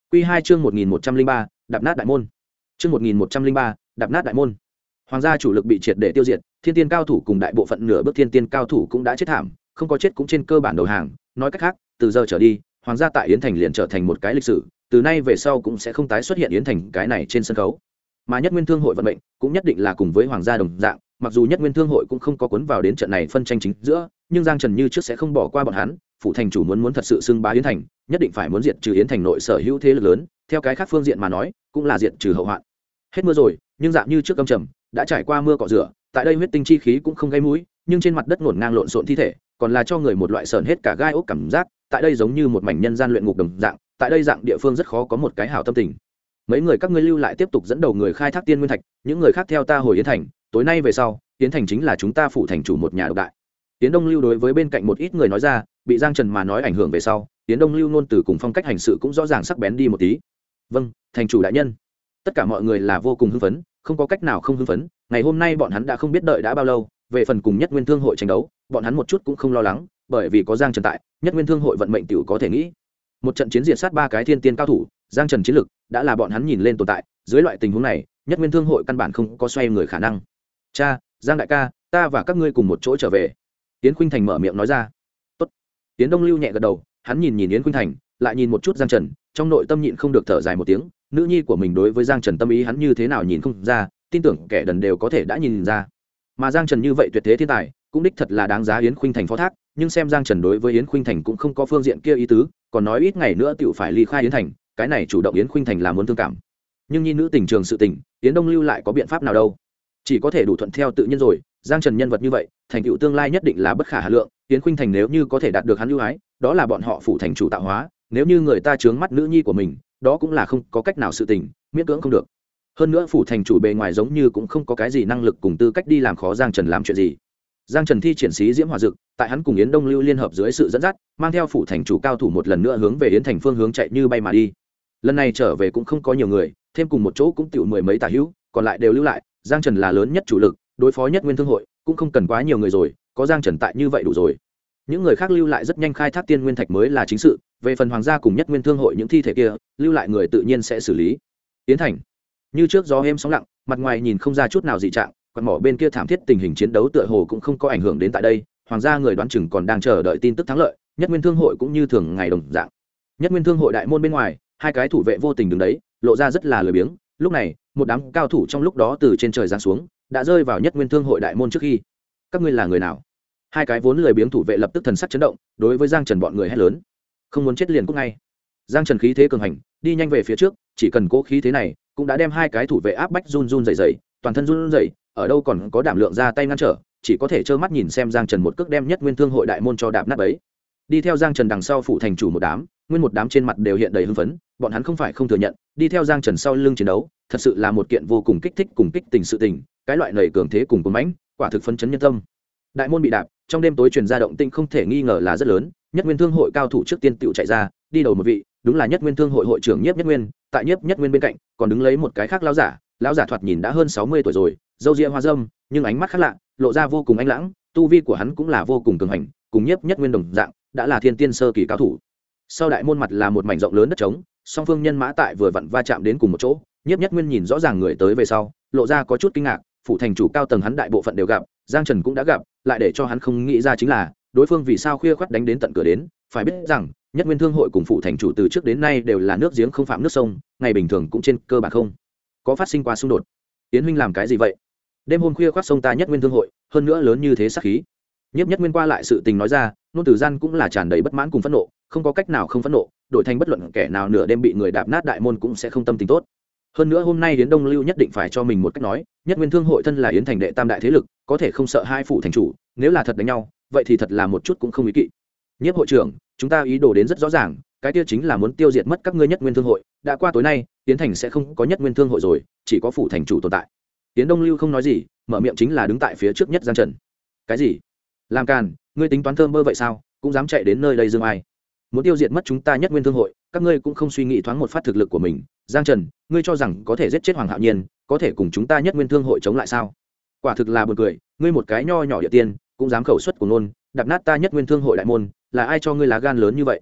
Quy 2 chương 1103, đạp nát đại môn. Chương 1103, đạp nát đại môn. Hoàng gia chủ lực bị triệt để tiêu diệt, thiên tiên cao thủ cùng đại bộ phận nửa bước thiên tiên cao thủ cũng đã chết thảm, không có chết cũng trên cơ bản đầu hàng, nói cách khác, từ giờ trở đi, hoàng gia tại Yến Thành liền trở thành một cái lịch sử, từ nay về sau cũng sẽ không tái xuất hiện Yến Thành cái này trên sân khấu. Mà Nhất Nguyên Thương hội vận mệnh cũng nhất định là cùng với hoàng gia đồng dạng, mặc dù Nhất Nguyên Thương hội cũng không có cuốn vào đến trận này phân tranh chính giữa, nhưng Giang Trần như trước sẽ không bỏ qua bọn hắn, phủ thành chủ muốn thật sự xưng bá Yến Thành, nhất định phải muốn diệt trừ Yến Thành nội sở hữu thế lực lớn, theo cái khác phương diện mà nói, cũng là diệt trừ hậu hoạn. Hết mưa rồi, nhưng dạng như trước âm trầm, đã trải qua mưa cọ rửa, tại đây huyết tinh chi khí cũng không gây mũi, nhưng trên mặt đất ngổn ngang lộn xộn thi thể, còn là cho người một loại sờn hết cả gai ốc cảm giác, tại đây giống như một mảnh nhân gian luyện ngục đồng dạng, tại đây dạng địa phương rất khó có một cái hảo tâm tình. Mấy người các ngươi lưu lại tiếp tục dẫn đầu người khai thác tiên nguyên thạch, những người khác theo ta hồi Yến Thành, tối nay về sau, Yến Thành chính là chúng ta phủ thành chủ một nhà độc đại. Yến Đông Lưu đối với bên cạnh một ít người nói ra, bị Giang Trần mà nói ảnh hưởng về sau, Yến Đông Lưu ngôn từ cùng phong cách hành sự cũng rõ ràng sắc bén đi một tí. Vâng, thành chủ đại nhân. Tất cả mọi người là vô cùng hưng phấn, không có cách nào không hưng phấn, ngày hôm nay bọn hắn đã không biết đợi đã bao lâu, về phần cùng Nhất Nguyên Thương hội tranh đấu, bọn hắn một chút cũng không lo lắng, bởi vì có Giang Trần tại, Nhất Nguyên Thương hội vận mệnh tiểu có thể nghĩ. Một trận chiến diệt sát ba cái thiên tiên cao thủ, Giang Trần chiến lực đã là bọn hắn nhìn lên tồn tại, dưới loại tình huống này, Nhất Nguyên Thương hội căn bản không có xoay người khả năng. Cha, Giang đại ca, ta và các ngươi cùng một chỗ trở về. Yến Khuynh Thành mở miệng nói ra. Tốt. Yến Đông Lưu nhẹ gật đầu, hắn nhìn Yến Khuynh Thành, lại nhìn một chút Giang Trần, trong nội tâm nhịn không được thở dài một tiếng, nữ nhi của mình đối với Giang Trần tâm ý hắn như thế nào nhìn không ra, tin tưởng kẻ đần đều có thể đã nhìn ra. Mà Giang Trần như vậy tuyệt thế thiên tài, cũng đích thật là đáng giá Yến Khuynh Thành phó thác, nhưng xem Giang Trần đối với Yến Khuynh Thành cũng không có phương diện kia ý tứ, còn nói ít ngày nữa tiểu phải ly khai Yến Thành, cái này chủ động Yến Khuynh Thành là muốn thương cảm. Nhưng nhi nữ tình trường sự tình, Yến Đông Lưu lại có biện pháp nào đâu? Chỉ có thể đủ thuận theo tự nhiên rồi, Giang Trần nhân vật như vậy, thành tựu tương lai nhất định là bất khả hà lượng, Yến Khuynh Thành nếu như có thể đạt được hắn ưu ái, đó là bọn họ phủ thành chủ tạo hóa, nếu như người ta chướng mắt nữ nhi của mình, đó cũng là không có cách nào sự tình, miễn cưỡng không được. Hơn nữa phủ thành chủ bề ngoài giống như cũng không có cái gì năng lực cùng tư cách đi làm khó Giang Trần làm chuyện gì. Giang Trần thi triển sĩ diễm hỏa dực, tại hắn cùng Yến Đông Lưu liên hợp dưới sự dẫn dắt, mang theo phủ thành chủ cao thủ một lần nữa hướng về Yến Thành phương hướng chạy như bay mà đi. Lần này trở về cũng không có nhiều người, thêm cùng một chỗ cũng tiểu mười mấy tả hữu, còn lại đều lưu lại, Giang Trần là lớn nhất chủ lực, đối phó Nhất Nguyên Thương hội, cũng không cần quá nhiều người rồi, có Giang Trần tại như vậy đủ rồi. Những người khác lưu lại rất nhanh khai thác tiên nguyên thạch mới là chính sự, về phần hoàng gia cùng Nhất Nguyên Thương hội những thi thể kia, lưu lại người tự nhiên sẽ xử lý. Yến Thành như trước gió êm sóng lặng, mặt ngoài nhìn không ra chút nào dị trạng, quạt mỏ bên kia thảm thiết tình hình chiến đấu tựa hồ cũng không có ảnh hưởng đến tại đây, hoàng gia người đoán chừng còn đang chờ đợi tin tức thắng lợi, Nhất Nguyên Thương hội cũng như thường ngày đồng dạng. Nhất Nguyên Thương hội đại môn bên ngoài, hai cái thủ vệ vô tình đứng đấy, lộ ra rất là lười biếng, lúc này, một đám cao thủ trong lúc đó từ trên trời giáng xuống, đã rơi vào Nhất Nguyên Thương hội đại môn trước khi. Các ngươi là người nào? Hai cái vốn lười biếng thủ vệ lập tức thần sắc chấn động, đối với Giang Trần bọn người hét lớn, không muốn chết liền cút ngay. Giang Trần khí thế cường hành, đi nhanh về phía trước, chỉ cần cố khí thế này, cũng đã đem hai cái thủ vệ áp bách run run rẩy rẩy, toàn thân run rẩy, ở đâu còn có đảm lượng ra tay ngăn trở, chỉ có thể trơ mắt nhìn xem Giang Trần một cước đem Nhất Nguyên Thương hội đại môn cho đạp nát bấy. Đi theo Giang Trần đằng sau phủ thành chủ một đám, nguyên một đám trên mặt đều hiện đầy hưng phấn, bọn hắn không phải không thừa nhận, đi theo Giang Trần sau lưng chiến đấu, thật sự là một kiện vô cùng kích thích cùng kích tình sự tình, cái loại nảy cường thế cùng cuồng mãnh, quả thực phấn chấn nhân tâm. Đại môn bị đạp, trong đêm tối truyền ra động tĩnh không thể nghi ngờ là rất lớn, Nhất Nguyên Thương hội cao thủ trước tiên tựu chạy ra, đi đầu một vị, đúng là Nhất Nguyên Thương hội hội trưởng Nhiếp Nhất Nguyên, tại Nhiếp Nhất Nguyên bên cạnh, còn đứng lấy một cái khác lão giả thoạt nhìn đã hơn 60 tuổi rồi, râu ria hoa râm, nhưng ánh mắt khác lạ, lộ ra vô cùng ánh lãng, tu vi của hắn cũng là vô cùng cường hành, cùng Nhiếp Nhất Nguyên đồng dạng, đã là thiên tiên sơ kỳ cao thủ. Sau đại môn mặt là một mảnh rộng lớn đất trống, song phương nhân mã tại vừa vặn va chạm đến cùng một chỗ, Nhiếp Nhất Nguyên nhìn rõ ràng người tới về sau, lộ ra có chút kinh ngạc, phủ thành chủ cao tầng hắn đại bộ phận đều gặp, Giang Trần cũng đã gặp, lại để cho hắn không nghĩ ra chính là, đối phương vì sao khuya khoắt đánh đến tận cửa đến, phải biết rằng, Nhất Nguyên Thương hội cùng phủ thành chủ từ trước đến nay đều là nước giếng không phạm nước sông, ngày bình thường cũng trên cơ bản không có phát sinh qua xung đột. Tiến huynh làm cái gì vậy? Đêm hôm khuya khoắt sông ta Nhất Nguyên Thương hội, hơn nữa lớn như thế sát khí. Nhiếp Nhất Nguyên qua lại sự tình nói ra, nôn tử gian cũng là tràn đầy bất mãn cùng phẫn nộ, không có cách nào không phẫn nộ, đổi thành bất luận kẻ nào nửa đêm bị người đạp nát đại môn cũng sẽ không tâm tình tốt. Hơn nữa hôm nay Yến Đông Lưu nhất định phải cho mình một cách nói, Nhất Nguyên Thương hội thân là Yến thành đệ tam đại thế lực, có thể không sợ hai phủ thành chủ, nếu là thật đánh nhau, vậy thì thật là một chút cũng không ý kỵ. Nhiếp hội trưởng, chúng ta ý đồ đến rất rõ ràng, cái kia chính là muốn tiêu diệt mất các ngươi Nhất Nguyên Thương hội, đã qua tối nay, Yến thành sẽ không có Nhất Nguyên Thương hội rồi, chỉ có phủ thành chủ tồn tại. Yến Đông Lưu không nói gì, mở miệng chính là đứng tại phía trước nhất Giang Trần. Cái gì? Làm càn, ngươi tính toán thơm bơ vậy sao, cũng dám chạy đến nơi đây dương ai? Muốn tiêu diệt mất chúng ta Nhất Nguyên Thương hội, các ngươi cũng không suy nghĩ thoáng một phát thực lực của mình. Giang Trần, ngươi cho rằng có thể giết chết Hoàng Hạo Nhiên, có thể cùng chúng ta Nhất Nguyên Thương hội chống lại sao? Quả thực là buồn cười, ngươi một cái nho nhỏ địa tiên, cũng dám khẩu xuất của nôn, đạp nát ta Nhất Nguyên Thương hội đại môn, là ai cho ngươi lá gan lớn như vậy?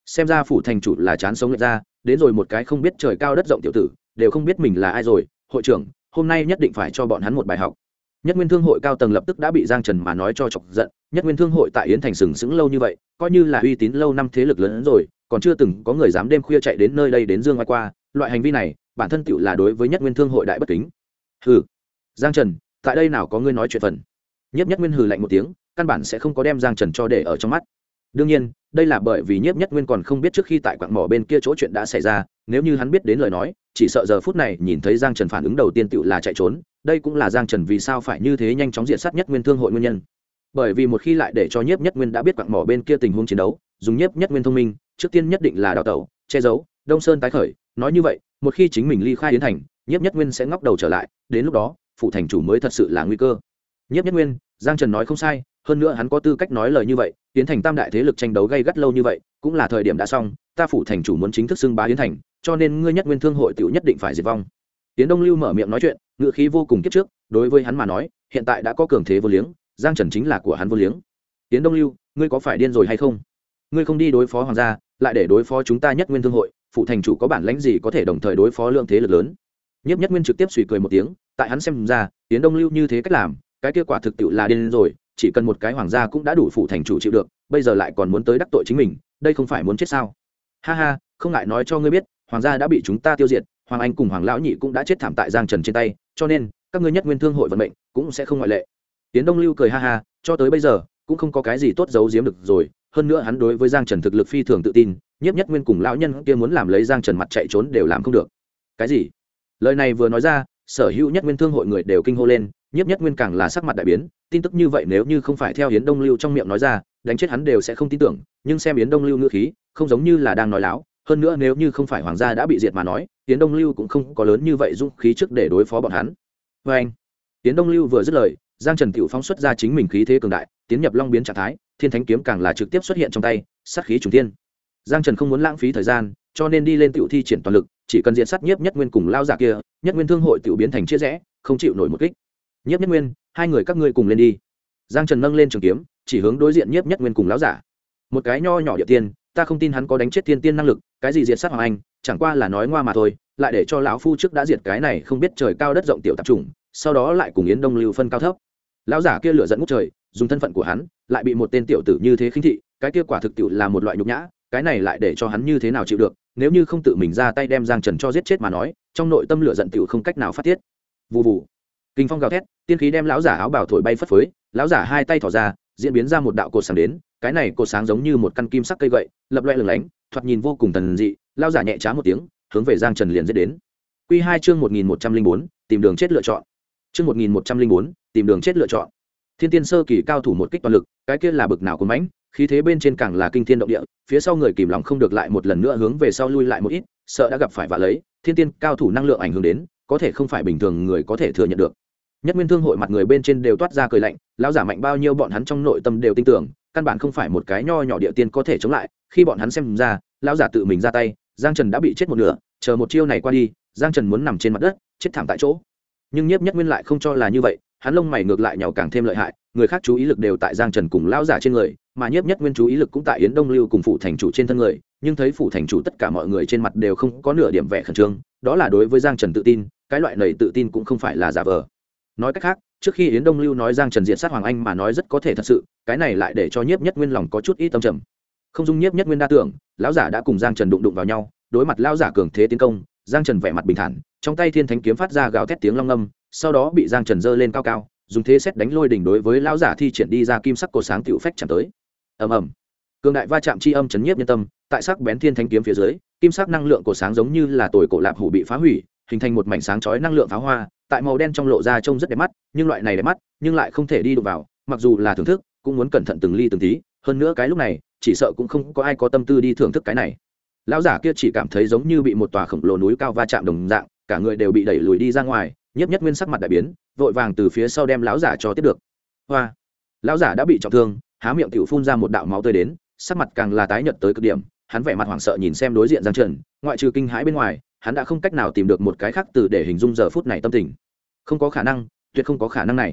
xem ra phủ thành chủ là chán sống lệch ra, đến rồi một cái không biết trời cao đất rộng tiểu tử đều không biết mình là ai rồi. Hội trưởng, hôm nay nhất định phải cho bọn hắn một bài học. Nhất Nguyên Thương hội cao tầng lập tức đã bị Giang Trần mà nói cho chọc giận. Nhất Nguyên Thương hội tại Yến Thành sừng sững lâu như vậy, coi như là uy tín lâu năm thế lực lớn hơn rồi, còn chưa từng có người dám đêm khuya chạy đến nơi đây đến dương oai qua. Loại hành vi này bản thân tựu là đối với Nhất Nguyên Thương hội đại bất kính. Hừ, Giang Trần, tại đây nào có ngươi nói chuyện phần. Nhất Nguyên hừ lạnh một tiếng, căn bản sẽ không có đem Giang Trần cho để ở trong mắt. Đương nhiên, đây là bởi vì Nhất Nguyên còn không biết trước khi tại quặng mỏ bên kia chỗ chuyện đã xảy ra, nếu như hắn biết đến lời nói, chỉ sợ giờ phút này nhìn thấy Giang Trần phản ứng đầu tiên tựu là chạy trốn. Đây cũng là Giang Trần vì sao phải như thế nhanh chóng diệt sát Nhất Nguyên Thương hội nguyên nhân. Bởi vì một khi lại để cho Nhất Nguyên đã biết quặng mỏ bên kia tình huống chiến đấu, dùng Nhất Nguyên thông minh, trước tiên nhất định là đào tẩu, che giấu, Đông Sơn tái khởi. Nói như vậy, một khi chính mình ly khai Yến Thành, Nhất Nguyên sẽ ngóc đầu trở lại, đến lúc đó, phụ thành chủ mới thật sự là nguy cơ. Nhất Nguyên, Giang Trần nói không sai, hơn nữa hắn có tư cách nói lời như vậy. Yến Thành tam đại thế lực tranh đấu gay gắt lâu như vậy, cũng là thời điểm đã xong, ta phụ thành chủ muốn chính thức xưng bá Yến Thành, cho nên ngươi Nhất Nguyên Thương hội tiểu nhất định phải diệt vong. Yến Đông Lưu mở miệng nói chuyện, ngựa khí vô cùng kiếp trước, đối với hắn mà nói, hiện tại đã có cường thế vô liếng, Giang Trần chính là của hắn vô liếng. Yến Đông Lưu, ngươi có phải điên rồi hay không? Ngươi không đi đối phó hoàng gia, lại để đối phó chúng ta Nhất Nguyên Thương hội, phụ thành chủ có bản lãnh gì có thể đồng thời đối phó lượng thế lực lớn? Nhất Nguyên trực tiếp suy cười một tiếng, tại hắn xem ra, Yến Đông Lưu như thế cách làm, cái kết quả thực tiệu là điên rồi, chỉ cần một cái hoàng gia cũng đã đủ phụ thành chủ chịu được, bây giờ lại còn muốn tới đắc tội chính mình, đây không phải muốn chết sao? Ha ha, không ngại nói cho ngươi biết, hoàng gia đã bị chúng ta tiêu diệt, hoàng anh cùng hoàng lão nhị cũng đã chết thảm tại Giang Trần trên tay, cho nên các ngươi Nhất Nguyên Thương hội vận mệnh cũng sẽ không ngoại lệ. Yến Đông Lưu cười ha ha, cho tới bây giờ cũng không có cái gì tốt giấu giếm được rồi, hơn nữa hắn đối với Giang Trần thực lực phi thường tự tin, Nhất Nguyên cùng lão nhân kia muốn làm lấy Giang Trần mặt chạy trốn đều làm không được. Cái gì? Lời này vừa nói ra, sở hữu Nhất Nguyên Thương hội người đều kinh hô lên, Nhất Nguyên càng là sắc mặt đại biến, tin tức như vậy nếu như không phải theo Yến Đông Lưu trong miệng nói ra, đánh chết hắn đều sẽ không tin tưởng, nhưng xem Yến Đông Lưu ngữ khí, không giống như là đang nói láo, hơn nữa nếu như không phải hoàng gia đã bị diệt mà nói, Yến Đông Lưu cũng không có lớn như vậy dũng khí trước để đối phó bọn hắn. Và anh, Yến Đông Lưu vừa dứt lời, Giang Trần tiểu phóng xuất ra chính mình khí thế cường đại, tiến nhập long biến trạng thái, Thiên Thánh kiếm càng là trực tiếp xuất hiện trong tay, sát khí trùng thiên. Giang Trần không muốn lãng phí thời gian, cho nên đi lên tiểu thi triển toàn lực, chỉ cần diện sát Nhất Nguyên cùng lao giả kia, Nhất Nguyên Thương hội tiểu biến thành chia rẽ, không chịu nổi một kích. Nhất Nguyên, hai người các ngươi cùng lên đi. Giang Trần nâng lên trường kiếm, chỉ hướng đối diện Nhất Nguyên cùng lão giả. Một cái nho nhỏ địa tiên, ta không tin hắn có đánh chết thiên tiên năng lực, cái gì diệt sát hoàng anh, chẳng qua là nói ngoa mà thôi, lại để cho lão phu trước đã diệt cái này không biết trời cao đất rộng tiểu tạp chủng, sau đó lại cùng Yến Đông Lưu phân cao thấp. Lão giả kia lửa giận ngút trời, dùng thân phận của hắn, lại bị một tên tiểu tử như thế khinh thị, cái kia quả thực tiểu là một loại nhục nhã, cái này lại để cho hắn như thế nào chịu được, nếu như không tự mình ra tay đem Giang Trần cho giết chết mà nói, trong nội tâm lửa giận tiểu không cách nào phát tiết. Vù vù. Kinh phong gào thét, tiên khí đem lão giả áo bào thổi bay phất phới, lão giả hai tay thò ra, diễn biến ra một đạo cột sáng đến, cái này cột sáng giống như một căn kim sắc cây gậy, lập loè lửng lánh, thoạt nhìn vô cùng thần dị. Lão giả nhẹ trá một tiếng, hướng về Giang Trần liền giết đến. Quy 2 chương 1104, tìm đường chết lựa chọn. Chương 1104, tìm đường chết lựa chọn. Thiên tiên sơ kỳ cao thủ một kích toàn lực, cái kia là bực nào của mãnh, khí thế bên trên càng là kinh thiên động địa, phía sau người kìm lòng không được lại một lần nữa hướng về sau lui lại một ít, sợ đã gặp phải vạ lấy, thiên tiên cao thủ năng lượng ảnh hưởng đến, có thể không phải bình thường người có thể thừa nhận được. Nhất Nguyên Thương hội mặt người bên trên đều toát ra cười lạnh, lão giả mạnh bao nhiêu bọn hắn trong nội tâm đều tin tưởng, căn bản không phải một cái nho nhỏ địa tiên có thể chống lại, khi bọn hắn xem ra, lão giả tự mình ra tay, Giang Trần đã bị chết một nửa, chờ một chiêu này qua đi, Giang Trần muốn nằm trên mặt đất, chết thảm tại chỗ. Nhưng Nhất Nguyên lại không cho là như vậy, hắn lông mày ngược lại nhàu càng thêm lợi hại, người khác chú ý lực đều tại Giang Trần cùng lão giả trên người, mà Nhất Nguyên chú ý lực cũng tại Yến Đông Lưu cùng phụ thành chủ trên thân người, nhưng thấy phụ thành chủ tất cả mọi người trên mặt đều không có nửa điểm vẻ khẩn trương, đó là đối với Giang Trần tự tin, cái loại này tự tin cũng không phải là giả vờ. Nói cách khác, trước khi Yến Đông Lưu nói Giang Trần diện sát hoàng anh mà nói rất có thể thật sự, cái này lại để cho Nhất Nguyên lòng có chút ít tâm trầm. Không dung Nhất Nguyên đa tưởng, lão giả đã cùng Giang Trần đụng vào nhau, đối mặt lão giả cường thế tiến công, Giang Trần vẻ mặt bình thản, trong tay Thiên Thánh kiếm phát ra gào thét tiếng long ngâm, sau đó bị Giang Trần giơ lên cao cao, dùng thế xét đánh lôi đỉnh đối với lão giả thi triển đi ra kim sắc cột sáng tiểu phách chạm tới. Ầm ầm. Cường đại va chạm chi âm chấn nhiếp nhân tâm, tại sắc bén Thiên Thánh kiếm phía dưới, kim sắc năng lượng cột sáng giống như là tồi cổ lạp hủ bị phá hủy, hình thành một mảnh sáng chói năng lượng pháo hoa, tại màu đen trong lộ ra trông rất đẹp mắt, nhưng loại này đẹp mắt, nhưng lại không thể đi đụng vào, mặc dù là thưởng thức, cũng muốn cẩn thận từng ly từng tí, hơn nữa cái lúc này, chỉ sợ cũng không có ai có tâm tư đi thưởng thức cái này. Lão giả kia chỉ cảm thấy giống như bị một tòa khổng lồ núi cao va chạm đồng dạng, cả người đều bị đẩy lùi đi ra ngoài, Nhất Nguyên sắc mặt đại biến, vội vàng từ phía sau đem lão giả cho tiếp được. Hoa! Lão giả đã bị trọng thương, há miệng tiểu phun ra một đạo máu tươi đến, sắc mặt càng là tái nhợt tới cực điểm, hắn vẻ mặt hoảng sợ nhìn xem đối diện Giang Trần, ngoại trừ kinh hãi bên ngoài, hắn đã không cách nào tìm được một cái khác từ để hình dung giờ phút này tâm tình. Không có khả năng, tuyệt không có khả năng này.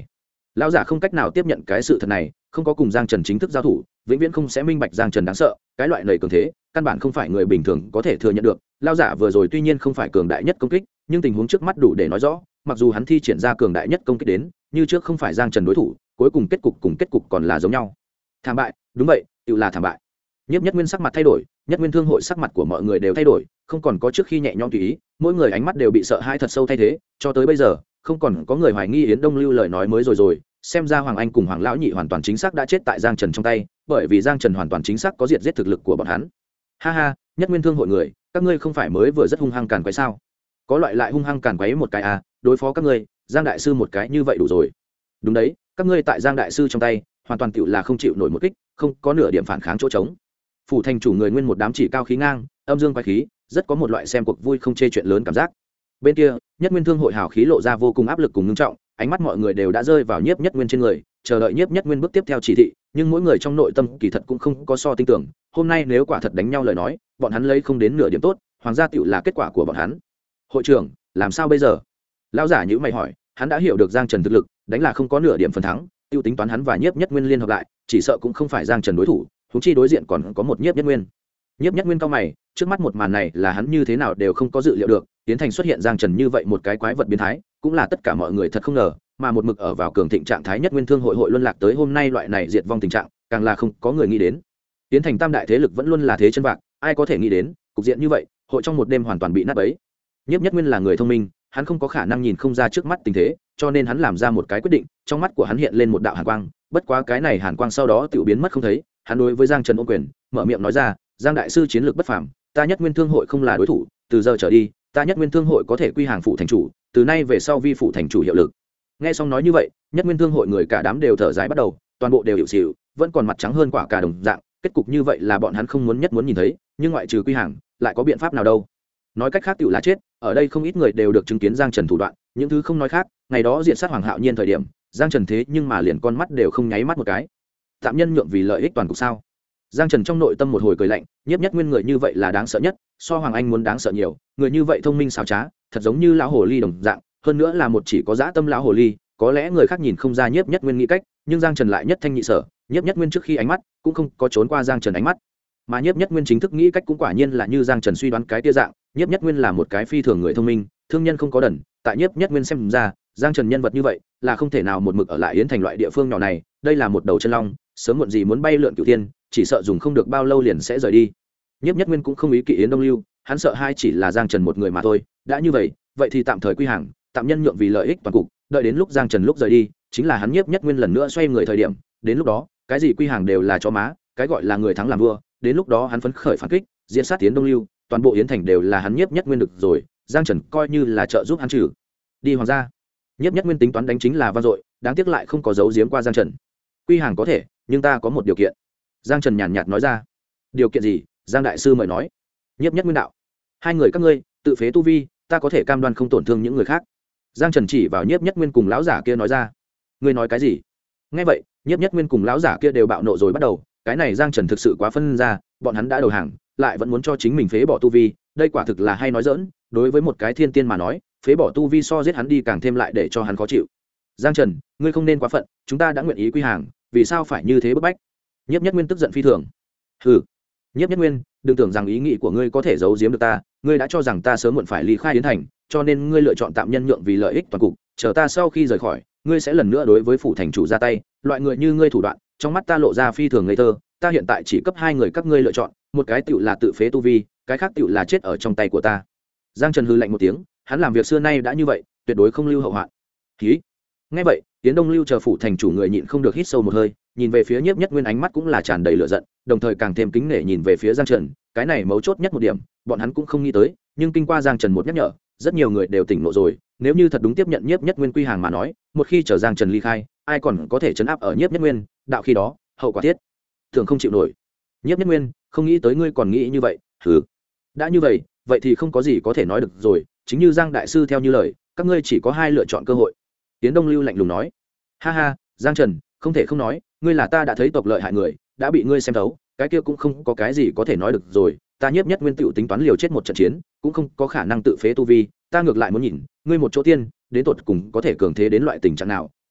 lão giả không cách nào tiếp nhận cái sự thật này, không có cùng Giang Trần chính thức giao thủ, vĩnh viễn không sẽ minh bạch Giang Trần đáng sợ, cái loại nảy cường thế căn bản không phải người bình thường có thể thừa nhận được. Lão giả vừa rồi tuy nhiên không phải cường đại nhất công kích, nhưng tình huống trước mắt đủ để nói rõ, mặc dù hắn thi triển ra cường đại nhất công kích đến, như trước không phải Giang Trần đối thủ, cuối cùng kết cục cùng kết cục còn là giống nhau. Thảm bại, đúng vậy, tự là thảm bại. Nhiếp Nhất Nguyên sắc mặt thay đổi, Nhất Nguyên Thương hội sắc mặt của mọi người đều thay đổi, không còn có trước khi nhẹ nhõm tùy ý, mỗi người ánh mắt đều bị sợ hãi thật sâu thay thế, cho tới bây giờ, không còn có người hoài nghi Yến Đông Lưu lời nói mới rồi, xem ra Hoàng Anh cùng Hoàng lão nhị hoàn toàn chính xác đã chết tại Giang Trần trong tay, bởi vì Giang Trần hoàn toàn chính xác có diệt giết thực lực của bọn hắn. Ha ha, Nhất Nguyên Thương hội người, các ngươi không phải mới vừa rất hung hăng càn quấy sao? Có loại lại hung hăng càn quấy một cái à, đối phó các ngươi, Giang đại sư một cái như vậy đủ rồi. Đúng đấy, các ngươi tại Giang đại sư trong tay, hoàn toàn tựu là không chịu nổi một kích, không có nửa điểm phản kháng chỗ trống. Phủ thành chủ người nguyên một đám chỉ cao khí ngang, âm dương quái khí, rất có một loại xem cuộc vui không chê chuyện lớn cảm giác. Bên kia, Nhất Nguyên Thương hội hào khí lộ ra vô cùng áp lực cùng ngưng trọng, ánh mắt mọi người đều đã rơi vào Nhiếp Nhất Nguyên trên người, chờ đợi Nhiếp Nhất Nguyên bước tiếp theo chỉ thị, nhưng mỗi người trong nội tâm kỳ thật cũng không có so tin tưởng, hôm nay nếu quả thật đánh nhau lời nói, bọn hắn lấy không đến nửa điểm tốt, hoàng gia tựu là kết quả của bọn hắn. Hội trưởng, làm sao bây giờ? Lão giả nhíu mày hỏi, hắn đã hiểu được Giang Trần thực lực, đánh là không có nửa điểm phần thắng, tiêu tính toán hắn và Nhiếp Nhất Nguyên liên hợp lại, chỉ sợ cũng không phải Giang Trần đối thủ, huống chi đối diện còn có một Nhiếp Nhất Nguyên. Nhiếp Nhất Nguyên cao mày, trước mắt một màn này là hắn như thế nào đều không có dự liệu được, tiến thành xuất hiện Giang Trần như vậy một cái quái vật biến thái, cũng là tất cả mọi người thật không ngờ, mà một mực ở vào cường thịnh trạng thái Nhất Nguyên Thương hội luân lạc tới hôm nay loại này diệt vong tình trạng, càng là không có người nghĩ đến. Tiến thành tam đại thế lực vẫn luôn là thế chân vạc, ai có thể nghĩ đến, cục diện như vậy, hội trong một đêm hoàn toàn bị nát bấy. Nhiếp Nhất Nguyên là người thông minh, hắn không có khả năng nhìn không ra trước mắt tình thế, cho nên hắn làm ra một cái quyết định, trong mắt của hắn hiện lên một đạo hàn quang, bất quá cái này hàn quang sau đó tự biến mất không thấy, hắn đối với Giang Trần ôm quyền, mở miệng nói ra, Giang đại sư chiến lược bất phàm, ta Nhất Nguyên Thương hội không là đối thủ, từ giờ trở đi, ta Nhất Nguyên Thương hội có thể quy hàng phụ thành chủ, từ nay về sau vi phụ thành chủ hiệu lực. Nghe xong nói như vậy, Nhất Nguyên Thương hội người cả đám đều thở dài bắt đầu, toàn bộ đều hiểu xỉu, vẫn còn mặt trắng hơn quả cà đồng dạng, kết cục như vậy là bọn hắn không muốn nhất muốn nhìn thấy, nhưng ngoại trừ quy hàng, lại có biện pháp nào đâu? Nói cách khác tiểu là chết, ở đây không ít người đều được chứng kiến Giang Trần thủ đoạn, những thứ không nói khác, ngày đó diện sát Hoàng Hạo Nhiên thời điểm, Giang Trần thế nhưng mà liền con mắt đều không nháy mắt một cái. Tạm nhân nhượng vì lợi ích toàn cục sao? Giang Trần trong nội tâm một hồi cười lạnh, Nhiếp Nhất Nguyên người như vậy là đáng sợ nhất, so Hoàng Anh muốn đáng sợ nhiều, người như vậy thông minh xảo trá, thật giống như lão hồ ly đồng dạng, hơn nữa là một chỉ có dã tâm lão hồ ly, có lẽ người khác nhìn không ra Nhiếp Nhất Nguyên nghĩ cách, nhưng Giang Trần lại nhất thanh nhị sở, Nhiếp Nhất Nguyên trước khi ánh mắt cũng không có trốn qua Giang Trần ánh mắt. Mà Nhiếp Nhất Nguyên chính thức nghĩ cách cũng quả nhiên là như Giang Trần suy đoán cái tia dạng, Nhiếp Nhất Nguyên là một cái phi thường người thông minh, thương nhân không có đần, tại Nhiếp Nhất Nguyên xem ra, Giang Trần nhân vật như vậy, là không thể nào một mực ở lại Yến thành loại địa phương nhỏ này, đây là một đầu chân long, sớm muộn gì muốn bay lượn cửu thiên, chỉ sợ dùng không được bao lâu liền sẽ rời đi. Nhiếp Nhất Nguyên cũng không ý kỵ Yến Đông Lưu, hắn sợ hai chỉ là Giang Trần một người mà thôi, đã như vậy, vậy thì tạm thời quy hàng, tạm nhân nhượng vì lợi ích toàn cục, đợi đến lúc Giang Trần lúc rời đi, chính là hắn Nhiếp Nhất Nguyên lần nữa xoay người thời điểm, đến lúc đó, cái gì quy hàng đều là chó má, cái gọi là người thắng làm vua, đến lúc đó hắn phấn khởi phản kích, diễn sát Yến Đông Lưu, toàn bộ Yến thành đều là hắn Nhiếp Nhất Nguyên được rồi, Giang Trần coi như là trợ giúp hắn trừ đi hoàng gia. Nhiếp Nhất Nguyên tính toán đánh chính là vang dội, đáng tiếc lại không có giấu giếm qua Giang Trần. Quy hàng có thể, nhưng ta có một điều kiện. Giang Trần nhàn nhạt nói ra. Điều kiện gì? Giang đại sư mời nói. Nhiếp Nhất Nguyên đạo. Hai người các ngươi tự phế tu vi, ta có thể cam đoan không tổn thương những người khác. Giang Trần chỉ vào Nhiếp Nhất Nguyên cùng lão giả kia nói ra. Ngươi nói cái gì? Nghe vậy, Nhiếp Nhất Nguyên cùng lão giả kia đều bạo nộ rồi bắt đầu, cái này Giang Trần thực sự quá phân ra, bọn hắn đã đầu hàng, lại vẫn muốn cho chính mình phế bỏ tu vi, đây quả thực là hay nói dỡn, đối với một cái thiên tiên mà nói, phế bỏ tu vi so giết hắn đi càng thêm lại để cho hắn khó chịu. Giang Trần, ngươi không nên quá phận, chúng ta đã nguyện ý quy hàng, vì sao phải như thế bức bách? Nhiếp Nhất Nguyên tức giận phi thường. Hừ, Nhiếp Nhất Nguyên, đừng tưởng rằng ý nghĩ của ngươi có thể giấu giếm được ta, ngươi đã cho rằng ta sớm muộn phải ly khai Yến thành, cho nên ngươi lựa chọn tạm nhân nhượng vì lợi ích toàn cục, chờ ta sau khi rời khỏi, ngươi sẽ lần nữa đối với phủ thành chủ ra tay, loại người như ngươi thủ đoạn, trong mắt ta lộ ra phi thường ngây thơ, ta hiện tại chỉ cấp hai người các ngươi lựa chọn, một cái tựu là tự phế tu vi, cái khác tựu là chết ở trong tay của ta. Giang Trần hừ lạnh một tiếng, hắn làm việc xưa nay đã như vậy, tuyệt đối không lưu hậu hoạn. Khí. Nghe vậy, Yến Đông Lưu chờ phủ thành chủ người nhịn không được hít sâu một hơi, nhìn về phía Nhiếp Nhất Nguyên ánh mắt cũng là tràn đầy lửa giận, đồng thời càng thêm kính nể nhìn về phía Giang Trần, cái này mấu chốt nhất một điểm, bọn hắn cũng không nghĩ tới, nhưng kinh qua Giang Trần một nhắc nhở, rất nhiều người đều tỉnh ngộ rồi, nếu như thật đúng tiếp nhận Nhiếp Nhất Nguyên quy hàng mà nói, một khi chờ Giang Trần ly khai, ai còn có thể trấn áp ở Nhiếp Nhất Nguyên, đạo khi đó, hậu quả thiết thường không chịu nổi. Nhiếp Nhất Nguyên, không nghĩ tới ngươi còn nghĩ như vậy, hừ. Đã như vậy, vậy thì không có gì có thể nói được rồi, chính như Giang đại sư theo như lời, các ngươi chỉ có hai lựa chọn cơ hội. Yến Đông Lưu lạnh lùng nói. Ha ha, Giang Trần, không thể không nói, ngươi là ta đã thấy tộc lợi hại người, đã bị ngươi xem thấu, cái kia cũng không có cái gì có thể nói được rồi, ta Nhiếp Nhất Nguyên tựu tính toán liều chết một trận chiến, cũng không có khả năng tự phế tu vi, ta ngược lại muốn nhìn, ngươi một chỗ tiên, đến tột cùng có thể cường thế đến loại tình trạng nào, tại lão,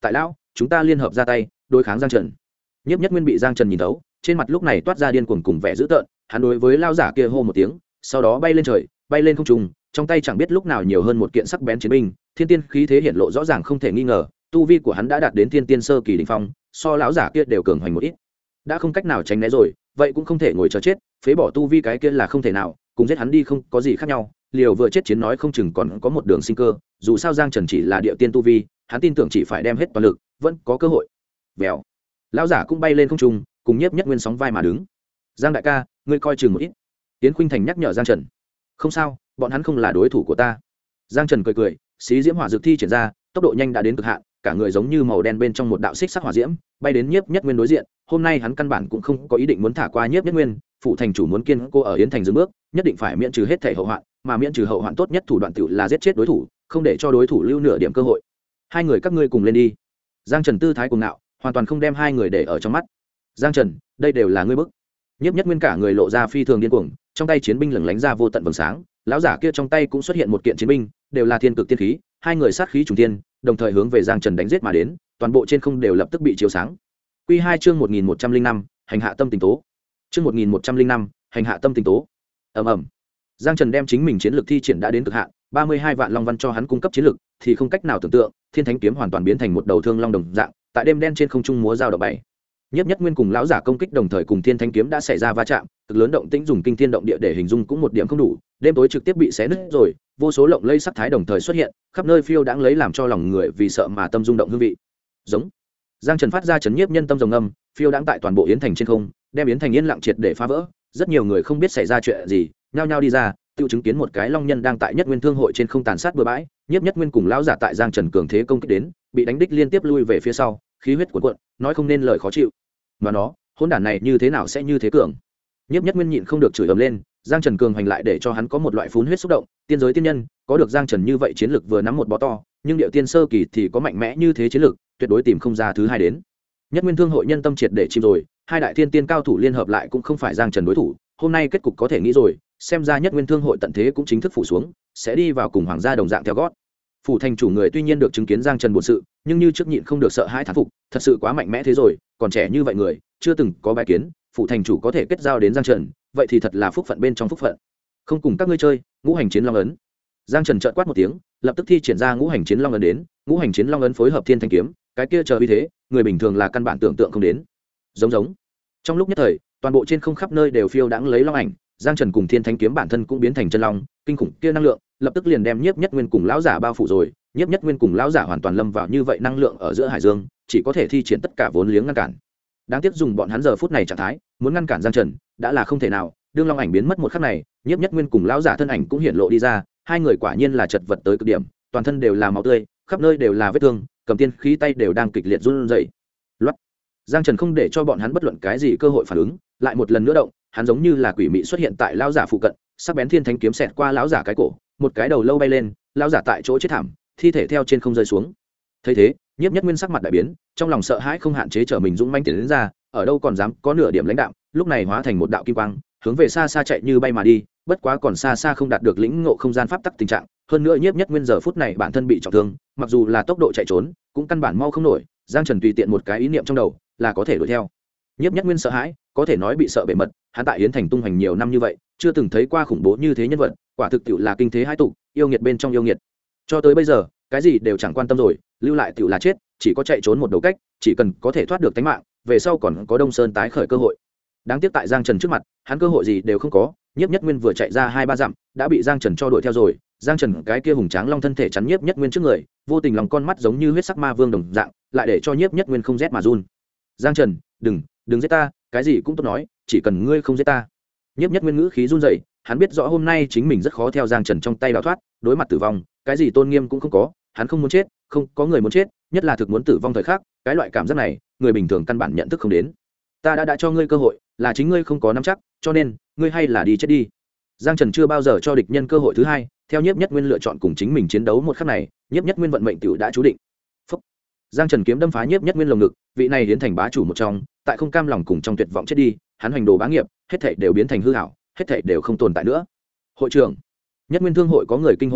chúng ta liên hợp ra tay đối kháng Giang Trần. Nhiếp Nhất Nguyên bị Giang Trần nhìn thấu, trên mặt lúc này toát ra điên cuồng cùng vẻ dữ tợn, hắn đối với lao giả kia hô một tiếng, sau đó bay lên trời, bay lên không trung, trong tay chẳng biết lúc nào nhiều hơn một kiện sắc bén chiến binh, thiên tiên khí thế hiện lộ rõ ràng không thể nghi ngờ, tu vi của hắn đã đạt đến thiên tiên sơ kỳ đỉnh phong, so lão giả kia đều cường hoành một ít. Đã không cách nào tránh né rồi, vậy cũng không thể ngồi chờ chết, phế bỏ tu vi cái kia là không thể nào, cùng giết hắn đi không có gì khác nhau, liều vừa chết chiến nói không chừng còn có một đường sinh cơ, dù sao Giang Trần chỉ là địa tiên tu vi, hắn tin tưởng chỉ phải đem hết toàn lực, vẫn có cơ hội. Vèo. Lão giả cũng bay lên không trung, cùng Nhiếp Nhất Nguyên sóng vai mà đứng. Giang đại ca, ngươi coi chừng một ít. Yến Khuynh Thành nhắc nhở Giang Trần. Không sao, bọn hắn không là đối thủ của ta. Giang Trần cười cười, xí diễm hỏa dược thi triển ra, tốc độ nhanh đã đến cực hạn, cả người giống như màu đen bên trong một đạo xích sắc hỏa diễm, bay đến Nhiếp Nhất Nguyên đối diện. Hôm nay hắn căn bản cũng không có ý định muốn thả qua Nhiếp Nhất Nguyên, phụ thành chủ muốn kiên cô ở Yến Thành dừng bước, nhất định phải miễn trừ hết thể hậu hoạn, mà miễn trừ hậu hoạn tốt nhất thủ đoạn tiểu là giết chết đối thủ, không để cho đối thủ lưu nửa điểm cơ hội. Hai người các ngươi cùng lên đi. Giang Trần tư thái cuồng ngạo, hoàn toàn không đem hai người để ở trong mắt. Giang Trần, đây đều là ngươi bức. Nhiếp Nhất Nguyên cả người lộ ra phi thường điên cuồng, trong tay chiến binh lửng lánh ra vô tận vầng sáng, lão giả kia trong tay cũng xuất hiện một kiện chiến binh, đều là thiên cực tiên khí, hai người sát khí trùng thiên, đồng thời hướng về Giang Trần đánh giết mà đến, toàn bộ trên không đều lập tức bị chiếu sáng. Quy 2 chương 1105, hành hạ tâm tình tố. Chương 1105, hành hạ tâm tình tố. Ầm ầm. Giang Trần đem chính mình chiến lược thi triển đã đến cực hạn, 32 vạn long văn cho hắn cung cấp chiến lược, thì không cách nào tưởng tượng, Thiên Thánh kiếm hoàn toàn biến thành một đầu thương long đồng dạng, tại đêm đen trên không trung múa dao động bảy. Nhiếp Nhất Nguyên cùng lão giả công kích đồng thời cùng Thiên Thánh kiếm đã xảy ra va chạm, cực lớn động tĩnh dùng kinh thiên động địa để hình dung cũng một điểm không đủ, đêm tối trực tiếp bị xé nứt rồi, vô số lộng lây sắc thái đồng thời xuất hiện, khắp nơi phiêu đãng lấy làm cho lòng người vì sợ mà tâm rung động hương vị. Giống. Giang Trần phát ra chấn nhiếp nhân tâm rồng âm, phiêu đãng tại toàn bộ Yến Thành trên không, đem Yến Thành yên lặng triệt để phá vỡ, rất nhiều người không biết xảy ra chuyện gì, nhao nhao đi ra, tự chứng kiến một cái long nhân đang tại Nhất Nguyên Thương hội trên không tàn sát bừa bãi, Nhiếp Nhất Nguyên cùng lão giả tại Giang Trần cường thế công kích đến, bị đánh đích liên tiếp lui về phía sau, khí huyết cuồn cuộn, nói không nên lời khó chịu. Mà nó, hỗn đản này như thế nào sẽ như thế cường? Nhiếp Nhất Nguyên nhịn không được chửi ầm lên, Giang Trần cường hành lại để cho hắn có một loại phun huyết xúc động, tiên giới tiên nhân, có được Giang Trần như vậy chiến lực vừa nắm một bó to, nhưng điệu tiên sơ kỳ thì có mạnh mẽ như thế chiến lực, tuyệt đối tìm không ra thứ hai đến. Nhất Nguyên Thương hội nhân tâm triệt để chìm rồi, hai đại thiên tiên cao thủ liên hợp lại cũng không phải Giang Trần đối thủ, hôm nay kết cục có thể nghĩ rồi, xem ra Nhất Nguyên Thương hội tận thế cũng chính thức phủ xuống, sẽ đi vào cùng hoàng gia đồng dạng theo gót. Phủ thành chủ người tuy nhiên được chứng kiến Giang Trần buồn sự, nhưng như trước nhịn không được sợ hãi thán phục, thật sự quá mạnh mẽ thế rồi, còn trẻ như vậy người, chưa từng có bài kiến, phủ thành chủ có thể kết giao đến Giang Trần, vậy thì thật là phúc phận bên trong phúc phận. Không cùng các ngươi chơi, ngũ hành chiến long ấn. Giang Trần chợt quát một tiếng, lập tức thi triển ra ngũ hành chiến long ấn đến, ngũ hành chiến long ấn phối hợp thiên thanh kiếm, cái kia chờ uy thế, người bình thường là căn bản tưởng tượng không đến. Giống. Trong lúc nhất thời, toàn bộ trên không khắp nơi đều phiêu đãng lấy long ảnh, Giang Trần cùng thiên thanh kiếm bản thân cũng biến thành chân long, kinh khủng kia năng lượng, lập tức liền đem Nhiếp Nhất Nguyên cùng lão giả bao phủ rồi, Nhiếp Nhất Nguyên cùng lão giả hoàn toàn lâm vào như vậy năng lượng ở giữa hải dương, chỉ có thể thi triển tất cả vốn liếng ngăn cản. Đáng tiếc dùng bọn hắn giờ phút này trạng thái, muốn ngăn cản Giang Trần, đã là không thể nào, đương long ảnh biến mất một khắc này, Nhiếp Nhất Nguyên cùng lão giả thân ảnh cũng hiện lộ đi ra, hai người quả nhiên là chật vật tới cực điểm, toàn thân đều là máu tươi, khắp nơi đều là vết thương, cầm tiên khí tay đều đang kịch liệt run rẩy. Loát. Giang Trần không để cho bọn hắn bất luận cái gì cơ hội phản ứng, lại một lần nữa động, hắn giống như là quỷ mị xuất hiện tại lão giả phụ cận, sắc bén thiên thánh kiếm xẹt qua lão giả cái cổ, một cái đầu lâu bay lên, lão giả tại chỗ chết thảm, thi thể theo trên không rơi xuống. Thấy thế, Nhiếp Nhất Nguyên sắc mặt đại biến, trong lòng sợ hãi không hạn chế trở mình dũng mãnh tiến đến ra, ở đâu còn dám có nửa điểm lãnh đạm, lúc này hóa thành một đạo kim quang, hướng về xa xa chạy như bay mà đi, bất quá còn xa xa không đạt được lĩnh ngộ không gian pháp tắc tình trạng, hơn nữa Nhiếp Nhất Nguyên giờ phút này bản thân bị trọng thương, mặc dù là tốc độ chạy trốn, cũng căn bản mau không nổi, Giang Trần tùy tiện một cái ý niệm trong đầu, là có thể đuổi theo. Nhiếp Nhất Nguyên sợ hãi, có thể nói bị sợ bề mật, hắn tại Yến Thành tung hoành nhiều năm như vậy, chưa từng thấy qua khủng bố như thế nhân vật, quả thực tiệu là kinh thế hai tục, yêu nghiệt bên trong yêu nghiệt. Cho tới bây giờ, cái gì đều chẳng quan tâm rồi, lưu lại tiệu là chết, chỉ có chạy trốn một đầu cách, chỉ cần có thể thoát được tính mạng, về sau còn có Đông Sơn tái khởi cơ hội. Đáng tiếc tại Giang Trần trước mặt, hắn cơ hội gì đều không có, Nhiếp Nhất Nguyên vừa chạy ra 2-3 dặm, đã bị Giang Trần cho đuổi theo rồi, Giang Trần cái kia hùng tráng long thân thể chắn Nhiếp Nhất Nguyên trước người, vô tình lòng con mắt giống như huyết sắc ma vương đồng dạng, lại để cho Nhiếp Nhất Nguyên không rét mà run. Giang Trần, đừng giết ta, cái gì cũng tốt nói, chỉ cần ngươi không giết ta. Nhiếp Nhất Nguyên ngữ khí run rẩy, hắn biết rõ hôm nay chính mình rất khó theo Giang Trần trong tay đào thoát, đối mặt tử vong, cái gì tôn nghiêm cũng không có, hắn không muốn chết, không có người muốn chết, nhất là thực muốn tử vong thời khắc, cái loại cảm giác này, người bình thường căn bản nhận thức không đến. Ta đã cho ngươi cơ hội, là chính ngươi không có nắm chắc, cho nên, ngươi hay là đi chết đi. Giang Trần chưa bao giờ cho địch nhân cơ hội thứ hai, theo Nhiếp Nhất Nguyên lựa chọn cùng chính mình chiến đấu một khắc này, Nhiếp Nhất Nguyên vận mệnh tiểu đã chú định. Phúc. Giang Trần kiếm đâm phá Nhiếp Nhất Nguyên lồng ngực, vị này biến thành bá chủ một trong, tại không cam lòng cùng trong tuyệt vọng chết đi, hắn hành đồ bá nghiệp, hết thảy đều biến thành hư ảo, hết thảy đều không tồn tại nữa. Hội trưởng, Nhất Nguyên Thương hội có người kinh hô lên,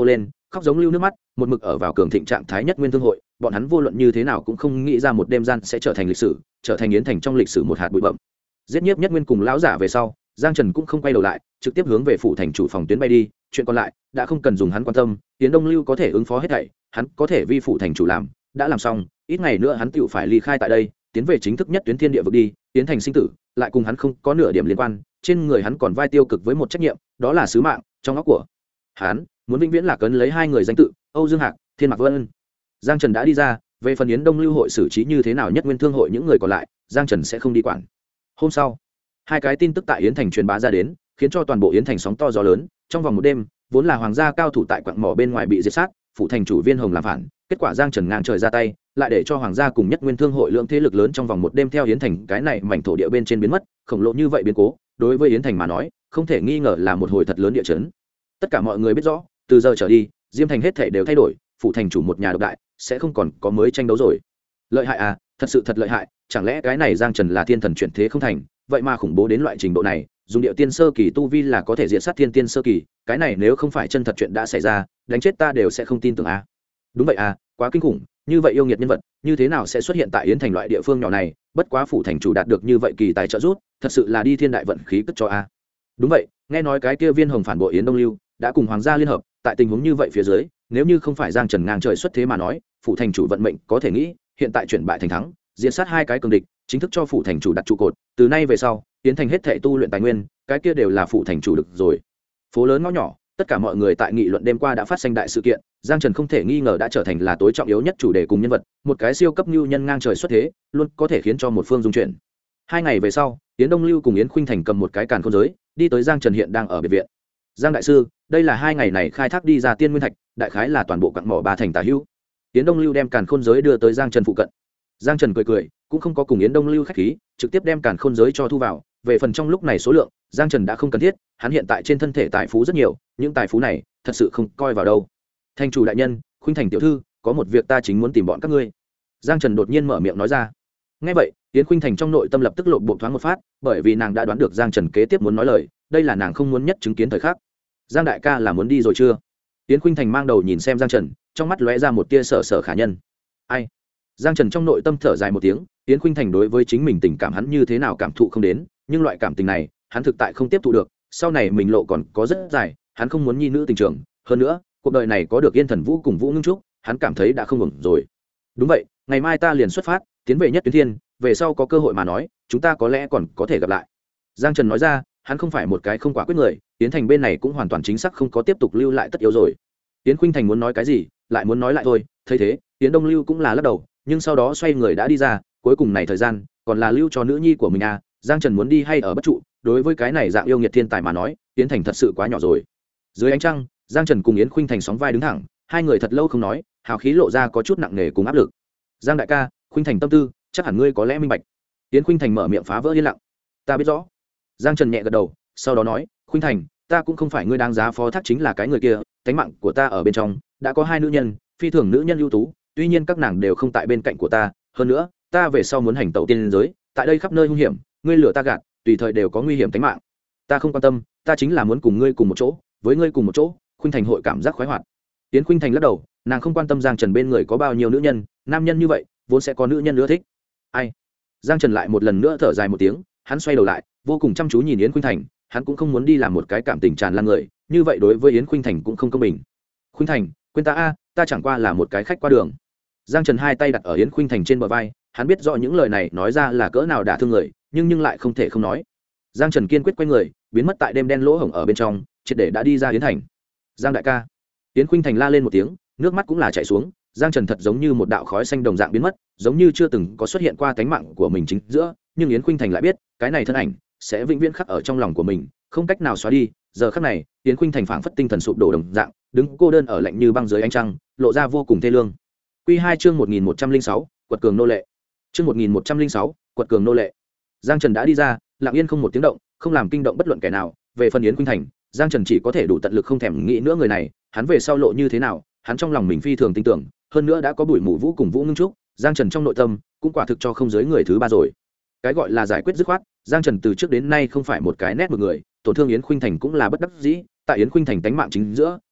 khóc giống lưu nước mắt, một mực ở vào cường thịnh trạng thái nhất nguyên thương hội, bọn hắn vô luận như thế nào cũng không nghĩ ra một đêm gian sẽ trở thành lịch sử, trở thành yến thành trong lịch sử một hạt bụi bặm. Giết nhiếp nhất nguyên cùng lão giả về sau, Giang Trần cũng không quay đầu lại, trực tiếp hướng về phủ thành chủ phòng tuyến bay đi, chuyện còn lại đã không cần dùng hắn quan tâm, Yến Đông Lưu có thể ứng phó hết thảy, hắn có thể vi phủ thành chủ làm, đã làm xong, ít ngày nữa hắn tựu phải ly khai tại đây, tiến về chính thức nhất tuyến thiên địa vực đi, tiến thành sinh tử, lại cùng hắn không có nửa điểm liên quan, trên người hắn còn vai tiêu cực với một trách nhiệm, đó là sứ mạng trong óc của hắn, muốn vĩnh viễn là cấn lấy hai người danh tự, Âu Dương Hạc, Thiên Mạc Vân. Giang Trần đã đi ra, về phần Yến Đông Lưu hội xử trí như thế nào nhất nguyên thương hội những người còn lại, Giang Trần sẽ không đi quản. Hôm sau, hai cái tin tức tại Yến thành truyền bá ra đến, khiến cho toàn bộ Yến thành sóng to gió lớn, trong vòng một đêm, vốn là hoàng gia cao thủ tại quặng mỏ bên ngoài bị diệt sát, phụ thành chủ Viên Hồng làm phản, kết quả Giang Trần ngang trời ra tay, lại để cho hoàng gia cùng nhất nguyên thương hội lượng thế lực lớn trong vòng một đêm theo Yến thành cái này mảnh thổ địa bên trên biến mất, khổng lồ như vậy biến cố, đối với Yến thành mà nói, không thể nghi ngờ là một hồi thật lớn địa chấn. Tất cả mọi người biết rõ, từ giờ trở đi, Diêm thành hết thảy đều thay đổi, phụ thành chủ một nhà độc đại, sẽ không còn có mới tranh đấu rồi. Lợi hại à, thật sự thật lợi hại, chẳng lẽ cái này Giang Trần là thiên thần chuyển thế không thành, vậy mà khủng bố đến loại trình độ này, dùng điệu tiên sơ kỳ tu vi là có thể diệt sát thiên tiên sơ kỳ, cái này nếu không phải chân thật chuyện đã xảy ra, đánh chết ta đều sẽ không tin tưởng a. Đúng vậy à, quá kinh khủng, như vậy yêu nghiệt nhân vật, như thế nào sẽ xuất hiện tại Yến thành loại địa phương nhỏ này, bất quá phủ thành chủ đạt được như vậy kỳ tài trợ giúp, thật sự là đi thiên đại vận khí cất cho a. Đúng vậy, nghe nói cái kia Viên Hồng phản bội Yến Đông Lưu, đã cùng hoàng gia liên hợp, tại tình huống như vậy phía dưới, nếu như không phải Giang Trần ngang trời xuất thế mà nói, phủ thành chủ vận mệnh có thể nghĩ, hiện tại chuyển bại thành thắng, diệt sát hai cái cường địch, chính thức cho phủ thành chủ đặt trụ cột, từ nay về sau, Yến thành hết thảy tu luyện tài nguyên, cái kia đều là phủ thành chủ được rồi. Phố lớn ngõ nhỏ, tất cả mọi người tại nghị luận đêm qua đã phát sinh đại sự kiện, Giang Trần không thể nghi ngờ đã trở thành là tối trọng yếu nhất chủ đề cùng nhân vật, một cái siêu cấp nhu nhân ngang trời xuất thế, luôn có thể khiến cho một phương dung chuyển. Hai ngày về sau, Yến Đông Lưu cùng Yến Khuynh Thành cầm một cái càn khôn giới, đi tới Giang Trần hiện đang ở biệt viện. Giang đại sư, đây là hai ngày này khai thác đi ra tiên nguyên thạch, đại khái là toàn bộ quặng mỏ ba thành tà hữu. Yến Đông Lưu đem càn khôn giới đưa tới Giang Trần phụ cận. Giang Trần cười cười, cũng không có cùng Yến Đông Lưu khách khí, trực tiếp đem càn khôn giới cho thu vào, về phần trong lúc này số lượng, Giang Trần đã không cần thiết, hắn hiện tại trên thân thể tài phú rất nhiều, những tài phú này thật sự không coi vào đâu. Thành chủ đại nhân, Khuynh Thành tiểu thư, có một việc ta chính muốn tìm bọn các ngươi. Giang Trần đột nhiên mở miệng nói ra. Nghe vậy, Yến Khuynh Thành trong nội tâm lập tức lộn bộ thoáng một phát, bởi vì nàng đã đoán được Giang Trần kế tiếp muốn nói lời, đây là nàng không muốn nhất chứng kiến thời khắc. Giang đại ca là muốn đi rồi chưa? Yến Khuynh Thành mang đầu nhìn xem Giang Trần, trong mắt lóe ra một tia sở khả nhân. Ai? Giang Trần trong nội tâm thở dài một tiếng, Yến Khuynh Thành đối với chính mình tình cảm hắn như thế nào cảm thụ không đến, nhưng loại cảm tình này, hắn thực tại không tiếp thụ được, sau này mình lộ còn có rất dài, hắn không muốn nhi nữ tình trường, hơn nữa, cuộc đời này có được Yên Thần Vũ cùng Vũ Ngưng Trúc, hắn cảm thấy đã không ổn rồi. Đúng vậy, ngày mai ta liền xuất phát, tiến về Nhất Tuyến Thiên, về sau có cơ hội mà nói, chúng ta có lẽ còn có thể gặp lại. Giang Trần nói ra, hắn không phải một cái không quả quyết người, Yến Thành bên này cũng hoàn toàn chính xác không có tiếp tục lưu lại tất yếu rồi. Yến Khuynh Thành muốn nói cái gì, lại muốn nói lại thôi, thấy thế, Yến Đông Lưu cũng là lắc đầu, nhưng sau đó xoay người đã đi ra, cuối cùng này thời gian, còn là lưu cho nữ nhi của mình à, Giang Trần muốn đi hay ở bất trụ, đối với cái này dạng yêu nghiệt thiên tài mà nói, Yến Thành thật sự quá nhỏ rồi. Dưới ánh trăng, Giang Trần cùng Yến Khuynh Thành sóng vai đứng thẳng, hai người thật lâu không nói, hào khí lộ ra có chút nặng nề cùng áp lực. Giang đại ca, Khuynh Thành tâm tư, chắc hẳn ngươi có lẽ minh bạch. Yến Khuynh Thành mở miệng phá vỡ yên lặng. Ta biết rõ. Giang Trần nhẹ gật đầu, sau đó nói, Khuynh Thành, ta cũng không phải ngươi đáng giá phó thác chính là cái người kia, cánh mạng của ta ở bên trong, đã có hai nữ nhân, phi thường nữ nhân ưu tú, tuy nhiên các nàng đều không tại bên cạnh của ta, hơn nữa, ta về sau muốn hành tẩu tiên giới, tại đây khắp nơi hung hiểm, ngươi lừa ta gạt, tùy thời đều có nguy hiểm tính mạng. Ta không quan tâm, ta chính là muốn cùng ngươi cùng một chỗ, với ngươi cùng một chỗ, Khuynh Thành hội cảm giác khoái hoạt. Yến Khuynh Thành lắc đầu, nàng không quan tâm Giang Trần bên người có bao nhiêu nữ nhân, nam nhân như vậy, vốn sẽ có nữ nhân nữa thích. Ai? Giang Trần lại một lần nữa thở dài một tiếng, hắn xoay đầu lại, vô cùng chăm chú nhìn Yến Khuynh Thành, hắn cũng không muốn đi làm một cái cảm tình tràn lan người, như vậy đối với Yến Khuynh Thành cũng không công bình. Khuynh Thành, quên ta a, ta chẳng qua là một cái khách qua đường. Giang Trần hai tay đặt ở Yến Khuynh Thành trên bờ vai, hắn biết rõ những lời này nói ra là cỡ nào đả thương người, nhưng lại không thể không nói. Giang Trần kiên quyết quay người, biến mất tại đêm đen lỗ hổng ở bên trong, triệt để đã đi ra Yến Thành. Giang đại ca. Yến Khuynh Thành la lên một tiếng, nước mắt cũng là chảy xuống, Giang Trần thật giống như một đạo khói xanh đồng dạng biến mất, giống như chưa từng có xuất hiện qua cánh mạng của mình chính giữa, nhưng Yến Khuynh Thành lại biết, cái này thân ảnh sẽ vĩnh viễn khắc ở trong lòng của mình, không cách nào xóa đi. Giờ khắc này, Yến Khuynh Thành phảng phất tinh thần sụp đổ đồng dạng, đứng cô đơn ở lạnh như băng dưới ánh trăng, lộ ra vô cùng thê lương. Quy 2 chương 1106, quật cường nô lệ. Chương 1106, quật cường nô lệ. Giang Trần đã đi ra, lặng yên không một tiếng động, không làm kinh động bất luận kẻ nào, về phần Yến Khuynh Thành, Giang Trần chỉ có thể đủ tận lực không thèm nghĩ nữa người này, hắn về sau lộ như thế nào, hắn trong lòng mình phi thường tin tưởng, hơn nữa đã có Bùi Mụ Vũ cùng Vũ Ngưng Trúc, Giang Trần trong nội tâm cũng quả thực cho không giới người thứ ba rồi. Cái gọi là giải quyết dứt khoát, Giang Trần từ trước đến nay không phải một cái nét một người, tổn thương Yến Khuynh Thành cũng là bất đắc dĩ, tại Yến Khuynh Thành tánh mạng chính giữa,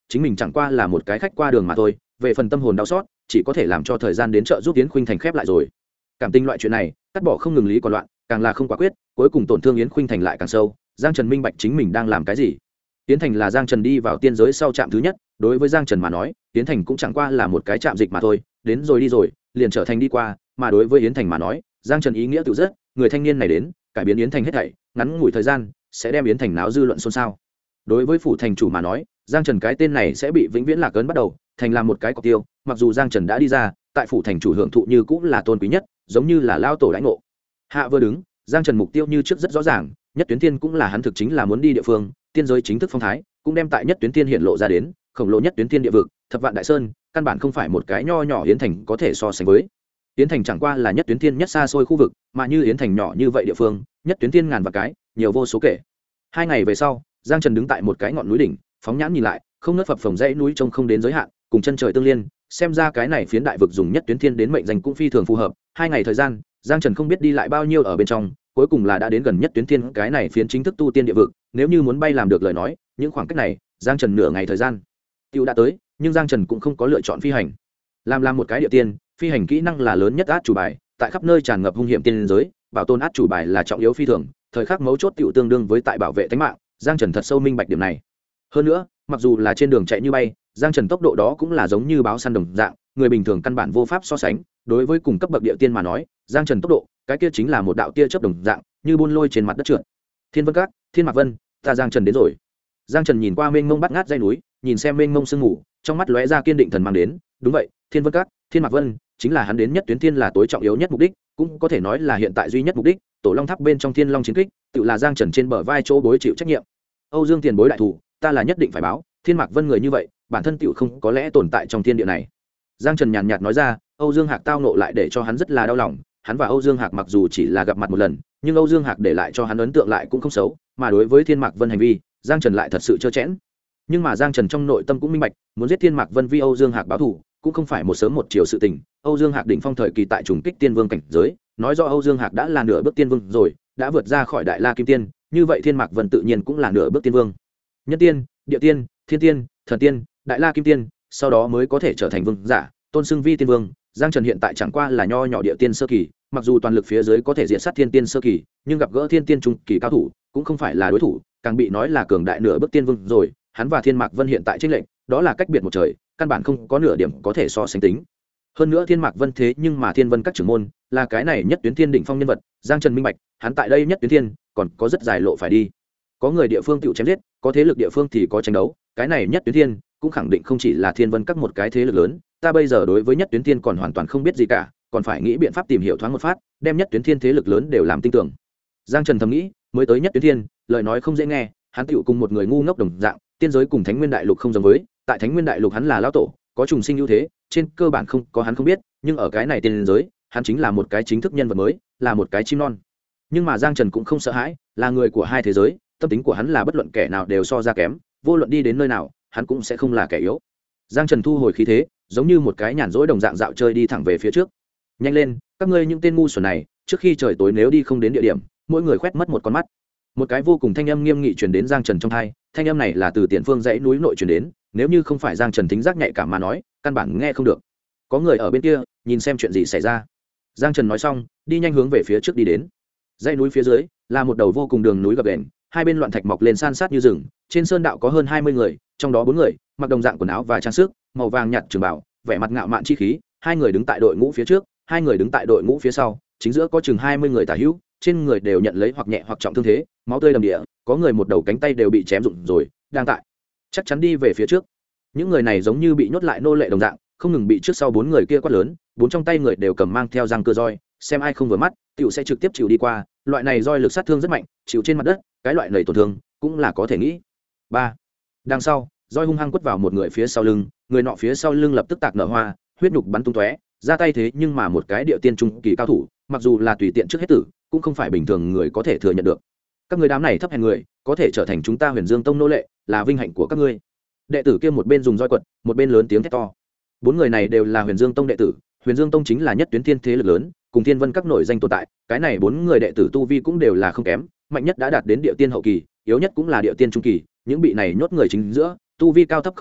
chính mình chẳng qua là một cái khách qua đường mà thôi, về phần tâm hồn đau xót chỉ có thể làm cho thời gian đến trợ giúp Yến Khuynh Thành khép lại rồi. Cảm tình loại chuyện này cắt bỏ không ngừng lý còn loạn, càng là không quả quyết, cuối cùng tổn thương Yến Khuynh Thành lại càng sâu. Giang Trần minh bạch chính mình đang làm cái gì. Yến Thành là Giang Trần đi vào tiên giới sau trạm thứ nhất, đối với Giang Trần mà nói Yến Thành cũng chẳng qua là một cái trạm dịch mà thôi, đến rồi đi rồi liền trở thành đi qua. Mà đối với Yến Thành mà nói Giang Trần ý nghĩa tự rất, người thanh niên này đến cải biến Yến Thành hết thảy, ngắn ngủi thời gian sẽ đem Yến Thành náo dư luận xôn xao. Đối với phủ thành chủ mà nói Giang Trần cái tên này sẽ bị vĩnh viễn lạc ấn bắt đầu thành làm một cái cọc tiêu. Mặc dù Giang Trần đã đi ra, tại phủ thành chủ hưởng thụ như cũng là tôn quý nhất, giống như là lao tổ đãi ngộ. Hạ vừa đứng, Giang Trần mục tiêu như trước rất rõ ràng, Nhất Tuyến Thiên cũng là hắn thực chính là muốn đi địa phương, tiên giới chính thức phong thái cũng đem tại Nhất Tuyến Thiên hiện lộ ra đến, khổng lồ Nhất Tuyến Thiên địa vực, thập vạn đại sơn, căn bản không phải một cái nho nhỏ Yến Thành có thể so sánh với. Yến Thành chẳng qua là Nhất Tuyến Thiên nhất xa xôi khu vực, mà như Yến Thành nhỏ như vậy địa phương, Nhất Tuyến Thiên ngàn vạn cái, nhiều vô số kể. 2 ngày về sau, Giang Trần đứng tại một cái ngọn núi đỉnh, phóng nhãn nhìn lại, không nớt phập phồng dãy núi trông không đến giới hạn, cùng chân trời tương liên, xem ra cái này phiến đại vực dùng Nhất Tuyến Thiên đến mệnh danh cũng phi thường phù hợp. 2 ngày thời gian, Giang Trần không biết đi lại bao nhiêu ở bên trong, cuối cùng là đã đến gần Nhất Tuyến Thiên cái này phiến chính thức tu tiên địa vực. Nếu như muốn bay làm được lời nói, những khoảng cách này Giang Trần nửa ngày thời gian tiêu đã tới, nhưng Giang Trần cũng không có lựa chọn phi hành. Làm một cái địa tiên, phi hành kỹ năng là lớn nhất át chủ bài, tại khắp nơi tràn ngập hung hiểm tiên giới, bảo tồn át chủ bài là trọng yếu phi thường, thời khắc mấu chốt tiểu tương đương với tại bảo vệ tính mạng. Giang Trần thật sâu minh bạch điểm này. Hơn nữa, mặc dù là trên đường chạy như bay, Giang Trần tốc độ đó cũng là giống như báo săn đồng dạng, người bình thường căn bản vô pháp so sánh. Đối với cùng cấp bậc địa tiên mà nói, Giang Trần tốc độ, cái kia chính là một đạo tia chớp đồng dạng, như buôn lôi trên mặt đất trượt. Thiên Vân Các, Thiên Mạc Vân, ta Giang Trần đến rồi. Giang Trần nhìn qua mênh mông bát ngát dãy núi, nhìn xem mênh mông sương mù, trong mắt lóe ra kiên định thần mang đến. Đúng vậy, Thiên Vân Các, Thiên Mạc Vân, chính là hắn đến Nhất Tuyến Thiên là tối trọng yếu nhất mục đích, cũng có thể nói là hiện tại duy nhất mục đích. Tổ Long Tháp bên trong Thiên Long chiến kích, tự là Giang Trần trên bờ vai chỗ bối chịu trách nhiệm. Âu Dương tiền bối đại thủ, ta là nhất định phải báo. Thiên Mạc Vân người như vậy, bản thân tiểu không có lẽ tồn tại trong thiên địa này. Giang Trần nhàn nhạt nói ra, Âu Dương Hạc tao nộ lại để cho hắn rất là đau lòng. Hắn và Âu Dương Hạc mặc dù chỉ là gặp mặt một lần, nhưng Âu Dương Hạc để lại cho hắn ấn tượng lại cũng không xấu, mà đối với Thiên Mạc Vân hành vi, Giang Trần lại thật sự trơ chẽn. Nhưng mà Giang Trần trong nội tâm cũng minh bạch, muốn giết Thiên Mạc Vân vì Âu Dương Hạc báo thù, cũng không phải một sớm một chiều sự tình. Âu Dương Hạc đỉnh phong thời kỳ tại trùng kích tiên vương cảnh giới, nói rõ Âu Dương Hạc đã là nửa bước tiên vương rồi, đã vượt ra khỏi đại la kim tiên, như vậy Thiên Mạc Vân tự nhiên cũng là nửa bước tiên vương. Nhân tiên, địa tiên, thiên tiên, thần tiên, đại la kim tiên, sau đó mới có thể trở thành vương giả, tôn xưng vi tiên vương. Giang Trần hiện tại chẳng qua là nho nhỏ địa tiên sơ kỳ, mặc dù toàn lực phía dưới có thể diệt sát thiên tiên sơ kỳ, nhưng gặp gỡ thiên tiên trung kỳ cao thủ cũng không phải là đối thủ, càng bị nói là cường đại nửa bước tiên vương rồi. Hắn và Thiên Mạc Vân hiện tại chênh lệch, đó là cách biệt một trời, căn bản không có nửa điểm có thể so sánh tính. Hơn nữa Thiên Mạc Vân thế nhưng mà Thiên Vân Các trưởng môn, là cái này Nhất Tuyến Thiên đỉnh phong nhân vật. Giang Trần minh bạch, hắn tại đây Nhất Tuyến Thiên còn có rất dài lộ phải đi. Có người địa phương tựu chém giết, có thế lực địa phương thì có tranh đấu, cái này Nhất Tuyến Thiên cũng khẳng định không chỉ là Thiên Vân Các một cái thế lực lớn. Ta bây giờ đối với Nhất Tuyến Thiên còn hoàn toàn không biết gì cả, còn phải nghĩ biện pháp tìm hiểu thoáng một phát, đem Nhất Tuyến Thiên thế lực lớn đều làm tin tưởng. Giang Trần thầm nghĩ, mới tới Nhất Tuyến Thiên, lời nói không dễ nghe, hắn tựu cùng một người ngu ngốc đồng dạng, tiên giới cùng Thánh Nguyên Đại Lục không giống với, tại Thánh Nguyên Đại Lục hắn là lão tổ, có trùng sinh ưu thế, trên cơ bản không có hắn không biết, nhưng ở cái này tiên giới, hắn chính là một cái chính thức nhân vật mới, là một cái chim non. Nhưng mà Giang Trần cũng không sợ hãi, là người của hai thế giới, tâm tính của hắn là bất luận kẻ nào đều so ra kém, vô luận đi đến nơi nào, hắn cũng sẽ không là kẻ yếu. Giang Trần thu hồi khí thế, giống như một cái nhàn rỗi đồng dạng dạo chơi đi thẳng về phía trước. Nhanh lên, các ngươi những tên ngu xuẩn này, trước khi trời tối nếu đi không đến địa điểm, mỗi người khoét mất một con mắt. Một cái vô cùng thanh âm nghiêm nghị truyền đến Giang Trần trong tai, thanh âm này là từ tiền phương dãy núi nội truyền đến, nếu như không phải Giang Trần thính giác nhạy cảm mà nói, căn bản nghe không được. Có người ở bên kia, nhìn xem chuyện gì xảy ra. Giang Trần nói xong, đi nhanh hướng về phía trước đi đến. Dãy núi phía dưới là một đầu vô cùng đường núi gập ghềnh, hai bên loạn thạch mọc lên san sát như rừng, trên sơn đạo có hơn 20 người, trong đó 4 người mặc đồng dạng quần áo và trang sức, màu vàng nhạt trường bảo, vẻ mặt ngạo mạn chi khí, hai người đứng tại đội ngũ phía trước, hai người đứng tại đội ngũ phía sau, chính giữa có chừng 20 người tả hữu, trên người đều nhận lấy hoặc nhẹ hoặc trọng thương thế, máu tươi đầm địa, có người một đầu cánh tay đều bị chém rụng rồi, đang tại chắc chắn đi về phía trước. Những người này giống như bị nhốt lại nô lệ đồng dạng, không ngừng bị trước sau 4 người kia quát lớn, 4 trong tay người đều cầm mang theo răng cưa roi, xem ai không vừa mắt, tiểu sẽ trực tiếp chịu đi qua, loại này roi lực sát thương rất mạnh, chịu trên mặt đất, cái loại lầy tổn thương cũng là có thể nghĩ. 3. Đằng sau, roi hung hăng quất vào một người phía sau lưng, người nọ phía sau lưng lập tức tạc nở hoa, huyết nhục bắn tung tóe, ra tay thế nhưng mà một cái địa tiên trung kỳ cao thủ, mặc dù là tùy tiện trước hết tử, cũng không phải bình thường người có thể thừa nhận được. Các người đám này thấp hèn người, có thể trở thành chúng ta Huyền Dương Tông nô lệ, là vinh hạnh của các ngươi. Đệ tử kia một bên dùng roi quật, một bên lớn tiếng thét to. 4 người này đều là Huyền Dương Tông đệ tử, Huyền Dương Tông chính là nhất tuyến thiên thế lực lớn, cùng Thiên Vân Các nổi danh tồn tại, cái này 4 người đệ tử tu vi cũng đều là không kém, mạnh nhất đã đạt đến địa tiên hậu kỳ, yếu nhất cũng là địa tiên trung kỳ, những bị này nhốt người chính giữa, tu vi cao thấp không đợi,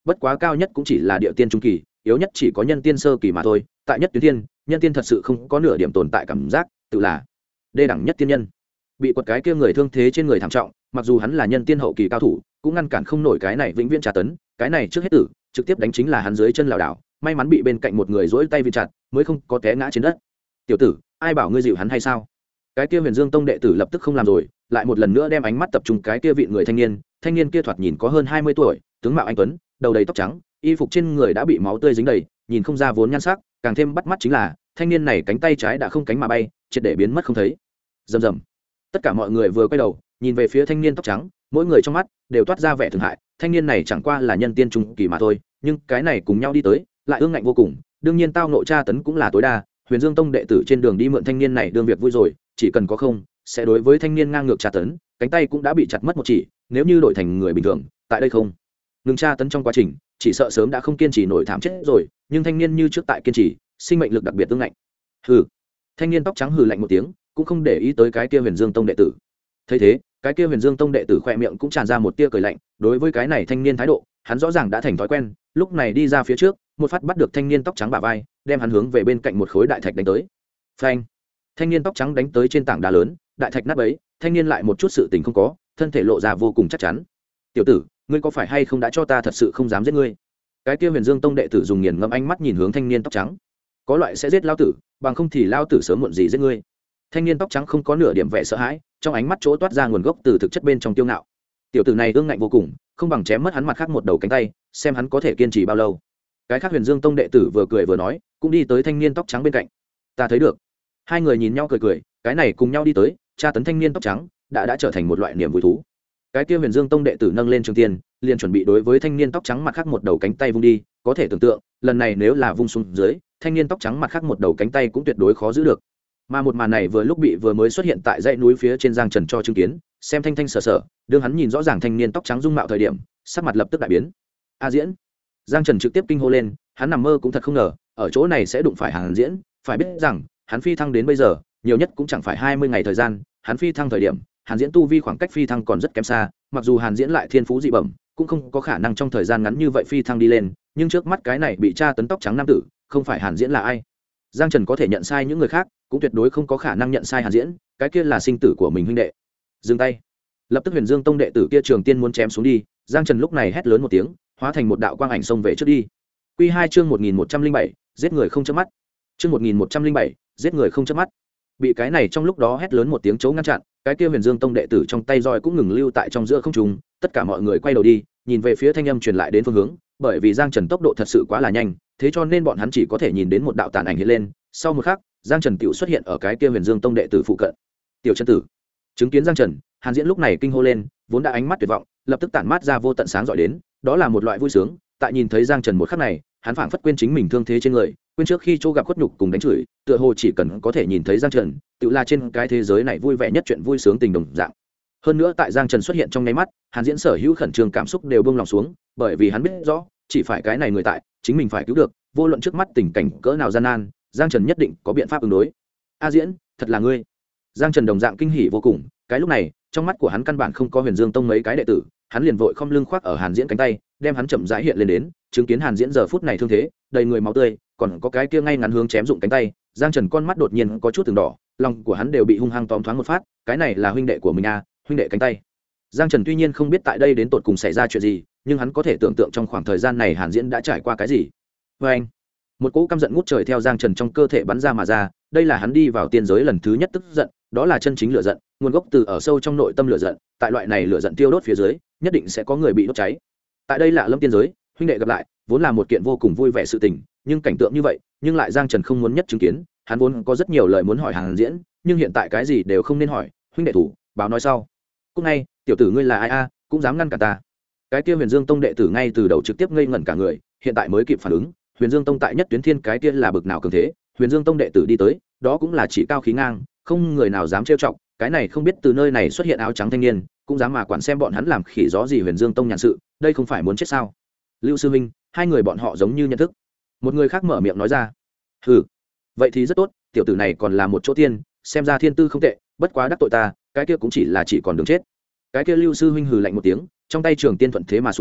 bất quá cao nhất cũng chỉ là địa tiên trung kỳ, yếu nhất chỉ có nhân tiên sơ kỳ mà thôi. Tại nhất tuyến tiên, nhân tiên thật sự không có nửa điểm tồn tại cảm giác, tự là đê đẳng nhất tiên nhân. Bị quật cái kia người thương thế trên người thảm trọng, mặc dù hắn là nhân tiên hậu kỳ cao thủ, cũng ngăn cản không nổi cái này vĩnh viễn tra tấn. Cái này trước hết tử, trực tiếp đánh chính là hắn dưới chân lảo đảo, may mắn bị bên cạnh một người duỗi tay vịn chặt, mới không có té ngã trên đất. Tiểu tử, ai bảo ngươi dịu hắn hay sao? Cái kia Huyền Dương Tông đệ tử lập tức không làm rồi, lại một lần nữa đem ánh mắt tập trung cái kia vị người thanh niên kia thoạt nhìn có hơn 20 tuổi, tướng mạo anh tuấn, đầu đầy tóc trắng, y phục trên người đã bị máu tươi dính đầy, nhìn không ra vốn nhan sắc, càng thêm bắt mắt chính là thanh niên này cánh tay trái đã không cánh mà bay, triệt để biến mất không thấy. Rầm rầm. Tất cả mọi người vừa quay đầu, nhìn về phía thanh niên tóc trắng, mỗi người trong mắt đều toát ra vẻ thương hại. Thanh niên này chẳng qua là nhân tiên trung kỳ mà thôi, nhưng cái này cùng nhau đi tới, lại ương ngạnh vô cùng. Đương nhiên tao nội tra tấn cũng là tối đa. Huyền Dương Tông đệ tử trên đường đi mượn thanh niên này đương việc vui rồi, chỉ cần có không sẽ đối với thanh niên ngang ngược tra tấn, cánh tay cũng đã bị chặt mất một chỉ. Nếu như đổi thành người bình thường, tại đây không ngừng tra tấn trong quá trình, chỉ sợ sớm đã không kiên trì nổi thảm chết rồi. Nhưng thanh niên như trước tại kiên trì, sinh mệnh lực đặc biệt ương ngạnh. Hừ. Thanh niên tóc trắng hừ lạnh một tiếng, cũng không để ý tới cái kia Huyền Dương Tông đệ tử. Thấy thế, cái kia Huyền Dương Tông đệ tử khoe miệng cũng tràn ra một tia cười lạnh. Đối với cái này thanh niên thái độ, hắn rõ ràng đã thành thói quen. Lúc này đi ra phía trước, một phát bắt được thanh niên tóc trắng bả vai, đem hắn hướng về bên cạnh một khối đại thạch đánh tới. Phanh! Thanh niên tóc trắng đánh tới trên tảng đá lớn, đại thạch nát bấy, thanh niên lại một chút sự tình không có, thân thể lộ ra vô cùng chắc chắn. Tiểu tử, ngươi có phải hay không đã cho ta thật sự không dám giết ngươi? Cái kia Huyền Dương Tông đệ tử dùng nghiền ngẫm ánh mắt nhìn hướng thanh niên tóc trắng. Có loại sẽ giết lao tử, bằng không thì lao tử sớm muộn gì giết ngươi. Thanh niên tóc trắng không có nửa điểm vẻ sợ hãi, trong ánh mắt chỗ toát ra nguồn gốc từ thực chất bên trong tiêu ngạo. Tiểu tử này ương ngạnh vô cùng, không bằng chém mất hắn mặt khác một đầu cánh tay, xem hắn có thể kiên trì bao lâu. Cái khác Huyền Dương Tông đệ tử vừa cười vừa nói, cũng đi tới thanh niên tóc trắng bên cạnh. Ta thấy được. Hai người nhìn nhau cười cười, cái này cùng nhau đi tới, tra tấn thanh niên tóc trắng đã trở thành một loại niềm vui thú. Cái kia Huyền Dương Tông đệ tử nâng lên trường tiên, liền chuẩn bị đối với thanh niên tóc trắng mặt khác một đầu cánh tay vung đi, có thể tưởng tượng, lần này nếu là vung xuống dưới, thanh niên tóc trắng mặt khác một đầu cánh tay cũng tuyệt đối khó giữ được. Mà một màn này vừa mới xuất hiện tại dãy núi phía trên Giang Trần cho chứng kiến, xem thanh thanh sở sở, đương hắn nhìn rõ ràng thanh niên tóc trắng dung mạo thời điểm, sắc mặt lập tức đại biến. A Diễn! Giang Trần trực tiếp kinh hô lên, hắn nằm mơ cũng thật không ngờ, ở chỗ này sẽ đụng phải Hàn Diễn, phải biết rằng, hắn phi thăng đến bây giờ, nhiều nhất cũng chẳng phải 20 ngày thời gian, hắn phi thăng thời điểm, Hàn Diễn tu vi khoảng cách phi thăng còn rất kém xa, mặc dù Hàn Diễn lại thiên phú dị bẩm, cũng không có khả năng trong thời gian ngắn như vậy phi thăng đi lên, nhưng trước mắt cái này bị tra tấn tóc trắng nam tử, không phải Hàn Diễn là ai? Giang Trần có thể nhận sai những người khác, cũng tuyệt đối không có khả năng nhận sai Hàn Diễn, cái kia là sinh tử của mình huynh đệ. Dừng tay. Lập tức Huyền Dương Tông đệ tử kia trường tiên muốn chém xuống đi, Giang Trần lúc này hét lớn một tiếng, hóa thành một đạo quang ảnh xông về trước đi. Quy 2 chương 1107, giết người không chớp mắt. Chương 1107, giết người không chớp mắt. Bị cái này trong lúc đó hét lớn một tiếng chấu ngăn chặn, cái kia Huyền Dương Tông đệ tử trong tay roi cũng ngừng lưu tại trong giữa không trung, tất cả mọi người quay đầu đi, nhìn về phía thanh âm truyền lại đến phương hướng, bởi vì Giang Trần tốc độ thật sự quá là nhanh, thế cho nên bọn hắn chỉ có thể nhìn đến một đạo tàn ảnh hiện lên, sau một khắc, Giang Trần tiểu xuất hiện ở cái kia Huyền Dương Tông đệ tử phụ cận. Tiểu Chân Tử. Chứng kiến Giang Trần, Hàn Diễn lúc này kinh hô lên, vốn đã ánh mắt tuyệt vọng, lập tức tản mát ra vô tận sáng rọi đến, đó là một loại vui sướng, tại nhìn thấy Giang Trần một khắc này, hắn phảng phất quên chính mình thương thế trên người, quên trước khi chỗ gặp khuất nhục cùng đánh chửi, tựa hồ chỉ cần có thể nhìn thấy Giang Trần, tự là trên cái thế giới này vui vẻ nhất chuyện vui sướng tình đồng dạng. Hơn nữa tại Giang Trần xuất hiện trong nháy mắt, Hàn Diễn sở hữu khẩn trương cảm xúc đều buông lòng xuống, bởi vì hắn biết rõ, chỉ phải cái này người tại, chính mình phải cứu được, vô luận trước mắt tình cảnh cỡ nào gian nan, Giang Trần nhất định có biện pháp ứng đối. A Diễn, thật là ngươi. Giang Trần đồng dạng kinh hỉ vô cùng, cái lúc này, trong mắt của hắn căn bản không có Huyền Dương Tông mấy cái đệ tử, hắn liền vội không lưng khoác ở Hàn Diễn cánh tay, đem hắn chậm rãi hiện lên đến, chứng kiến Hàn Diễn giờ phút này thương thế, đầy người máu tươi, còn có cái kia ngay ngắn hướng chém dụng cánh tay, Giang Trần con mắt đột nhiên có chút từng đỏ, lòng của hắn đều bị hung hăng tóm thoáng một phát, cái này là huynh đệ của mình à, huynh đệ cánh tay. Giang Trần tuy nhiên không biết tại đây đến tột cùng xảy ra chuyện gì, nhưng hắn có thể tưởng tượng trong khoảng thời gian này Hàn Diễn đã trải qua cái gì. Và anh, một cỗ căm giận ngút trời theo Giang Trần trong cơ thể bắn ra mà ra, đây là hắn đi vào tiên giới lần thứ nhất tức giận, đó là chân chính lửa giận, nguồn gốc từ ở sâu trong nội tâm lửa giận, tại loại này lửa giận tiêu đốt phía dưới, nhất định sẽ có người bị đốt cháy. Tại đây lạ lâm tiên giới, huynh đệ gặp lại, vốn là một kiện vô cùng vui vẻ sự tình, nhưng cảnh tượng như vậy, nhưng lại Giang Trần không muốn nhất chứng kiến, hắn vốn có rất nhiều lời muốn hỏi Hàn Diễn, nhưng hiện tại cái gì đều không nên hỏi, huynh đệ thủ, báo nói sau. Cúc ngay, tiểu tử ngươi là ai a, cũng dám ngăn cả ta. Cái kia Huyền Dương Tông đệ tử ngay từ đầu trực tiếp ngây ngẩn cả người, hiện tại mới kịp phản ứng, Huyền Dương Tông tại nhất tuyến thiên cái kia là bực nào cường thế, Huyền Dương Tông đệ tử đi tới, đó cũng là chỉ cao khí ngang, không người nào dám trêu chọc, cái này không biết từ nơi này xuất hiện áo trắng thanh niên, cũng dám mà quản xem bọn hắn làm khỉ gió gì Huyền Dương Tông nhàn sự, đây không phải muốn chết sao? Lưu sư huynh, hai người bọn họ giống như nhận thức. Một người khác mở miệng nói ra. Hừ, vậy thì rất tốt, tiểu tử này còn là một chỗ tiên, xem ra thiên tư không tệ, bất quá đắc tội ta, cái kia cũng chỉ còn đường chết. Cái kia Lưu sư huynh hừ lạnh một tiếng, trong tay trường tiên thuận thế mà xuống,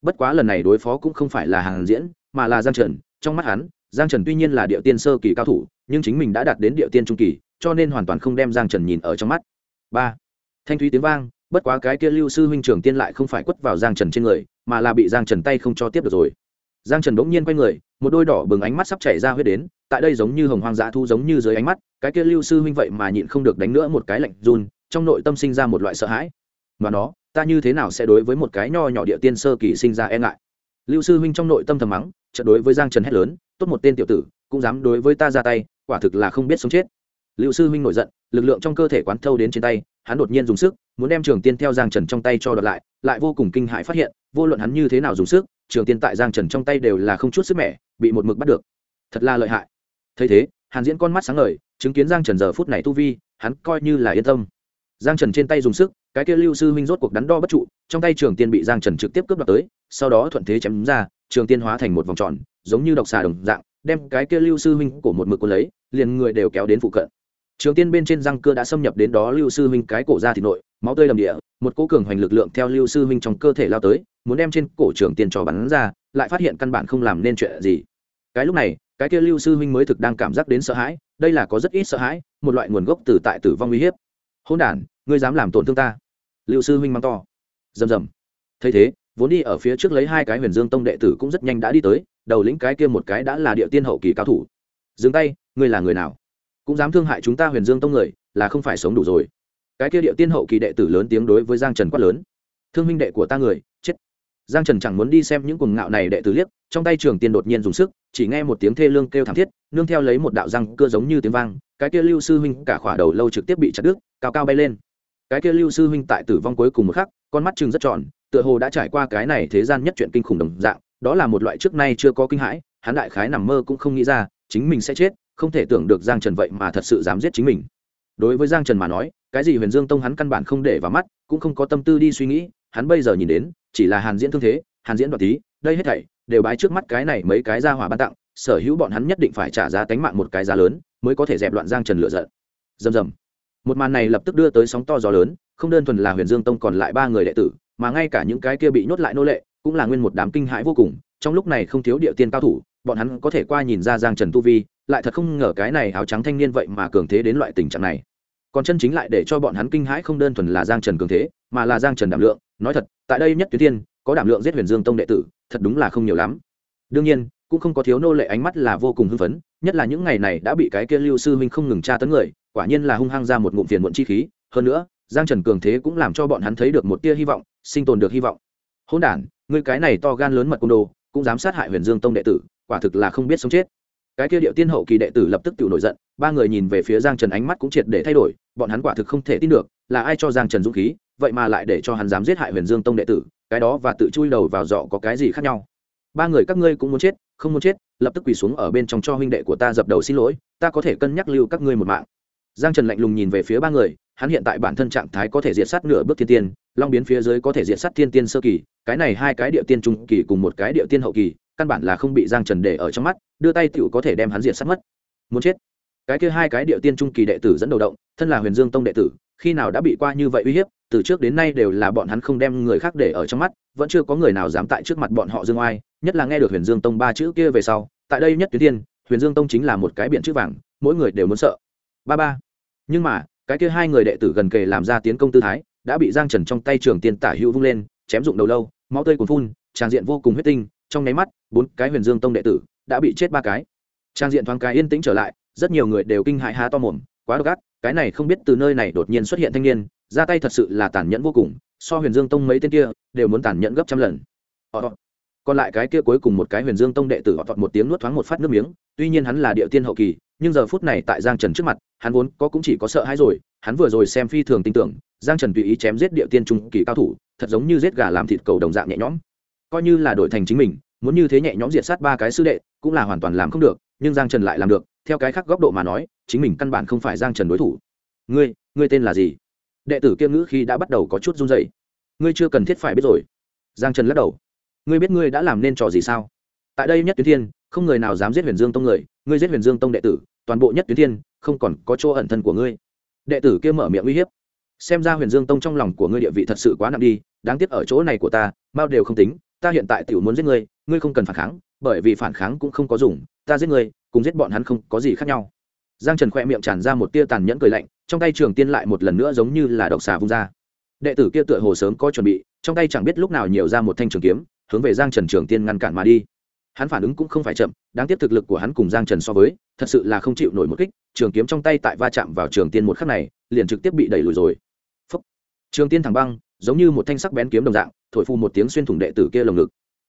bất quá lần này đối phó cũng không phải là Hàn Diễn mà là Giang Trần. Trong mắt hắn, Giang Trần tuy nhiên là địa tiên sơ kỳ cao thủ, nhưng chính mình đã đạt đến địa tiên trung kỳ, cho nên hoàn toàn không đem Giang Trần nhìn ở trong mắt. Ba, thanh thúy tiếng vang, bất quá cái kia Lưu sư huynh trưởng tiên lại không phải quất vào Giang Trần trên người, mà là bị Giang Trần tay không cho tiếp được rồi. Giang Trần bỗng nhiên quay người, một đôi đỏ bừng ánh mắt sắp chảy ra huyết đến, tại đây giống như hồng hoang dã thu giống như dưới ánh mắt, cái kia Lưu sư huynh vậy mà nhịn không được đánh nữa một cái lạnh run, trong nội tâm sinh ra một loại sợ hãi. Mà nó, ta như thế nào sẽ đối với một cái nho nhỏ địa tiên sơ kỳ sinh ra e ngại? Lưu sư huynh trong nội tâm thầm mắng, chợt đối với Giang Trần hét lớn, tốt một tên tiểu tử, cũng dám đối với ta ra tay, quả thực là không biết sống chết. Lưu sư huynh nổi giận, lực lượng trong cơ thể quán thâu đến trên tay, hắn đột nhiên dùng sức, muốn đem trường tiên theo Giang Trần trong tay cho đoạt lại, lại vô cùng kinh hãi phát hiện, vô luận hắn như thế nào dùng sức, trường tiên tại Giang Trần trong tay đều là không chút sức mẻ, bị một mực bắt được. Thật là lợi hại. Thấy thế, Hàn Diễn con mắt sáng ngời, chứng kiến Giang Trần giờ phút này tu vi, hắn coi như là yên tâm. Giang Trần trên tay dùng sức, cái kia Lưu sư huynh rốt cuộc đắn đo bất trụ, trong tay trường tiên bị Giang Trần trực tiếp cướp đoạt tới, sau đó thuận thế chém ra, trường tiên hóa thành một vòng tròn, giống như độc xà đồng dạng, đem cái kia Lưu sư huynh cổ một mực cuốn lấy, liền người đều kéo đến phụ cận. Trường tiên bên trên răng cưa đã xâm nhập đến đó Lưu sư huynh cái cổ ra thịt nội, máu tươi đầm địa, một cỗ cường hoành lực lượng theo Lưu sư huynh trong cơ thể lao tới, muốn đem trên cổ trường tiên cho bắn ra, lại phát hiện căn bản không làm nên chuyện gì. Cái lúc này, cái kia Lưu sư huynh mới thực đang cảm giác đến sợ hãi, đây là có rất ít sợ hãi, một loại nguồn gốc từ tại tử vong uy hiếp. Hỗn đản, ngươi dám làm tổn thương ta? Lưu sư huynh mắng to. Rầm rầm. Thấy thế, vốn đi ở phía trước lấy hai cái Huyền Dương Tông đệ tử cũng rất nhanh đã đi tới, đầu lĩnh cái kia một cái đã là địa tiên hậu kỳ cao thủ. Dừng tay, ngươi là người nào? Cũng dám thương hại chúng ta Huyền Dương Tông người, là không phải sống đủ rồi. Cái kia địa tiên hậu kỳ đệ tử lớn tiếng đối với Giang Trần quát lớn. Thương huynh đệ của ta người, chết. Giang Trần chẳng muốn đi xem những cuồng ngạo này đệ tử liếc, trong tay trường tiên đột nhiên dùng sức, chỉ nghe một tiếng thê lương kêu thảm thiết, nương theo lấy một đạo răng cưa giống như tiếng vang, cái kia Lưu sư huynh cả khỏa đầu lâu trực tiếp bị chặt đứt, cao cao bay lên. Cái kia Lưu sư huynh tại tử vong cuối cùng một khắc, con mắt trừng rất tròn, tựa hồ đã trải qua cái này thế gian nhất chuyện kinh khủng đồng dạng, đó là một loại trước nay chưa có kinh hãi, hắn đại khái nằm mơ cũng không nghĩ ra, chính mình sẽ chết, không thể tưởng được Giang Trần vậy mà thật sự dám giết chính mình. Đối với Giang Trần mà nói, cái gì Huyền Dương Tông hắn căn bản không để vào mắt, cũng không có tâm tư đi suy nghĩ, hắn bây giờ nhìn đến chỉ là Hàn Diễn thương thế, Hàn Diễn đoạt tí, đây hết thảy đều bái trước mắt cái này mấy cái gia hỏa ban tặng, sở hữu bọn hắn nhất định phải trả giá tánh mạng một cái giá lớn, mới có thể dẹp loạn Giang Trần lựa giận. Rầm rầm. Một màn này lập tức đưa tới sóng to gió lớn, không đơn thuần là Huyền Dương Tông còn lại ba người đệ tử, mà ngay cả những cái kia bị nhốt lại nô lệ, cũng là nguyên một đám kinh hãi vô cùng. Trong lúc này không thiếu địa tiên cao thủ, bọn hắn có thể qua nhìn ra Giang Trần tu vi, lại thật không ngờ cái này áo trắng thanh niên vậy mà cường thế đến loại tình trạng này. Còn chân chính lại để cho bọn hắn kinh hãi không đơn thuần là Giang Trần cường thế, mà là Giang Trần đảm lượng. Nói thật, tại đây nhất tuyến tiên có đảm lượng giết Huyền Dương Tông đệ tử, thật đúng là không nhiều lắm. Đương nhiên, cũng không có thiếu nô lệ ánh mắt là vô cùng hưng phấn, nhất là những ngày này đã bị cái kia Lưu sư huynh không ngừng tra tấn người, quả nhiên là hung hăng ra một ngụm phiền muộn chi khí. Hơn nữa, Giang Trần cường thế cũng làm cho bọn hắn thấy được một tia hy vọng, sinh tồn được hy vọng. Hỗn đản, ngươi cái này to gan lớn mật côn đồ, cũng dám sát hại Huyền Dương Tông đệ tử, quả thực là không biết sống chết. Cái kia điệu tiên hậu kỳ đệ tử lập tức tự nổi giận, ba người nhìn về phía Giang Trần ánh mắt cũng triệt để thay đổi, bọn hắn quả thực không thể tin được, là ai cho Giang Trần dũng khí, vậy mà lại để cho hắn dám giết hại Huyền Dương Tông đệ tử, cái đó và tự chui đầu vào giỏ có cái gì khác nhau? Ba người các ngươi cũng muốn chết, không muốn chết, lập tức quỳ xuống ở bên trong cho huynh đệ của ta dập đầu xin lỗi, ta có thể cân nhắc lưu các ngươi một mạng. Giang Trần lạnh lùng nhìn về phía ba người, hắn hiện tại bản thân trạng thái có thể diệt sát nửa bước thiên tiên, long biến phía dưới có thể diệt sát thiên tiên sơ kỳ, cái này hai cái địa tiên trung kỳ cùng một cái địa tiên hậu kỳ, căn bản là không bị Giang Trần để ở trong mắt, đưa tay tiểu có thể đem hắn diệt sát mất. Muốn chết. Cái kia hai cái địa tiên trung kỳ đệ tử dẫn đầu động, thân là Huyền Dương Tông đệ tử, khi nào đã bị qua như vậy uy hiếp, từ trước đến nay đều là bọn hắn không đem người khác để ở trong mắt, vẫn chưa có người nào dám tại trước mặt bọn họ dương oai, nhất là nghe được Huyền Dương Tông ba chữ kia về sau, tại đây nhất tuyến tiên, Huyền Dương Tông chính là một cái biển chữ vàng, mỗi người đều muốn sợ. Ba. Nhưng mà, cái kia hai người đệ tử gần kề làm ra tiến công tư thái, đã bị Giang Trần trong tay trường tiên tả hữu vung lên, chém dụng đầu lâu, máu tươi cuồn phun, tràng diện vô cùng huyết tinh, trong nháy mắt, bốn cái Huyền Dương Tông đệ tử đã bị chết ba cái. Trang diện thoáng cái yên tĩnh trở lại, rất nhiều người đều kinh hãi há to mồm, quá độc ác, cái này không biết từ nơi này đột nhiên xuất hiện thanh niên, ra tay thật sự là tàn nhẫn vô cùng, so Huyền Dương Tông mấy tên kia đều muốn tàn nhẫn gấp trăm lần. Còn lại cái kia cuối cùng một cái Huyền Dương Tông đệ tử họ một tiếng nuốt thoáng một phát nước miếng, tuy nhiên hắn là địa tiên hậu kỳ, nhưng giờ phút này tại Giang Trần trước mặt, hắn vốn có cũng chỉ có sợ hãi rồi, hắn vừa rồi xem phi thường tin tưởng, Giang Trần tùy ý chém giết địa tiên trung kỳ cao thủ, thật giống như giết gà làm thịt cầu đồng dạng nhẹ nhõm. Coi như là đổi thành chính mình, muốn như thế nhẹ nhõm diệt sát ba cái sư đệ, cũng là hoàn toàn làm không được, nhưng Giang Trần lại làm được, theo cái khác góc độ mà nói, chính mình căn bản không phải Giang Trần đối thủ. Ngươi tên là gì? Đệ tử kia ngữ khi đã bắt đầu có chút run rẩy. Ngươi chưa cần thiết phải biết rồi. Giang Trần lắc đầu. Ngươi biết ngươi đã làm nên trò gì sao? Tại đây nhất tuyến thiên, không người nào dám giết Huyền Dương Tông người, ngươi giết Huyền Dương Tông đệ tử, toàn bộ nhất tuyến thiên không còn có chỗ ẩn thân của ngươi. Đệ tử kia mở miệng uy hiếp. Xem ra Huyền Dương Tông trong lòng của ngươi địa vị thật sự quá nặng đi, đáng tiếc ở chỗ này của ta, bao đều không tính, ta hiện tại tiểu muốn giết ngươi, ngươi không cần phản kháng, bởi vì phản kháng cũng không có dùng, ta giết ngươi cùng giết bọn hắn không có gì khác nhau. Giang Trần khẽ miệng tràn ra một tia tàn nhẫn cười lạnh, trong tay trường tiên lại một lần nữa giống như là độc xà vung ra. Đệ tử kia tựa hồ sớm có chuẩn bị, trong tay chẳng biết lúc nào nhiều ra một thanh trường kiếm, hướng về Giang Trần trường tiên ngăn cản mà đi. Hắn phản ứng cũng không phải chậm, đáng tiếc thực lực của hắn cùng Giang Trần so với, thật sự là không chịu nổi một kích, trường kiếm trong tay tại va chạm vào trường tiên một khắc này, liền trực tiếp bị đẩy lùi rồi. Phốc. Trường tiên thẳng băng, giống như một thanh sắc bén kiếm đồng dạng, thổi phù một tiếng xuyên thủng đệ tử kia lồng ngực.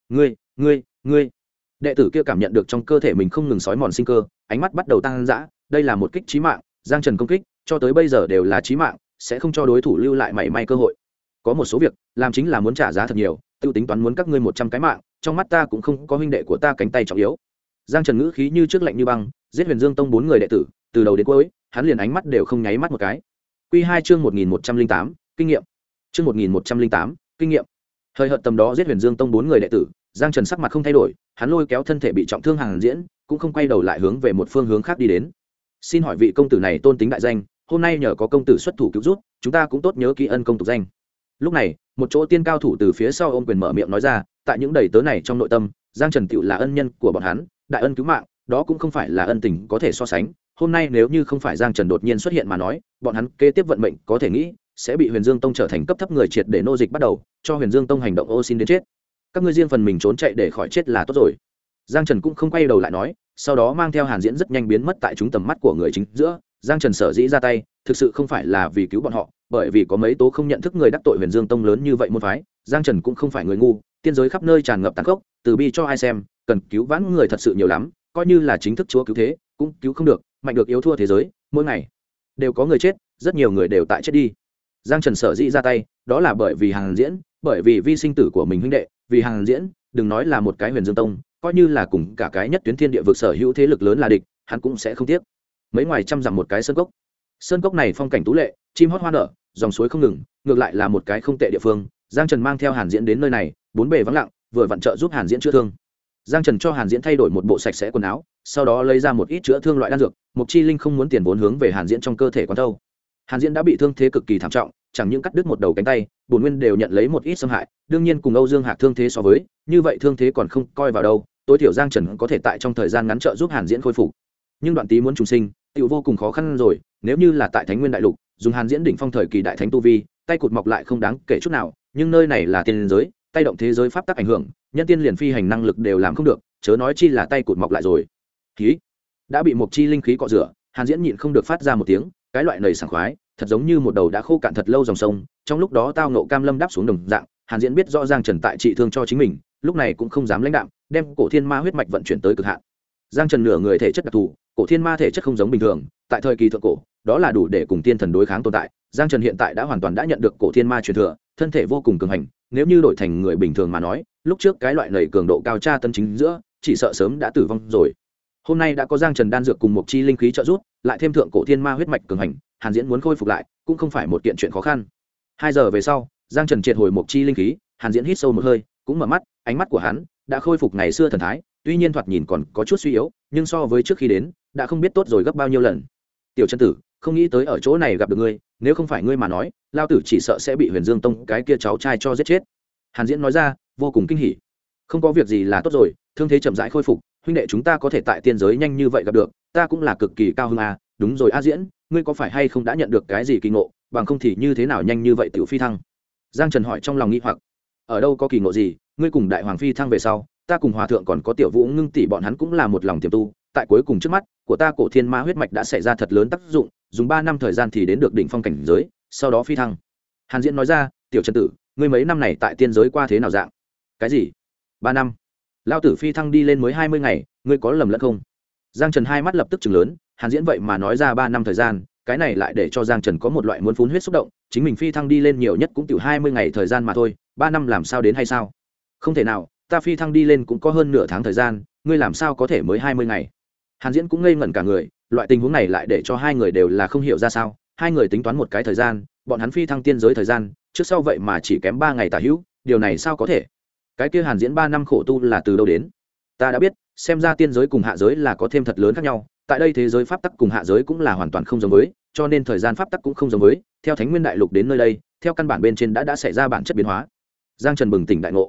Ngươi. Đệ tử kia cảm nhận được trong cơ thể mình không ngừng sói mòn sinh cơ, ánh mắt bắt đầu tăng dã, đây là một kích chí mạng, Giang Trần công kích, cho tới bây giờ đều là chí mạng, sẽ không cho đối thủ lưu lại mảy may cơ hội. Có một số việc, làm chính là muốn trả giá thật nhiều, tiêu tính toán muốn các ngươi 100 cái mạng, trong mắt ta cũng không có huynh đệ của ta cánh tay trọng yếu. Giang Trần ngữ khí như trước lạnh như băng, giết Huyền Dương Tông 4 người đệ tử, từ đầu đến cuối, hắn liền ánh mắt đều không nháy mắt một cái. Quy 2 chương 1108, kinh nghiệm. Chương 1108, kinh nghiệm. Hơi hợt tầm đó giết Huyền Dương Tông 4 người đệ tử, Giang Trần sắc mặt không thay đổi, hắn lôi kéo thân thể bị trọng thương Hàn Diễn, cũng không quay đầu lại hướng về một phương hướng khác đi đến. Xin hỏi vị công tử này tôn tính đại danh, hôm nay nhờ có công tử xuất thủ cứu giúp, chúng ta cũng tốt nhớ kỹ ân công tục danh. Lúc này, một chỗ tiên cao thủ từ phía sau ôm quyền mở miệng nói ra, tại những đầy tớ này trong nội tâm, Giang Trần tựu là ân nhân của bọn hắn, đại ân cứu mạng, đó cũng không phải là ân tình có thể so sánh. Hôm nay nếu như không phải Giang Trần đột nhiên xuất hiện mà nói, bọn hắn kế tiếp vận mệnh có thể nghĩ sẽ bị Huyền Dương Tông trở thành cấp thấp người triệt để nô dịch bắt đầu, cho Huyền Dương Tông hành động ô xin đến chết. Các ngươi riêng phần mình trốn chạy để khỏi chết là tốt rồi. Giang Trần cũng không quay đầu lại nói, sau đó mang theo Hàn Diễn rất nhanh biến mất tại chúng tầm mắt của người chính giữa. Giang Trần sở dĩ ra tay, thực sự không phải là vì cứu bọn họ, bởi vì có mấy tố không nhận thức người đắc tội Huyền Dương Tông lớn như vậy môn phái, Giang Trần cũng không phải người ngu, tiên giới khắp nơi tràn ngập tàn khốc, từ bi cho ai xem, cần cứu vãn người thật sự nhiều lắm, coi như là chính thức chúa cứu thế, cũng cứu không được, mạnh được yếu thua thế giới, mỗi ngày đều có người chết, rất nhiều người đều tại chết đi. Giang Trần sở dĩ ra tay, đó là bởi vì Hàn Diễn, bởi vì vi sinh tử của mình huynh đệ, vì Hàn Diễn, đừng nói là một cái Huyền Dương Tông, coi như là cùng cả cái nhất tuyến thiên địa vực sở hữu thế lực lớn là địch, hắn cũng sẽ không tiếc. Mấy ngoài trăm dặm một cái sơn cốc này phong cảnh tú lệ, chim hót hoa nở, dòng suối không ngừng, ngược lại là một cái không tệ địa phương. Giang Trần mang theo Hàn Diễn đến nơi này, bốn bề vắng lặng, vừa vặn trợ giúp Hàn Diễn chữa thương. Giang Trần cho Hàn Diễn thay đổi một bộ sạch sẽ quần áo, sau đó lấy ra một ít chữa thương loại đan dược. Mục Chi Linh không muốn tiền vốn hướng về Hàn Diễn trong cơ thể quán thâu. Hàn Diễn đã bị thương thế cực kỳ thảm trọng, chẳng những cắt đứt một đầu cánh tay, bổn nguyên đều nhận lấy một ít xâm hại, đương nhiên cùng Âu Dương Hạc thương thế so với, như vậy thương thế còn không coi vào đâu, tối thiểu Giang Trần có thể tại trong thời gian ngắn trợ giúp Hàn Diễn khôi phục. Nhưng đoạn tí muốn trùng sinh, tiểu vô cùng khó khăn rồi, nếu như là tại Thánh Nguyên đại lục, dùng Hàn Diễn đỉnh phong thời kỳ đại thánh tu vi, tay cụt mọc lại không đáng kể chút nào, nhưng nơi này là tiên giới, tay động thế giới pháp tắc ảnh hưởng, nhân tiên liền phi hành năng lực đều làm không được, chớ nói chi là tay cụt mọc lại rồi. Khí đã bị Mộc Chi Linh khí cọ rửa, Hàn Diễn nhịn không được phát ra một tiếng, cái loại nầy sảng khoái, thật giống như một đầu đã khô cạn thật lâu dòng sông, trong lúc đó tao ngộ cam lâm đáp xuống đồng dạng. Hàn Diễn biết rõ Giang Trần tại trị thương cho chính mình, lúc này cũng không dám lãnh đạm, đem cổ thiên ma huyết mạch vận chuyển tới cực hạn. Giang Trần nửa người thể chất đặc thù, cổ thiên ma thể chất không giống bình thường, tại thời kỳ thượng cổ, đó là đủ để cùng tiên thần đối kháng tồn tại. Giang Trần hiện tại đã hoàn toàn đã nhận được cổ thiên ma truyền thừa, thân thể vô cùng cường hành, nếu như đổi thành người bình thường mà nói, lúc trước cái loại nầy cường độ cao tra tân chính giữa, chỉ sợ sớm đã tử vong rồi. Hôm nay đã có Giang Trần đan dược cùng một chi linh khí trợ giúp, lại thêm thượng cổ thiên ma huyết mạch cường hành, Hàn Diễn muốn khôi phục lại cũng không phải một kiện chuyện khó khăn. 2 giờ về sau, Giang Trần triệt hồi một chi linh khí, Hàn Diễn hít sâu một hơi, cũng mở mắt, ánh mắt của hắn đã khôi phục ngày xưa thần thái, tuy nhiên thoạt nhìn còn có chút suy yếu, nhưng so với trước khi đến, đã không biết tốt rồi gấp bao nhiêu lần. Tiểu Chân Tử, không nghĩ tới ở chỗ này gặp được ngươi, nếu không phải ngươi mà nói, lao tử chỉ sợ sẽ bị Huyền Dương Tông cái kia cháu trai cho giết chết. Hàn Diễn nói ra, vô cùng kinh hỉ. Không có việc gì là tốt rồi, thương thế chậm rãi khôi phục, huynh đệ chúng ta có thể tại tiên giới nhanh như vậy gặp được, ta cũng là cực kỳ cao hứng à. Đúng rồi A Diễn, ngươi có phải hay không đã nhận được cái gì kỳ ngộ, bằng không thì như thế nào nhanh như vậy tiểu phi thăng? Giang Trần hỏi trong lòng nghi hoặc. Ở đâu có kỳ ngộ gì, ngươi cùng đại hoàng phi thăng về sau, ta cùng hòa thượng còn có tiểu vũ ngưng tỷ bọn hắn cũng là một lòng tiềm tu, tại cuối cùng trước mắt của ta cổ thiên ma huyết mạch đã xảy ra thật lớn tác dụng, dùng 3 năm thời gian thì đến được đỉnh phong cảnh giới, sau đó phi thăng. Hàn Diễn nói ra, tiểu Trần Tử, ngươi mấy năm này tại tiên giới qua thế nào dạng? Cái gì? 3 năm? Lao tử phi thăng đi lên mới 20 ngày, ngươi có lầm lẫn không? Giang Trần hai mắt lập tức trừng lớn, Hàn Diễn vậy mà nói ra 3 năm thời gian, cái này lại để cho Giang Trần có một loại muốn phun huyết xúc động, chính mình phi thăng đi lên nhiều nhất cũng tiểu 20 ngày thời gian mà thôi, 3 năm làm sao đến hay sao? Không thể nào, ta phi thăng đi lên cũng có hơn nửa tháng thời gian, ngươi làm sao có thể mới 20 ngày? Hàn Diễn cũng ngây ngẩn cả người, loại tình huống này lại để cho hai người đều là không hiểu ra sao, hai người tính toán một cái thời gian, bọn hắn phi thăng tiên giới thời gian, trước sau vậy mà chỉ kém 3 ngày tả hữu, điều này sao có thể? Cái kia Hàn Diễn 3 năm khổ tu là từ đâu đến? Ta đã biết, xem ra tiên giới cùng hạ giới là có thêm thật lớn khác nhau, tại đây thế giới pháp tắc cùng hạ giới cũng là hoàn toàn không giống với, cho nên thời gian pháp tắc cũng không giống với, theo Thánh Nguyên đại lục đến nơi đây, theo căn bản bên trên đã xảy ra bản chất biến hóa. Giang Trần bừng tỉnh đại ngộ.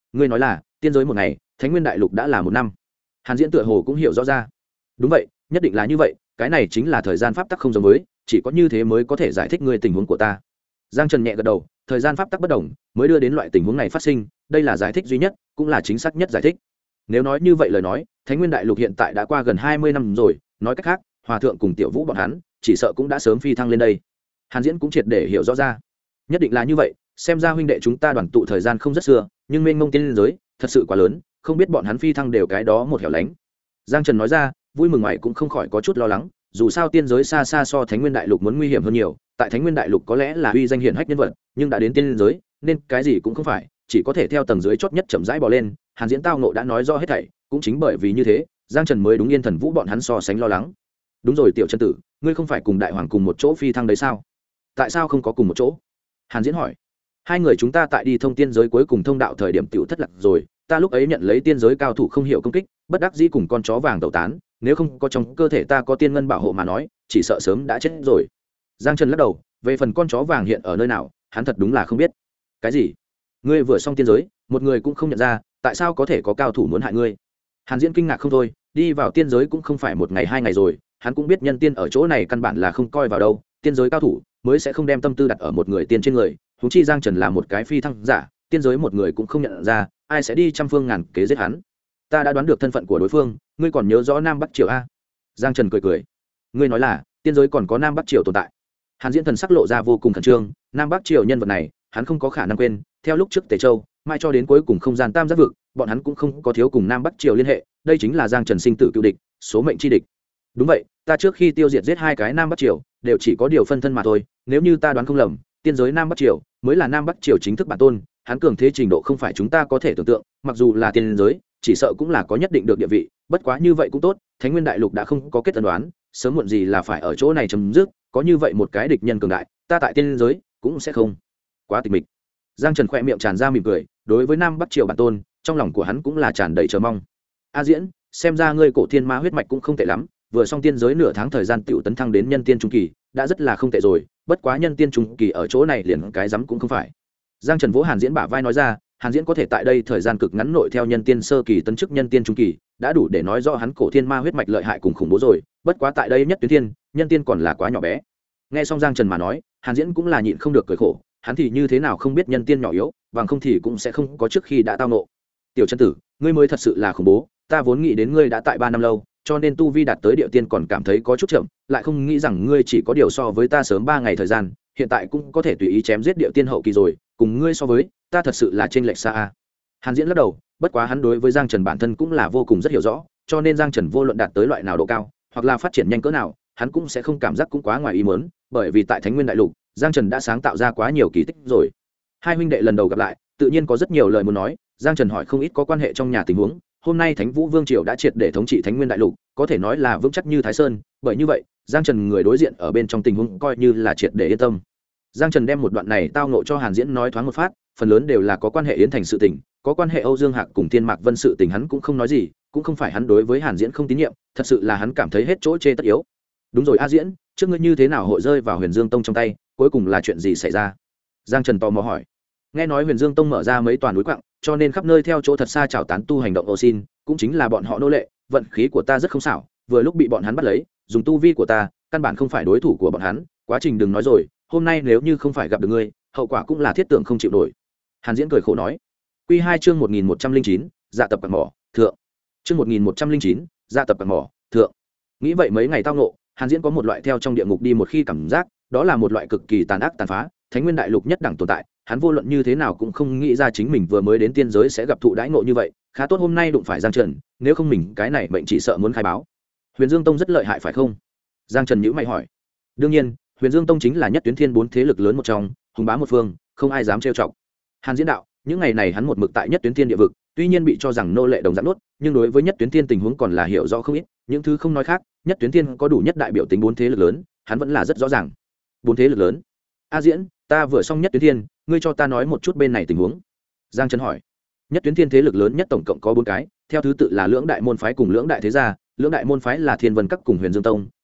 ngươi nói là tiên giới một ngày, Thánh Nguyên Đại Lục đã là một năm. Hàn Diễn tựa hồ cũng hiểu rõ ra. Đúng vậy, nhất định là như vậy, cái này chính là thời gian pháp tắc không giống với, chỉ có như thế mới có thể giải thích ngươi tình huống của ta. Giang Trần nhẹ gật đầu, thời gian pháp tắc bất đồng, mới đưa đến loại tình huống này phát sinh, đây là giải thích duy nhất, cũng là chính xác nhất giải thích. Nếu nói như vậy lời nói, Thánh Nguyên Đại Lục hiện tại đã qua gần 20 năm rồi, nói cách khác, Hòa thượng cùng Tiểu Vũ bọn hắn, chỉ sợ cũng đã sớm phi thăng lên đây. Hàn Diễn cũng triệt để hiểu rõ ra. Nhất định là như vậy, xem ra huynh đệ chúng ta đoàn tụ thời gian không rất xưa, nhưng mênh mông tiên giới, thật sự quá lớn, không biết bọn hắn phi thăng đều cái đó một hẻo lánh. Giang Trần nói ra, vui mừng ngoài cũng không khỏi có chút lo lắng, dù sao tiên giới xa xa so Thánh Nguyên Đại Lục muốn nguy hiểm hơn nhiều, tại Thánh Nguyên Đại Lục có lẽ là uy danh hiển hách nhân vật, nhưng đã đến tiên giới, nên cái gì cũng không phải, chỉ có thể theo tầng dưới chót nhất chậm rãi bò lên. Hàn Diễn tao ngộ đã nói rõ hết thảy, cũng chính bởi vì như thế, Giang Trần mới đúng Yên Thần Vũ bọn hắn so sánh lo lắng. Đúng rồi Tiểu Chân Tử, ngươi không phải cùng Đại Hoàng cùng một chỗ phi thăng đấy sao? Tại sao không có cùng một chỗ? Hàn Diễn hỏi. Hai người chúng ta tại đi thông tiên giới cuối cùng thông đạo thời điểm tiểu thất lạc rồi, ta lúc ấy nhận lấy tiên giới cao thủ không hiểu công kích, bất đắc dĩ cùng con chó vàng tẩu tán, nếu không có trong cơ thể ta có tiên ngân bảo hộ mà nói, chỉ sợ sớm đã chết rồi. Giang Trần lắc đầu, về phần con chó vàng hiện ở nơi nào, hắn thật đúng là không biết. Cái gì? Ngươi vừa xong tiên giới, một người cũng không nhận ra, tại sao có thể có cao thủ muốn hại ngươi? Hàn Diễn kinh ngạc không thôi, đi vào tiên giới cũng không phải một ngày hai ngày rồi, hắn cũng biết nhân tiên ở chỗ này căn bản là không coi vào đâu, tiên giới cao thủ mới sẽ không đem tâm tư đặt ở một người tiên trên người, huống chi Giang Trần là một cái phi thăng giả, tiên giới một người cũng không nhận ra, ai sẽ đi trăm phương ngàn kế giết hắn. Ta đã đoán được thân phận của đối phương, ngươi còn nhớ rõ Nam Bắc Triều a? Giang Trần cười cười. Ngươi nói là tiên giới còn có Nam Bắc Triều tồn tại? Hàn Diễn thần sắc lộ ra vô cùng khẩn trương, Nam Bắc Triều nhân vật này, hắn không có khả năng quên, theo lúc trước Tề Châu, mai cho đến cuối cùng không gian tam giác vực, bọn hắn cũng không có thiếu cùng Nam Bắc Triều liên hệ, đây chính là Giang Trần sinh tử cựu địch, số mệnh chi địch. Đúng vậy, ta trước khi tiêu diệt giết hai cái Nam Bắc Triều, đều chỉ có điều phân thân mà thôi, nếu như ta đoán không lầm, tiên giới Nam Bắc Triều mới là Nam Bắc Triều chính thức bản tôn, hắn cường thế trình độ không phải chúng ta có thể tưởng tượng, mặc dù là tiên giới, chỉ sợ cũng là có nhất định được địa vị, bất quá như vậy cũng tốt, Thánh Nguyên Đại Lục đã không có kết tân đoán, sớm muộn gì là phải ở chỗ này chấm dứt, có như vậy một cái địch nhân cường đại, ta tại tiên giới cũng sẽ không quá tịch mịch. Giang Trần khẽ miệng tràn ra mỉm cười, đối với Nam Bắc Triều bản tôn, trong lòng của hắn cũng là tràn đầy chờ mong. A Diễn, xem ra ngươi cổ thiên ma huyết mạch cũng không tệ lắm, vừa xong tiên giới nửa tháng thời gian tiểu tấn thăng đến nhân tiên trung kỳ, đã rất là không tệ rồi, bất quá nhân tiên trung kỳ ở chỗ này liền cái rắm cũng không phải. Giang Trần vỗ Hàn Diễn bả vai nói ra, Hàn Diễn có thể tại đây thời gian cực ngắn nội theo nhân tiên sơ kỳ tấn chức nhân tiên trung kỳ, đã đủ để nói rõ hắn cổ thiên ma huyết mạch lợi hại cùng khủng bố rồi, bất quá tại đây nhất tuyến thiên, nhân tiên còn là quá nhỏ bé. Nghe xong Giang Trần mà nói, Hàn Diễn cũng là nhịn không được cười khổ, hắn thì như thế nào không biết nhân tiên nhỏ yếu, bằng không thì cũng sẽ không có trước khi đã tao ngộ. Tiểu Chân Tử, ngươi mới thật sự là khủng bố, ta vốn nghĩ đến ngươi đã tại 3 năm lâu, cho nên tu vi đạt tới địa tiên còn cảm thấy có chút chậm, lại không nghĩ rằng ngươi chỉ có điều so với ta sớm 3 ngày thời gian, hiện tại cũng có thể tùy ý chém giết địa tiên hậu kỳ rồi, cùng ngươi so với, ta thật sự là chênh lệch xa a. Hàn Diễn lắc đầu, bất quá hắn đối với Giang Trần bản thân cũng là vô cùng rất hiểu rõ, cho nên Giang Trần vô luận đạt tới loại nào độ cao, hoặc là phát triển nhanh cỡ nào, hắn cũng sẽ không cảm giác cũng quá ngoài ý muốn, bởi vì tại Thánh Nguyên Đại Lục, Giang Trần đã sáng tạo ra quá nhiều kỳ tích rồi. Hai huynh đệ lần đầu gặp lại, tự nhiên có rất nhiều lời muốn nói, Giang Trần hỏi không ít có quan hệ trong nhà tình huống, hôm nay Thánh Vũ Vương triều đã triệt để thống trị Thánh Nguyên Đại Lục, có thể nói là vững chắc như Thái Sơn, bởi như vậy, Giang Trần người đối diện ở bên trong tình huống coi như là triệt để yên tâm. Giang Trần đem một đoạn này tao ngộ cho Hàn Diễn nói thoáng một phát, phần lớn đều là có quan hệ Yến Thành sự tình, có quan hệ Âu Dương Hạc cùng Thiên Mạc Vân sự tình hắn cũng không nói gì, cũng không phải hắn đối với Hàn Diễn không tín nhiệm, thật sự là hắn cảm thấy hết chỗ chê tất yếu. Đúng rồi A Diễn, trước ngươi như thế nào hội rơi vào Huyền Dương Tông trong tay, cuối cùng là chuyện gì xảy ra? Giang Trần tò mò hỏi. Nghe nói Huyền Dương Tông mở ra mấy toàn núi quặng, cho nên khắp nơi theo chỗ thật xa chào tán tu hành động ô xin, cũng chính là bọn họ nô lệ, vận khí của ta rất không xảo, vừa lúc bị bọn hắn bắt lấy, dùng tu vi của ta, căn bản không phải đối thủ của bọn hắn, quá trình đừng nói rồi, hôm nay nếu như không phải gặp được ngươi, hậu quả cũng là thiết tưởng không chịu nổi. Hàn Diễn cười khổ nói. Quy 2 chương 1109, dạ tập bạc mỏ, thượng. Chương 1109, dạ tập bạc mỏ, thượng. Nghĩ vậy mấy ngày tao ngộ, Hàn Diễn có một loại theo trong địa ngục đi một khi cảm giác, đó là một loại cực kỳ tàn ác tàn phá, Thánh Nguyên Đại Lục nhất đẳng tồn tại, hắn vô luận như thế nào cũng không nghĩ ra chính mình vừa mới đến tiên giới sẽ gặp thụ đãi ngộ như vậy, khá tốt hôm nay đụng phải Giang Trần, nếu không mình cái này bệnh chỉ sợ muốn khai báo. Huyền Dương Tông rất lợi hại phải không? Giang Trần nhíu mày hỏi. Đương nhiên, Huyền Dương Tông chính là nhất tuyến thiên 4 thế lực lớn một trong, hùng bá một phương, không ai dám trêu chọc. Hàn Diễn đạo, những ngày này hắn một mực tại nhất tuyến thiên địa vực, tuy nhiên bị cho rằng nô lệ đồng dạng nuốt, nhưng đối với nhất tuyến thiên tình huống còn là hiểu rõ không ít, những thứ không nói khác, nhất tuyến thiên có đủ nhất đại biểu tính 4 thế lực lớn, hắn vẫn là rất rõ ràng. 4 thế lực lớn? A Diễn, ta vừa xong nhất tuyến thiên, ngươi cho ta nói một chút bên này tình huống. Giang Trần hỏi. Nhất tuyến thiên thế lực lớn nhất tổng cộng có 4 cái, theo thứ tự là Lưỡng Đại môn phái cùng Lưỡng Đại thế gia, Lưỡng Đại môn phái là Thiên Vân Các cùng Huyền Dương Tông,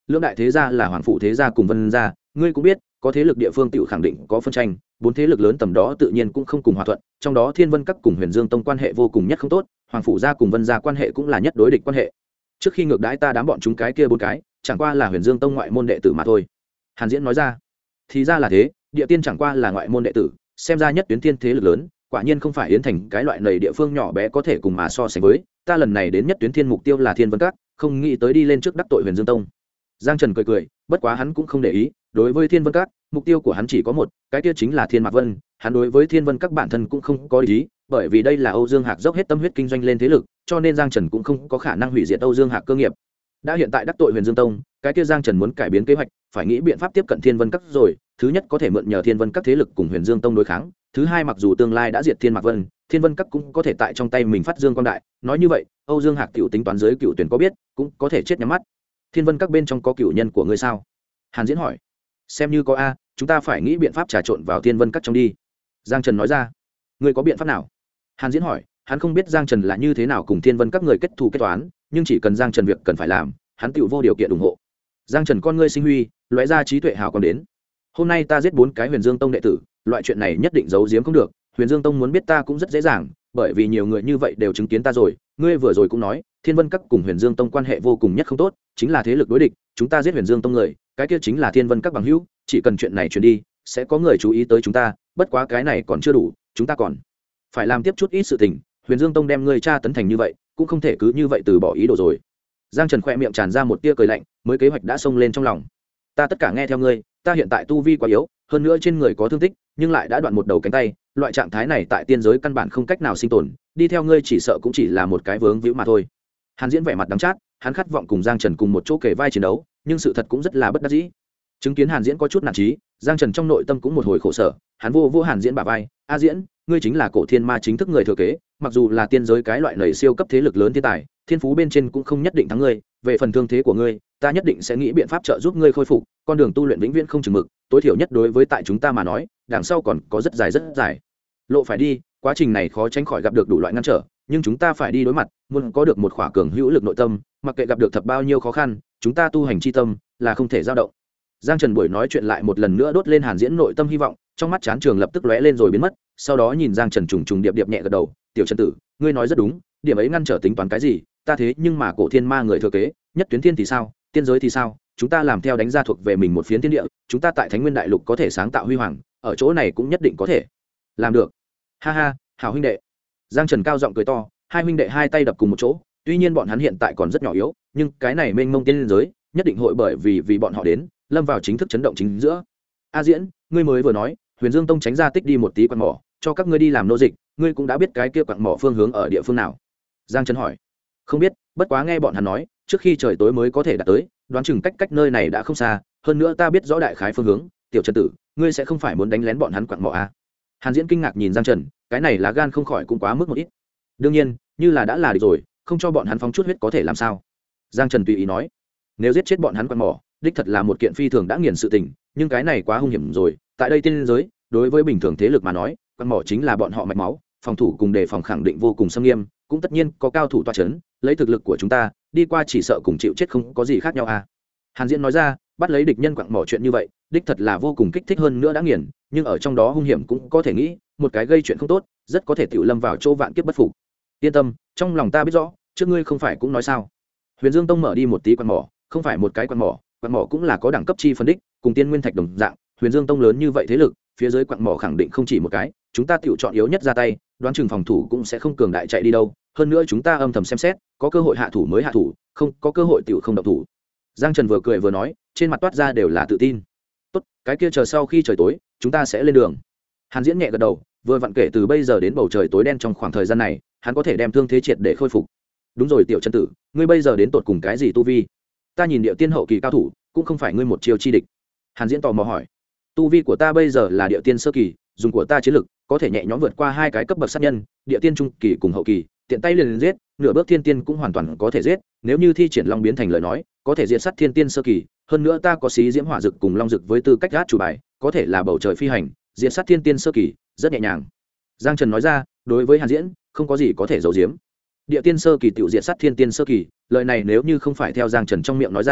lưỡng đại thế gia là hoàng phụ thế gia cùng vân gia, ngươi cũng biết có thế lực địa phương tự khẳng định có phân tranh, bốn thế lực lớn tầm đó tự nhiên cũng không cùng hòa thuận, trong đó Thiên Vân Các cùng Huyền Dương Tông quan hệ vô cùng nhất không tốt, hoàng phủ gia cùng vân gia quan hệ cũng là nhất đối địch quan hệ. Trước khi ngược đãi ta đám bọn chúng cái kia bốn cái, chẳng qua là Huyền Dương Tông ngoại môn đệ tử mà thôi. Hàn Diễn nói ra. Thì ra là thế, địa tiên chẳng qua là ngoại môn đệ tử, xem ra nhất tuyến thiên thế lực lớn, quả nhiên không phải Yến Thành cái loại nầy địa phương nhỏ bé có thể cùng mà so sánh với. Ta lần này đến nhất tuyến thiên mục tiêu là Thiên Vân Các, không nghĩ tới đi lên trước đắc tội Huyền Dương Tông. Giang Trần cười cười, bất quá hắn cũng không để ý, đối với Thiên Vân Các, mục tiêu của hắn chỉ có một, cái kia chính là Thiên Mạc Vân, hắn đối với Thiên Vân Các bản thân cũng không có ý, bởi vì đây là Âu Dương Hạc dốc hết tâm huyết kinh doanh lên thế lực, cho nên Giang Trần cũng không có khả năng hủy diệt Âu Dương Hạc cơ nghiệp. Đã hiện tại đắc tội Huyền Dương Tông, cái kia Giang Trần muốn cải biến kế hoạch, phải nghĩ biện pháp tiếp cận Thiên Vân Các rồi, thứ nhất có thể mượn nhờ Thiên Vân Các thế lực cùng Huyền Dương Tông đối kháng, thứ hai mặc dù tương lai đã diệt Thiên Mạc Vân, Thiên Vân Các cũng có thể tại trong tay mình phát dương quang đại, nói như vậy, Âu Dương Hạc tiểu tính toán dưới cựu tuyển có biết, cũng có thể chết nhắm mắt. Thiên Vân Các bên trong có cựu nhân của ngươi sao? Hàn Diễn hỏi. Xem như có a, chúng ta phải nghĩ biện pháp trà trộn vào Thiên Vân Các trong đi. Giang Trần nói ra. Ngươi có biện pháp nào? Hàn Diễn hỏi. Hắn không biết Giang Trần là như thế nào cùng Thiên Vân Các người kết thù kết toán, nhưng chỉ cần Giang Trần việc cần phải làm, hắn tiểu vô điều kiện ủng hộ. Giang Trần con ngươi sinh huy, lóe ra trí tuệ hào còn đến. Hôm nay ta giết 4 cái Huyền Dương Tông đệ tử, loại chuyện này nhất định giấu giếm không được, Huyền Dương Tông muốn biết ta cũng rất dễ dàng, bởi vì nhiều người như vậy đều chứng kiến ta rồi, ngươi vừa rồi cũng nói, Thiên Vân Các cùng Huyền Dương Tông quan hệ vô cùng nhất không tốt, chính là thế lực đối địch, chúng ta giết Huyền Dương Tông người, cái kia chính là Thiên Vân Các bằng hữu, chỉ cần chuyện này truyền đi, sẽ có người chú ý tới chúng ta, bất quá cái này còn chưa đủ, chúng ta còn phải làm tiếp chút ít sự tình, Huyền Dương Tông đem ngươi tra tấn thành như vậy, cũng không thể cứ như vậy từ bỏ ý đồ rồi. Giang Trần khẽ miệng tràn ra một tia cười lạnh, mới kế hoạch đã xông lên trong lòng. Ta tất cả nghe theo ngươi, ta hiện tại tu vi quá yếu, hơn nữa trên người có thương tích, nhưng lại đã đoạn một đầu cánh tay, loại trạng thái này tại tiên giới căn bản không cách nào sinh tồn, đi theo ngươi chỉ sợ cũng chỉ là một cái vướng víu mà thôi. Hàn Diễn vẻ mặt đắng chát, hắn khát vọng cùng Giang Trần cùng một chỗ kề vai chiến đấu, nhưng sự thật cũng rất là bất đắc dĩ. Chứng kiến Hàn Diễn có chút nản chí, Giang Trần trong nội tâm cũng một hồi khổ sở, hắn vô Hàn Diễn bả vai, "A Diễn, ngươi chính là Cổ Thiên Ma chính thức người thừa kế, mặc dù là tiên giới cái loại nảy siêu cấp thế lực lớn thiên tài, thiên phú bên trên cũng không nhất định thắng ngươi, về phần thương thế của ngươi, ta nhất định sẽ nghĩ biện pháp trợ giúp ngươi khôi phục, con đường tu luyện vĩnh viễn không chừng mực, tối thiểu nhất đối với tại chúng ta mà nói, đằng sau còn có rất dài lộ phải đi, quá trình này khó tránh khỏi gặp được đủ loại ngăn trở, nhưng chúng ta phải đi đối mặt, muốn có được một khỏa cường hữu lực nội tâm, mặc kệ gặp được thập bao nhiêu khó khăn, chúng ta tu hành chi tâm là không thể dao động." Giang Trần buổi nói chuyện lại một lần nữa đốt lên Hàn Diễn nội tâm hy vọng, trong mắt chán trường lập tức lóe lên rồi biến mất, sau đó nhìn Giang Trần trùng điệp điệp nhẹ gật đầu, "Tiểu Trần tử, ngươi nói rất đúng, điểm ấy ngăn trở tính toán cái gì, ta thế nhưng mà Cổ Thiên Ma người thừa kế, nhất tuyến thiên thì sao, tiên giới thì sao, chúng ta làm theo đánh ra thuộc về mình một phiến thiên địa, chúng ta tại Thánh Nguyên Đại Lục có thể sáng tạo huy hoàng, ở chỗ này cũng nhất định có thể làm được." Ha ha, hảo huynh đệ. Giang Trần cao giọng cười to, hai huynh đệ hai tay đập cùng một chỗ, tuy nhiên bọn hắn hiện tại còn rất nhỏ yếu, nhưng cái này mênh mông tiên giới, nhất định hội bởi vì bọn họ đến, lâm vào chính thức chấn động chính giữa. "A Diễn, ngươi mới vừa nói, Huyền Dương Tông tránh ra tích đi một tí quặng mỏ, cho các ngươi đi làm nô dịch, ngươi cũng đã biết cái kia quặng mỏ phương hướng ở địa phương nào?" Giang Trần hỏi. "Không biết, bất quá nghe bọn hắn nói, trước khi trời tối mới có thể đạt tới, đoán chừng cách nơi này đã không xa, hơn nữa ta biết rõ đại khái phương hướng, Tiểu Trần tử, ngươi sẽ không phải muốn đánh lén bọn hắn quặng mỏ à?" Hàn Diễn kinh ngạc nhìn Giang Trần, cái này lá gan không khỏi cũng quá mức một ít. "Đương nhiên, như là đã là địch rồi, không cho bọn hắn phóng chút huyết có thể làm sao?" Giang Trần tùy ý nói. "Nếu giết chết bọn hắn quặng mỏ, đích thật là một kiện phi thường đã nghiền sự tình, nhưng cái này quá hung hiểm rồi, tại đây tiên giới, đối với bình thường thế lực mà nói, quặng mỏ chính là bọn họ mạch máu, phòng thủ cùng đề phòng khẳng định vô cùng nghiêm nghiêm, cũng tất nhiên có cao thủ tọa chấn, lấy thực lực của chúng ta, đi qua chỉ sợ cùng chịu chết không có gì khác nhau à." Hàn Diễn nói ra, bắt lấy địch nhân quặng mỏ chuyện như vậy, đích thật là vô cùng kích thích hơn nữa đã nghiền, nhưng ở trong đó hung hiểm cũng có thể nghĩ, một cái gây chuyện không tốt, rất có thể tiểu lâm vào chỗ vạn kiếp bất phục. "Yên tâm, trong lòng ta biết rõ, trước ngươi không phải cũng nói sao? Huyền Dương Tông mở đi một tí quặng mỏ, không phải một cái quặng mỏ cũng là có đẳng cấp chi phân đích, cùng Tiên Nguyên Thạch đồng dạng, Huyền Dương Tông lớn như vậy thế lực, phía dưới quặng mỏ khẳng định không chỉ một cái, chúng ta tiểu chọn yếu nhất ra tay, đoán chừng phòng thủ cũng sẽ không cường đại chạy đi đâu, hơn nữa chúng ta âm thầm xem xét, có cơ hội hạ thủ mới hạ thủ, không có cơ hội tiểu không động thủ." Giang Trần vừa cười vừa nói, trên mặt toát ra đều là tự tin. "Tốt, cái kia chờ sau khi trời tối, chúng ta sẽ lên đường." Hàn Diễn nhẹ gật đầu, vừa vặn kể từ bây giờ đến bầu trời tối đen trong khoảng thời gian này, hắn có thể đem thương thế triệt để khôi phục. "Đúng rồi Tiểu Trần tử, ngươi bây giờ đến tột cùng cái gì tu vi? Ta nhìn Địa Tiên hậu kỳ cao thủ, cũng không phải ngươi một chiêu chi địch." Hàn Diễn tò mò hỏi. "Tu vi của ta bây giờ là Địa Tiên sơ kỳ, dùng của ta chiến lực, có thể nhẹ nhõm vượt qua hai cái cấp bậc sát nhân, Địa Tiên trung kỳ cùng hậu kỳ, tiện tay liền giết, nửa bước thiên tiên cũng hoàn toàn có thể giết, nếu như thi triển long biến thành lời nói, có thể diệt sát thiên tiên sơ kỳ, hơn nữa ta có xí diễm hỏa dực cùng long dực với tư cách gác chủ bài, có thể là bầu trời phi hành, diệt sát thiên tiên sơ kỳ, rất nhẹ nhàng." Giang Trần nói ra, đối với Hàn Diễn, không có gì có thể giấu giếm. Địa Tiên sơ kỳ tiểu diệt sát thiên tiên sơ kỳ, lời này nếu như không phải theo Giang Trần trong miệng nói ra,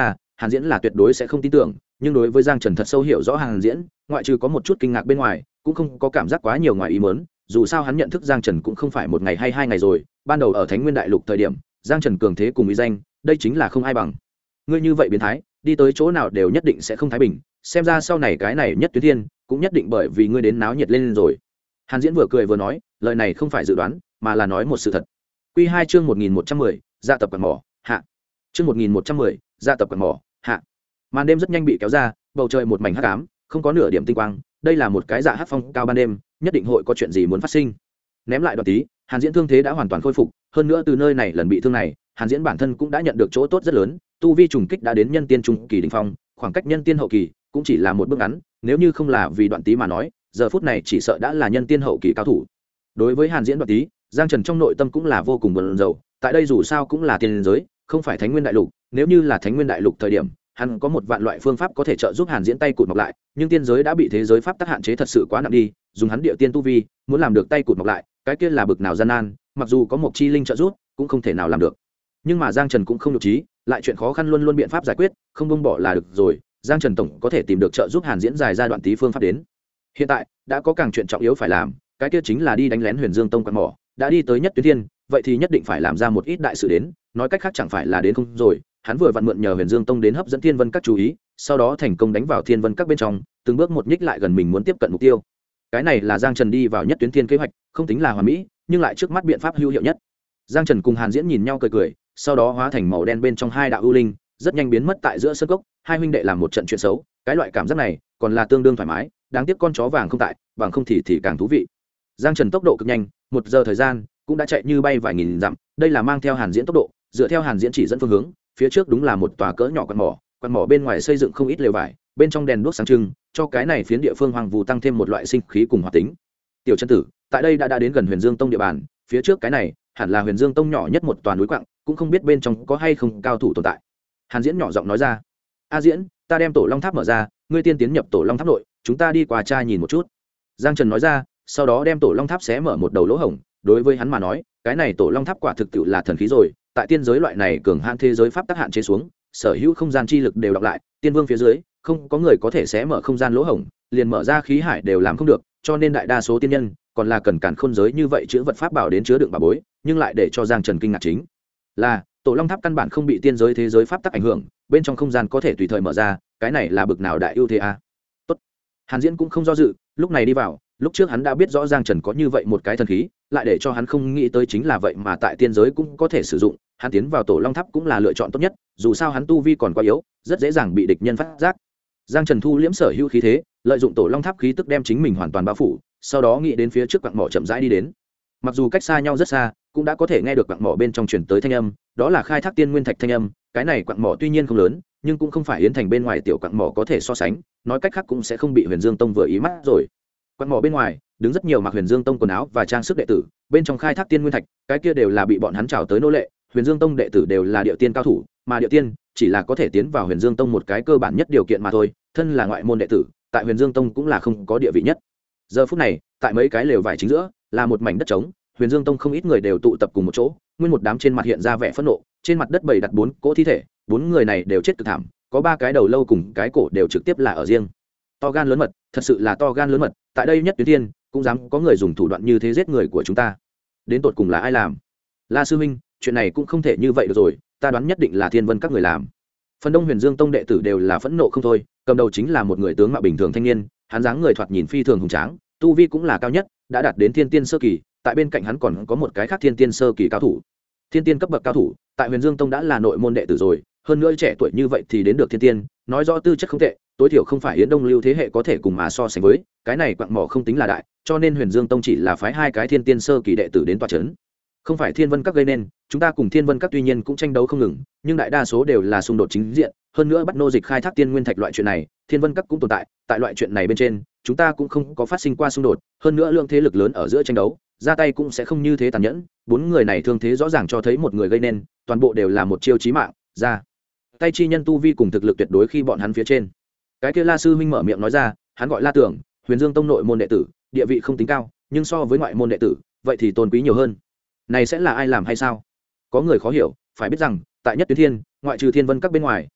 Hàn Diễn là tuyệt đối sẽ không tin tưởng, nhưng đối với Giang Trần thật sâu hiểu rõ Hàn Diễn, ngoại trừ có một chút kinh ngạc bên ngoài, cũng không có cảm giác quá nhiều ngoài ý muốn. Dù sao hắn nhận thức Giang Trần cũng không phải một ngày hay 2 ngày rồi, ban đầu ở Thánh Nguyên Đại Lục thời điểm, Giang Trần cường thế cùng uy danh, đây chính là không ai bằng. Ngươi như vậy biến thái, đi tới chỗ nào đều nhất định sẽ không thái bình, xem ra sau này cái này Nhất Tuyến Thiên cũng nhất định bởi vì ngươi đến náo nhiệt lên rồi. Hàn Diễn vừa cười vừa nói, lời này không phải dự đoán, mà là nói một sự thật. Quy 2 chương 1110, dạ tập quạt mỏ, hạ. Chương 1110, dạ tập quạt mỏ, hạ. Màn đêm rất nhanh bị kéo ra, bầu trời một mảnh hắc ám, không có nửa điểm tinh quang, đây là một cái dạ hắc phong cao ban đêm, nhất định hội có chuyện gì muốn phát sinh. Ném lại đoạn tí, Hàn Diễn thương thế đã hoàn toàn khôi phục, hơn nữa từ nơi này lần bị thương này, Hàn Diễn bản thân cũng đã nhận được chỗ tốt rất lớn, tu vi trùng kích đã đến nhân tiên trung kỳ đỉnh phong, khoảng cách nhân tiên hậu kỳ cũng chỉ là một bước ngắn, nếu như không là vì đoạn tí mà nói, giờ phút này chỉ sợ đã là nhân tiên hậu kỳ cao thủ. Đối với Hàn Diễn đoạn tí, Giang Trần trong nội tâm cũng là vô cùng buồn rầu, tại đây dù sao cũng là tiên giới, không phải Thánh Nguyên Đại Lục, nếu như là Thánh Nguyên Đại Lục thời điểm, hắn có một vạn loại phương pháp có thể trợ giúp Hàn Diễn tay cụt mọc lại, nhưng tiên giới đã bị thế giới pháp tắc hạn chế thật sự quá nặng đi, dùng hắn địa tiên tu vi, muốn làm được tay cụt mọc lại, cái kia là bực nào gian nan, mặc dù có một chi linh trợ giúp, cũng không thể nào làm được. Nhưng mà Giang Trần cũng không nhục trí, lại chuyện khó khăn luôn luôn biện pháp giải quyết, không buông bỏ là được rồi, Giang Trần tổng có thể tìm được trợ giúp Hàn Diễn dài ra đoạn tí phương pháp đến. Hiện tại, đã có càng chuyện trọng yếu phải làm, cái kia chính là đi đánh lén Huyền Dương Tông quan mỏ, đã đi tới Nhất Tuyến Thiên, vậy thì nhất định phải làm ra một ít đại sự đến, nói cách khác chẳng phải là đến không rồi, hắn vừa vặn mượn nhờ Huyền Dương Tông đến hấp dẫn Thiên Vân các chú ý, sau đó thành công đánh vào Thiên Vân các bên trong, từng bước một nhích lại gần mình muốn tiếp cận mục tiêu. Cái này là Giang Trần đi vào Nhất Tuyến Thiên kế hoạch, không tính là hoàn mỹ, nhưng lại trước mắt biện pháp hữu hiệu nhất. Giang Trần cùng Hàn Diễn nhìn nhau cười cười, sau đó hóa thành màu đen bên trong hai đạo ưu linh, rất nhanh biến mất tại giữa sân cốc, hai huynh đệ làm một trận chuyện xấu, cái loại cảm giác này còn là tương đương thoải mái, đáng tiếc con chó vàng không tại, bằng không thì càng thú vị. Giang Trần tốc độ cực nhanh, 1 giờ thời gian cũng đã chạy như bay vài nghìn dặm, đây là mang theo Hàn Diễn tốc độ, dựa theo Hàn Diễn chỉ dẫn phương hướng, phía trước đúng là một tòa cỡ nhỏ quạt mỏ bên ngoài xây dựng không ít lều vải, bên trong đèn đuốc sáng trưng, cho cái này phiến địa phương hoang vu tăng thêm một loại sinh khí cùng hoạt tính. Tiểu chân tử, tại đây đã đến gần Huyền Dương Tông địa bàn, phía trước cái này hẳn là Huyền Dương Tông nhỏ nhất một tòa núi quặng, cũng không biết bên trong có hay không cao thủ tồn tại. Hàn Diễn nhỏ giọng nói ra. A Diễn, ta đem tổ long tháp mở ra, ngươi tiên tiến nhập tổ long tháp nội, chúng ta đi qua tra nhìn một chút. Giang Trần nói ra, sau đó đem tổ long tháp xé mở một đầu lỗ hổng. Đối với hắn mà nói, cái này tổ long tháp quả thực tiệu là thần khí rồi, tại tiên giới loại này cường hãn thế giới pháp tắc hạn chế xuống, sở hữu không gian chi lực đều đọc lại, tiên vương phía dưới không có người có thể xé mở không gian lỗ hổng, liền mở ra khí hải đều làm không được, cho nên đại đa số tiên nhân còn là cần cản khôn giới như vậy chứa vật pháp bảo đến chứa đựng bà bối, nhưng lại để cho Giang Trần kinh ngạc chính là tổ long tháp căn bản không bị tiên giới thế giới pháp tắc ảnh hưởng, bên trong không gian có thể tùy thời mở ra, cái này là bực nào đại ưu thế a. Tốt. Hàn Diễn cũng không do dự, lúc này đi vào, lúc trước hắn đã biết rõ Giang Trần có như vậy một cái thần khí, lại để cho hắn không nghĩ tới chính là vậy mà tại tiên giới cũng có thể sử dụng, hắn tiến vào tổ long tháp cũng là lựa chọn tốt nhất, dù sao hắn tu vi còn quá yếu, rất dễ dàng bị địch nhân phát giác. Giang Trần thu liễm sở hữu khí thế, lợi dụng tổ long tháp khí tức đem chính mình hoàn toàn bao phủ, sau đó nghĩ đến phía trước quặng mỏ chậm rãi đi đến. Mặc dù cách xa nhau rất xa, cũng đã có thể nghe được quặng mỏ bên trong truyền tới thanh âm, đó là khai thác tiên nguyên thạch thanh âm, cái này quặng mỏ tuy nhiên không lớn, nhưng cũng không phải yến thành bên ngoài tiểu quặng mỏ có thể so sánh, nói cách khác cũng sẽ không bị Huyền Dương Tông vừa ý mắt rồi. Quặng mỏ bên ngoài đứng rất nhiều mặc Huyền Dương Tông quần áo và trang sức đệ tử, bên trong khai thác tiên nguyên thạch, cái kia đều là bị bọn hắn chào tới nô lệ, Huyền Dương Tông đệ tử đều là địa tiên cao thủ, mà địa tiên chỉ là có thể tiến vào Huyền Dương Tông một cái cơ bản nhất điều kiện mà thôi, thân là ngoại môn đệ tử, tại Huyền Dương Tông cũng là không có địa vị nhất. Giờ phút này, tại mấy cái lều vải chính giữa, là một mảnh đất trống, Huyền Dương Tông không ít người đều tụ tập cùng một chỗ, nguyên một đám trên mặt hiện ra vẻ phẫn nộ, trên mặt đất bày đặt 4 cỗ thi thể, 4 người này đều chết cực thảm, có 3 cái đầu lâu cùng cái cổ đều trực tiếp là ở riêng. To gan lớn mật, thật sự là to gan lớn mật, tại đây Nhất Tuyến Thiên cũng dám có người dùng thủ đoạn như thế giết người của chúng ta. Đến tột cùng là ai làm? La sư huynh, chuyện này cũng không thể như vậy được rồi, ta đoán nhất định là Thiên Vân các người làm. Phần đông Huyền Dương Tông đệ tử đều là phẫn nộ không thôi, cầm đầu chính là một người tướng mạo bình thường thanh niên, hắn dáng người thoạt nhìn phi thường hùng tráng, tu vi cũng là cao nhất, đã đạt đến thiên tiên sơ kỳ, tại bên cạnh hắn còn có một cái khác thiên tiên sơ kỳ cao thủ. Thiên tiên cấp bậc cao thủ, tại Huyền Dương Tông đã là nội môn đệ tử rồi, hơn nữa trẻ tuổi như vậy thì đến được thiên tiên, nói rõ tư chất không tệ, tối thiểu không phải Yến Đông lưu thế hệ có thể cùng mà so sánh với, cái này quặng mỏ không tính là đại, cho nên Huyền Dương Tông chỉ là phái 2 cái thiên tiên sơ kỳ đệ tử đến tọa trấn. Không phải Thiên Vân các gây nên, chúng ta cùng Thiên Vân các tuy nhiên cũng tranh đấu không ngừng, nhưng đại đa số đều là xung đột chính diện, hơn nữa bắt nô dịch khai thác tiên nguyên thạch loại chuyện này, Thiên Vân các cũng tồn tại, tại loại chuyện này bên trên, chúng ta cũng không có phát sinh qua xung đột, hơn nữa lượng thế lực lớn ở giữa tranh đấu, ra tay cũng sẽ không như thế tàn nhẫn, 4 người này thương thế rõ ràng cho thấy một người gây nên, toàn bộ đều là một chiêu chí mạng, ra tay chi nhân tu vi cùng thực lực tuyệt đối khi bọn hắn phía trên. Cái kia La sư huynh mở miệng nói ra, hắn gọi La Tưởng, Huyền Dương Tông nội môn đệ tử, địa vị không tính cao, nhưng so với ngoại môn đệ tử, vậy thì tôn quý nhiều hơn. Này sẽ là ai làm hay sao? Có người khó hiểu, phải biết rằng, tại Nhất Tuyến Thiên, ngoại trừ Thiên Vân các bên ngoài,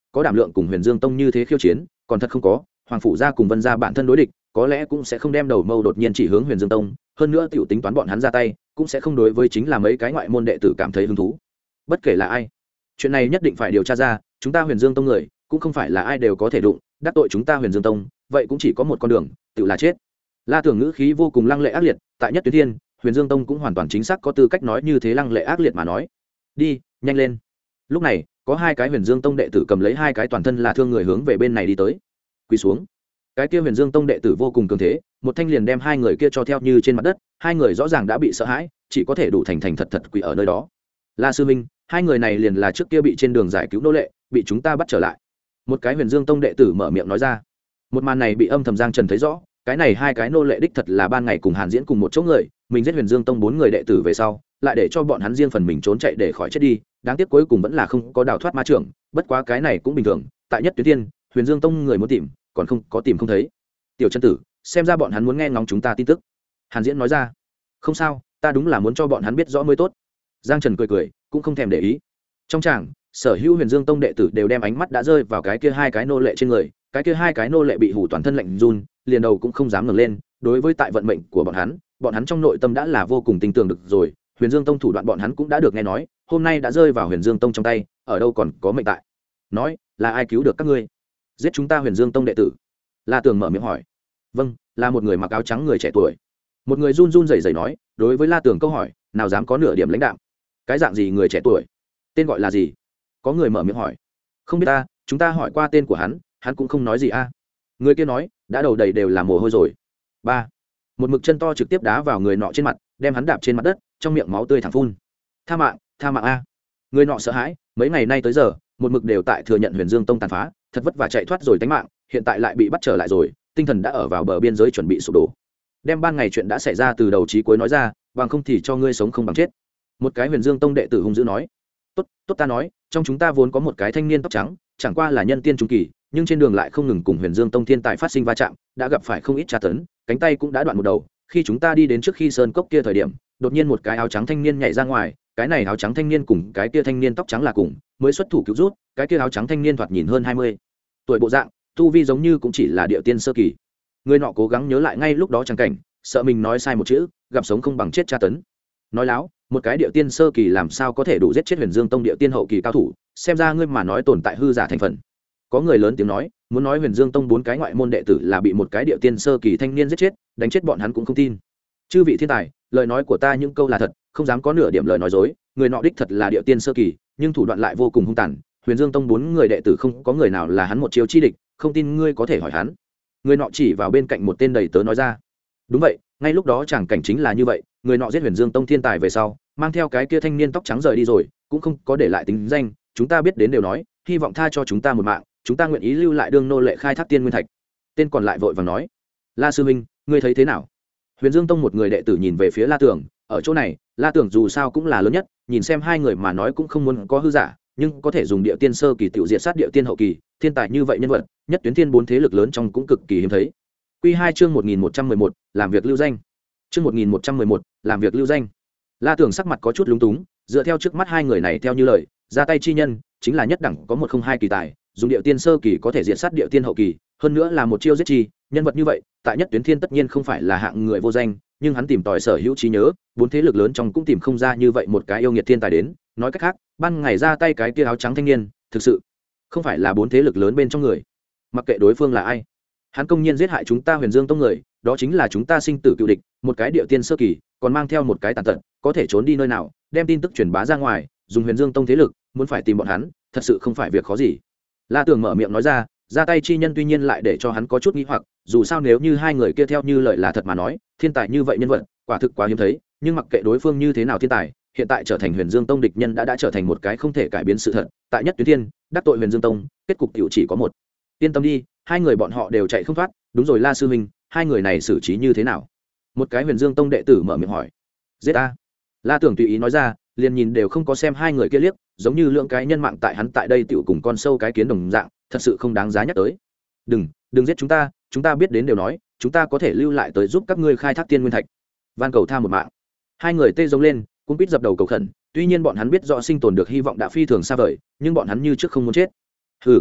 có đảm lượng cùng Huyền Dương Tông như thế khiêu chiến còn thật không có. Hoàng phủ gia cùng Vân gia bản thân đối địch, có lẽ cũng sẽ không đem đầu mâu đột nhiên chỉ hướng Huyền Dương Tông, hơn nữa tiểu tính toán bọn hắn ra tay cũng sẽ không đối với chính là mấy cái ngoại môn đệ tử cảm thấy hứng thú. Bất kể là ai, chuyện này nhất định phải điều tra ra. Chúng ta Huyền Dương Tông người cũng không phải là ai đều có thể đụng, đắc tội chúng ta Huyền Dương Tông vậy cũng chỉ có một con đường, tự là chết. La Tưởng ngữ khí vô cùng lăng lệ ác liệt, tại Nhất Tuyến Thiên, Huyền Dương Tông cũng hoàn toàn chính xác có tư cách nói như thế lăng lệ ác liệt mà nói. Đi, nhanh lên. Lúc này, có hai cái Huyền Dương Tông đệ tử cầm lấy hai cái toàn thân là thương người hướng về bên này đi tới. Quỳ xuống. Cái kia Huyền Dương Tông đệ tử vô cùng cường thế, một thanh liền đem hai người kia cho theo như trên mặt đất, hai người rõ ràng đã bị sợ hãi, chỉ có thể đủ thành thành thật thật quỳ ở nơi đó. La sư minh, hai người này liền là trước kia bị trên đường giải cứu nô lệ, bị chúng ta bắt trở lại. Một cái Huyền Dương Tông đệ tử mở miệng nói ra. Một màn này bị âm thầm Giang Trần thấy rõ, cái này hai cái nô lệ đích thật là ban ngày cùng Hàn Diễn cùng một chỗ người, mình giết Huyền Dương Tông 4 người đệ tử về sau, lại để cho bọn hắn riêng phần mình trốn chạy để khỏi chết đi, đáng tiếc cuối cùng vẫn là không có đào thoát ma trưởng, bất quá cái này cũng bình thường, tại Nhất Tuyến Thiên, Huyền Dương Tông người muốn tìm, còn không có tìm không thấy. Tiểu chân tử, xem ra bọn hắn muốn nghe ngóng chúng ta tin tức. Hàn Diễn nói ra. Không sao, ta đúng là muốn cho bọn hắn biết rõ mới tốt. Giang Trần cười cười, cũng không thèm để ý. Trong tràng, sở hữu Huyền Dương Tông đệ tử đều đem ánh mắt đã rơi vào cái kia hai cái nô lệ trên người, cái kia hai cái nô lệ bị hù toàn thân lạnh run, liền đầu cũng không dám ngẩng lên. Đối với tại vận mệnh của bọn hắn trong nội tâm đã là vô cùng tin tưởng được rồi. Huyền Dương Tông thủ đoạn bọn hắn cũng đã được nghe nói, hôm nay đã rơi vào Huyền Dương Tông trong tay, ở đâu còn có mệnh tại. Nói, là ai cứu được các ngươi? Giết chúng ta Huyền Dương Tông đệ tử? La Tường mở miệng hỏi. Vâng, là một người mặc áo trắng người trẻ tuổi. Một người run run rẩy rẩy nói, đối với La Tường câu hỏi, nào dám có nửa điểm lãnh đạm. Cái dạng gì người trẻ tuổi? Tên gọi là gì? Có người mở miệng hỏi. Không biết ta, chúng ta hỏi qua tên của hắn, hắn cũng không nói gì a. Người kia nói, đã đầu đầy đều là mồ hôi rồi. Ba, một mực chân to trực tiếp đá vào người nọ trên mặt, đem hắn đạp trên mặt đất, trong miệng máu tươi thẳng phun. Tha mạng a. Người nọ sợ hãi, mấy ngày nay tới giờ, một mực đều tại thừa nhận Huyền Dương Tông tàn phá, thật vất vả chạy thoát rồi tánh mạng, hiện tại lại bị bắt trở lại rồi, tinh thần đã ở vào bờ biên giới chuẩn bị sụp đổ. Đem ban ngày chuyện đã xảy ra từ đầu chí cuối nói ra, bằng không thì cho ngươi sống không bằng chết. Một cái Huyền Dương Tông đệ tử hung dữ nói. Tốt ta nói, trong chúng ta vốn có một cái thanh niên tóc trắng, chẳng qua là nhân tiên trung kỳ, nhưng trên đường lại không ngừng cùng Huyền Dương Tông thiên tài phát sinh va chạm, đã gặp phải không ít tra tấn, cánh tay cũng đã đoạn một đầu. Khi chúng ta đi đến trước khi sơn cốc kia thời điểm, đột nhiên một cái áo trắng thanh niên nhảy ra ngoài, cái này áo trắng thanh niên cùng cái kia thanh niên tóc trắng là cùng, mới xuất thủ cứu rút, cái kia áo trắng thanh niên thoạt nhìn hơn 20 tuổi bộ dạng, tu vi giống như cũng chỉ là địa tiên sơ kỳ. Người nọ cố gắng nhớ lại ngay lúc đó chẳng cảnh, sợ mình nói sai một chữ, gặp sống không bằng chết tra tấn. Nói láo, một cái địa tiên sơ kỳ làm sao có thể đủ giết chết Huyền Dương Tông địa tiên hậu kỳ cao thủ, xem ra ngươi mà nói tồn tại hư giả thành phần. Có người lớn tiếng nói, muốn nói Huyền Dương Tông 4 cái ngoại môn đệ tử là bị một cái địa tiên sơ kỳ thanh niên giết chết, đánh chết bọn hắn cũng không tin. Chư vị thiên tài, lời nói của ta những câu là thật, không dám có nửa điểm lời nói dối, người nọ đích thật là địa tiên sơ kỳ, nhưng thủ đoạn lại vô cùng hung tàn, Huyền Dương Tông 4 người đệ tử không có người nào là hắn một chiêu chi địch, không tin ngươi có thể hỏi hắn. Người nọ chỉ vào bên cạnh một tên đầy tớ nói ra. Đúng vậy, ngay lúc đó chẳng cảnh chính là như vậy, người nọ giết Huyền Dương Tông thiên tài về sau, mang theo cái kia thanh niên tóc trắng rời đi rồi, cũng không có để lại tính danh, chúng ta biết đến đều nói, hy vọng tha cho chúng ta một mạng, chúng ta nguyện ý lưu lại đương nô lệ khai thác tiên nguyên thạch. Tên còn lại vội vàng nói. La sư huynh, ngươi thấy thế nào? Huyền Dương Tông một người đệ tử nhìn về phía La Tưởng, ở chỗ này, La Tưởng dù sao cũng là lớn nhất, nhìn xem hai người mà nói cũng không muốn có hư giả, nhưng có thể dùng địa tiên sơ kỳ tiểu diệt sát địa tiên hậu kỳ, thiên tài như vậy nhân vật, Nhất Tuyến Thiên 4 thế lực lớn trong cũng cực kỳ hiếm thấy. Quy 2 chương 1111, làm việc lưu danh. Chương 1111, làm việc lưu danh. La Tưởng sắc mặt có chút lúng túng, dựa theo trước mắt hai người này theo như lời, ra tay chi nhân chính là nhất đẳng có 102 kỳ tài, dùng địa tiên sơ kỳ có thể diệt sát địa tiên hậu kỳ, hơn nữa là một chiêu giết chi, nhân vật như vậy, tại Nhất Tuyến Thiên tất nhiên không phải là hạng người vô danh, nhưng hắn tìm tòi sở hữu trí nhớ, 4 thế lực lớn trong cũng tìm không ra như vậy một cái yêu nghiệt thiên tài đến, nói cách khác, ban ngày ra tay cái kia áo trắng thanh niên, thực sự không phải là 4 thế lực lớn bên trong người. Mặc kệ đối phương là ai, hắn công nhiên giết hại chúng ta Huyền Dương Tông người, đó chính là chúng ta sinh tử cựu địch, một cái địa tiên sơ kỳ, còn mang theo một cái tàn tật, có thể trốn đi nơi nào, đem tin tức truyền bá ra ngoài, dùng Huyền Dương Tông thế lực, muốn phải tìm bọn hắn, thật sự không phải việc khó gì. La Tưởng mở miệng nói ra tay chi nhân tuy nhiên lại để cho hắn có chút nghi hoặc, dù sao nếu như hai người kia theo như lời là thật mà nói, thiên tài như vậy nhân vật, quả thực quá hiếm thấy, nhưng mặc kệ đối phương như thế nào thiên tài, hiện tại trở thành Huyền Dương Tông địch nhân đã trở thành một cái không thể cải biến sự thật, tại Nhất Tuyến Thiên, đắc tội Huyền Dương Tông, kết cục tiểu chỉ có một. Yên tâm đi, hai người bọn họ đều chạy không thoát, đúng rồi La sư huynh, hai người này xử trí như thế nào? Một cái Huyền Dương Tông đệ tử mở miệng hỏi. Giết a. La Tưởng tùy ý nói ra, liền nhìn đều không có xem hai người kia liếc, giống như lượng cái nhân mạng tại hắn tại đây tiểu cùng con sâu cái kiến đồng dạng, thật sự không đáng giá nhắc tới. Đừng giết chúng ta biết đến đều nói, chúng ta có thể lưu lại tới giúp các ngươi khai thác tiên nguyên thạch. Van cầu tha một mạng. Hai người tê giống lên, cũng biết dập đầu cầu khẩn, tuy nhiên bọn hắn biết rõ sinh tồn được hy vọng đã phi thường xa vời, nhưng bọn hắn như trước không muốn chết. Hừ,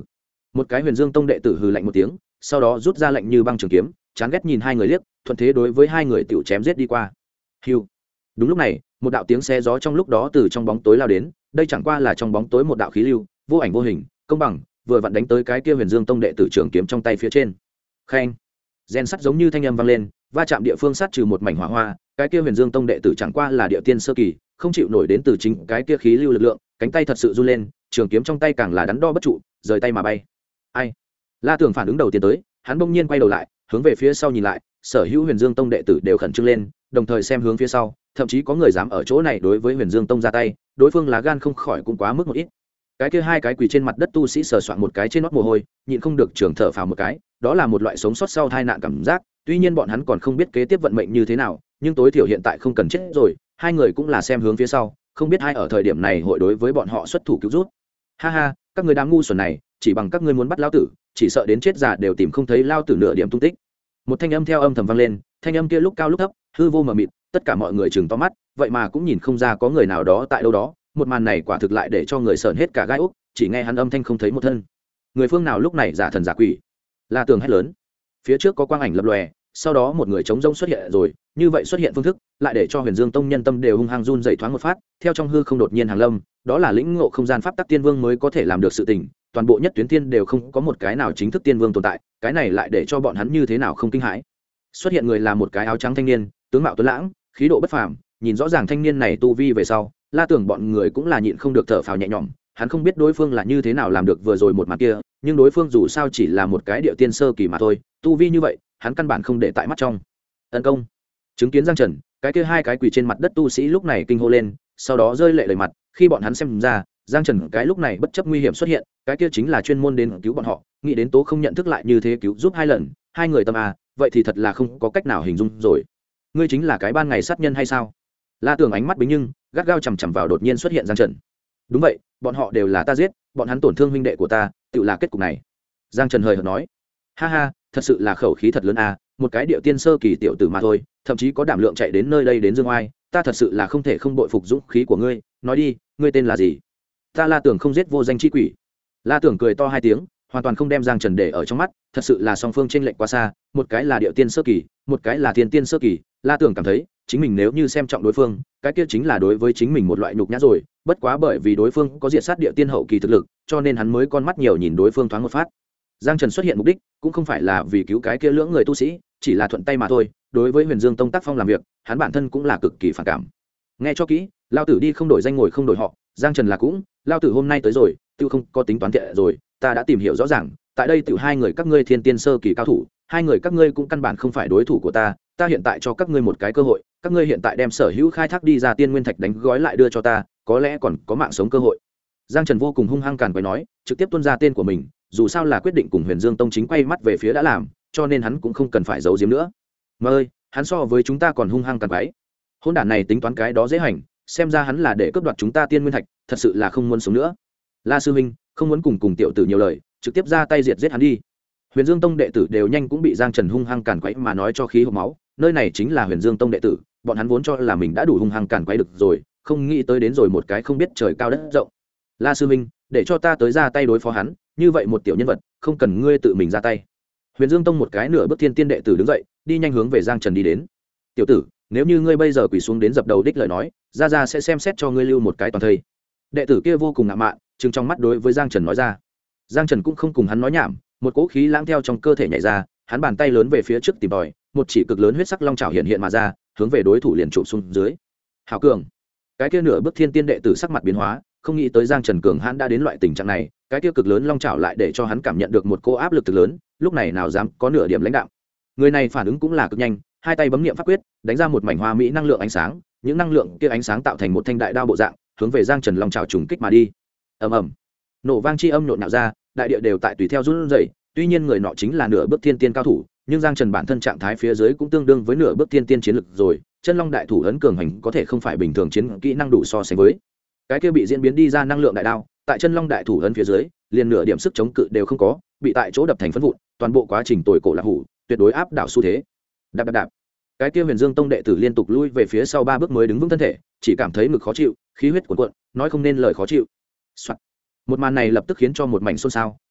một cái Huyền Dương Tông đệ tử hừ lạnh một tiếng, sau đó rút ra lạnh như băng trường kiếm, chán ghét nhìn hai người liếc, thuận thế đối với hai người tiểu chém giết đi qua. Hưu. Đúng lúc này, một đạo tiếng xe gió trong lúc đó từ trong bóng tối lao đến, đây chẳng qua là trong bóng tối một đạo khí lưu, vô ảnh vô hình, công bằng, vừa vặn đánh tới cái kia Huyền Dương Tông đệ tử trường kiếm trong tay phía trên. Khen. Gen sắt giống như thanh âm vang lên, va chạm địa phương sát trừ một mảnh hỏa hoa, cái kia Huyền Dương Tông đệ tử chẳng qua là địa tiên sơ kỳ, không chịu nổi đến từ chính cái kia khí lưu lực lượng, cánh tay thật sự run lên, trường kiếm trong tay càng là đắn đo bất trụ, rời tay mà bay. Ai? La Tưởng phản ứng đầu tiên tới, hắn bỗng nhiên quay đầu lại, hướng về phía sau nhìn lại, sở hữu Huyền Dương Tông đệ tử đều khẩn trương lên, đồng thời xem hướng phía sau, thậm chí có người dám ở chỗ này đối với Huyền Dương Tông ra tay, đối phương lá gan không khỏi cũng quá mức một ít. Cái kia hai cái quỳ trên mặt đất tu sĩ sờ soạn một cái trên nót mồ hôi, nhịn không được trường thở phào một cái, đó là một loại sống sót sau tai nạn cảm giác, tuy nhiên bọn hắn còn không biết kế tiếp vận mệnh như thế nào, nhưng tối thiểu hiện tại không cần chết rồi, hai người cũng là xem hướng phía sau, không biết ai ở thời điểm này hội đối với bọn họ xuất thủ cứu rút. Ha ha, các người đám ngu xuẩn này, chỉ bằng các ngươi muốn bắt lão tử, chỉ sợ đến chết già đều tìm không thấy lão tử nửa điểm tung tích. Một thanh âm theo âm thầm vang lên, thanh âm kia lúc cao lúc thấp, hư vô mờ mịt, tất cả mọi người chừng to mắt, vậy mà cũng nhìn không ra có người nào đó tại đâu đó, một màn này quả thực lại để cho người sởn hết cả gai ốc, chỉ nghe hắn âm thanh không thấy một thân. Người phương nào lúc này giả thần giả quỷ? La Tường hét lớn. Phía trước có quang ảnh lập lòe, sau đó một người trống rỗng xuất hiện rồi, như vậy xuất hiện phương thức, lại để cho Huyền Dương Tông nhân tâm đều hung hăng run dậy thoáng một phát, theo trong hư không đột nhiên hàng lâm, đó là lĩnh ngộ không gian pháp tắc tiên vương mới có thể làm được sự tình, toàn bộ nhất tuyến tiên đều không có một cái nào chính thức tiên vương tồn tại, cái này lại để cho bọn hắn như thế nào không kinh hãi. Xuất hiện người là một cái áo trắng thanh niên, tướng mạo tuấn lãng, khí độ bất phàm, nhìn rõ ràng thanh niên này tu vi về sau, La Tưởng bọn người cũng là nhịn không được thở phào nhẹ nhõm, hắn không biết đối phương là như thế nào làm được vừa rồi một màn kia, nhưng đối phương dù sao chỉ là một cái địa tiên sơ kỳ mà thôi, tu vi như vậy, hắn căn bản không để tại mắt trong. Tấn công. Chứng kiến Giang Trần, cái kia hai cái quỳ trên mặt đất tu sĩ lúc này kinh hô lên, sau đó rơi lệ đầy mặt, khi bọn hắn xem ra, Giang Trần cái lúc này bất chấp nguy hiểm xuất hiện, cái kia chính là chuyên môn đến cứu bọn họ, nghĩ đến tố không nhận thức lại như thế cứu giúp hai lần, hai người tâm à, vậy thì thật là không có cách nào hình dung rồi. Ngươi chính là cái ban ngày sát nhân hay sao? La Tưởng ánh mắt bính nhưng gắt gao chằm chằm vào đột nhiên xuất hiện Giang Trần. Đúng vậy, bọn họ đều là ta giết, bọn hắn tổn thương huynh đệ của ta, tự là kết cục này. Giang Trần hời hợt nói. Ha ha, thật sự là khẩu khí thật lớn à, một cái điệu tiên sơ kỳ tiểu tử mà thôi, thậm chí có đảm lượng chạy đến nơi đây đến dương oai, ta thật sự là không thể không bội phục dũng khí của ngươi, nói đi, ngươi tên là gì? Ta La Tưởng không giết vô danh chi quỷ. La Tưởng cười to hai tiếng, hoàn toàn không đem Giang Trần để ở trong mắt, thật sự là song phương chênh lệch quá xa, một cái là điệu tiên sơ kỳ, một cái là thiên tiên sơ kỳ, La Tưởng cảm thấy, chính mình nếu như xem trọng đối phương, cái kia chính là đối với chính mình một loại nhục nhã rồi, bất quá bởi vì đối phương có diệt sát địa tiên hậu kỳ thực lực, cho nên hắn mới con mắt nhiều nhìn đối phương thoáng một phát. Giang Trần xuất hiện mục đích cũng không phải là vì cứu cái kia lưỡng người tu sĩ, chỉ là thuận tay mà thôi, đối với Huyền Dương Tông tác phong làm việc, hắn bản thân cũng là cực kỳ phản cảm. Nghe cho kỹ, lao tử đi không đổi danh ngồi không đổi họ, Giang Trần là cũng, lao tử hôm nay tới rồi, tiêu không có tính toán thiện rồi, ta đã tìm hiểu rõ ràng, tại đây tiểu hai người các ngươi thiên tiên sơ kỳ cao thủ, hai người các ngươi cũng căn bản không phải đối thủ của ta, ta hiện tại cho các ngươi một cái cơ hội, các ngươi hiện tại đem sở hữu khai thác đi ra tiên nguyên thạch đánh gói lại đưa cho ta, có lẽ còn có mạng sống cơ hội. Giang Trần vô cùng hung hăng càn quấy nói, trực tiếp tuôn ra tên của mình, dù sao là quyết định cùng Huyền Dương Tông chính quay mắt về phía đã làm, cho nên hắn cũng không cần phải giấu giếm nữa. Mà ơi, hắn so với chúng ta còn hung hăng càn quấy. Hôn đản này tính toán cái đó dễ hành, xem ra hắn là để cướp đoạt chúng ta tiên nguyên thạch, thật sự là không muốn sống nữa. La sư huynh, không muốn cùng tiểu tử nhiều lời, trực tiếp ra tay diệt giết hắn đi. Huyền Dương Tông đệ tử đều nhanh cũng bị Giang Trần hung hăng càn quấy mà nói cho khí hộc máu, nơi này chính là Huyền Dương Tông đệ tử, bọn hắn vốn cho là mình đã đủ hung hăng càn quấy được rồi, không nghĩ tới đến rồi một cái không biết trời cao đất rộng. La sư huynh, để cho ta tới ra tay đối phó hắn, như vậy một tiểu nhân vật, không cần ngươi tự mình ra tay. Huyền Dương Tông một cái nửa bước thiên tiên đệ tử đứng dậy, đi nhanh hướng về Giang Trần đi đến. Tiểu tử, nếu như ngươi bây giờ quỳ xuống đến dập đầu đích lời nói, ra sẽ xem xét cho ngươi lưu một cái toàn thây. Đệ tử kia vô cùng ngạo mạn, trừng trong mắt đối với Giang Trần nói ra. Giang Trần cũng không cùng hắn nói nhảm, một cỗ khí lãng theo trong cơ thể nhảy ra, hắn bàn tay lớn về phía trước tìm tòi, một chỉ cực lớn huyết sắc long chảo hiện hiện mà ra, hướng về đối thủ liền chụp xuống dưới. Hảo cường! Cái kia nửa bước thiên tiên đệ tử sắc mặt biến hóa, không nghĩ tới Giang Trần cường hắn đã đến loại tình trạng này, cái kia cực lớn long chảo lại để cho hắn cảm nhận được một cỗ áp lực cực lớn, lúc này nào dám có nửa điểm lãnh đạo. Người này phản ứng cũng là cực nhanh, hai tay bấm niệm pháp quyết, đánh ra một mảnh hoa mỹ năng lượng ánh sáng, những năng lượng kia ánh sáng tạo thành một thanh đại đao bộ dạng, hướng về Giang Trần long chảo trùng kích mà đi. Ầm ầm. Nổ vang chi âm nhộn nhạo ra, đại địa đều tại tùy theo run rẩy, tuy nhiên người nọ chính là nửa bước thiên tiên cao thủ, nhưng Giang Trần bản thân trạng thái phía dưới cũng tương đương với nửa bước thiên tiên chiến lực rồi, chân long đại thủ ấn cường hành có thể không phải bình thường chiến kỹ năng đủ so sánh với. Cái kia bị diễn biến đi ra năng lượng đại đao, tại chân long đại thủ ấn phía dưới, liền nửa điểm sức chống cự đều không có, bị tại chỗ đập thành phấn vụn, toàn bộ quá trình tồi cổ là hủ, tuyệt đối áp đảo xu thế. Đạp đạp đạp. Cái kia Huyền Dương Tông đệ tử liên tục lui về phía sau 3 bước mới đứng vững thân thể, chỉ cảm thấy ngực khó chịu, khí huyết cuồn cuộn, nói không nên lời khó chịu. Soạt. Một màn này lập tức khiến cho một mảnh xôn xao,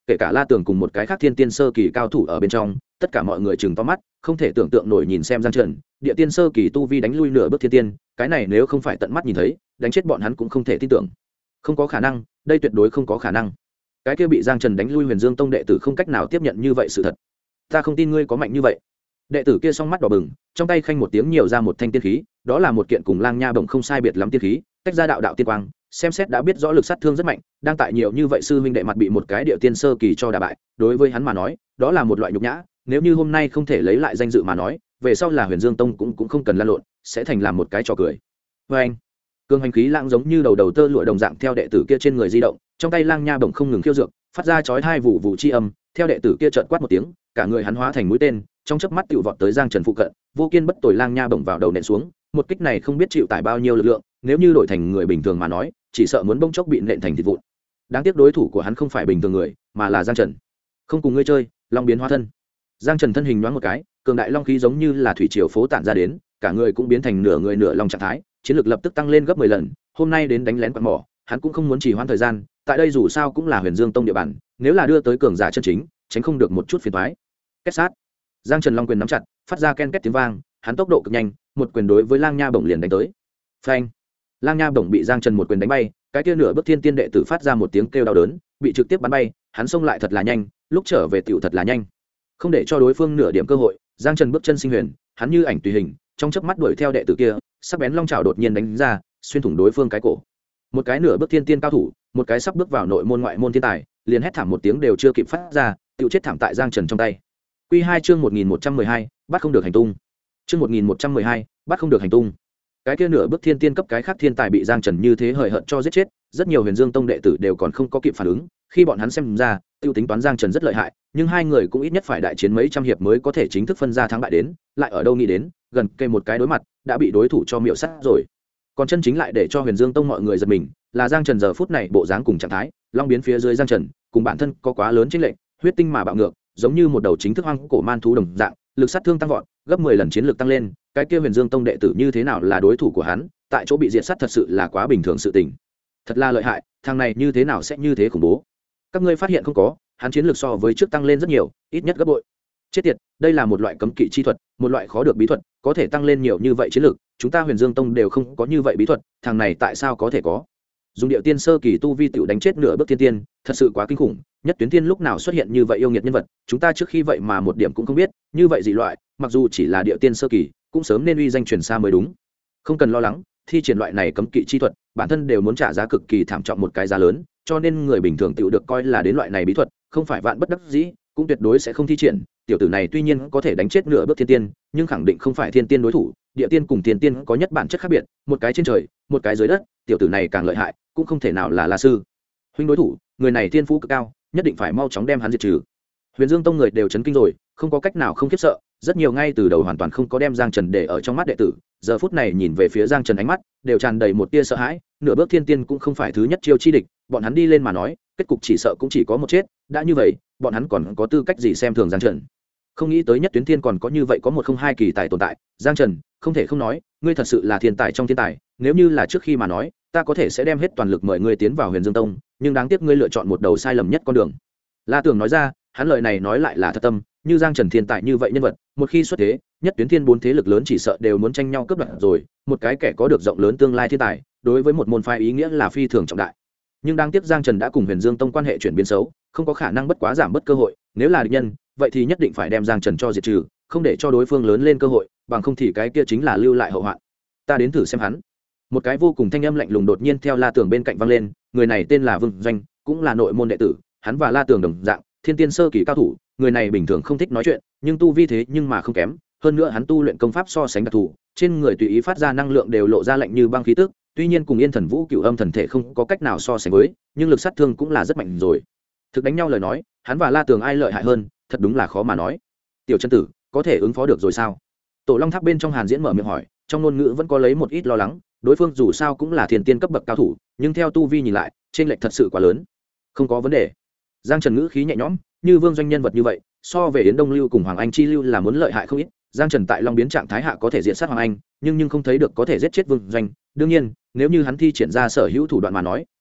kể cả La Tường cùng một cái khác thiên tiên sơ kỳ cao thủ ở bên trong, tất cả mọi người chừng to mắt, không thể tưởng tượng nổi nhìn xem Giang Trần, địa tiên sơ kỳ tu vi đánh lui nửa bước thiên tiên, cái này nếu không phải tận mắt nhìn thấy, đánh chết bọn hắn cũng không thể tin tưởng. Không có khả năng, đây tuyệt đối không có khả năng. Cái kia bị Giang Trần đánh lui Huyền Dương Tông đệ tử không cách nào tiếp nhận như vậy sự thật. Ta không tin ngươi có mạnh như vậy. Đệ tử kia song mắt đỏ bừng, trong tay khanh một tiếng nhiều ra một thanh tiên khí, đó là một kiện cùng Lang Nha Bổng không sai biệt lắm tiên khí, tách ra đạo đạo tiên quang, xem xét đã biết rõ lực sát thương rất mạnh, đang tại nhiều như vậy sư huynh đệ mặt bị một cái địa tiên sơ kỳ cho đả bại, đối với hắn mà nói, đó là một loại nhục nhã, nếu như hôm nay không thể lấy lại danh dự mà nói, về sau là Huyền Dương Tông cũng không cần lan lộn, sẽ thành làm một cái trò cười. Và anh, cương hành khí lãng giống như đầu đầu tơ lụa đồng dạng theo đệ tử kia trên người di động, trong tay Lang Nha Bổng không ngừng khiêu dược, phát ra chói tai vụ vụ chi âm, theo đệ tử kia chợt quát một tiếng, cả người hắn hóa thành mũi tên, trong chớp mắt tựu vọt tới Giang Trần phụ cận, vô kiên bất tồi Lang Nha Bổng vào đầu nện xuống, một kích này không biết chịu tải bao nhiêu lực lượng, nếu như đổi thành người bình thường mà nói, chỉ sợ muốn bông chốc bị nện thành thịt vụn. Đáng tiếc đối thủ của hắn không phải bình thường người, mà là Giang Trần. Không cùng ngươi chơi, long biến hóa thân. Giang Trần thân hình nhoáng một cái, cường đại long khí giống như là thủy triều phố tản ra đến, cả người cũng biến thành nửa người nửa long trạng thái, chiến lược lập tức tăng lên gấp 10 lần. Hôm nay đến đánh lén quạt mỏ, hắn cũng không muốn trì hoãn thời gian, tại đây dù sao cũng là Huyền Dương Tông địa bàn, nếu là đưa tới cường giả chân chính, tránh không được một chút phiền toái. Kết sát. Giang Trần long quyền nắm chặt, phát ra ken két tiếng vang, hắn tốc độ cực nhanh, một quyền đối với Lang Nha Bổng liền đánh tới. Phanh. Lang Nha Bổng bị Giang Trần một quyền đánh bay, cái kia nửa bước thiên tiên đệ tử phát ra một tiếng kêu đau đớn, bị trực tiếp bắn bay, hắn xông lại thật là nhanh, lúc trở về tiểu thật là nhanh. Không để cho đối phương nửa điểm cơ hội, Giang Trần bước chân sinh huyền, hắn như ảnh tùy hình, trong chớp mắt đuổi theo đệ tử kia, sắc bén long chảo đột nhiên đánh ra, xuyên thủng đối phương cái cổ. Một cái nửa bước thiên tiên cao thủ, một cái sắp bước vào nội môn ngoại môn thiên tài, liền hét thảm một tiếng đều chưa kịp phát ra, tiểu chết thảm tại Giang Trần trong tay. Quy 2 chương 1112, bắt không được hành tung. Chương 1112, bắt không được hành tung. Cái kia nửa bước thiên tiên cấp cái khác thiên tài bị Giang Trần như thế hời hợt cho giết chết, rất nhiều Huyền Dương Tông đệ tử đều còn không có kịp phản ứng, khi bọn hắn xem ra, tiêu tính toán Giang Trần rất lợi hại, nhưng hai người cũng ít nhất phải đại chiến mấy trăm hiệp mới có thể chính thức phân ra thắng bại đến, lại ở đâu nghĩ đến, gần kề một cái đối mặt, đã bị đối thủ cho miệu sát rồi. Còn chân chính lại để cho Huyền Dương Tông mọi người giật mình, là Giang Trần giờ phút này bộ dáng cùng trạng thái, long biến phía dưới Giang Trần, cùng bản thân có quá lớn chênh lệch, huyết tinh mà bạo ngược, giống như một đầu chính thức hoang cổ man thú đồng dạng, lực sát thương tăng vọt, gấp 10 lần chiến lược tăng lên, cái kia Huyền Dương Tông đệ tử như thế nào là đối thủ của hắn, tại chỗ bị diệt sát thật sự là quá bình thường sự tình. Thật là lợi hại, thằng này như thế nào sẽ như thế khủng bố. Các ngươi phát hiện không có, hắn chiến lược so với trước tăng lên rất nhiều, ít nhất gấp bội. Chết tiệt, đây là một loại cấm kỵ chi thuật, một loại khó được bí thuật, có thể tăng lên nhiều như vậy chiến lược, chúng ta Huyền Dương Tông đều không có như vậy bí thuật, thằng này tại sao có thể có? Dùng điệu tiên sơ kỳ tu vi tiểu đánh chết nửa bước thiên tiên, thật sự quá kinh khủng, nhất tuyến tiên lúc nào xuất hiện như vậy yêu nghiệt nhân vật, chúng ta trước khi vậy mà một điểm cũng không biết, như vậy dị loại, mặc dù chỉ là điệu tiên sơ kỳ, cũng sớm nên uy danh truyền xa mới đúng. Không cần lo lắng, thi triển loại này cấm kỵ chi thuật, bản thân đều muốn trả giá cực kỳ thảm trọng một cái giá lớn, cho nên người bình thường tiểu được coi là đến loại này bí thuật, không phải vạn bất đắc dĩ, cũng tuyệt đối sẽ không thi triển. Tiểu tử này tuy nhiên có thể đánh chết nửa bước thiên tiên, nhưng khẳng định không phải thiên tiên đối thủ, địa tiên cùng thiên tiên có nhất bản chất khác biệt, một cái trên trời, một cái dưới đất, tiểu tử này càng lợi hại, cũng không thể nào là La sư huynh đối thủ, người này thiên phú cực cao, nhất định phải mau chóng đem hắn diệt trừ. Huyền Dương Tông người đều chấn kinh rồi, không có cách nào không khiếp sợ, rất nhiều ngay từ đầu hoàn toàn không có đem Giang Trần để ở trong mắt đệ tử, giờ phút này nhìn về phía Giang Trần ánh mắt đều tràn đầy một tia sợ hãi, nửa bước thiên tiên cũng không phải thứ nhất chiêu chi địch, bọn hắn đi lên mà nói, kết cục chỉ sợ cũng chỉ có một chết, đã như vậy, bọn hắn còn có tư cách gì xem thường Giang Trần. Không nghĩ tới nhất tuyến thiên còn có như vậy có một không hai kỳ tài tồn tại, Giang Trần, không thể không nói, ngươi thật sự là thiên tài trong thiên tài, nếu như là trước khi mà nói, ta có thể sẽ đem hết toàn lực mời ngươi tiến vào Huyền Dương Tông, nhưng đáng tiếc ngươi lựa chọn một đầu sai lầm nhất con đường. La Tường nói ra, hắn lời này nói lại là thật tâm, như Giang Trần thiên tài như vậy nhân vật, một khi xuất thế, nhất tuyến thiên bốn thế lực lớn chỉ sợ đều muốn tranh nhau cướp đoạt rồi, một cái kẻ có được rộng lớn tương lai thiên tài, đối với một môn phái ý nghĩa là phi thường trọng đại. Nhưng đáng tiếc Giang Trần đã cùng Huyền Dương Tông quan hệ chuyển biến xấu, không có khả năng bất quá giảm bất cơ hội, nếu là địch nhân, vậy thì nhất định phải đem Giang Trần cho diệt trừ, không để cho đối phương lớn lên cơ hội, bằng không thì cái kia chính là lưu lại hậu hoạn. Ta đến thử xem hắn. Một cái vô cùng thanh âm lạnh lùng đột nhiên theo La Tường bên cạnh vang lên, người này tên là Vương Doanh, cũng là nội môn đệ tử, hắn và La Tường đồng dạng, thiên tiên sơ kỳ cao thủ, người này bình thường không thích nói chuyện, nhưng tu vi thế nhưng mà không kém, hơn nữa hắn tu luyện công pháp so sánh đặc thù, trên người tùy ý phát ra năng lượng đều lộ ra lạnh như băng khí tức, tuy nhiên cùng Yên Thần Vũ Cửu Âm thần thể không có cách nào so sánh với, nhưng lực sát thương cũng là rất mạnh rồi. Thực đánh nhau lời nói, hắn và La Tường ai lợi hại hơn, thật đúng là khó mà nói. Tiểu chân tử, có thể ứng phó được rồi sao? Tổ Long Tháp bên trong Hàn Diễn mở miệng hỏi, trong ngôn ngữ vẫn có lấy một ít lo lắng, đối phương dù sao cũng là thiên tiên cấp bậc cao thủ, nhưng theo tu vi nhìn lại, chênh lệch thật sự quá lớn. Không có vấn đề. Giang Trần ngữ khí nhẹ nhõm, như Vương Doanh nhân vật như vậy, so về Yến Đông Lưu cùng Hoàng Anh Chi Lưu là muốn lợi hại không ít. Giang Trần tại Long biến trạng thái hạ có thể diện sát Hoàng Anh, nhưng không thấy được có thể giết chết Vương Doanh. Đương nhiên, nếu như hắn thi triển ra sở hữu thủ đoạn mà nói,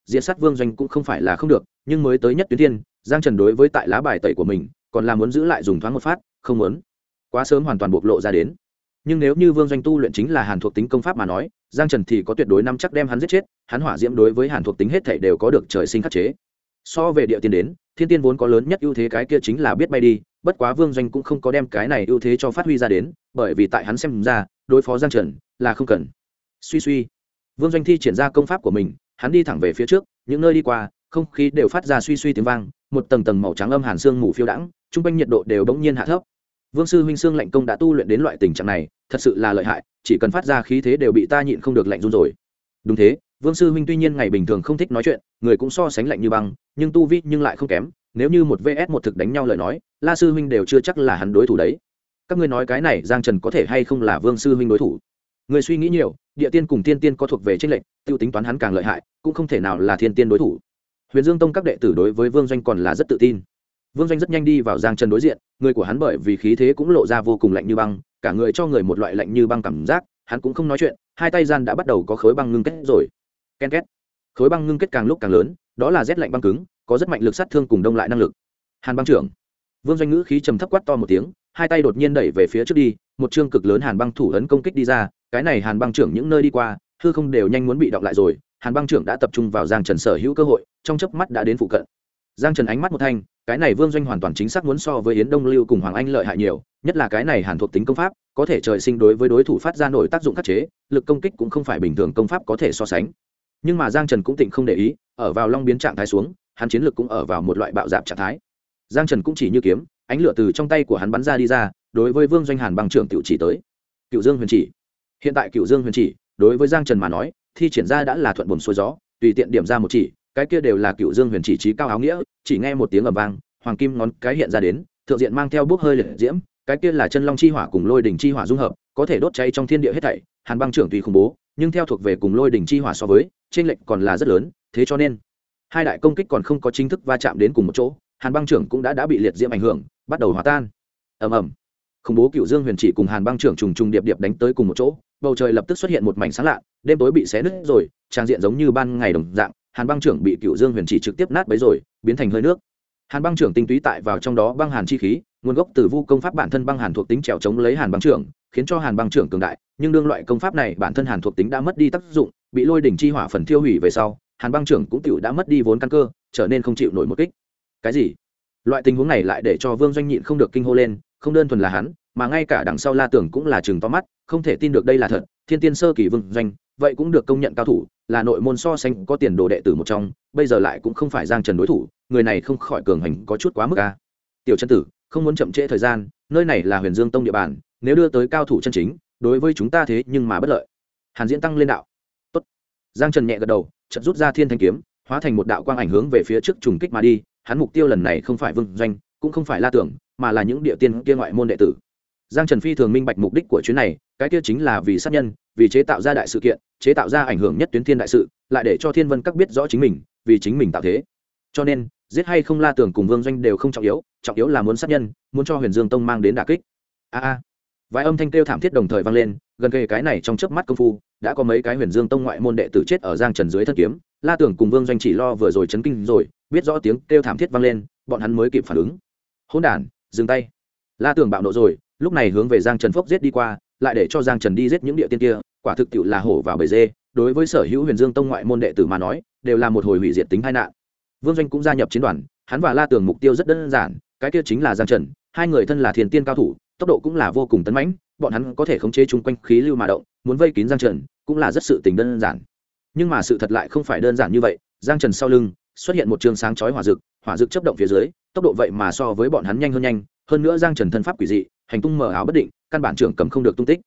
diện sát Vương Doanh cũng không phải là không được, nhưng mới tới nhất tuyến thiên, Giang Trần đối với tại lá bài tẩy của mình còn là muốn giữ lại dùng thoáng một phát, không muốn quá sớm hoàn toàn bộc lộ ra đến. Nhưng nếu như Vương Doanh tu luyện chính là hàn thuộc tính công pháp mà nói, Giang Trần thì có tuyệt đối nắm chắc đem hắn giết chết. Hắn hỏa diễm đối với hàn thuộc tính hết thảy đều có được trời sinh khắc chế. So về địa tiên đến, thiên tiên vốn có lớn nhất ưu thế cái kia chính là biết bay đi, bất quá Vương Doanh cũng không có đem cái này ưu thế cho phát huy ra đến, bởi vì tại hắn xem ra, đối phó Giang Trần là không cần. Suy suy, Vương Doanh thi triển ra công pháp của mình, hắn đi thẳng về phía trước, những nơi đi qua, không khí đều phát ra suy suy tiếng vang, một tầng tầng màu trắng âm hàn sương mù phiêu đãng, trung quanh nhiệt độ đều bỗng nhiên hạ thấp. Vương sư huynh xương lạnh công đã tu luyện đến loại tình trạng này, thật sự là lợi hại, chỉ cần phát ra khí thế đều bị ta nhịn không được lạnh run rồi. Đúng thế, Vương sư huynh tuy nhiên ngày bình thường không thích nói chuyện, người cũng so sánh lạnh như băng, nhưng tu vi nhưng lại không kém, nếu như một vs một thực đánh nhau lời nói, La sư huynh đều chưa chắc là hắn đối thủ đấy. Các ngươi nói cái này Giang Trần có thể hay không là Vương sư huynh đối thủ? Người suy nghĩ nhiều, địa tiên cùng tiên tiên có thuộc về chênh lệch, tiêu tính toán hắn càng lợi hại, cũng không thể nào là thiên tiên đối thủ. Huyền Dương Tông các đệ tử đối với Vương Doanh còn là rất tự tin. Vương Doanh rất nhanh đi vào Giang Trần đối diện, người của hắn bởi vì khí thế cũng lộ ra vô cùng lạnh như băng, cả người cho người một loại lạnh như băng cảm giác, hắn cũng không nói chuyện, hai tay gian đã bắt đầu có khối băng ngưng kết rồi. Ken két. Khối băng ngưng kết càng lúc càng lớn, đó là rét lạnh băng cứng, có rất mạnh lực sát thương cùng đông lại năng lực. Hàn băng trưởng. Vương Doanh ngữ khí trầm thấp quát to một tiếng, hai tay đột nhiên đẩy về phía trước đi, một chương cực lớn hàn băng thủ ấn công kích đi ra, cái này hàn băng trưởng những nơi đi qua, hư không đều nhanh muốn bị động lại rồi. Hàn băng trưởng đã tập trung vào Giang Trần sở hữu cơ hội, trong chớp mắt đã đến phụ cận. Giang Trần ánh mắt một thanh, cái này Vương Doanh hoàn toàn chính xác muốn so với Yến Đông Lưu cùng Hoàng Anh lợi hại nhiều, nhất là cái này hàn thuộc tính công pháp, có thể trời sinh đối với đối thủ phát ra nổi tác dụng khắc chế, lực công kích cũng không phải bình thường công pháp có thể so sánh. Nhưng mà Giang Trần cũng tịnh không để ý, ở vào long biến trạng thái xuống, hắn chiến lực cũng ở vào một loại bạo dạn trạng thái. Giang Trần cũng chỉ như kiếm, ánh lửa từ trong tay của hắn bắn ra đi ra, đối với Vương Doanh hàn băng trưởng tiểu chỉ tới. Cựu Dương Huyền Chỉ. Hiện tại Cựu Dương Huyền Chỉ, đối với Giang Trần mà nói, thi triển ra đã là thuận buồm xuôi gió, tùy tiện điểm ra một chỉ, cái kia đều là Cựu Dương Huyền Chỉ chí cao áo nghĩa, chỉ nghe một tiếng ầm vang, hoàng kim ngón cái hiện ra đến, thượng diện mang theo bốc hơi liệt diễm, cái kia là chân long chi hỏa cùng lôi đỉnh chi hỏa dung hợp, có thể đốt cháy trong thiên địa hết thảy. Hàn băng trưởng tuy khủng bố, nhưng theo thuộc về cùng lôi đỉnh chi hỏa so với, trên lệnh còn là rất lớn, thế cho nên hai đại công kích còn không có chính thức va chạm đến cùng một chỗ, Hàn băng trưởng cũng đã bị liệt diễm ảnh hưởng, bắt đầu hòa tan. Ầm ầm. Khủng bố Cựu Dương Huyền Chỉ cùng Hàn băng trưởng trùng trùng điệp điệp đánh tới cùng một chỗ, bầu trời lập tức xuất hiện một mảnh sáng lạ, đêm tối bị xé nứt rồi, trang diện giống như ban ngày đồng dạng. Hàn băng trưởng bị Cựu Dương Huyền Chỉ trực tiếp nát bấy rồi, biến thành hơi nước. Hàn băng trưởng tinh túy tại vào trong đó băng hàn chi khí, nguồn gốc từ vu công pháp bản thân băng hàn thuộc tính trèo chống lấy Hàn băng trưởng, khiến cho Hàn băng trưởng cường đại, nhưng đương loại công pháp này bản thân hàn thuộc tính đã mất đi tác dụng, bị lôi đỉnh chi hỏa phần thiêu hủy về sau, Hàn băng trưởng cũng tiểu đã mất đi vốn căn cơ, trở nên không chịu nổi một kích. Cái gì? Loại tình huống này lại để cho Vương Doanh nhịn không được kinh hô lên, không đơn thuần là hắn, mà ngay cả đằng sau La Tưởng cũng là trừng to mắt, không thể tin được đây là thật. Thiên tiên sơ kỳ Vương Doanh, vậy cũng được công nhận cao thủ, là nội môn so sánh có tiền đồ đệ tử một trong, bây giờ lại cũng không phải Giang Trần đối thủ, người này không khỏi cường hành có chút quá mức a. Tiểu chân tử, không muốn chậm trễ thời gian, nơi này là Huyền Dương Tông địa bàn, nếu đưa tới cao thủ chân chính, đối với chúng ta thế nhưng mà bất lợi. Hàn Diễn tăng lên đạo. Tốt. Giang Trần nhẹ gật đầu, chợt rút ra Thiên Thanh kiếm, hóa thành một đạo quang ảnh hướng về phía trước trùng kích mà đi. Hắn mục tiêu lần này không phải Vương Doanh, cũng không phải La Tưởng, mà là những địa tiên kia ngoại môn đệ tử. Giang Trần phi thường minh bạch mục đích của chuyến này, cái kia chính là vì sát nhân, vì chế tạo ra đại sự kiện, chế tạo ra ảnh hưởng nhất tuyến thiên đại sự, lại để cho Thiên Vân các biết rõ chính mình, vì chính mình tạo thế. Cho nên, giết hay không La Tưởng cùng Vương Doanh đều không trọng yếu là muốn sát nhân, muốn cho Huyền Dương Tông mang đến đả kích. A vài âm thanh kêu thảm thiết đồng thời vang lên, gần kề cái này trong chớp mắt công phu, đã có mấy cái Huyền Dương Tông ngoại môn đệ tử chết ở Giang Trần dưới thân kiếm. La Tưởng cùng Vương Doanh chỉ lo vừa rồi chấn kinh rồi, biết rõ tiếng kêu thảm thiết vang lên, bọn hắn mới kịp phản ứng. Hỗn đản, dừng tay! La Tưởng bạo nộ rồi, lúc này hướng về Giang Trần phốc giết đi qua, lại để cho Giang Trần đi giết những địa tiên kia, quả thực tiệu là hổ vào bầy dê, đối với sở hữu Huyền Dương Tông ngoại môn đệ tử mà nói, đều là một hồi hủy diệt tính tai nạn. Vương Doanh cũng gia nhập chiến đoàn, hắn và La Tưởng mục tiêu rất đơn giản, cái kia chính là Giang Trần, hai người thân là thiên tiên cao thủ, tốc độ cũng là vô cùng tấn mãnh, bọn hắn có thể khống chế chung quanh khí lưu mà động, muốn vây kín Giang Trần, cũng là rất sự tình đơn giản. Nhưng mà sự thật lại không phải đơn giản như vậy, Giang Trần sau lưng xuất hiện một trường sáng chói hỏa dược chớp động phía dưới, tốc độ vậy mà so với bọn hắn nhanh hơn nữa Giang Trần thân pháp quỷ dị, hành tung mờ ảo bất định, căn bản trưởng cầm không được tung tích.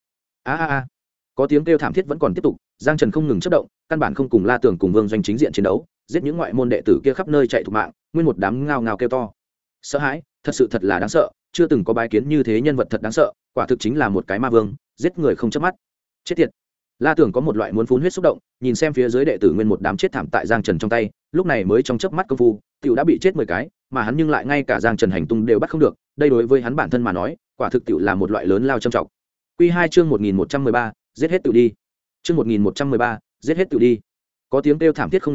Có tiếng kêu thảm thiết vẫn còn tiếp tục, Giang Trần không ngừng chớp động, căn bản không cùng La Tưởng cùng Vương Doanh chính diện chiến đấu, giết những ngoại môn đệ tử kia khắp nơi chạy thục mạng, nguyên một đám ngao ngao kêu to. Sợ hãi, thật là đáng sợ, chưa từng có bái kiến như thế nhân vật thật đáng sợ, quả thực chính là một cái ma vương, giết người không chớp mắt. Chết tiệt. La Tưởng có một loại muốn phun huyết xúc động, nhìn xem phía dưới đệ tử nguyên một đám chết thảm tại Giang Trần trong tay, lúc này mới trong chớp mắt công phu, tiểu đã bị chết 10 cái, mà hắn nhưng lại ngay cả Giang Trần hành tung đều bắt không được, đây đối với hắn bản thân mà nói, quả thực tiểu là một loại lớn lao trầm trọng. Quy 2 chương 1113, giết hết tiểu đi. Chương 1113, giết hết tiểu đi. Có tiếng kêu thảm thiết không ngừng,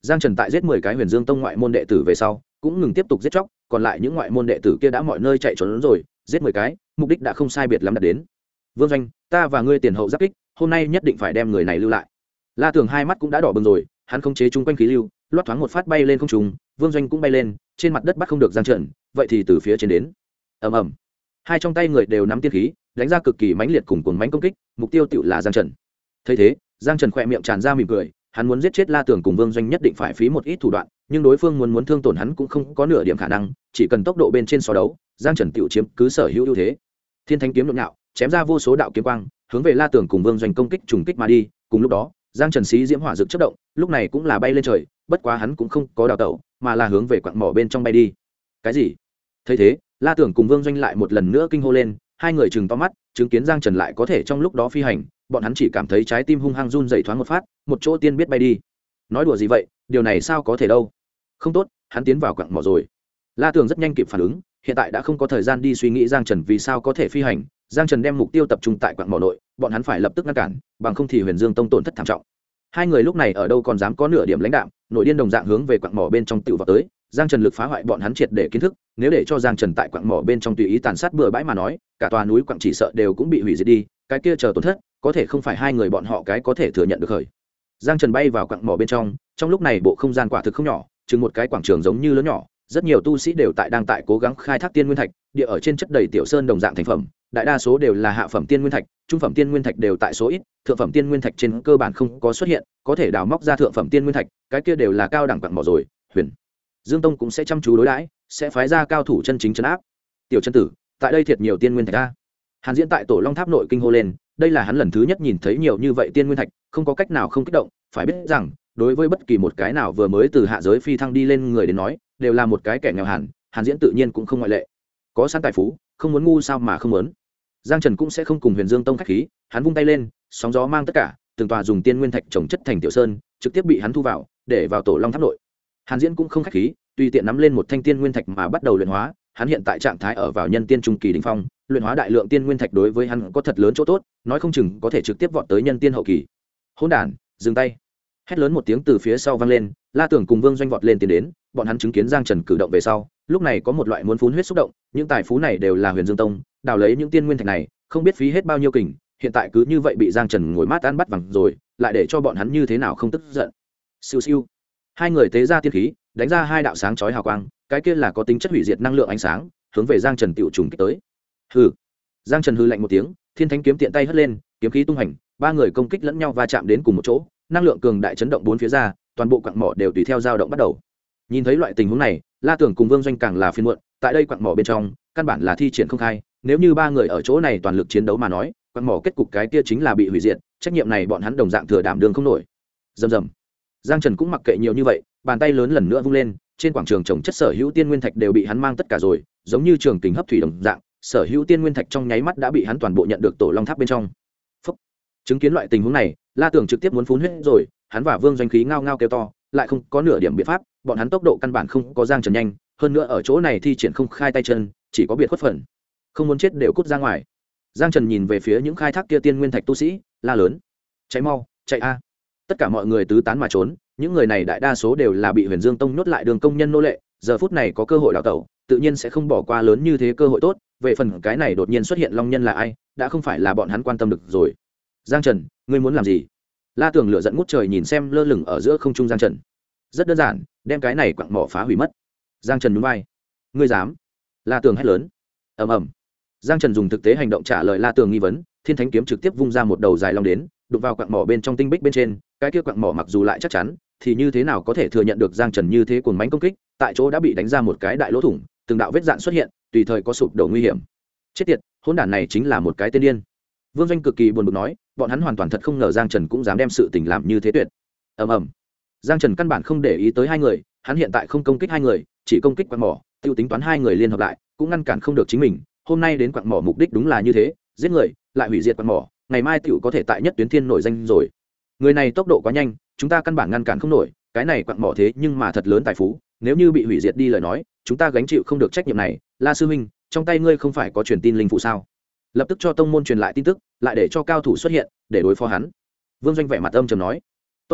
Giang Trần tại giết 10 cái Huyền Dương Tông ngoại môn đệ tử về sau, cũng ngừng tiếp tục giết chóc, còn lại những ngoại môn đệ tử kia đã mọi nơi chạy trốn rồi, giết 10 cái, mục đích đã không sai biệt lắm đạt đến. Vương Doanh, ta và ngươi tiền hậu giáp kích, hôm nay nhất định phải đem người này lưu lại. La Tường hai mắt cũng đã đỏ bừng rồi, hắn khống chế chung quanh khí lưu, loát thoáng một phát bay lên không trung, Vương Doanh cũng bay lên, trên mặt đất bắt không được Giang Trần, vậy thì từ phía trên đến. Ầm ầm. Hai trong tay người đều nắm tiên khí, đánh ra cực kỳ mãnh liệt cùng cuồng mãnh công kích, mục tiêu tựu là Giang Trần. Thấy thế, Giang Trần khỏe miệng tràn ra mỉm cười, hắn muốn giết chết La Tường cùng Vương Doanh nhất định phải phí một ít thủ đoạn, nhưng đối phương muốn thương tổn hắn cũng không có nửa điểm khả năng, chỉ cần tốc độ bên trên so đấu, Giang Trần tiểu chiếm cứ sở hữu ưu thế. Thiên Thánh kiếm nhộn nhạo, chém ra vô số đạo kiếm quang, hướng về La Tường cùng Vương Doanh công kích trùng kích mà đi, cùng lúc đó, Giang Trần xí diễm hỏa rực chớp động, lúc này cũng là bay lên trời, bất quá hắn cũng không có đào tẩu, mà là hướng về quặng mỏ bên trong bay đi. Cái gì? Thấy thế, La Tường cùng Vương Doanh lại một lần nữa kinh hô lên, hai người trừng to mắt, chứng kiến Giang Trần lại có thể trong lúc đó phi hành, bọn hắn chỉ cảm thấy trái tim hung hăng run rẩy thoáng một phát, một chỗ tiên biết bay đi. Nói đùa gì vậy, điều này sao có thể đâu? Không tốt, hắn tiến vào quặng mỏ rồi. La Tường rất nhanh kịp phản ứng, hiện tại đã không có thời gian đi suy nghĩ Giang Trần vì sao có thể phi hành, Giang Trần đem mục tiêu tập trung tại quặng mỏ nội, bọn hắn phải lập tức ngăn cản, bằng không thì Huyền Dương Tông tổn thất thảm trọng. Hai người lúc này ở đâu còn dám có nửa điểm lãnh đạm, nội điên đồng dạng hướng về quặng mỏ bên trong tiểu vào tới. Giang Trần lực phá hoại bọn hắn triệt để kiến thức, nếu để cho Giang Trần tại quặng mỏ bên trong tùy ý tàn sát bừa bãi mà nói, cả tòa núi quặng chỉ sợ đều cũng bị hủy diệt đi, cái kia chờ tổn thất, có thể không phải hai người bọn họ cái có thể thừa nhận được khởi. Giang Trần bay vào quặng mỏ bên trong lúc này bộ không gian quả thực không nhỏ, chừng một cái quảng trường giống như lớn nhỏ, rất nhiều tu sĩ đều đang tại cố gắng khai thác tiên nguyên thạch, địa ở trên chất đầy tiểu sơn đồng dạng thành phẩm, đại đa số đều là hạ phẩm tiên nguyên thạch, trung phẩm tiên nguyên thạch đều tại số ít, thượng phẩm tiên nguyên thạch trên cơ bản không có xuất hiện, có thể đào móc ra thượng phẩm tiên nguyên thạch, cái kia đều là cao đẳng quặng mỏ rồi. Huyền Dương Tông cũng sẽ chăm chú đối đãi, sẽ phái ra cao thủ chân chính trấn áp. Tiểu chân tử, tại đây thiệt nhiều tiên nguyên thạch a. Hàn Diễn tại Tổ Long Tháp nội kinh hô lên, đây là hắn lần thứ nhất nhìn thấy nhiều như vậy tiên nguyên thạch, không có cách nào không kích động, phải biết rằng, đối với bất kỳ một cái nào vừa mới từ hạ giới phi thăng đi lên người đến nói, đều là một cái kẻ nghèo hàn, Hàn Diễn tự nhiên cũng không ngoại lệ. Có sẵn tài phú, không muốn ngu sao mà không muốn. Giang Trần cũng sẽ không cùng Huyền Dương Tông khách khí, hắn vung tay lên, sóng gió mang tất cả, từng tòa dùng tiên nguyên thạch trồng chất thành tiểu sơn, trực tiếp bị hắn thu vào, để vào Tổ Long Tháp nội. Hàn Diễn cũng không khách khí, tùy tiện nắm lên một thanh tiên nguyên thạch mà bắt đầu luyện hóa, hắn hiện tại trạng thái ở vào nhân tiên trung kỳ đỉnh phong, luyện hóa đại lượng tiên nguyên thạch đối với hắn có thật lớn chỗ tốt, nói không chừng có thể trực tiếp vọt tới nhân tiên hậu kỳ. Hỗn đản, dừng tay! Hét lớn một tiếng từ phía sau vang lên, La Tưởng cùng Vương Doanh vọt lên tiến đến, bọn hắn chứng kiến Giang Trần cử động về sau, lúc này có một loại muốn phun huyết xúc động, những tài phú này đều là Huyền Dương Tông, đào lấy những tiên nguyên thạch này, không biết phí hết bao nhiêu kình, hiện tại cứ như vậy bị Giang Trần ngồi mát ăn bắt vàng rồi, lại để cho bọn hắn như thế nào không tức giận. Siêu siêu. Hai người tế ra tiên khí, đánh ra hai đạo sáng chói hào quang, cái kia là có tính chất hủy diệt năng lượng ánh sáng, hướng về Giang Trần tiểu trùng kích tới. Hừ. Giang Trần hừ lạnh một tiếng, Thiên Thánh kiếm tiện tay hất lên, kiếm khí tung hành, ba người công kích lẫn nhau va chạm đến cùng một chỗ, năng lượng cường đại chấn động bốn phía ra, toàn bộ quặng mỏ đều tùy theo dao động bắt đầu. Nhìn thấy loại tình huống này, La Tưởng cùng Vương Doanh càng là phiền muộn, tại đây quặng mỏ bên trong, căn bản là thi triển không khai, nếu như ba người ở chỗ này toàn lực chiến đấu mà nói, quặng mỏ kết cục cái kia chính là bị hủy diệt, trách nhiệm này bọn hắn đồng dạng thừa đảm đương không nổi. Rầm rầm. Giang Trần cũng mặc kệ nhiều như vậy, bàn tay lớn lần nữa vung lên, trên quảng trường trồng chất sở hữu tiên nguyên thạch đều bị hắn mang tất cả rồi, giống như trường kình hấp thủy đồng dạng, sở hữu tiên nguyên thạch trong nháy mắt đã bị hắn toàn bộ nhận được Tổ Long Tháp bên trong. Phúc. Chứng kiến loại tình huống này, La Tưởng trực tiếp muốn phun huyết rồi, hắn và Vương Doanh khí ngao ngao kêu to, lại không có nửa điểm biện pháp, bọn hắn tốc độ căn bản không có Giang Trần nhanh, hơn nữa ở chỗ này thi triển không khai tay chân, chỉ có biệt khuất phần. Không muốn chết đều cút ra ngoài. Giang Trần nhìn về phía những khai thác kia tiên nguyên thạch tu sĩ, la lớn: "Cháy mau, chạy a!" Tất cả mọi người tứ tán mà trốn, những người này đại đa số đều là bị Huyền Dương Tông nhốt lại đường công nhân nô lệ, giờ phút này có cơ hội đào tẩu, tự nhiên sẽ không bỏ qua lớn như thế cơ hội tốt, về phần cái này đột nhiên xuất hiện long nhân là ai, đã không phải là bọn hắn quan tâm được rồi. Giang Trần, ngươi muốn làm gì? La Tưởng lửa giận ngút trời nhìn xem lơ lửng ở giữa không trung Giang Trần. Rất đơn giản, đem cái này quặng mỏ phá hủy mất. Giang Trần nhún vai. Ngươi dám? La Tưởng hét lớn. Ầm ầm. Giang Trần dùng thực tế hành động trả lời La Tưởng nghi vấn, Thiên Thánh kiếm trực tiếp vung ra một đầu dài long đến, đụng vào quặng mỏ bên trong tinh bích bên trên, cái kia quặng mỏ mặc dù lại chắc chắn, thì như thế nào có thể thừa nhận được Giang Trần như thế cuồng mãnh công kích, tại chỗ đã bị đánh ra một cái đại lỗ thủng, từng đạo vết dạn xuất hiện, tùy thời có sụp đổ nguy hiểm. Chết tiệt, hỗn đản này chính là một cái tên điên. Vương Doanh cực kỳ buồn bực nói, bọn hắn hoàn toàn thật không ngờ Giang Trần cũng dám đem sự tình làm như thế tuyệt. Ầm ầm. Giang Trần căn bản không để ý tới hai người, hắn hiện tại không công kích hai người, chỉ công kích quặng mỏ, tiêu tính toán hai người liên hợp lại, cũng ngăn cản không được chính mình. Hôm nay đến quặng mỏ mục đích đúng là như thế, giết người, lại hủy diệt quặng mỏ, ngày mai tiểu có thể tại Nhất Tuyến Thiên nổi danh rồi. Người này tốc độ quá nhanh, chúng ta căn bản ngăn cản không nổi, cái này quặng mỏ thế nhưng mà thật lớn tài phú, nếu như bị hủy diệt đi lời nói, chúng ta gánh chịu không được trách nhiệm này. La sư huynh, trong tay ngươi không phải có truyền tin linh phụ sao? Lập tức cho tông môn truyền lại tin tức, lại để cho cao thủ xuất hiện để đối phó hắn. Vương Doanh vẻ mặt âm trầm nói: "Tốt."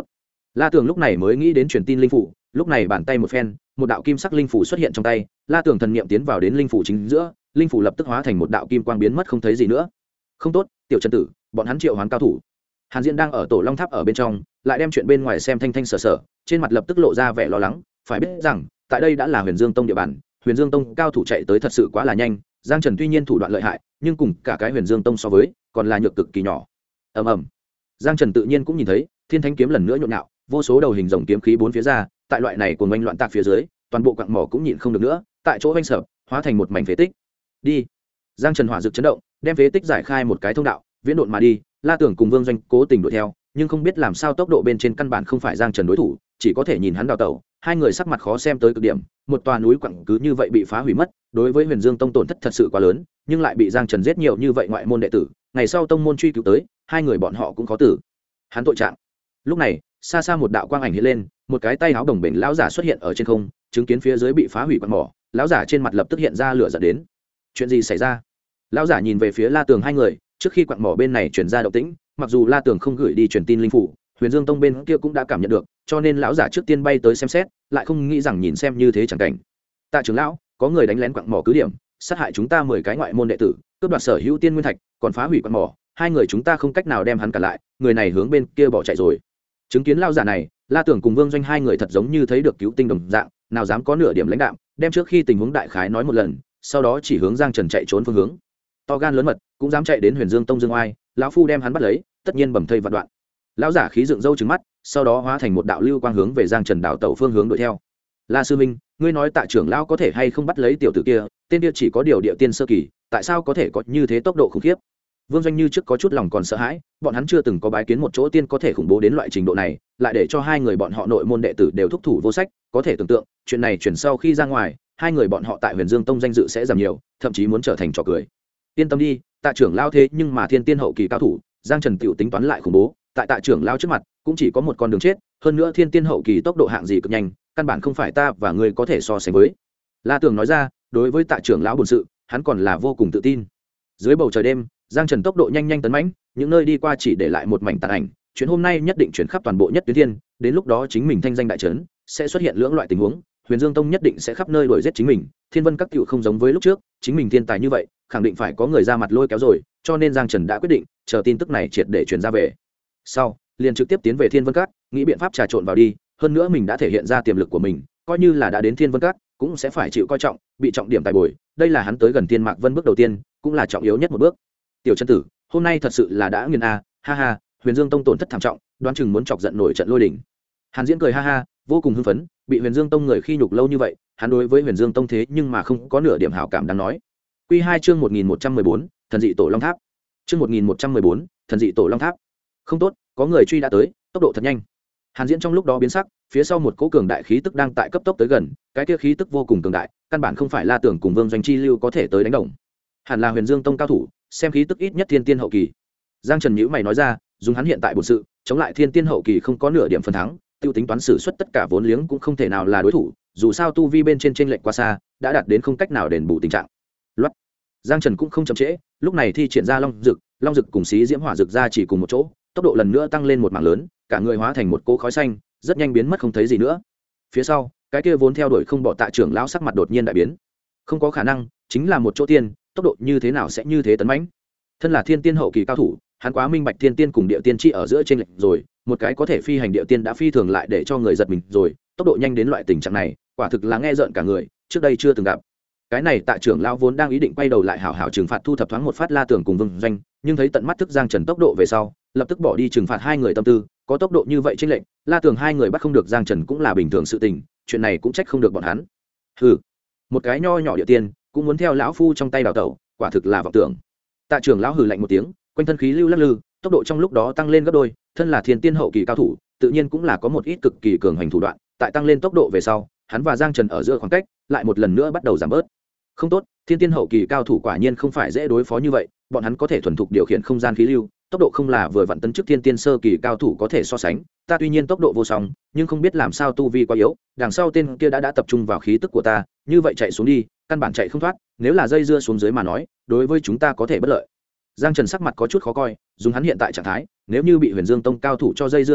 La Tường lúc này mới nghĩ đến truyền tin linh phủ, lúc này bàn tay một phen, một đạo kim sắc linh phủ xuất hiện trong tay, La Tường thần niệm tiến vào đến linh phủ chính giữa, linh phủ lập tức hóa thành một đạo kim quang biến mất không thấy gì nữa. Không tốt, tiểu Trần tử, bọn hắn triệu hoán cao thủ. Hàn Diễn đang ở tổ Long Tháp ở bên trong, lại đem chuyện bên ngoài xem thanh thanh sở sở, trên mặt lập tức lộ ra vẻ lo lắng, phải biết rằng, tại đây đã là Huyền Dương Tông địa bàn, Huyền Dương Tông cao thủ chạy tới thật sự quá là nhanh, Giang Trần tuy nhiên thủ đoạn lợi hại, nhưng cùng cả cái Huyền Dương Tông so với, còn là nhược cực kỳ nhỏ. Ầm ầm. Giang Trần tự nhiên cũng nhìn thấy, Thiên Thánh kiếm lần nữa nhộn nhạo, vô số đầu hình rồng kiếm khí bốn phía ra, tại loại này cuồng oanh loạn tạc phía dưới, toàn bộ quặng mỏ cũng nhịn không được nữa, tại chỗ oanh sở, hóa thành một mảnh phế tích. Đi. Giang Trần hỏa dược chấn động, đem phế tích giải khai một cái thông đạo, viễn độn mà đi. La Tưởng cùng Vương Doanh cố tình đuổi theo, nhưng không biết làm sao tốc độ bên trên căn bản không phải Giang Trần đối thủ, chỉ có thể nhìn hắn đào tẩu. Hai người sắc mặt khó xem tới cực điểm, một tòa núi quặng cứ như vậy bị phá hủy mất, đối với Huyền Dương Tông tổn thất thật sự quá lớn, nhưng lại bị Giang Trần giết nhiều như vậy ngoại môn đệ tử, ngày sau tông môn truy cứu tới, hai người bọn họ cũng khó tử. Hắn tội trạng. Lúc này, xa xa một đạo quang ảnh hiện lên, một cái tay áo đồng bền lão giả xuất hiện ở trên không, chứng kiến phía dưới bị phá hủy quặng mỏ, lão giả trên mặt lập tức hiện ra lửa giận đến. Chuyện gì xảy ra? Lão giả nhìn về phía La Tường hai người, trước khi quặng mỏ bên này truyền ra động tĩnh, mặc dù La Tường không gửi đi truyền tin linh phủ, Huyền Dương Tông bên kia cũng đã cảm nhận được, cho nên lão giả trước tiên bay tới xem xét, lại không nghĩ rằng nhìn xem như thế chẳng cảnh. Tạ trưởng lão, có người đánh lén quặng mỏ cứ điểm, sát hại chúng ta 10 cái ngoại môn đệ tử, cướp đoạt sở hữu tiên nguyên thạch, còn phá hủy quặng mỏ, hai người chúng ta không cách nào đem hắn cả lại, người này hướng bên kia bỏ chạy rồi. Chứng kiến lão giả này, La Tưởng cùng Vương Doanh hai người thật giống như thấy được cứu tinh đồng dạng, nào dám có nửa điểm lãnh đạm, đem trước khi tình huống đại khái nói một lần, sau đó chỉ hướng Giang Trần chạy trốn phương hướng. To gan lớn mật, cũng dám chạy đến Huyền Dương Tông dương oai, lão phu đem hắn bắt lấy, tất nhiên bầm thây vạn đoạn. Lão giả khí dựng râu trừng mắt, sau đó hóa thành một đạo lưu quang hướng về Giang Trần đảo tẩu phương hướng đuổi theo. La sư minh, ngươi nói Tạ trưởng lão có thể hay không bắt lấy tiểu tử kia, tên kia chỉ có điều địa tiên sơ kỳ, tại sao có thể có như thế tốc độ khủng khiếp? Vương Doanh như trước có chút lòng còn sợ hãi, bọn hắn chưa từng có bái kiến một chỗ tiên có thể khủng bố đến loại trình độ này, lại để cho hai người bọn họ nội môn đệ tử đều thúc thủ vô sách, có thể tưởng tượng, chuyện này chuyển sau khi ra ngoài, hai người bọn họ tại Huyền Dương Tông danh dự sẽ giảm nhiều, thậm chí muốn trở thành trò cười. Yên tâm đi, Tạ trưởng lão thế nhưng mà thiên tiên hậu kỳ cao thủ, Giang Trần tiểu tính toán lại khủng bố, tại Tạ trưởng lão trước mặt, cũng chỉ có một con đường chết, hơn nữa thiên tiên hậu kỳ tốc độ hạng gì cực nhanh, căn bản không phải ta và ngươi có thể so sánh với. La Tường nói ra, đối với Tạ trưởng lão bổn sự, hắn còn là vô cùng tự tin. Dưới bầu trời đêm, Giang Trần tốc độ nhanh nhanh tấn mãnh, những nơi đi qua chỉ để lại một mảnh tàn ảnh, chuyện hôm nay nhất định chuyển khắp toàn bộ Nhất Tuyến Thiên, đến lúc đó chính mình thanh danh đại trấn, sẽ xuất hiện lưỡng loại tình huống, Huyền Dương Tông nhất định sẽ khắp nơi đuổi giết chính mình, Thiên Vân Các tiểu không giống với lúc trước, chính mình thiên tài như vậy, khẳng định phải có người ra mặt lôi kéo rồi, cho nên Giang Trần đã quyết định, chờ tin tức này triệt để truyền ra về. Sau, liền trực tiếp tiến về Thiên Vân Các, nghĩ biện pháp trà trộn vào đi, hơn nữa mình đã thể hiện ra tiềm lực của mình, coi như là đã đến Thiên Vân Các, cũng sẽ phải chịu coi trọng, bị trọng điểm tài bồi, đây là hắn tới gần Thiên Mạc Vân bước đầu tiên, cũng là trọng yếu nhất một bước. Tiểu Trần tử, hôm nay thật sự là đã nghiền a, ha ha, Huyền Dương Tông tổn thất thảm trọng, đoán chừng muốn chọc giận nổi trận lôi đỉnh. Hàn Diễn cười ha ha, vô cùng hưng phấn, bị Huyền Dương Tông người khi nhục lâu như vậy, hắn đối với Huyền Dương Tông thế nhưng mà không có nửa điểm hảo cảm đáng nói. Quy 2 chương 1114, Thần dị tổ Long Tháp. Chương 1114, Thần dị tổ Long Tháp. Không tốt, có người truy đã tới, tốc độ thật nhanh. Hàn Diễn trong lúc đó biến sắc, phía sau một cỗ cường đại khí tức đang tại cấp tốc tới gần, cái kia khí tức vô cùng cường đại, căn bản không phải La Tưởng cùng Vương Doanh Chi lưu có thể tới đánh đồng. Hẳn là Huyền Dương Tông cao thủ, xem khí tức ít nhất thiên tiên hậu kỳ. Giang Trần nhíu mày nói ra, dùng hắn hiện tại bổn sự, chống lại thiên tiên hậu kỳ không có nửa điểm phần thắng, tiêu tính toán sử xuất tất cả vốn liếng cũng không thể nào là đối thủ, dù sao tu vi bên trên chênh lệch quá xa, đã đạt đến không cách nào đền bù tình trạng. Loát. Giang Trần cũng không chậm trễ, lúc này thi triển ra long dực cùng xí diễm hỏa dực ra chỉ cùng một chỗ, tốc độ lần nữa tăng lên một mảng lớn, cả người hóa thành một cỗ khói xanh, rất nhanh biến mất không thấy gì nữa. Phía sau, cái kia vốn theo đuổi không bỏ Tạ trưởng lão sắc mặt đột nhiên đại biến. Không có khả năng, chính là một chỗ tiên, tốc độ như thế nào sẽ như thế tấn mãnh? Thân là thiên tiên hậu kỳ cao thủ, hắn quá minh bạch thiên tiên cùng địa tiên chi ở giữa trên lệch rồi, một cái có thể phi hành địa tiên đã phi thường lại để cho người giật mình rồi, tốc độ nhanh đến loại tình trạng này, quả thực là nghe rợn cả người, trước đây chưa từng gặp. Cái này Tạ trưởng lão vốn đang ý định quay đầu lại hảo hảo trừng phạt thu thập thoáng một phát La Tưởng cùng Vương Doanh, nhưng thấy tận mắt thức Giang Trần tốc độ về sau, lập tức bỏ đi trừng phạt hai người tâm tư, có tốc độ như vậy chênh lệch, La Tưởng hai người bắt không được Giang Trần cũng là bình thường sự tình, chuyện này cũng trách không được bọn hắn. Hừ, một cái nho nhỏ địa tiên, cũng muốn theo lão phu trong tay đào tẩu, quả thực là vọng tưởng. Tạ trưởng lão hừ lạnh một tiếng, quanh thân khí lưu lắc lư, tốc độ trong lúc đó tăng lên gấp đôi, thân là thiên tiên hậu kỳ cao thủ, tự nhiên cũng là có một ít cực kỳ cường hành thủ đoạn, tại tăng lên tốc độ về sau, hắn và Giang Trần ở giữa khoảng cách lại một lần nữa bắt đầu giảm bớt. Không tốt, thiên tiên hậu kỳ cao thủ quả nhiên không phải dễ đối phó như vậy, bọn hắn có thể thuần thục điều khiển không gian khí lưu, tốc độ không là vừa vặn tấn chức thiên tiên sơ kỳ cao thủ có thể so sánh, ta tuy nhiên tốc độ vô song, nhưng không biết làm sao tu vi quá yếu, đằng sau tên kia đã tập trung vào khí tức của ta, như vậy chạy xuống đi, căn bản chạy không thoát, nếu là dây dưa xuống dưới mà nói, đối với chúng ta có thể bất lợi. Giang Trần sắc mặt có chút khó coi, dùng hắn hiện tại trạng thái, nếu như bị Huyền Dương Tông cao thủ cho dây dưa ở,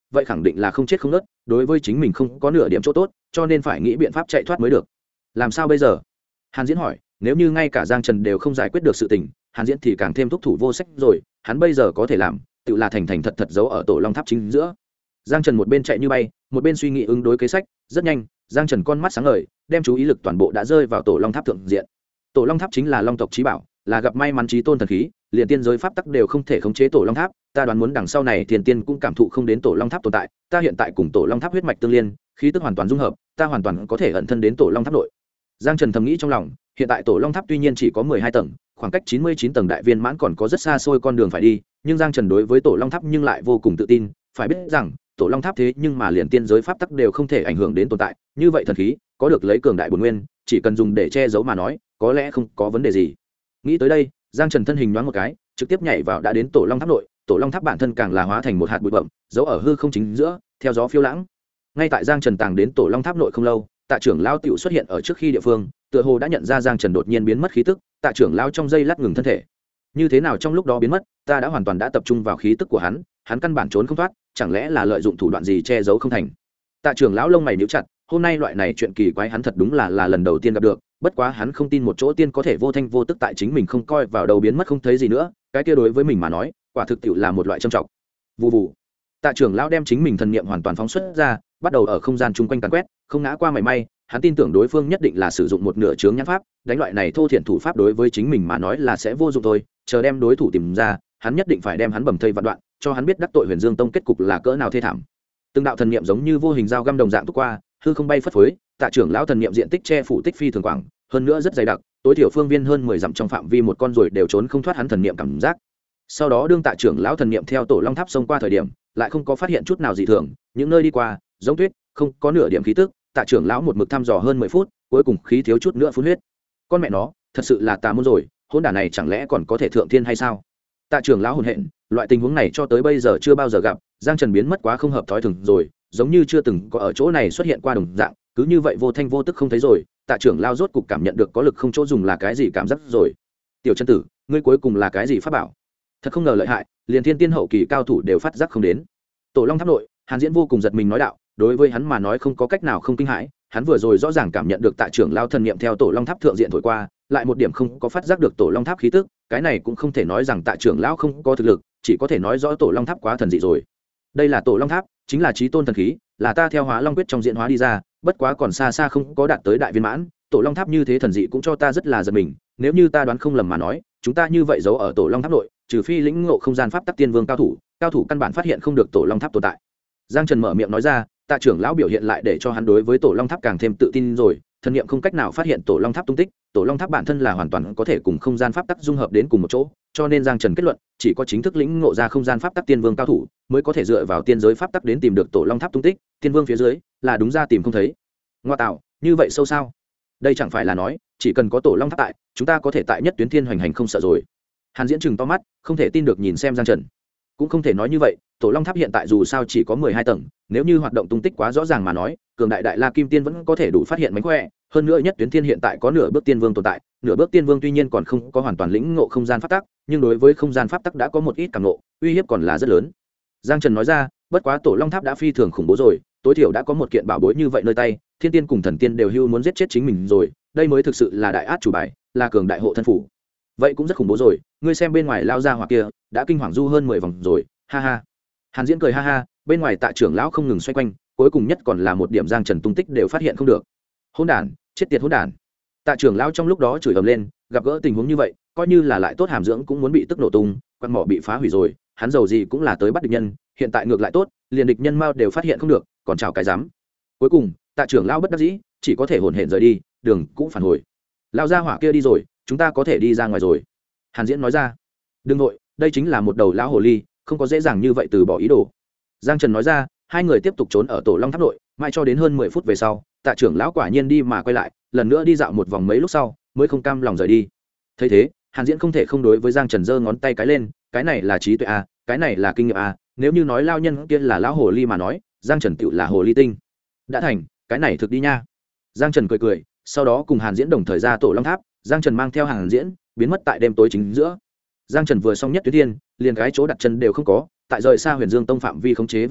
vậy khẳng định là không chết không nớt, đối với chính mình không có nửa điểm chỗ tốt, cho nên phải nghĩ biện pháp chạy thoát mới được. Làm sao bây giờ? Hàn Diễn hỏi. Nếu như ngay cả Giang Trần đều không giải quyết được sự tình, Hàn Diễn thì càng thêm thúc thủ vô sách rồi. Hắn bây giờ có thể làm tự là thành thành thật thật giấu ở tổ long tháp chính giữa. Giang Trần một bên chạy như bay, một bên suy nghĩ ứng đối kế sách. Rất nhanh, Giang Trần con mắt sáng ngời, đem chú ý lực toàn bộ đã rơi vào tổ long tháp thượng diện. Tổ long tháp chính là long tộc chí bảo, là gặp may mắn chí tôn thần khí, liền tiên giới pháp tắc đều không thể khống chế tổ long tháp. Ta đoán muốn đằng sau này thiên tiên cũng cảm thụ không đến tổ long tháp tồn tại. Ta hiện tại cùng tổ long tháp huyết mạch tương liên, khí tức hoàn toàn dung hợp, ta hoàn toàn có thể ẩn thân đến tổ long tháp nội. Giang Trần thầm nghĩ trong lòng, hiện tại tổ long tháp tuy nhiên chỉ có 12 tầng, khoảng cách 99 tầng đại viên mãn còn có rất xa xôi con đường phải đi, nhưng Giang Trần đối với tổ long tháp nhưng lại vô cùng tự tin, phải biết rằng tổ long tháp thế nhưng mà liền tiên giới pháp tắc đều không thể ảnh hưởng đến tồn tại, như vậy thần khí có được lấy cường đại bổn nguyên, chỉ cần dùng để che giấu mà nói, có lẽ không có vấn đề gì. Nghĩ tới đây, Giang Trần thân hình nhoáng một cái, trực tiếp nhảy vào đã đến tổ long tháp nội. Tổ long tháp bản thân càng là hóa thành một hạt bụi bặm, giấu ở hư không chính giữa, theo gió phiêu lãng. Ngay tại Giang Trần tàng đến tổ long tháp nội không lâu, Tạ trưởng lão tiểu xuất hiện ở trước khi địa phương, tựa hồ đã nhận ra Giang Trần đột nhiên biến mất khí tức. Tạ trưởng lão trong giây lát ngừng thân thể. Như thế nào trong lúc đó biến mất, ta đã hoàn toàn đã tập trung vào khí tức của hắn, hắn căn bản trốn không thoát, chẳng lẽ là lợi dụng thủ đoạn gì che giấu không thành. Tạ trưởng lão lông mày nhíu chặt, hôm nay loại này chuyện kỳ quái hắn thật đúng là lần đầu tiên gặp được, bất quá hắn không tin một chỗ tiên có thể vô thanh vô tức tại chính mình không coi vào đầu biến mất không thấy gì nữa, cái kia đối với mình mà nói, quả thực tiệu là một loại trâm trọng. Vù vù. Tạ trưởng lão đem chính mình thần niệm hoàn toàn phóng xuất ra, bắt đầu ở không gian chung quanh càn quét, không ngã qua mảy may, hắn tin tưởng đối phương nhất định là sử dụng một nửa chướng nhãn pháp, đánh loại này thô thiển thủ pháp đối với chính mình mà nói là sẽ vô dụng thôi, chờ đem đối thủ tìm ra, hắn nhất định phải đem hắn bầm thây vạn đoạn, cho hắn biết đắc tội Huyền Dương Tông kết cục là cỡ nào thê thảm. Từng đạo thần niệm giống như vô hình dao găm đồng dạng thúc qua, hư không bay phất phới, Tạ trưởng lão thần niệm diện tích che phủ tích phi thường quảng, hơn nữa rất dày đặc, tối thiểu phương viên hơn 10 dặm trong phạm vi một con ruồi đều trốn không thoát hắn thần niệm cảm giác. Sau đó đương Tạ trưởng lão thần niệm theo tổ long tháp xông qua thời điểm, lại không có phát hiện chút nào dị thường, những nơi đi qua, giống tuyết, không có nửa điểm khí tức. Tạ trưởng lão một mực thăm dò hơn 10 phút, cuối cùng khí thiếu chút nữa phun huyết. Con mẹ nó, thật sự là tà môn rồi, hỗn đản này chẳng lẽ còn có thể thượng thiên hay sao? Tạ trưởng lão hồn hện, loại tình huống này cho tới bây giờ chưa bao giờ gặp, Giang Trần biến mất quá không hợp thói thường rồi, giống như chưa từng có ở chỗ này xuất hiện qua đồng dạng, cứ như vậy vô thanh vô tức không thấy rồi. Tạ trưởng lão rốt cục cảm nhận được có lực không chỗ dùng là cái gì cảm giác rồi. Tiểu chân tử, ngươi cuối cùng là cái gì pháp bảo? Thật không ngờ lợi hại, liền thiên tiên hậu kỳ cao thủ đều phát giác không đến. Tổ long tháp nội, Hàn Diễn vô cùng giật mình nói đạo, đối với hắn mà nói không có cách nào không kinh hãi, hắn vừa rồi rõ ràng cảm nhận được Tạ trưởng lão thần niệm theo tổ long tháp thượng diện thổi qua, lại một điểm không có phát giác được tổ long tháp khí tức, cái này cũng không thể nói rằng Tạ trưởng lão không có thực lực, chỉ có thể nói rõ tổ long tháp quá thần dị rồi. Đây là tổ long tháp, chính là chí tôn thần khí, là ta theo Hóa Long quyết trong diễn hóa đi ra, bất quá còn xa xa không có đạt tới đại viên mãn, tổ long tháp như thế thần dị cũng cho ta rất là giật mình, nếu như ta đoán không lầm mà nói, chúng ta như vậy giấu ở tổ long tháp nội, trừ phi lĩnh ngộ không gian pháp tắc tiên vương cao thủ căn bản phát hiện không được tổ long tháp tồn tại. Giang Trần mở miệng nói ra, Tạ trưởng lão biểu hiện lại để cho hắn đối với tổ long tháp càng thêm tự tin rồi, thần niệm không cách nào phát hiện tổ long tháp tung tích, tổ long tháp bản thân là hoàn toàn có thể cùng không gian pháp tắc dung hợp đến cùng một chỗ, cho nên Giang Trần kết luận, chỉ có chính thức lĩnh ngộ ra không gian pháp tắc tiên vương cao thủ mới có thể dựa vào tiên giới pháp tắc đến tìm được tổ long tháp tung tích, tiên vương phía dưới là đúng ra tìm không thấy. Ngoa tạo, như vậy sâu sao? Đây chẳng phải là nói, chỉ cần có tổ long tháp tại, chúng ta có thể tại nhất tuyến thiên hoành hành không sợ rồi. Hàn Diễn chừng to mắt, không thể tin được nhìn xem Giang Trần. Cũng không thể nói như vậy, tổ long tháp hiện tại dù sao chỉ có 12 tầng, nếu như hoạt động tung tích quá rõ ràng mà nói, cường đại đại la kim tiên vẫn có thể đủ phát hiện mánh khỏe, hơn nữa nhất tuyến thiên hiện tại có nửa bước tiên vương tồn tại, nửa bước tiên vương tuy nhiên còn không có hoàn toàn lĩnh ngộ không gian pháp tắc, nhưng đối với không gian pháp tắc đã có một ít cảm ngộ, uy hiếp còn là rất lớn. Giang Trần nói ra, bất quá tổ long tháp đã phi thường khủng bố rồi, tối thiểu đã có một kiện bảo bối như vậy nơi tay, thiên tiên cùng thần tiên đều hưu muốn giết chết chính mình rồi, đây mới thực sự là đại át chủ bài, là cường đại hộ thân phủ. Vậy cũng rất khủng bố rồi, ngươi xem bên ngoài lao ra hoặc kia, đã kinh hoàng du hơn 10 vòng rồi, ha ha. Hàn Diễn cười ha ha, bên ngoài Tạ trưởng lão không ngừng xoay quanh, cuối cùng nhất còn là một điểm Giang Trần tung tích đều phát hiện không được. Hỗn đản, chết tiệt hỗn đản. Tạ trưởng lão trong lúc đó chửi ầm lên, gặp gỡ tình huống như vậy, coi như là lại tốt hàm dưỡng cũng muốn bị tức nổ tung, quan mỏ bị phá hủy rồi, hắn giàu gì cũng là tới bắt địch nhân, hiện tại ngược lại tốt, liền địch nhân mao đều phát hiện không được, còn chào cái dám. Cuối cùng, Tạ trưởng lão bất đắc dĩ, chỉ có thể hồn hển rời đi, đường cũng phản hồi. Lão gia hỏa kia đi rồi, chúng ta có thể đi ra ngoài rồi. Hàn Diễn nói ra. Đừng nội, đây chính là một đầu lão hồ ly, không có dễ dàng như vậy từ bỏ ý đồ. Giang Trần nói ra, hai người tiếp tục trốn ở tổ long tháp nội, mãi cho đến hơn 10 phút về sau, Tạ trưởng lão quả nhiên đi mà quay lại, lần nữa đi dạo một vòng mấy lúc sau, mới không cam lòng rời đi. Thấy thế, Hàn Diễn không thể không đối với Giang Trần giơ ngón tay cái lên, cái này là trí tuệ a, cái này là kinh nghiệm a, nếu như nói lao nhân kia là lão hồ ly mà nói, Giang Trần tựu là hồ ly tinh. Đã thành, cái này thực đi nha. Giang Trần cười cười, sau đó cùng Hàn Diễn đồng thời ra tổ long tháp, Giang Trần mang theo Hàn Diễn, biến mất tại đêm tối chính giữa. Giang Trần vừa xong nhất tuyến thiên, liền cái chỗ đặt chân đều không có, tại rời xa Huyền Dương Tông phạm vi khống chế về sau,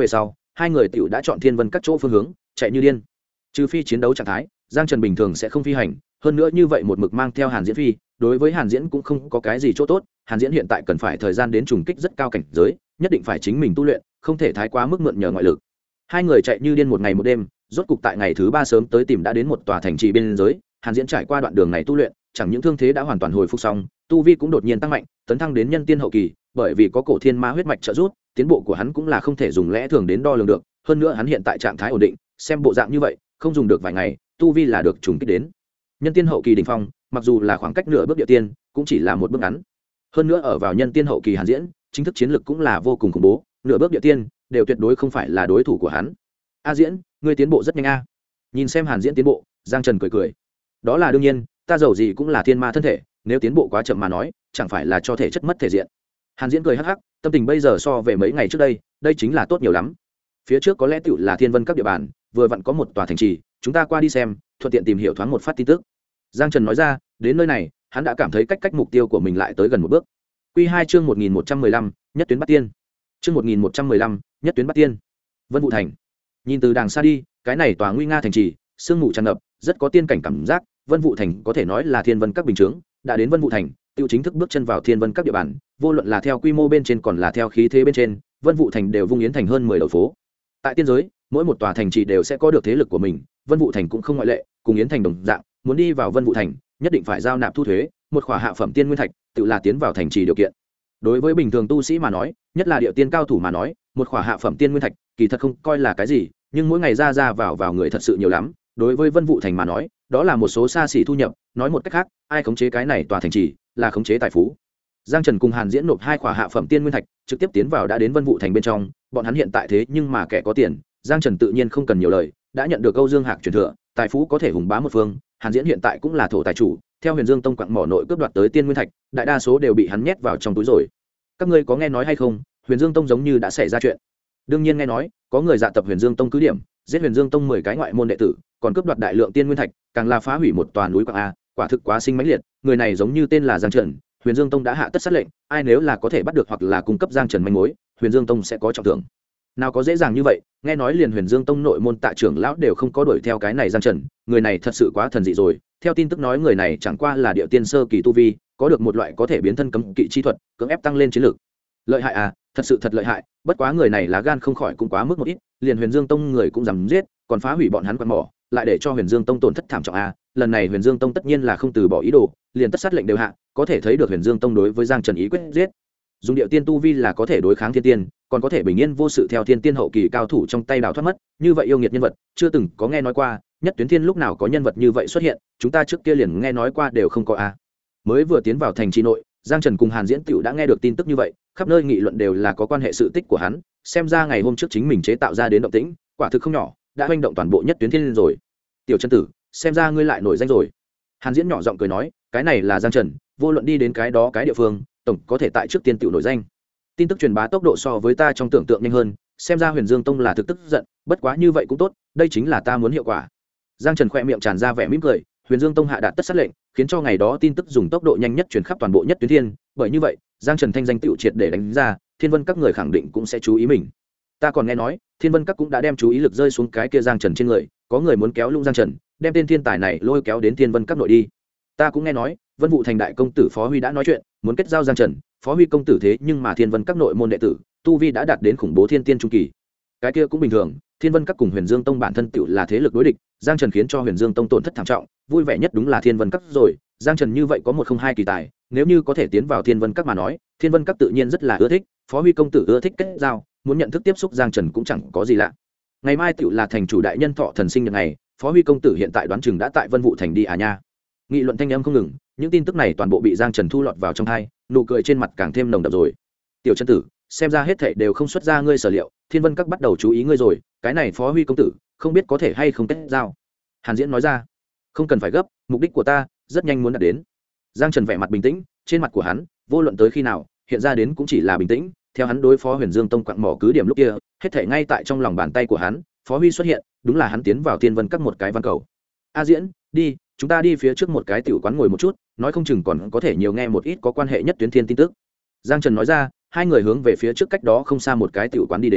hai người tiểu đã chọn thiên vân các chỗ phương hướng chạy như điên. Trừ phi chiến đấu trạng thái, Giang Trần bình thường sẽ không phi hành, hơn nữa như vậy một mực mang theo Hàn Diễn phi, đối với Hàn Diễn cũng không có cái gì chỗ tốt. Hàn Diễn hiện tại cần phải thời gian đến trùng kích rất cao cảnh giới, nhất định phải chính mình tu luyện, không thể thái quá mức mượn nhờ ngoại lực. Hai người chạy như điên một ngày một đêm, rốt cục tại ngày thứ 3 sớm tới tìm đã đến một tòa thành trì biên giới. Hàn Diễn trải qua đoạn đường này tu luyện, chẳng những thương thế đã hoàn toàn hồi phục xong, tu vi cũng đột nhiên tăng mạnh, tấn thăng đến nhân tiên hậu kỳ, bởi vì có cổ thiên ma huyết mạch trợ giúp, tiến bộ của hắn cũng là không thể dùng lẽ thường đến đo lường được, hơn nữa hắn hiện tại trạng thái ổn định, xem bộ dạng như vậy, không dùng được vài ngày, tu vi là được trùng kích đến nhân tiên hậu kỳ đỉnh phong, mặc dù là khoảng cách nửa bước địa tiên, cũng chỉ là một bước ngắn. Hơn nữa ở vào nhân tiên hậu kỳ Hàn Diễn, chính thức chiến lực cũng là vô cùng khủng bố, nửa bước địa tiên đều tuyệt đối không phải là đối thủ của hắn. A Diễn, ngươi tiến bộ rất nhanh a. Nhìn xem Hàn Diễn tiến bộ, Giang Trần cười cười. Đó là đương nhiên, ta giàu gì cũng là thiên ma thân thể, nếu tiến bộ quá chậm mà nói, chẳng phải là cho thể chất mất thể diện. Hàn Diễn cười hắc hắc, tâm tình bây giờ so về mấy ngày trước đây chính là tốt nhiều lắm. Phía trước có lẽ tựu là thiên vân các địa bàn, vừa vặn có một tòa thành trì, chúng ta qua đi xem, thuận tiện tìm hiểu thoáng một phát tin tức. Giang Trần nói ra, đến nơi này, hắn đã cảm thấy cách mục tiêu của mình lại tới gần một bước. Quy 2 chương 1115, nhất tuyến bắt tiên. Chương 1115, nhất tuyến bắt tiên. Vân Vũ Thành. Nhìn từ đàng xa đi, cái này tòa nguy nga thành trì, sương mù tràn ngập, rất có tiên cảnh cảm giác. Vân Vũ Thành có thể nói là thiên vân các bình chướng, đã đến Vân Vũ Thành, tiêu chính thức bước chân vào thiên vân các địa bàn, vô luận là theo quy mô bên trên còn là theo khí thế bên trên, Vân Vũ Thành đều vung yến thành hơn 10 đầu phố. Tại tiên giới, mỗi một tòa thành trì đều sẽ có được thế lực của mình, Vân Vũ Thành cũng không ngoại lệ, cùng yến thành đồng dạng, muốn đi vào Vân Vũ Thành, nhất định phải giao nạp thu thuế, một khỏa hạ phẩm tiên nguyên thạch, tự là tiến vào thành trì điều kiện. Đối với bình thường tu sĩ mà nói, nhất là địa tiên cao thủ mà nói, một khỏa hạ phẩm tiên nguyên thạch, kỳ thật không coi là cái gì, nhưng mỗi ngày ra vào người thật sự nhiều lắm. Đối với Vân Vũ Thành mà nói, đó là một số xa xỉ thu nhập, nói một cách khác, ai khống chế cái này tòa thành trì, là khống chế tài phú. Giang Trần cùng Hàn Diễn nộp 2 khỏa hạ phẩm tiên nguyên thạch, trực tiếp tiến vào đã đến Vân Vũ Thành bên trong, bọn hắn hiện tại thế nhưng mà kẻ có tiền, Giang Trần tự nhiên không cần nhiều lời, đã nhận được Âu Dương Hạc truyền thừa, tài phú có thể hùng bá một phương. Hàn Diễn hiện tại cũng là thổ tài chủ, theo Huyền Dương Tông quặng mỏ nội cướp đoạt tới tiên nguyên thạch, đại đa số đều bị hắn nhét vào trong túi rồi. Các ngươi có nghe nói hay không, Huyền Dương Tông giống như đã xảy ra chuyện. Đương nhiên nghe nói, có người dạ tập Huyền Dương Tông cứ điểm, giết Huyền Dương Tông 10 cái ngoại môn đệ tử, còn cướp đoạt đại lượng tiên nguyên thạch, càng là phá hủy một tòa núi quặng a, quả thực quá sinh mãnh liệt. Người này giống như tên là Giang Trần, Huyền Dương Tông đã hạ tất sát lệnh, ai nếu là có thể bắt được hoặc là cung cấp Giang Trần manh mối, Huyền Dương Tông sẽ có trọng thưởng. Nào có dễ dàng như vậy, nghe nói liền Huyền Dương Tông nội môn Tạ trưởng lão đều không có đuổi theo cái này Giang Trần, người này thật sự quá thần dị rồi. Theo tin tức nói người này chẳng qua là địa tiên sơ kỳ tu vi, có được một loại có thể biến thân cấm kỵ chi thuật, cưỡng ép tăng lên chiến lực. Lợi hại à, thật sự thật lợi hại, bất quá người này lá gan không khỏi cũng quá mức một ít, liền Huyền Dương Tông người cũng dám giết, còn phá hủy bọn hắn quặng mỏ, lại để cho Huyền Dương Tông tổn thất thảm trọng a. Lần này Huyền Dương Tông tất nhiên là không từ bỏ ý đồ, liền tất sát lệnh đều hạ, có thể thấy được Huyền Dương Tông đối với Giang Trần ý quyết giết. Dùng điệu tiên tu vi là có thể đối kháng thiên tiên, còn có thể bình yên vô sự theo thiên tiên hậu kỳ cao thủ trong tay đào thoát mất, như vậy yêu nghiệt nhân vật, chưa từng có nghe nói qua, nhất tuyến thiên lúc nào có nhân vật như vậy xuất hiện, chúng ta trước kia liền nghe nói qua đều không có a. Mới vừa tiến vào thành trì nội, Giang Trần cùng Hàn Diễn tiểu đã nghe được tin tức như vậy, khắp nơi nghị luận đều là có quan hệ sự tích của hắn, xem ra ngày hôm trước chính mình chế tạo ra đến động tĩnh, quả thực không nhỏ, đã hoành động toàn bộ nhất tuyến thiên rồi. Tiểu Chân tử, xem ra ngươi lại nổi danh rồi. Hàn Diễn nhỏ giọng cười nói, cái này là Giang Trần, vô luận đi đến cái đó cái địa phương, tổng có thể tại trước tiên tiểu nổi danh. Tin tức truyền bá tốc độ so với ta trong tưởng tượng nhanh hơn, xem ra Huyền Dương Tông là thực tức giận, bất quá như vậy cũng tốt, đây chính là ta muốn hiệu quả. Giang Trần khẽ miệng tràn ra vẻ mỉm cười, Huyền Dương Tông hạ đạt tất sát lệnh, khiến cho ngày đó tin tức dùng tốc độ nhanh nhất truyền khắp toàn bộ nhất tuyến thiên, bởi như vậy, Giang Trần thanh danh tiểu triệt để đánh ra, Thiên Vân các người khẳng định cũng sẽ chú ý mình. Ta còn nghe nói, Thiên Vân các cũng đã đem chú ý lực rơi xuống cái kia Giang Trần trên người, có người muốn kéo lung Giang Trần, đem tên thiên tài này lôi kéo đến Thiên Vân các nội đi. Ta cũng nghe nói, Vân Vũ Thành đại công tử Phó Huy đã nói chuyện, muốn kết giao Giang Trần, Phó Huy công tử thế nhưng mà Thiên Vân các nội môn đệ tử, tu vi đã đạt đến khủng bố thiên tiên trung kỳ. Cái kia cũng bình thường, Thiên Vân các cùng Huyền Dương Tông bản thân tựu là thế lực đối địch, Giang Trần khiến cho Huyền Dương Tông tổn thất thảm trọng, vui vẻ nhất đúng là Thiên Vân các rồi, Giang Trần như vậy có 102 kỳ tài, nếu như có thể tiến vào Thiên Vân các mà nói, Thiên Vân các tự nhiên rất là ưa thích, Phó Huy công tử ưa thích kết giao, muốn nhận thức tiếp xúc Giang Trần cũng chẳng có gì lạ. Ngày mai tựu là thành chủ đại nhân thọ thần sinh nhật ngày, Phó Huy công tử hiện tại đoán chừng đã tại Vân Vũ Thành đi à nha. Nghị luận thanh âm không ngừng, những tin tức này toàn bộ bị Giang Trần thu lọt vào trong tai, nụ cười trên mặt càng thêm nồng đậm rồi. Tiểu Chân tử, xem ra hết thảy đều không xuất ra ngươi sở liệu, Thiên Vân các bắt đầu chú ý ngươi rồi, cái này Phó Huy công tử, không biết có thể hay không kết giao. Hàn Diễn nói ra, không cần phải gấp, mục đích của ta rất nhanh muốn đạt đến. Giang Trần vẻ mặt bình tĩnh, trên mặt của hắn, vô luận tới khi nào, hiện ra đến cũng chỉ là bình tĩnh, theo hắn đối phó Huyền Dương Tông quặng mỏ cứ điểm lúc kia, hết thảy ngay tại trong lòng bàn tay của hắn, Phó Huy xuất hiện, đúng là hắn tiến vào Thiên Vân các một cái văn cầu. A Diễn, đi, chúng ta đi phía trước một cái tiểu quán ngồi một chút, nói không chừng còn có thể nhiều nghe một ít có quan hệ nhất tuyến thiên tin tức. Giang Trần nói ra, hai người hướng về phía trước cách đó không xa một cái tiểu quán đi đến,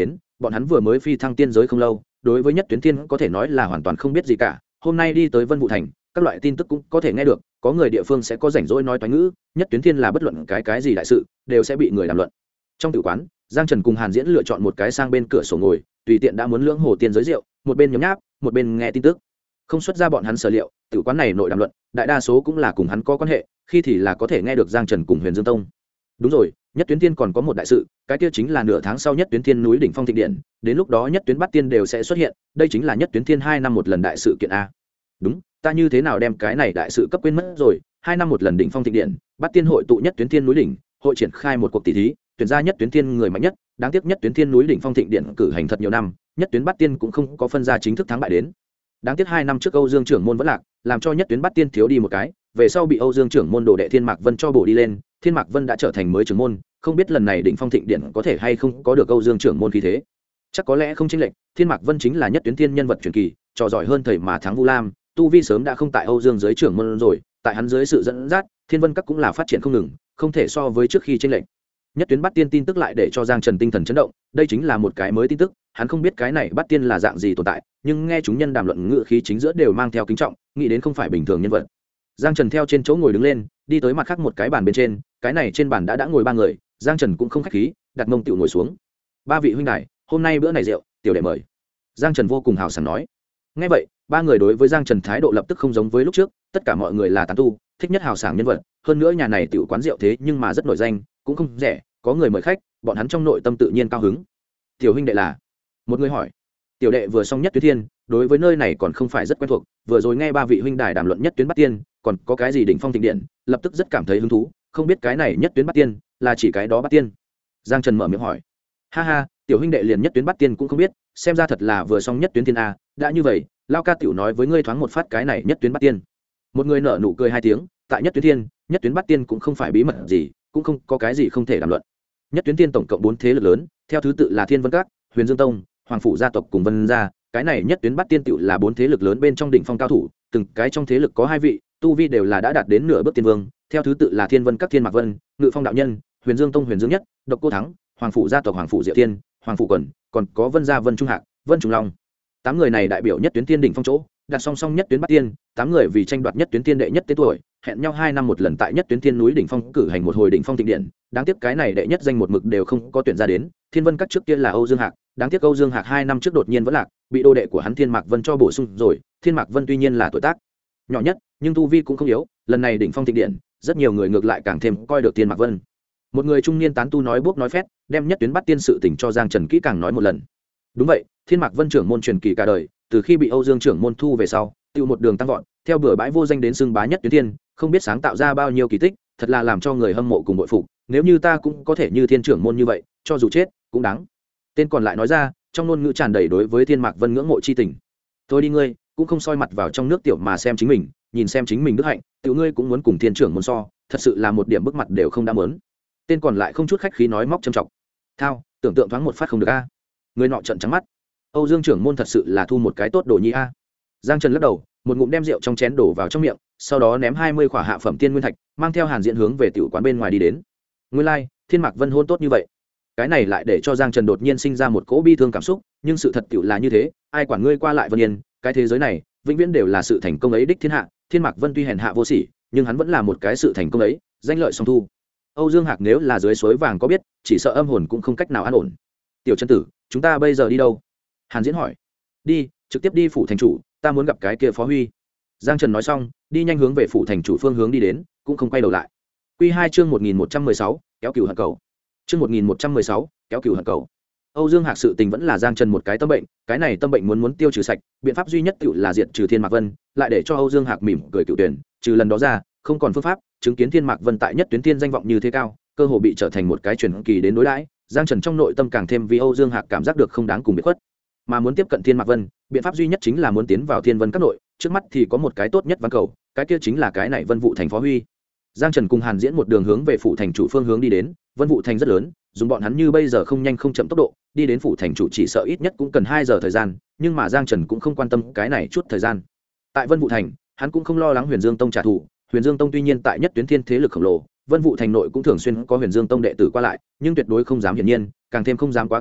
bọn hắn vừa mới phi thăng tiên giới không lâu, đối với Nhất Tuyến Thiên có thể nói là hoàn toàn không biết gì cả. Hôm nay đi tới Vân Vũ Thành, các loại tin tức cũng có thể nghe được, có người địa phương sẽ có rảnh rỗi nói toán ngữ, Nhất Tuyến Thiên là bất luận cái gì đại sự đều sẽ bị người đàm luận. Trong tử quán, Giang Trần cùng Hàn Diễn lựa chọn một cái sang bên cửa sổ ngồi, tùy tiện đã muốn lưỡng hồ tiên giới rượu, một bên nhấm nháp, một bên nghe tin tức. Không xuất ra bọn hắn sở liệu, tử quán này nội đàm luận, đại đa số cũng là cùng hắn có quan hệ, khi thì là có thể nghe được Giang Trần cùng Huyền Dương Tông. Đúng rồi, Nhất Tuyến Thiên còn có một đại sự, cái kia chính là nửa tháng sau Nhất Tuyến Thiên núi đỉnh phong thịnh điện, đến lúc đó Nhất Tuyến Bát Tiên đều sẽ xuất hiện, đây chính là Nhất Tuyến Thiên 2 năm một lần đại sự kiện a. Đúng, ta như thế nào đem cái này đại sự cấp quên mất rồi, 2 năm một lần đỉnh phong thịnh điện, Bát Tiên hội tụ Nhất Tuyến Thiên núi đỉnh, hội triển khai một cuộc tỷ thí, tuyển ra Nhất Tuyến Thiên người mạnh nhất, đáng tiếc Nhất Tuyến Thiên núi đỉnh phong thịnh điện cử hành thật nhiều năm, Nhất Tuyến Bát Tiên cũng không có phân ra chính thức thắng bại đến. Đáng tiếc 2 năm trước Âu Dương trưởng môn vẫn lạc, làm cho Nhất Tuyến Bát Tiên thiếu đi một cái, về sau bị Âu Dương trưởng môn đồ đệ Thiên Mạc Vân cho bổ đi lên, Thiên Mạc Vân đã trở thành mới trưởng môn, không biết lần này đỉnh phong thịnh điện có thể hay không có được Âu Dương trưởng môn khí thế. Chắc có lẽ không chênh lệch, Thiên Mạc Vân chính là Nhất Tuyến Thiên nhân vật truyền kỳ, trò giỏi hơn thầy mà thắng Vu Lam, tu vi sớm đã không tại Âu Dương dưới trưởng môn rồi, tại hắn dưới sự dẫn dắt, Thiên Vân Các cũng là phát triển không ngừng, không thể so với trước khi chênh lệch. Nhất Tuyến Bát Tiên tin tức lại để cho Giang Trần tinh thần chấn động, đây chính là một cái mới tin tức, hắn không biết cái này Bát Tiên là dạng gì tồn tại, nhưng nghe chúng nhân đàm luận ngữ khí chính giữa đều mang theo kính trọng, nghĩ đến không phải bình thường nhân vật. Giang Trần theo trên chỗ ngồi đứng lên, đi tới mặt khác một cái bàn bên trên, cái này trên bàn đã ngồi 3 người, Giang Trần cũng không khách khí, đặt mông tiểu ngồi xuống. 3 vị huynh đài, hôm nay bữa này rượu, tiểu đệ mời. Giang Trần vô cùng hào sảng nói. Nghe vậy, 3 người đối với Giang Trần thái độ lập tức không giống với lúc trước, tất cả mọi người là tán tu, thích nhất hào sảng nhân vật, hơn nữa nhà này tiểu quán rượu thế nhưng mà rất nổi danh, cũng không rẻ, có người mời khách, bọn hắn trong nội tâm tự nhiên cao hứng. Tiểu huynh đệ là? Một người hỏi. Tiểu đệ vừa xong Nhất Tuyến Thiên, đối với nơi này còn không phải rất quen thuộc, vừa rồi nghe 3 vị huynh đài đàm luận Nhất Tuyến Bát Tiên, còn có cái gì đỉnh phong thịnh điện, lập tức rất cảm thấy hứng thú, không biết cái này Nhất Tuyến Bát Tiên là chỉ cái đó Bát Tiên. Giang Trần mở miệng hỏi. Ha ha, tiểu huynh đệ liền Nhất Tuyến Bát Tiên cũng không biết, xem ra thật là vừa xong Nhất Tuyến Thiên a, đã như vậy, lao ca tiểu nói với ngươi thoáng một phát cái này Nhất Tuyến Bát Tiên. Một người nở nụ cười 2 tiếng, tại Nhất Tuyến Thiên, Nhất Tuyến Bát Tiên cũng không phải bí mật gì, cũng không có cái gì không thể đàm luận. Nhất Tuyến Thiên tổng cộng 4 thế lực lớn, theo thứ tự là Thiên Vân Các, Huyền Dương Tông, Hoàng phủ gia tộc cùng Vân gia, cái này Nhất Tuyến Bát Tiên tựu là 4 thế lực lớn bên trong đỉnh phong cao thủ, từng cái trong thế lực có 2 vị, tu vi đều là đã đạt đến nửa bước tiên vương, theo thứ tự là Thiên Vân Các Thiên Mạc Vân, Ngự Phong đạo nhân, Huyền Dương Tông Huyền Dương Nhất, Độc Cô Thắng, Hoàng phủ gia tộc Hoàng phủ Diệu Thiên, Hoàng phủ Quần, còn có Vân gia Vân Trung Hạc, Vân Trung Long. 8 người này đại biểu Nhất Tuyến Thiên đỉnh phong chỗ, đặt song song Nhất Tuyến Bát Tiên, 8 người vì tranh đoạt Nhất Tuyến Thiên đệ nhất tên tuổi, hẹn nhau 2 năm một lần tại Nhất Tuyến Thiên núi đỉnh phong cử hành một hồi đỉnh phong thịnh điện, đáng tiếc cái này đệ nhất danh một mực đều không có tuyển ra đến. Thiên Vân Các trước kia là Âu Dương Hạc, đáng tiếc Âu Dương Hạc 2 năm trước đột nhiên vẫn lạc, bị đô đệ của hắn Thiên Mạc Vân cho bổ sung rồi. Thiên Mạc Vân tuy nhiên là tuổi tác nhỏ nhất, nhưng tu vi cũng không yếu, lần này đỉnh phong thịnh điện, rất nhiều người ngược lại càng thêm coi được Thiên Mạc Vân. Một người trung niên tán tu nói bốc nói phét, đem Nhất Tuyến Bát Tiên sự tình cho Giang Trần kỹ càng nói một lần. Đúng vậy, Thiên Mạc Vân trưởng môn truyền kỳ cả đời, từ khi bị Âu Dương trưởng môn thu về sau, tiêu một đường tăng vọt, theo bừa bãi vô danh đến xưng bá Nhất Tuyến Thiên, không biết sáng tạo ra bao nhiêu kỳ tích, thật là làm cho người hâm mộ cùng bội phục, nếu như ta cũng có thể như Thiên trưởng môn như vậy, cho dù chết cũng đáng. Tên còn lại nói ra, trong ngôn ngữ tràn đầy đối với Thiên Mạc Vân ngưỡng mộ chi tình. Tôi đi ngươi, cũng không soi mặt vào trong nước tiểu mà xem chính mình, nhìn xem chính mình đức hạnh, tiểu ngươi cũng muốn cùng Thiên trưởng môn so, thật sự là một điểm bức mặt đều không đã muốn. Tên còn lại không chút khách khí nói móc châm trọng. Thao, tưởng tượng thoáng một phát không được a. Người nọ trợn trắng mắt. Âu Dương trưởng môn thật sự là thu một cái tốt đồ nhi a. Giang Trần lắc đầu, một ngụm đem rượu trong chén đổ vào trong miệng, sau đó ném 20 khỏa hạ phẩm tiên nguyên thạch, mang theo Hàn Diễn hướng về tiểu quán bên ngoài đi đến. Nguyên lai, Thiên Mạc Vân hôn tốt như vậy. Cái này lại để cho Giang Trần đột nhiên sinh ra một cỗ bi thương cảm xúc, nhưng sự thật tiểu là như thế, ai quản ngươi qua lại Vân Yên, cái thế giới này, vĩnh viễn đều là sự thành công ấy đích thiên hạ, Thiên Mạc Vân tuy hèn hạ vô sỉ, nhưng hắn vẫn là một cái sự thành công ấy, danh lợi song thu. Âu Dương Hạc nếu là dưới suối vàng có biết, chỉ sợ âm hồn cũng không cách nào an ổn. Tiểu chân tử, chúng ta bây giờ đi đâu? Hàn Diễn hỏi. Đi, trực tiếp đi phủ thành chủ, ta muốn gặp cái kia Phó Huy. Giang Trần nói xong, đi nhanh hướng về phủ thành chủ phương hướng đi đến, cũng không quay đầu lại. Quy 2 chương 1116, kéo cừu hận cầu. Chương 1116, kéo cừu hận cầu. Âu Dương Hạc sự tình vẫn là Giang Trần một cái tâm bệnh, cái này tâm bệnh muốn tiêu trừ sạch, biện pháp duy nhất tựu là diệt trừ Thiên Mạc Vân, lại để cho Âu Dương Hạc mỉm cười cựu tuyển, trừ lần đó ra, không còn phương pháp, chứng kiến Thiên Mạc Vân tại Nhất Tuyến Thiên danh vọng như thế cao, cơ hồ bị trở thành một cái truyền kỳ đến đối đãi, Giang Trần trong nội tâm càng thêm vì Âu Dương Hạc cảm giác được không đáng cùng biệt khuất. Mà muốn tiếp cận Thiên Mạc Vân, biện pháp duy nhất chính là muốn tiến vào Thiên Vân Các nội, trước mắt thì có một cái tốt nhất văn cầu, cái kia chính là cái này Vân Vũ Thành Phó Huy. Giang Trần cùng Hàn Diễn một đường hướng về phủ thành chủ phương hướng đi đến, Vân Vũ Thành rất lớn, dùng bọn hắn như bây giờ không nhanh không chậm tốc độ, đi đến phủ thành chủ chỉ sợ ít nhất cũng cần 2 giờ thời gian, nhưng mà Giang Trần cũng không quan tâm cái này chút thời gian. Tại Vân Vũ Thành, hắn cũng không lo lắng Huyền Dương Tông trả thù, Huyền Dương Tông tuy nhiên tại Nhất Tuyến Thiên thế lực khổng lồ, Vân Vũ Thành nội cũng thường xuyên có Huyền Dương Tông đệ tử qua lại, nhưng tuyệt đối không dám hiển nhiên, càng thêm không dám quá kiêu ngạo,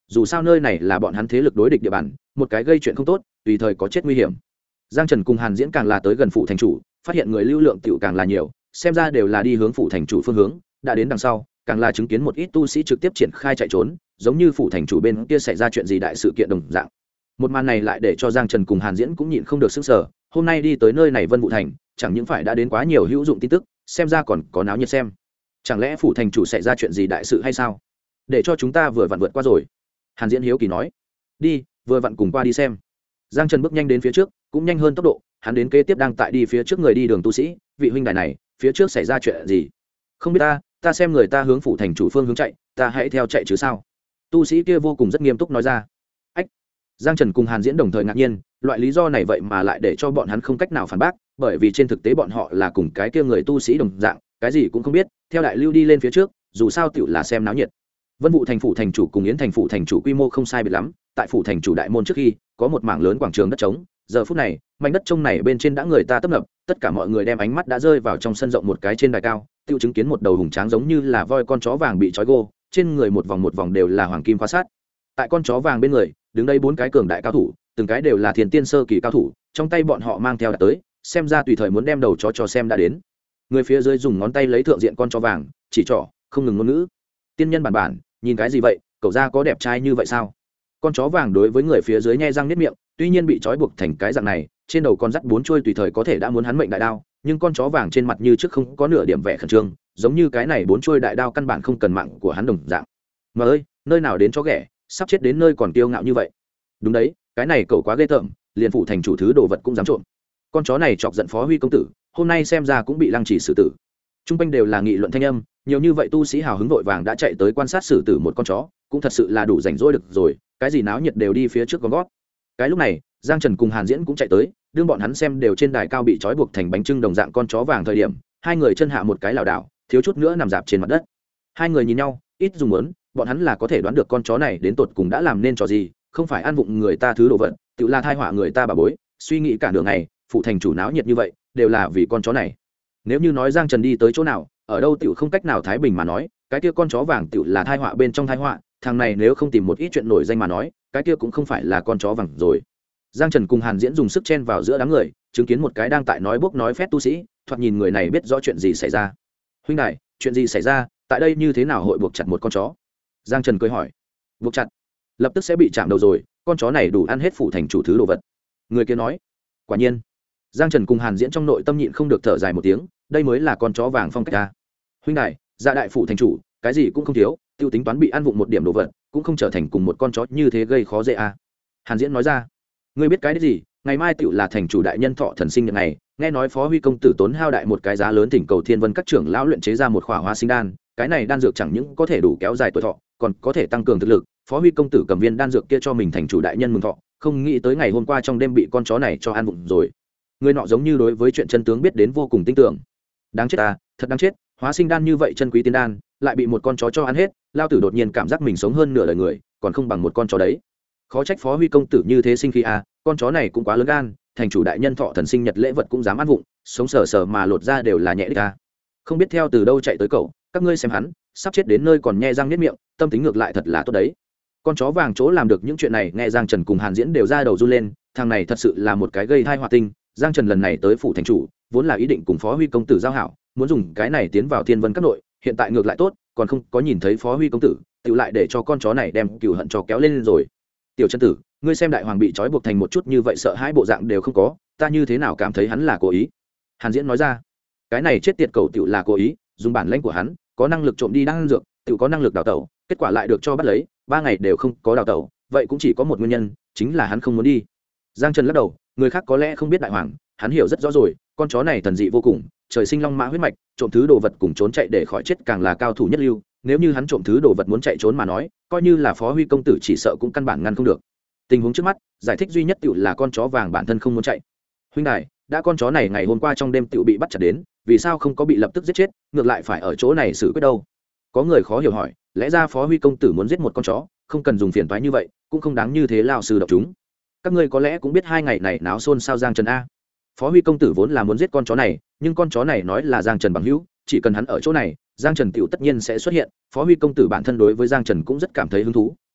dù sao nơi này là bọn hắn thế lực đối địch địa bàn, một cái gây chuyện không tốt tùy thời có chết nguy hiểm. Giang Trần cùng Hàn Diễn càng là tới gần phủ thành chủ, phát hiện người lưu lượng tiểu càng là nhiều, xem ra đều là đi hướng phủ thành chủ phương hướng. Đã đến đằng sau, càng là chứng kiến một ít tu sĩ trực tiếp triển khai chạy trốn, giống như phủ thành chủ bên kia xảy ra chuyện gì đại sự kiện đồng dạng. Một màn này lại để cho Giang Trần cùng Hàn Diễn cũng nhịn không được sửng sở. Hôm nay đi tới nơi này Vân Vũ thành, chẳng những phải đã đến quá nhiều hữu dụng tin tức, xem ra còn có náo nhiệt xem. Chẳng lẽ phủ thành chủ xảy ra chuyện gì đại sự hay sao? Để cho chúng ta vừa vặn vượt qua rồi. Hàn Diễn hiếu kỳ nói. Đi, vừa vặn cùng qua đi xem. Giang Trần bước nhanh đến phía trước, cũng nhanh hơn tốc độ, hắn đến kế tiếp đang tại đi phía trước người đi đường tu sĩ, vị huynh đài này, phía trước xảy ra chuyện gì? Không biết ta xem người ta hướng phủ thành chủ phương hướng chạy, ta hãy theo chạy chứ sao? Tu sĩ kia vô cùng rất nghiêm túc nói ra. Ách. Giang Trần cùng Hàn Diễn đồng thời ngạc nhiên, loại lý do này vậy mà lại để cho bọn hắn không cách nào phản bác, bởi vì trên thực tế bọn họ là cùng cái kia người tu sĩ đồng dạng, cái gì cũng không biết, theo đại lưu đi lên phía trước, dù sao tiểu là xem náo nhiệt. Vân Vũ thành phủ thành chủ cùng Yến thành phủ thành chủ quy mô không sai biệt lắm, tại phủ thành chủ đại môn trước khi có một mảng lớn quảng trường đất trống, giờ phút này mảnh đất trông này bên trên đã người ta tấp nập, tất cả mọi người đem ánh mắt đã rơi vào trong sân rộng một cái trên đài cao, tiêu chứng kiến một đầu hùng tráng giống như là voi con chó vàng bị trói gô, trên người một vòng đều là hoàng kim khóa sát. Tại con chó vàng bên người đứng đây 4 cái cường đại cao thủ, từng cái đều là thiên tiên sơ kỳ cao thủ, trong tay bọn họ mang theo đã tới, xem ra tùy thời muốn đem đầu chó cho xem đã đến. Người phía dưới dùng ngón tay lấy thượng diện con chó vàng chỉ trỏ, không ngừng ngôn ngữ. Tiên nhân bản nhìn cái gì vậy, cậu ra có đẹp trai như vậy sao? Con chó vàng đối với người phía dưới nhe răng niết miệng, tuy nhiên bị trói buộc thành cái dạng này, trên đầu con dắt 4 chuôi tùy thời có thể đã muốn hắn mệnh đại đao, nhưng con chó vàng trên mặt như trước không có nửa điểm vẻ khẩn trương, giống như cái này 4 chuôi đại đao căn bản không cần mạng của hắn đồng dạng. Mà ơi, nơi nào đến chó ghẻ, sắp chết đến nơi còn kiêu ngạo như vậy. Đúng đấy, cái này cậu quá ghê tởm, liền phụ thành chủ thứ đồ vật cũng dám trộm. Con chó này chọc giận Phó Huy công tử, hôm nay xem ra cũng bị lăng trì xử tử. Trung quanh đều là nghị luận thanh âm, nhiều như vậy tu sĩ hào hứng vội vàng đã chạy tới quan sát xử tử một con chó, cũng thật sự là đủ rảnh rỗi được rồi, cái gì náo nhiệt đều đi phía trước con gót. Cái lúc này, Giang Trần cùng Hàn Diễn cũng chạy tới, đương bọn hắn xem đều trên đài cao bị trói buộc thành bánh trưng đồng dạng con chó vàng thời điểm, hai người chân hạ một cái lảo đảo, thiếu chút nữa nằm dạp trên mặt đất. Hai người nhìn nhau, ít dùng muốn, bọn hắn là có thể đoán được con chó này đến tột cùng đã làm nên trò gì, không phải ăn vụng người ta thứ đồ vật, tự là thai họa người ta bà bối, suy nghĩ cả đường ngày, phụ thành chủ náo nhiệt như vậy, đều là vì con chó này. Nếu như nói Giang Trần đi tới chỗ nào, ở đâu tiểu không cách nào thái bình mà nói, cái kia con chó vàng tiểu là thai họa bên trong thai họa, thằng này nếu không tìm một ít chuyện nổi danh mà nói, cái kia cũng không phải là con chó vàng rồi. Giang Trần cùng Hàn Diễn dùng sức chen vào giữa đám người, chứng kiến một cái đang tại nói bốc nói phét tu sĩ, thoạt nhìn người này biết rõ chuyện gì xảy ra. Huynh đại, chuyện gì xảy ra, tại đây như thế nào hội buộc chặt một con chó? Giang Trần cười hỏi. Buộc chặt, lập tức sẽ bị chạm đầu rồi, con chó này đủ ăn hết phủ thành chủ thứ đồ vật. Người kia nói. Quả nhiên. Giang Trần cùng Hàn Diễn trong nội tâm nhịn không được thở dài một tiếng, đây mới là con chó vàng phong cách ta. Huynh đại, dạ đại phủ thành chủ, cái gì cũng không thiếu, tiêu tính toán bị ăn vụng một điểm đồ vật, cũng không trở thành cùng một con chó như thế gây khó dễ a. Hàn Diễn nói ra. Ngươi biết cái đấy gì, ngày mai tiểu là thành chủ đại nhân thọ thần sinh nhật này, nghe nói Phó Huy công tử tốn hao đại một cái giá lớn thỉnh cầu Thiên Vân các trưởng lão luyện chế ra một khỏa hoa sinh đan, cái này đan dược chẳng những có thể đủ kéo dài tuổi thọ, còn có thể tăng cường thực lực. Phó Huy công tử cầm viên đan dược kia cho mình thành chủ đại nhân mừng thọ, không nghĩ tới ngày hôm qua trong đêm bị con chó này cho ăn vụng rồi. Người nọ giống như đối với chuyện chân tướng biết đến vô cùng tin tưởng. Đáng chết ta, thật đáng chết, hóa sinh đan như vậy chân quý tiên đan, lại bị một con chó cho ăn hết, lao tử đột nhiên cảm giác mình sống hơn nửa đời người, còn không bằng một con chó đấy. Khó trách Phó Huy công tử như thế sinh khí à, con chó này cũng quá lớn gan, thành chủ đại nhân thọ thần sinh nhật lễ vật cũng dám ăn vụng, sống sờ sờ mà lột ra đều là nhẹ đích à. Không biết theo từ đâu chạy tới cậu, các ngươi xem hắn, sắp chết đến nơi còn nhe răng niết miệng, tâm tính ngược lại thật là tốt đấy. Con chó vàng chỗ làm được những chuyện này, nghe Giang Trần cùng Hàn Diễn đều ra đầu run lên, thằng này thật sự là một cái gây tai họa tinh. Giang Trần lần này tới phủ thành chủ, vốn là ý định cùng Phó Huy công tử giao hảo, muốn dùng cái này tiến vào Thiên Vân các nội, hiện tại ngược lại tốt, còn không có nhìn thấy Phó Huy công tử, tự lại để cho con chó này đem cừu hận cho kéo lên rồi. Tiểu chân tử, ngươi xem đại hoàng bị trói buộc thành một chút như vậy sợ hãi bộ dạng đều không có, ta như thế nào cảm thấy hắn là cố ý? Hàn Diễn nói ra. Cái này chết tiệt cầu tiểu là cố ý, dùng bản lĩnh của hắn, có năng lực trộm đi đan dược, tiểu có năng lực đào tẩu, kết quả lại được cho bắt lấy, 3 ngày đều không có đào tẩu, vậy cũng chỉ có một nguyên nhân, chính là hắn không muốn đi. Giang Trần lắc đầu, người khác có lẽ không biết đại hoàng, hắn hiểu rất rõ rồi, con chó này thần dị vô cùng, trời sinh long mã huyết mạch, trộm thứ đồ vật cùng trốn chạy để khỏi chết càng là cao thủ nhất lưu, nếu như hắn trộm thứ đồ vật muốn chạy trốn mà nói, coi như là Phó Huy công tử chỉ sợ cũng căn bản ngăn không được. Tình huống trước mắt, giải thích duy nhất tiểu là con chó vàng bản thân không muốn chạy. Huynh đài, đã con chó này ngày hôm qua trong đêm tiểu bị bắt chặt đến, vì sao không có bị lập tức giết chết, ngược lại phải ở chỗ này xử quyết đâu? Có người khó hiểu hỏi, lẽ ra Phó Huy công tử muốn giết một con chó, không cần dùng phiền toái như vậy, cũng không đáng như thế lao sư độc chúng. Các ngươi có lẽ cũng biết 2 ngày này náo xôn xao Giang Trần a. Phó Huy công tử vốn là muốn giết con chó này, nhưng con chó này nói là Giang Trần bằng hữu, chỉ cần hắn ở chỗ này, Giang Trần tiểu tất nhiên sẽ xuất hiện. Phó Huy công tử bản thân đối với Giang Trần cũng rất cảm thấy hứng thú,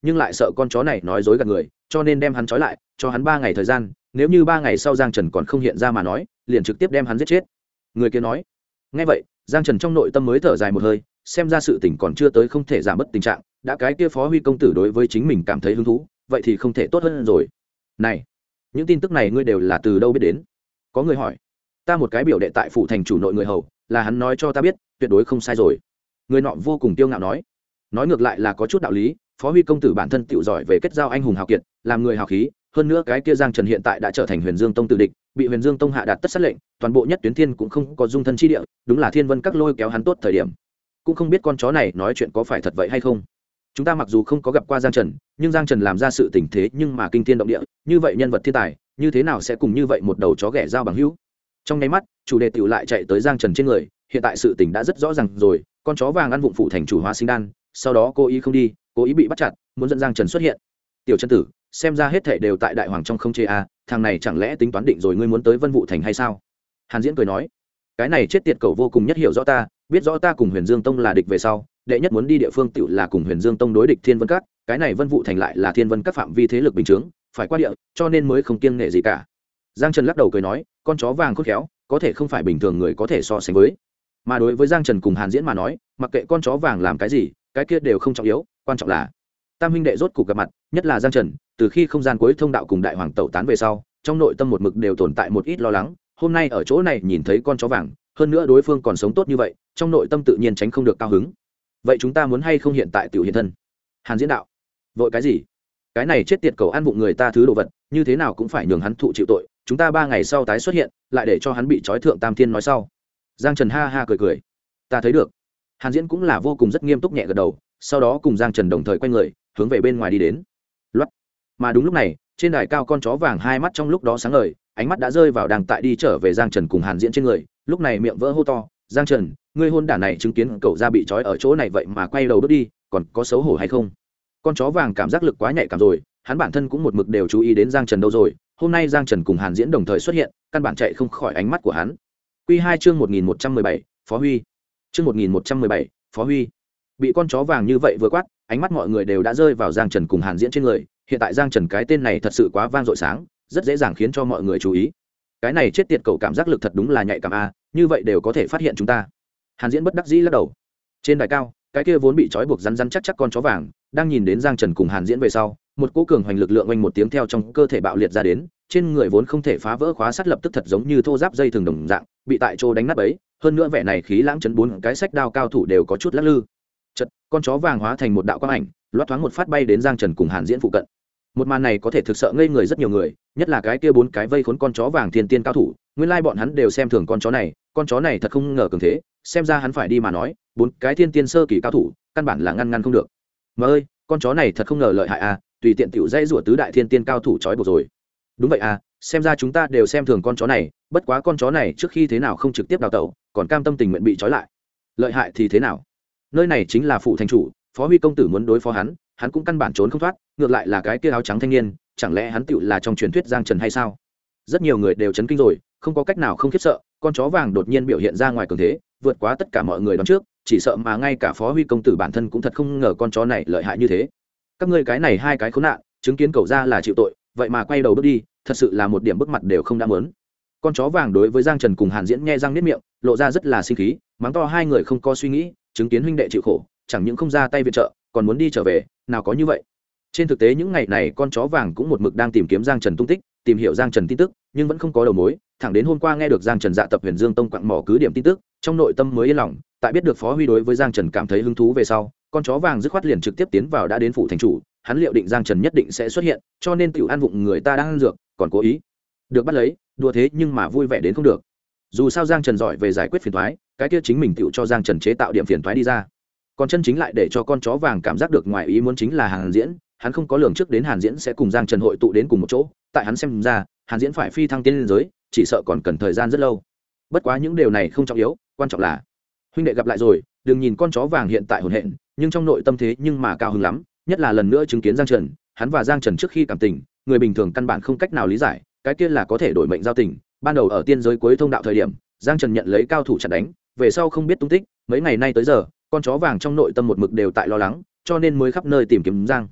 nhưng lại sợ con chó này nói dối gạt người, cho nên đem hắn trói lại, cho hắn 3 ngày thời gian, nếu như 3 ngày sau Giang Trần còn không hiện ra mà nói, liền trực tiếp đem hắn giết chết. Người kia nói. Nghe vậy, Giang Trần trong nội tâm mới thở dài một hơi, xem ra sự tình còn chưa tới không thể giảm bớt tình trạng, đã cái kia Phó Huy công tử đối với chính mình cảm thấy hứng thú, vậy thì không thể tốt hơn rồi. Này, những tin tức này ngươi đều là từ đâu biết đến? Có người hỏi. Ta một cái biểu đệ tại phủ thành chủ nội người hầu, là hắn nói cho ta biết, tuyệt đối không sai rồi. Người nọ vô cùng kiêu ngạo nói. Nói ngược lại là có chút đạo lý, Phó Huy công tử bản thân tiểu giỏi về kết giao anh hùng hào kiệt, làm người hào khí, hơn nữa cái kia Giang Trần hiện tại đã trở thành Huyền Dương Tông tử địch, bị Huyền Dương Tông hạ đạt tất sát lệnh, toàn bộ Nhất Tuyến Thiên cũng không có dung thân chi địa, đúng là Thiên Vân Các lôi kéo hắn tốt thời điểm. Cũng không biết con chó này nói chuyện có phải thật vậy hay không. Chúng ta mặc dù không có gặp qua Giang Trần, nhưng Giang Trần làm ra sự tình thế nhưng mà kinh thiên động địa, như vậy nhân vật thiên tài, như thế nào sẽ cùng như vậy một đầu chó ghẻ giao bằng hữu. Trong nháy mắt, chủ đề tiểu lại chạy tới Giang Trần trên người, hiện tại sự tình đã rất rõ ràng rồi, con chó vàng ăn vụng phụ thành chủ hóa sinh đan, sau đó cố ý không đi, cố ý bị bắt chặt, muốn dẫn Giang Trần xuất hiện. Tiểu chân tử, xem ra hết thảy đều tại đại hoàng trong không chê a, thằng này chẳng lẽ tính toán định rồi ngươi muốn tới Vân Vũ thành hay sao? Hàn Diễn cười nói, cái này chết tiệt cẩu vô cùng nhất hiểu rõ ta, biết rõ ta cùng Huyền Dương Tông là địch về sau, đệ nhất muốn đi địa phương tiểu là cùng Huyền Dương Tông đối địch Thiên Vân Các, cái này Vân Vũ thành lại là Thiên Vân Các phạm vi thế lực bình thường, phải qua địa, cho nên mới không kiêng nể gì cả. Giang Trần lắc đầu cười nói, con chó vàng khôn khéo, có thể không phải bình thường người có thể so sánh với. Mà đối với Giang Trần cùng Hàn Diễn mà nói, mặc kệ con chó vàng làm cái gì, cái kia đều không trọng yếu, quan trọng là tam huynh đệ rốt cục gặp mặt, nhất là Giang Trần, từ khi không gian cuối thông đạo cùng đại hoàng tẩu tán về sau, trong nội tâm một mực đều tồn tại một ít lo lắng, hôm nay ở chỗ này nhìn thấy con chó vàng, hơn nữa đối phương còn sống tốt như vậy, trong nội tâm tự nhiên tránh không được cao hứng. Vậy chúng ta muốn hay không hiện tại tiểu hiện thân? Hàn Diễn đạo. Vội cái gì? Cái này chết tiệt cầu ăn vụng người ta thứ đồ vật, như thế nào cũng phải nhường hắn thụ chịu tội, chúng ta 3 ngày sau tái xuất hiện, lại để cho hắn bị trói thượng tam thiên nói sau. Giang Trần ha ha cười cười. Ta thấy được. Hàn Diễn cũng là vô cùng rất nghiêm túc nhẹ gật đầu, sau đó cùng Giang Trần đồng thời quay người, hướng về bên ngoài đi đến. Loát. Mà đúng lúc này, trên đài cao con chó vàng hai mắt trong lúc đó sáng ngời, ánh mắt đã rơi vào đang tại đi trở về Giang Trần cùng Hàn Diễn trên người, lúc này miệng vỡ hô to, "Giang Trần, ngươi hôn đản này chứng kiến cậu ra bị trói ở chỗ này vậy mà quay đầu bước đi, còn có xấu hổ hay không?" Con chó vàng cảm giác lực quá nhạy cảm rồi, hắn bản thân cũng một mực đều chú ý đến Giang Trần đâu rồi, hôm nay Giang Trần cùng Hàn Diễn đồng thời xuất hiện, căn bản chạy không khỏi ánh mắt của hắn. Quy 2 chương 1117, Phó Huy. Chương 1117, Phó Huy. Bị con chó vàng như vậy vừa quát, ánh mắt mọi người đều đã rơi vào Giang Trần cùng Hàn Diễn trên người, hiện tại Giang Trần cái tên này thật sự quá vang dội sáng, rất dễ dàng khiến cho mọi người chú ý. Cái này chết tiệt cậu cảm giác lực thật đúng là nhạy cảm a, như vậy đều có thể phát hiện chúng ta. Hàn Diễn bất đắc dĩ lắc đầu. Trên đài cao, cái kia vốn bị trói buộc rắn chắc con chó vàng, đang nhìn đến Giang Trần cùng Hàn Diễn về sau, một cỗ cường hoành lực lượng oanh một tiếng theo trong cơ thể bạo liệt ra đến, trên người vốn không thể phá vỡ khóa sắt lập tức thật giống như thô giáp dây thường đồng dạng, bị tại chỗ đánh nát bấy, hơn nữa vẻ này khí lãng chấn bốn cái sách đao cao thủ đều có chút lắc lư. Chợt, con chó vàng hóa thành một đạo quang ảnh, loát thoáng một phát bay đến Giang Trần cùng Hàn Diễn phụ cận. Một màn này có thể thực sợ ngây người rất nhiều người, nhất là cái kia 4 cái vây khốn con chó vàng thiên tiên cao thủ, nguyên lai bọn hắn đều xem thường con chó này thật không ngờ cường thế, xem ra hắn phải đi mà nói, 4 cái thiên tiên sơ kỳ cao thủ, căn bản là ngăn không được. Mà ơi, con chó này thật không ngờ lợi hại a, tùy tiện tiểu dây rủa tứ đại thiên tiên cao thủ trói buộc rồi. Đúng vậy à, xem ra chúng ta đều xem thường con chó này, bất quá con chó này trước khi thế nào không trực tiếp đào tẩu, còn cam tâm tình nguyện bị trói lại. Lợi hại thì thế nào? Nơi này chính là phủ thành chủ, Phó Huy công tử muốn đối phó hắn cũng căn bản trốn không thoát, ngược lại là cái kia áo trắng thanh niên, chẳng lẽ hắn tựu là trong truyền thuyết Giang Trần hay sao? Rất nhiều người đều chấn kinh rồi, không có cách nào không khiếp sợ, con chó vàng đột nhiên biểu hiện ra ngoài cường thế, vượt quá tất cả mọi người đoán trước, chỉ sợ mà ngay cả Phó Huy công tử bản thân cũng thật không ngờ con chó này lợi hại như thế. Các ngươi cái này hai cái khốn nạn, chứng kiến cậu ra là chịu tội, vậy mà quay đầu bước đi, thật sự là một điểm bức mặt đều không đã muốn. Con chó vàng đối với Giang Trần cùng Hàn Diễn nhe răng niết miệng, lộ ra rất là sinh khí, mắng to hai người không có suy nghĩ, chứng kiến huynh đệ chịu khổ, chẳng những không ra tay viện trợ, còn muốn đi trở về, nào có như vậy. Trên thực tế những ngày này con chó vàng cũng một mực đang tìm kiếm Giang Trần tung tích, tìm hiểu Giang Trần tin tức, nhưng vẫn không có đầu mối, thẳng đến hôm qua nghe được Giang Trần dạ tập Huyền Dương Tông quặng mỏ cứ điểm tin tức, trong nội tâm mới yên lòng, tại biết được Phó Huy đối với Giang Trần cảm thấy hứng thú về sau, con chó vàng dứt khoát liền trực tiếp tiến vào đã đến phủ thành chủ, hắn liệu định Giang Trần nhất định sẽ xuất hiện, cho nên tiểu ăn vụng người ta đang ăn dược, còn cố ý được bắt lấy, đùa thế nhưng mà vui vẻ đến không được. Dù sao Giang Trần giỏi về giải quyết phiền toái, cái kia chính mình tiểu cho Giang Trần chế tạo điểm phiền toái đi ra. Còn chân chính lại để cho con chó vàng cảm giác được ngoài ý muốn chính là Hàn Diễn, hắn không có lường trước đến Hàn Diễn sẽ cùng Giang Trần hội tụ đến cùng một chỗ, tại hắn xem ra, Hàn Diễn phải phi thăng tiên lên giới, chỉ sợ còn cần thời gian rất lâu. Bất quá những điều này không trọng yếu, quan trọng là huynh đệ gặp lại rồi, đừng nhìn con chó vàng hiện tại hồn hện, nhưng trong nội tâm thế nhưng mà cao hứng lắm, nhất là lần nữa chứng kiến Giang Trần, hắn và Giang Trần trước khi cảm tình, người bình thường căn bản không cách nào lý giải, cái kia là có thể đổi mệnh giao tình. Ban đầu ở tiên giới cuối thông đạo thời điểm, Giang Trần nhận lấy cao thủ chặn đánh, về sau không biết tung tích, mấy ngày nay tới giờ, con chó vàng trong nội tâm một mực đều tại lo lắng, cho nên mới khắp nơi tìm kiếm Giang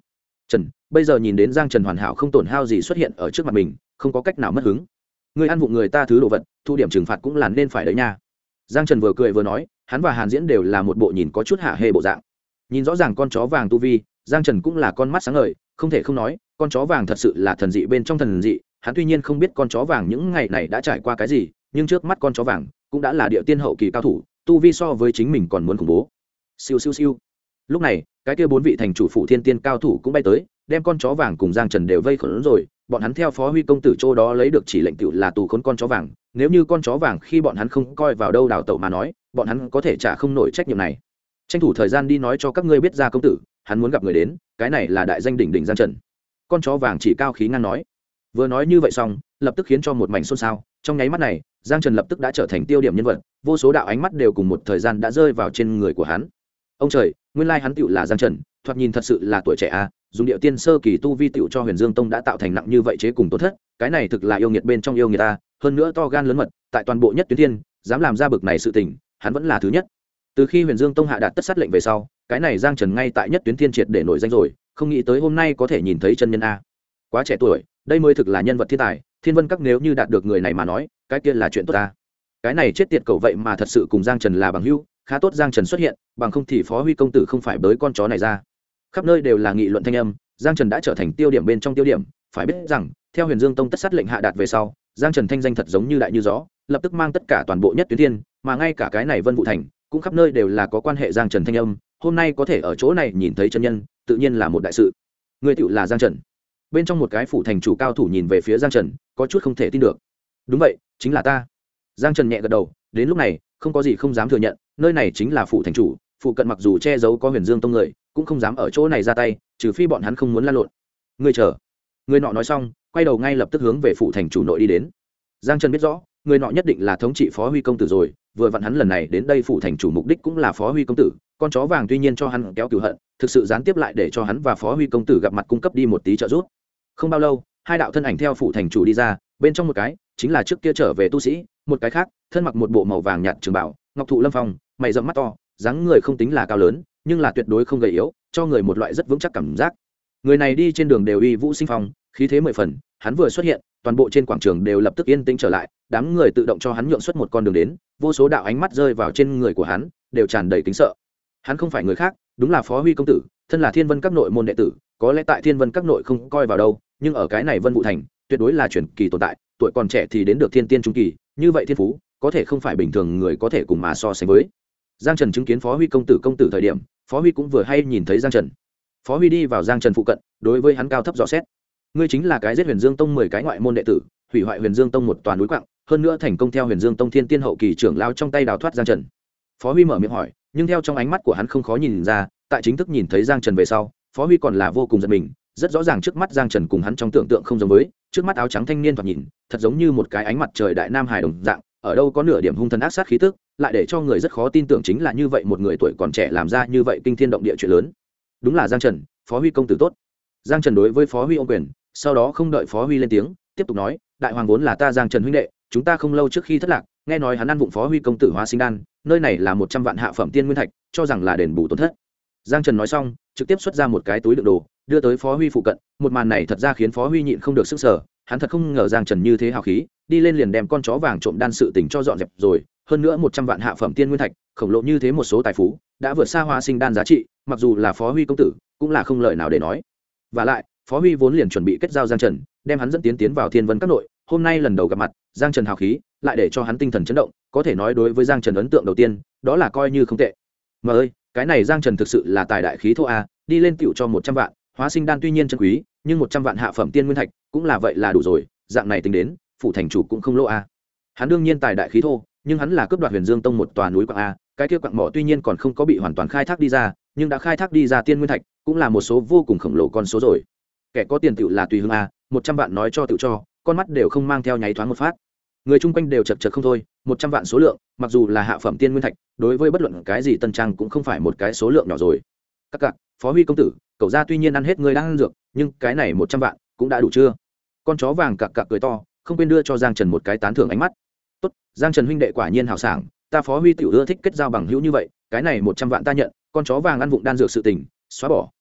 Trần bây giờ nhìn đến Giang Trần hoàn hảo không tổn hao gì xuất hiện ở trước mặt mình, không có cách nào mất hứng. Người ăn vụng người ta thứ đồ vật, thu điểm trừng phạt cũng là nên phải đấy nha. Giang Trần vừa cười vừa nói, hắn và Hàn Diễn đều là một bộ nhìn có chút hạ hê bộ dạng. Nhìn rõ ràng con chó vàng tu vi, Giang Trần cũng là con mắt sáng ngời, không thể không nói, con chó vàng thật sự là thần dị bên trong thần dị. Hắn tuy nhiên không biết con chó vàng những ngày này đã trải qua cái gì, nhưng trước mắt con chó vàng cũng đã là địa tiên hậu kỳ cao thủ, tu vi so với chính mình còn muốn khủng bố. Siêu siêu siêu. Lúc này, cái kia 4 vị thành chủ phủ thiên tiên cao thủ cũng bay tới, đem con chó vàng cùng Giang Trần đều vây khốn rồi. Bọn hắn theo Phó Huy công tử chỗ đó lấy được chỉ lệnh tiểu là tù khốn con chó vàng, nếu như con chó vàng khi bọn hắn không coi vào đâu đào tẩu mà nói, bọn hắn có thể trả không nổi trách nhiệm này. Tranh thủ thời gian đi nói cho các ngươi biết ra công tử, hắn muốn gặp người đến, cái này là đại danh đỉnh đỉnh Giang Trần. Con chó vàng chỉ cao khí ngang nói. Vừa nói như vậy xong, lập tức khiến cho một mảnh xôn xao, trong nháy mắt này, Giang Trần lập tức đã trở thành tiêu điểm nhân vật, vô số đạo ánh mắt đều cùng một thời gian đã rơi vào trên người của hắn. Ông trời, nguyên lai hắn tựu là Giang Trần, thoạt nhìn thật sự là tuổi trẻ a, dùng điệu tiên sơ kỳ tu vi tựu cho Huyền Dương Tông đã tạo thành nặng như vậy chế cùng tổn thất, cái này thực là yêu nghiệt bên trong yêu nghiệt ta, hơn nữa to gan lớn mật, tại toàn bộ Nhất Tuyến Thiên, dám làm ra bực này sự tình, hắn vẫn là thứ nhất. Từ khi Huyền Dương Tông hạ đạt tất sát lệnh về sau, cái này Giang Trần ngay tại Nhất Tuyến Thiên triệt để nổi danh rồi, không nghĩ tới hôm nay có thể nhìn thấy chân nhân a. Quá trẻ tuổi, đây mới thực là nhân vật thiên tài, Thiên Vân Các nếu như đạt được người này mà nói, cái kia là chuyện tốt ta. Cái này chết tiệt cầu vậy mà thật sự cùng Giang Trần là bằng hữu, khá tốt Giang Trần xuất hiện, bằng không thì Phó Huy công tử không phải bới con chó này ra. Khắp nơi đều là nghị luận thanh âm, Giang Trần đã trở thành tiêu điểm bên trong tiêu điểm, phải biết rằng, theo Huyền Dương Tông tất sát lệnh hạ đạt về sau, Giang Trần thanh danh thật giống như đại như gió, lập tức mang tất cả toàn bộ Nhất Tuyến Thiên, mà ngay cả cái này Vân Vũ Thành, cũng khắp nơi đều là có quan hệ Giang Trần thanh âm, hôm nay có thể ở chỗ này nhìn thấy chân nhân, tự nhiên là một đại sự. Người tiểu là Giang Trần. Bên trong một cái phủ thành chủ cao thủ nhìn về phía Giang Trần, có chút không thể tin được. Đúng vậy, chính là ta. Giang Trần nhẹ gật đầu, đến lúc này, không có gì không dám thừa nhận, nơi này chính là phủ thành chủ, phụ cận mặc dù che giấu có Huyền Dương Tông người, cũng không dám ở chỗ này ra tay, trừ phi bọn hắn không muốn lan lộn. Ngươi chờ. Người nọ nói xong, quay đầu ngay lập tức hướng về phủ thành chủ nội đi đến. Giang Trần biết rõ, người nọ nhất định là thống trị Phó Huy công tử rồi, vừa vặn hắn lần này đến đây phủ thành chủ mục đích cũng là Phó Huy công tử, con chó vàng tuy nhiên cho hắn kéo cửu hận, thực sự gián tiếp lại để cho hắn và Phó Huy công tử gặp mặt cung cấp đi một tí trợ giúp. Không bao lâu, hai đạo thân ảnh theo phủ thành chủ đi ra, bên trong một cái chính là trước kia trở về tu sĩ, một cái khác thân mặc một bộ màu vàng nhạt trường bảo, ngọc thụ lâm phong, mày rậm mắt to, dáng người không tính là cao lớn, nhưng là tuyệt đối không gầy yếu, cho người một loại rất vững chắc cảm giác. Người này đi trên đường đều uy vũ sinh phong, khí thế mười phần, hắn vừa xuất hiện, toàn bộ trên quảng trường đều lập tức yên tĩnh trở lại, đám người tự động cho hắn nhượng xuất một con đường đến, vô số đạo ánh mắt rơi vào trên người của hắn, đều tràn đầy kính sợ. Hắn không phải người khác, đúng là Phó Huy công tử, thân là Thiên Vân Các nội môn đệ tử, có lẽ tại Thiên Vân Các nội không coi vào đâu, nhưng ở cái này Vân Vũ Thành, tuyệt đối là truyền kỳ tồn tại, tuổi còn trẻ thì đến được thiên tiên trung kỳ, như vậy thiên phú, có thể không phải bình thường người có thể cùng mà so sánh với. Giang Trần chứng kiến Phó Huy công tử thời điểm, Phó Huy cũng vừa hay nhìn thấy Giang Trần. Phó Huy đi vào Giang Trần phụ cận, đối với hắn cao thấp dò xét. Ngươi chính là cái giết Huyền Dương Tông 10 cái ngoại môn đệ tử, hủy hoại Huyền Dương Tông một toàn núi quặng, hơn nữa thành công theo Huyền Dương Tông thiên tiên hậu kỳ trưởng lao trong tay đào thoát Giang Trần. Phó Huy mở miệng hỏi, nhưng theo trong ánh mắt của hắn không khó nhìn ra, tại chính thức nhìn thấy Giang Trần về sau, Phó Huy còn là vô cùng giật mình, rất rõ ràng trước mắt Giang Trần cùng hắn trong tưởng tượng không giống với, trước mắt áo trắng thanh niên thoạt nhìn, thật giống như một cái ánh mặt trời đại nam hài đồng dạng, ở đâu có nửa điểm hung thần ác sát khí tức, lại để cho người rất khó tin tưởng chính là như vậy một người tuổi còn trẻ làm ra như vậy kinh thiên động địa chuyện lớn. Đúng là Giang Trần, Phó Huy công tử tốt. Giang Trần đối với Phó Huy ôm quyền, sau đó không đợi Phó Huy lên tiếng, tiếp tục nói, đại hoàng vốn là ta Giang Trần huynh đệ, chúng ta không lâu trước khi thất lạc, nghe nói hắn ăn vụng Phó Huy công tử hóa sinh đan, nơi này là 100 vạn hạ phẩm tiên nguyên thạch, cho rằng là đền bù tổn thất. Giang Trần nói xong, trực tiếp xuất ra một cái túi đựng đồ, đưa tới Phó Huy phụ cận, một màn này thật ra khiến Phó Huy nhịn không được sức sở, hắn thật không ngờ Giang Trần như thế hào khí, đi lên liền đem con chó vàng trộm đan sự tình cho dọn dẹp rồi, hơn nữa 100 vạn hạ phẩm tiên nguyên thạch, khổng lồ như thế một số tài phú, đã vượt xa hóa sinh đan giá trị, mặc dù là Phó Huy công tử, cũng là không lời nào để nói. Và lại, Phó Huy vốn liền chuẩn bị kết giao Giang Trần, đem hắn dẫn tiến vào Thiên Vân Các nội, hôm nay lần đầu gặp mặt, Giang Trần hào khí, lại để cho hắn tinh thần chấn động, có thể nói đối với Giang Trần ấn tượng đầu tiên, đó là coi như không tệ. Mà ơi, cái này Giang Trần thực sự là tài đại khí thô a, đi lên tiểu cho 100 vạn, hóa sinh đan tuy nhiên chân quý, nhưng 100 vạn hạ phẩm tiên nguyên thạch, cũng là vậy là đủ rồi, dạng này tính đến, phủ thành chủ cũng không lỗ a. Hắn đương nhiên tài đại khí thô, nhưng hắn là cướp đoạt Huyền Dương Tông một tòa núi quặng a, cái kia quặng mỏ tuy nhiên còn không có bị hoàn toàn khai thác đi ra, nhưng đã khai thác đi ra tiên nguyên thạch, cũng là một số vô cùng khổng lồ con số rồi. Kẻ có tiền tiểu là tùy hứng a, 100 vạn nói cho tiểu cho, con mắt đều không mang theo nháy thoáng một phát. Người chung quanh đều chật chật không thôi, 100 vạn số lượng, mặc dù là hạ phẩm tiên nguyên thạch, đối với bất luận cái gì tân trang cũng không phải một cái số lượng nhỏ rồi. Các cặc, Phó Huy công tử, cậu gia tuy nhiên ăn hết người đang ăn dược, nhưng cái này 100 vạn cũng đã đủ chưa? Con chó vàng cặc cặc cười to, không quên đưa cho Giang Trần một cái tán thưởng ánh mắt. Tốt, Giang Trần huynh đệ quả nhiên hào sảng, ta Phó Huy tiểu ưa thích kết giao bằng hữu như vậy, cái này 100 vạn ta nhận, con chó vàng ăn vụng đan dược sự tình, xóa bỏ,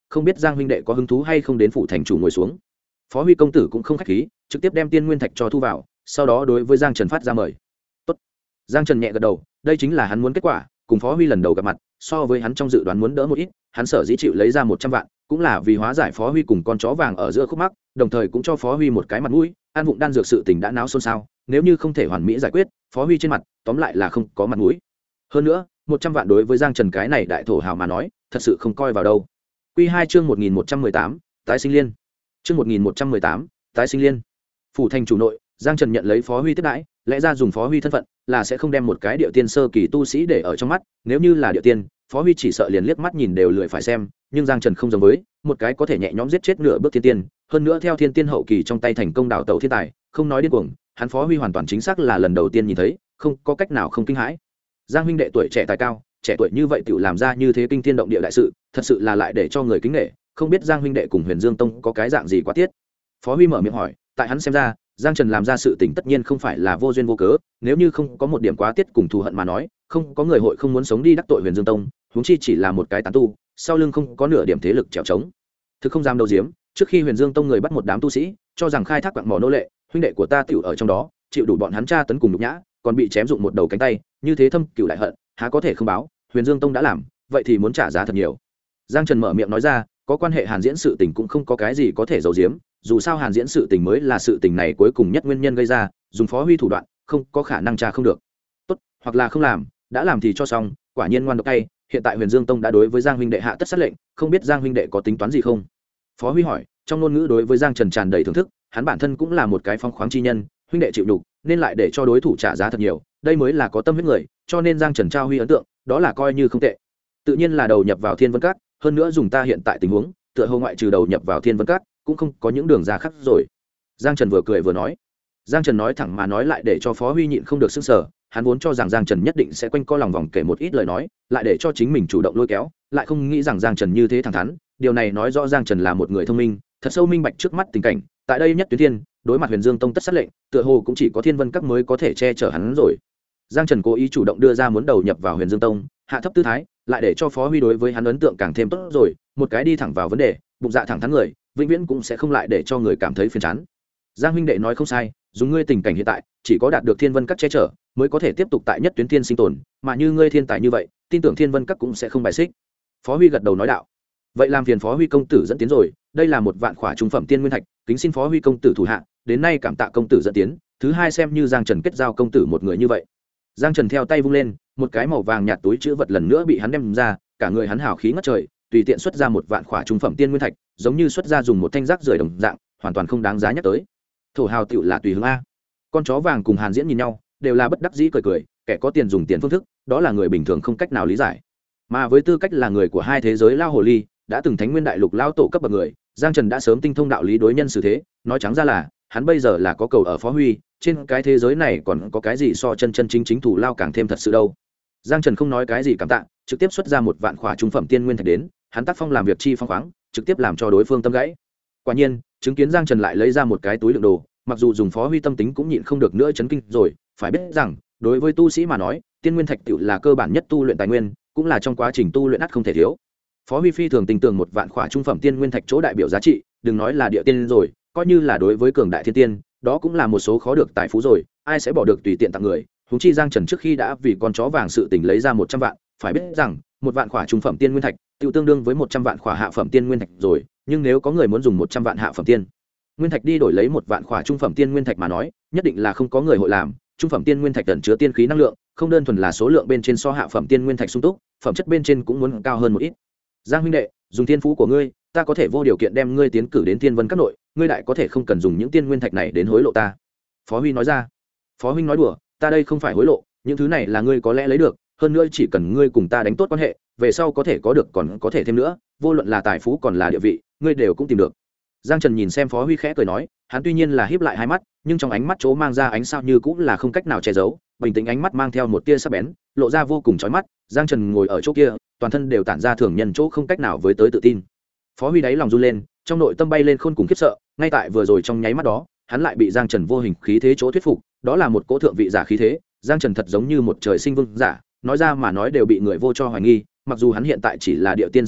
không biết Giang huynh đệ có hứng thú hay không đến phủ thành chủ ngồi xuống. Phó Huy công tử cũng không khách khí, trực tiếp đem tiên nguyên thạch cho thu vào, sau đó đối với Giang Trần phát ra mời. Tốt. Giang Trần nhẹ gật đầu, đây chính là hắn muốn kết quả, cùng Phó Huy lần đầu gặp mặt, so với hắn trong dự đoán muốn đỡ một ít, hắn sở dĩ chịu lấy ra 100 vạn, cũng là vì hóa giải Phó Huy cùng con chó vàng ở giữa khúc mắc, đồng thời cũng cho Phó Huy một cái mặt mũi, an vụng đan dược sự tình đã náo xôn xao, nếu như không thể hoàn mỹ giải quyết, Phó Huy trên mặt, tóm lại là không có mặt mũi. Hơn nữa, 100 vạn đối với Giang Trần cái này đại thổ hào mà nói, thật sự không coi vào đâu. Quy 2 chương 1118, tái sinh liên. Chương 1118, tái sinh liên. Phủ thành chủ nội, Giang Trần nhận lấy Phó Huy tiếp đãi, lẽ ra dùng Phó Huy thân phận, là sẽ không đem một cái địa tiên sơ kỳ tu sĩ để ở trong mắt, nếu như là địa tiên, Phó Huy chỉ sợ liền liếc mắt nhìn đều lười phải xem, nhưng Giang Trần không giống với, một cái có thể nhẹ nhõm giết chết nửa bước thiên tiên, hơn nữa theo thiên tiên hậu kỳ trong tay thành công đào tẩu thiên tài, không nói điên cuồng, hắn Phó Huy hoàn toàn chính xác là lần đầu tiên nhìn thấy, không có cách nào không kinh hãi. Giang huynh đệ tuổi trẻ tài cao, trẻ tuổi như vậy tiểu làm ra như thế kinh thiên động địa đại sự, thật sự là lại để cho người kính nể, không biết Giang huynh đệ cùng Huyền Dương Tông có cái dạng gì quá tiết. Phó Huy mở miệng hỏi, tại hắn xem ra, Giang Trần làm ra sự tình tất nhiên không phải là vô duyên vô cớ, nếu như không có một điểm quá tiết cùng thù hận mà nói, không có người hội không muốn sống đi đắc tội Huyền Dương Tông, huống chi chỉ là một cái tán tu, sau lưng không có nửa điểm thế lực trèo trống. Thực không dám đầu diếm, trước khi Huyền Dương Tông người bắt một đám tu sĩ, cho rằng khai thác quặng mỏ nô lệ, huynh đệ của ta tiểu ở trong đó, chịu đủ bọn hắn tra tấn cùng nhục nhã, còn bị chém dụng một đầu cánh tay, như thế thâm cửu đại hận, há có thể không báo, Huyền Dương Tông đã làm, vậy thì muốn trả giá thật nhiều. Giang Trần mở miệng nói ra, có quan hệ Hàn Diễn sự tình cũng không có cái gì có thể giấu giếm, dù sao Hàn Diễn sự tình mới là sự tình này cuối cùng nhất nguyên nhân gây ra, dùng Phó Huy thủ đoạn, không có khả năng tra không được. Tốt, hoặc là không làm, đã làm thì cho xong, quả nhiên ngoan độc tay, hiện tại Huyền Dương Tông đã đối với Giang huynh đệ hạ tất sát lệnh, không biết Giang huynh đệ có tính toán gì không? Phó Huy hỏi, trong ngôn ngữ đối với Giang Trần tràn đầy thưởng thức, hắn bản thân cũng là một cái phong khoáng chi nhân, huynh đệ chịu nhục, nên lại để cho đối thủ trả giá thật nhiều, đây mới là có tâm huyết người, cho nên Giang Trần trao Huy ấn tượng, đó là coi như không tệ. Tự nhiên là đầu nhập vào Thiên Vân Các, hơn nữa dùng ta hiện tại tình huống, tựa hồ ngoại trừ đầu nhập vào Thiên Vân Các, cũng không có những đường ra khác rồi. Giang Trần vừa cười vừa nói. Giang Trần nói thẳng mà nói lại để cho Phó Huy nhịn không được sững sờ, hắn vốn cho rằng Giang Trần nhất định sẽ quanh co lòng vòng kể một ít lời nói, lại để cho chính mình chủ động lôi kéo, lại không nghĩ rằng Giang Trần như thế thẳng thắn, điều này nói rõ Giang Trần là một người thông minh, thật sâu minh bạch trước mắt tình cảnh, tại đây nhất tuyến thiên, đối mặt Huyền Dương Tông tất sát lệnh, tựa hồ cũng chỉ có Thiên Vân Các mới có thể che chở hắn rồi. Giang Trần cố ý chủ động đưa ra muốn đầu nhập vào Huyền Dương Tông, hạ thấp tư thái, lại để cho Phó Huy đối với hắn ấn tượng càng thêm tốt rồi, một cái đi thẳng vào vấn đề, bụng dạ thẳng thắn người, vĩnh viễn cũng sẽ không lại để cho người cảm thấy phiền chán. Giang huynh đệ nói không sai, dùng ngươi tình cảnh hiện tại, chỉ có đạt được Thiên Vân Các che chở, mới có thể tiếp tục tại nhất tuyến thiên sinh tồn, mà như ngươi thiên tài như vậy, tin tưởng Thiên Vân Các cũng sẽ không bài xích. Phó Huy gật đầu nói đạo. Vậy làm phiền Phó Huy công tử dẫn tiến rồi, đây là một vạn khỏa trung phẩm tiên nguyên thạch, kính xin Phó Huy công tử thủ hạ, đến nay cảm tạ công tử dẫn tiến, thứ hai xem như Giang Trần kết giao công tử một người như vậy. Giang Trần theo tay vung lên, một cái màu vàng nhạt túi trữ vật lần nữa bị hắn đem ra, cả người hắn hào khí ngất trời, tùy tiện xuất ra một vạn khỏa trung phẩm tiên nguyên thạch, giống như xuất ra dùng một thanh rác rưởi đồng dạng, hoàn toàn không đáng giá nhắc tới. Thổ hào tiểu là tùy hướng a. Con chó vàng cùng Hàn Diễn nhìn nhau, đều là bất đắc dĩ cười cười, kẻ có tiền dùng tiền phương thức, đó là người bình thường không cách nào lý giải. Mà với tư cách là người của hai thế giới lao hồ ly, đã từng Thánh Nguyên Đại Lục lao tổ cấp bậc người, Giang Trần đã sớm tinh thông đạo lý đối nhân xử thế, nói trắng ra là, hắn bây giờ là có cầu ở Phó Huy, trên cái thế giới này còn có cái gì so chân chân chính chính thủ lao càng thêm thật sự đâu. Giang Trần không nói cái gì cảm tạ, trực tiếp xuất ra một vạn khỏa trung phẩm tiên nguyên thạch đến, hắn tác phong làm việc chi phong khoáng, trực tiếp làm cho đối phương tâm gãy. Quả nhiên, chứng kiến Giang Trần lại lấy ra một cái túi đựng đồ, mặc dù dùng Phó Huy tâm tính cũng nhịn không được nữa chấn kinh rồi, phải biết rằng, đối với tu sĩ mà nói, tiên nguyên thạch tiểu là cơ bản nhất tu luyện tài nguyên, cũng là trong quá trình tu luyện ắt không thể thiếu. Phó Huy phi thường tin tưởng một vạn khỏa trung phẩm tiên nguyên thạch chỗ đại biểu giá trị, đừng nói là địa tiên rồi, coi như là đối với cường đại thiên tiên, đó cũng là một số khó được tài phú rồi, ai sẽ bỏ được tùy tiện tặng người. Huống chi Giang Trần trước khi đã vì con chó vàng sự tình lấy ra 100 vạn, phải biết rằng, một vạn khỏa trung phẩm tiên nguyên thạch, tiêu tương đương với 100 vạn khỏa hạ phẩm tiên nguyên thạch rồi, nhưng nếu có người muốn dùng 100 vạn hạ phẩm tiên nguyên thạch đi đổi lấy một vạn khỏa trung phẩm tiên nguyên thạch mà nói, nhất định là không có người hội làm. Trung phẩm tiên nguyên thạch ẩn chứa tiên khí năng lượng, không đơn thuần là số lượng bên trên so hạ phẩm tiên nguyên thạch sung túc, phẩm chất bên trên cũng muốn cao hơn một ít. Giang huynh đệ, dùng tiên phú của ngươi, ta có thể vô điều kiện đem ngươi tiến cử đến Thiên Vân Các nội, ngươi đại có thể không cần dùng những tiên nguyên thạch này đến hối lộ ta. Phó Huy nói ra. Phó huynh nói đùa, ta đây không phải hối lộ, những thứ này là ngươi có lẽ lấy được, hơn nữa chỉ cần ngươi cùng ta đánh tốt quan hệ, về sau có thể có được còn có thể thêm nữa, vô luận là tài phú còn là địa vị, ngươi đều cũng tìm được. Giang Trần nhìn xem Phó Huy khẽ cười nói, hắn tuy nhiên là híp lại hai mắt, nhưng trong ánh mắt chỗ mang ra ánh sao như cũng là không cách nào che giấu, bình tĩnh ánh mắt mang theo một tia sắc bén, lộ ra vô cùng chói mắt. Giang Trần ngồi ở chỗ kia, toàn thân đều tản ra thường nhân chỗ không cách nào với tới tự tin. Phó Huy đáy lòng run lên, trong nội tâm bay lên khôn cùng khiếp sợ, ngay tại vừa rồi trong nháy mắt đó, hắn lại bị Giang Trần vô hình khí thế chỗ thuyết phục, đó là một cỗ thượng vị giả khí thế, Giang Trần thật giống như một trời sinh vương giả, nói ra mà nói đều bị người vô cho hoài nghi, mặc dù hắn hiện tại chỉ là địa tiên sơ kỳ,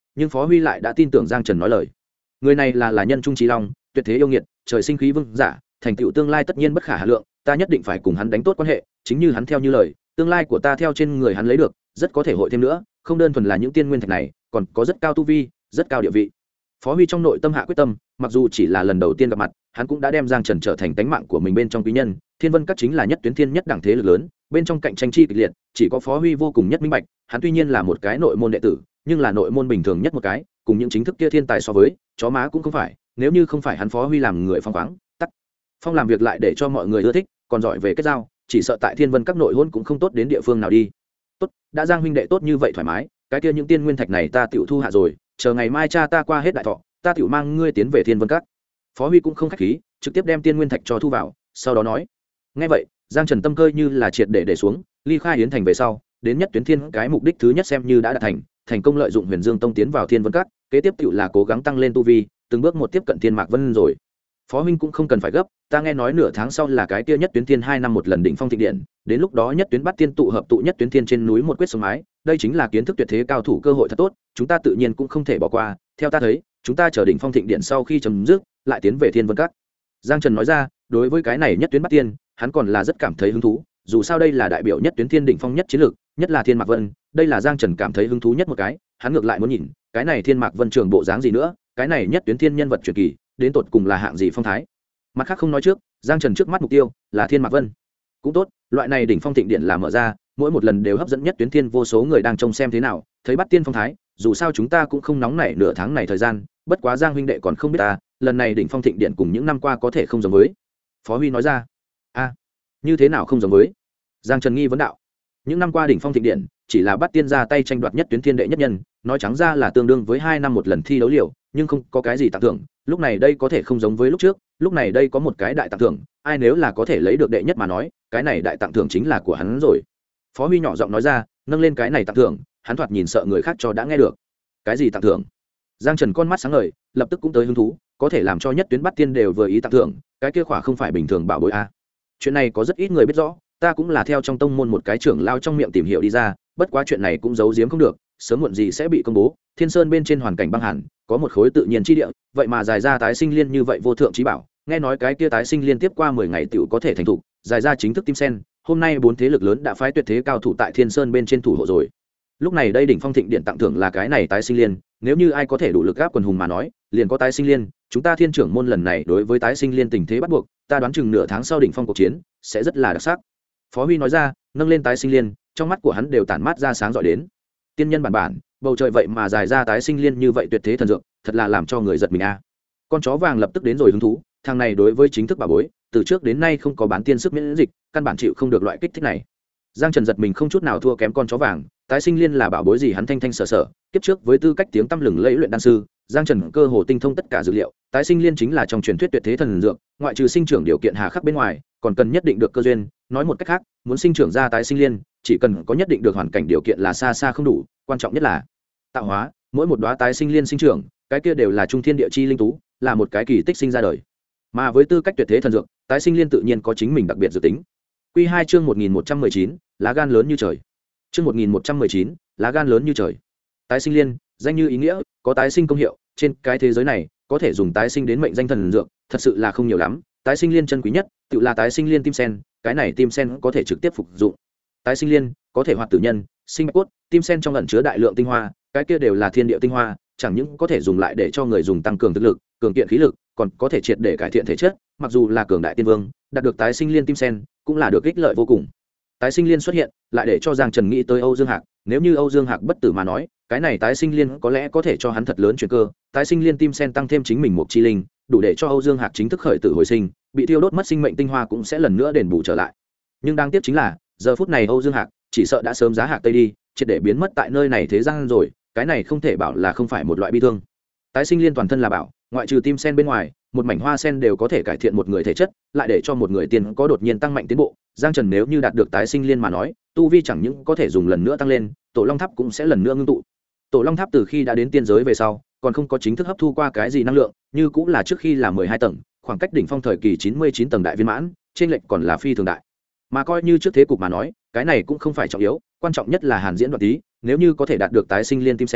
nhưng Phó Huy lại đã tin tưởng Giang Trần nói lời. Người này là nhân trung trí long, tuyệt thế yêu nghiệt, trời sinh khí vương giả, thành tựu tương lai tất nhiên bất khả hà lượng, ta nhất định phải cùng hắn đánh tốt quan hệ, chính như hắn theo như lời, tương lai của ta theo trên người hắn lấy được, rất có thể hội thêm nữa, không đơn thuần là những tiên nguyên thạch này, còn có rất cao tu vi, rất cao địa vị. Phó Huy trong nội tâm hạ quyết tâm, mặc dù chỉ là lần đầu tiên gặp mặt, hắn cũng đã đem Giang Trần trở thành tánh mạng của mình bên trong quý nhân. Thiên Vân Các chính là nhất tuyến thiên nhất đẳng thế lực lớn, bên trong cạnh tranh chi kịch liệt, chỉ có Phó Huy vô cùng nhất minh bạch, hắn tuy nhiên là một cái nội môn đệ tử, nhưng là nội môn bình thường nhất một cái, cùng những chính thức kia thiên tài so với, chó má cũng không phải, nếu như không phải hắn Phó Huy làm người phong khoáng, tắc phong làm việc lại để cho mọi người ưa thích, còn giỏi về kết giao, chỉ sợ tại Thiên Vân Các nội hôn cũng không tốt đến địa phương nào đi. Tốt, đã Giang huynh đệ tốt như vậy thoải mái, cái kia những tiên nguyên thạch này ta tiểu thu hạ rồi, chờ ngày mai cha ta qua hết đại thọ, ta tiểu mang ngươi tiến về Thiên Vân Các. Phó Huy cũng không khách khí, trực tiếp đem tiên nguyên thạch cho thu vào, sau đó nói. Nghe vậy, Giang Trần tâm cơ như là triệt để xuống, ly khai yến thành về sau, đến nhất tuyến thiên cái mục đích thứ nhất xem như đã đạt thành công lợi dụng Huyền Dương Tông tiến vào Thiên Vân Các, kế tiếp tiểu là cố gắng tăng lên tu vi, từng bước một tiếp cận Thiên Mạc Vân rồi. Phó huynh cũng không cần phải gấp, ta nghe nói nửa tháng sau là cái kia nhất tuyến thiên 2 năm một lần đỉnh phong thịnh điện, đến lúc đó nhất tuyến bắt tiên tụ hợp tụ nhất tuyến thiên trên núi một quyết sông mái, đây chính là kiến thức tuyệt thế cao thủ cơ hội thật tốt, chúng ta tự nhiên cũng không thể bỏ qua, theo ta thấy, chúng ta chờ đỉnh phong thịnh điện sau khi chấm dứt, lại tiến về Thiên Vân Các. Giang Trần nói ra, đối với cái này nhất tuyến bắt tiên, hắn còn là rất cảm thấy hứng thú, dù sao đây là đại biểu nhất tuyến thiên đỉnh phong nhất chiến lược, nhất là Thiên Mạc Vân, đây là Giang Trần cảm thấy hứng thú nhất một cái, hắn ngược lại muốn nhìn, cái này Thiên Mạc Vân trường bộ dáng gì nữa, cái này nhất tuyến thiên nhân vật truyền kỳ, đến tột cùng là hạng gì phong thái. Mặt khác không nói trước, Giang Trần trước mắt mục tiêu là Thiên Mạc Vân. Cũng tốt, loại này đỉnh phong thịnh điện là mở ra, mỗi một lần đều hấp dẫn nhất tuyến thiên vô số người đang trông xem thế nào, thấy bắt tiên phong thái, dù sao chúng ta cũng không nóng nảy nửa tháng này thời gian, bất quá Giang huynh đệ còn không biết ta, lần này đỉnh phong thịnh điện cùng những năm qua có thể không giống với. Phó Huy nói ra. A, như thế nào không giống với? Giang Trần nghi vấn đạo. Những năm qua đỉnh phong thịnh điện chỉ là bắt tiên ra tay tranh đoạt nhất tuyến thiên đệ nhất nhân, nói trắng ra là tương đương với 2 năm một lần thi đấu liều, nhưng không có cái gì tặng thưởng, lúc này đây có thể không giống với lúc trước, lúc này đây có một cái đại tặng thưởng, ai nếu là có thể lấy được đệ nhất mà nói, cái này đại tặng thưởng chính là của hắn rồi. Phó Huy nhỏ giọng nói ra, nâng lên cái này tặng thưởng, hắn thoạt nhìn sợ người khác cho đã nghe được. Cái gì tặng thưởng? Giang Trần con mắt sáng ngời, lập tức cũng tới hứng thú, có thể làm cho nhất tuyến bắt tiên đều vừa ý tặng thưởng, cái kia khỏa không phải bình thường bảo bối a. Chuyện này có rất ít người biết rõ, ta cũng là theo trong tông môn một cái trưởng lao trong miệng tìm hiểu đi ra, bất quá chuyện này cũng giấu giếm không được, sớm muộn gì sẽ bị công bố. Thiên Sơn bên trên hoàn cảnh băng hàn, có một khối tự nhiên chi địa, vậy mà dài ra tái sinh liên như vậy vô thượng chí bảo, nghe nói cái kia tái sinh liên tiếp qua 10 ngày tiểu có thể thành thục, dài ra chính thức tim sen, hôm nay 4 thế lực lớn đã phái tuyệt thế cao thủ tại Thiên Sơn bên trên thủ hộ rồi. Lúc này đây đỉnh phong thịnh điện tặng thưởng là cái này tái sinh liên, nếu như ai có thể đủ lực áp quần hùng mà nói, liền có tái sinh liên, chúng ta Thiên trưởng môn lần này đối với tái sinh liên tình thế bắt buộc, ta đoán chừng nửa tháng sau đỉnh phong cuộc chiến sẽ rất là đặc sắc. Phó Huy nói ra, nâng lên tái sinh liên, trong mắt của hắn đều tản mát ra sáng rọi đến. Tiên nhân bản, bầu trời vậy mà dài ra tái sinh liên như vậy tuyệt thế thần dược, thật là làm cho người giật mình a. Con chó vàng lập tức đến rồi hứng thú, thằng này đối với chính thức bà bối, từ trước đến nay không có bán tiên sức miễn dịch, căn bản chịu không được loại kích thích này. Giang Trần giật mình không chút nào thua kém con chó vàng, tái sinh liên là bảo bối gì hắn thanh thanh sở sở, kiếp trước với tư cách tiếng tăm lừng lẫy luyện đan sư, Giang Trần cơ hồ tinh thông tất cả dược liệu, tái sinh liên chính là trong truyền thuyết tuyệt thế thần dược, ngoại trừ sinh trưởng điều kiện hà khắc bên ngoài, còn cần nhất định được cơ duyên, nói một cách khác, muốn sinh trưởng ra tái sinh liên, chỉ cần có nhất định được hoàn cảnh điều kiện là xa xa không đủ, quan trọng nhất là tạo hóa, mỗi một đóa tái sinh liên sinh trưởng, cái kia đều là trung thiên địa chi linh tú, là một cái kỳ tích sinh ra đời. Mà với tư cách tuyệt thế thần dược, tái sinh liên tự nhiên có chính mình đặc biệt dự tính. Quy 2 chương 1119, lá gan lớn như trời. Chương 1119, lá gan lớn như trời. Tái sinh liên, danh như ý nghĩa, có tái sinh công hiệu, trên cái thế giới này, có thể dùng tái sinh đến mệnh danh thần dược, thật sự là không nhiều lắm. Tái sinh liên chân quý nhất, tự là tái sinh liên tim sen, cái này tim sen có thể trực tiếp phục dụng. Tái sinh liên có thể hoạt tử nhân, sinh bạch cốt, tim sen trong ẩn chứa đại lượng tinh hoa, cái kia đều là thiên địa tinh hoa, chẳng những có thể dùng lại để cho người dùng tăng cường thực lực, cường kiện khí lực, còn có thể triệt để cải thiện thể chất, mặc dù là cường đại tiên vương, đạt được tái sinh liên tim sen, cũng là được ích lợi vô cùng. Tái sinh liên xuất hiện, lại để cho Giang Trần nghĩ tới Âu Dương Hạc, nếu như Âu Dương Hạc bất tử mà nói, cái này tái sinh liên có lẽ có thể cho hắn thật lớn chuyển cơ, tái sinh liên tim sen tăng thêm chính mình một chi linh, đủ để cho Âu Dương Hạc chính thức khởi tử hồi sinh, bị tiêu đốt mất sinh mệnh tinh hoa cũng sẽ lần nữa đền bù trở lại. Nhưng đáng tiếc chính là, giờ phút này Âu Dương Hạc chỉ sợ đã sớm giá hạc tây đi, triệt để biến mất tại nơi này thế gian rồi, cái này không thể bảo là không phải một loại bi thương. Tái sinh liên toàn thân là bảo, ngoại trừ tim sen bên ngoài, một mảnh hoa sen đều có thể cải thiện một người thể chất, lại để cho một người tiền có đột nhiên tăng mạnh tiến bộ. Giang Trần nếu như đạt được tái sinh liên mà nói, tu vi chẳng những có thể dùng lần nữa tăng lên, Tổ Long Tháp cũng sẽ lần nữa ngưng tụ. Tổ Long Tháp từ khi đã đến tiên giới về sau, còn không có chính thức hấp thu qua cái gì năng lượng, như cũng là trước khi là 12 tầng, khoảng cách đỉnh phong thời kỳ 99 tầng đại viên mãn, trên lệch còn là phi thường đại. Mà coi như trước thế cục mà nói, cái này cũng không phải trọng yếu, quan trọng nhất là Hàn Diễn Đoạt Tý, nếu như có thể đạt được tái sinh liên tim sen,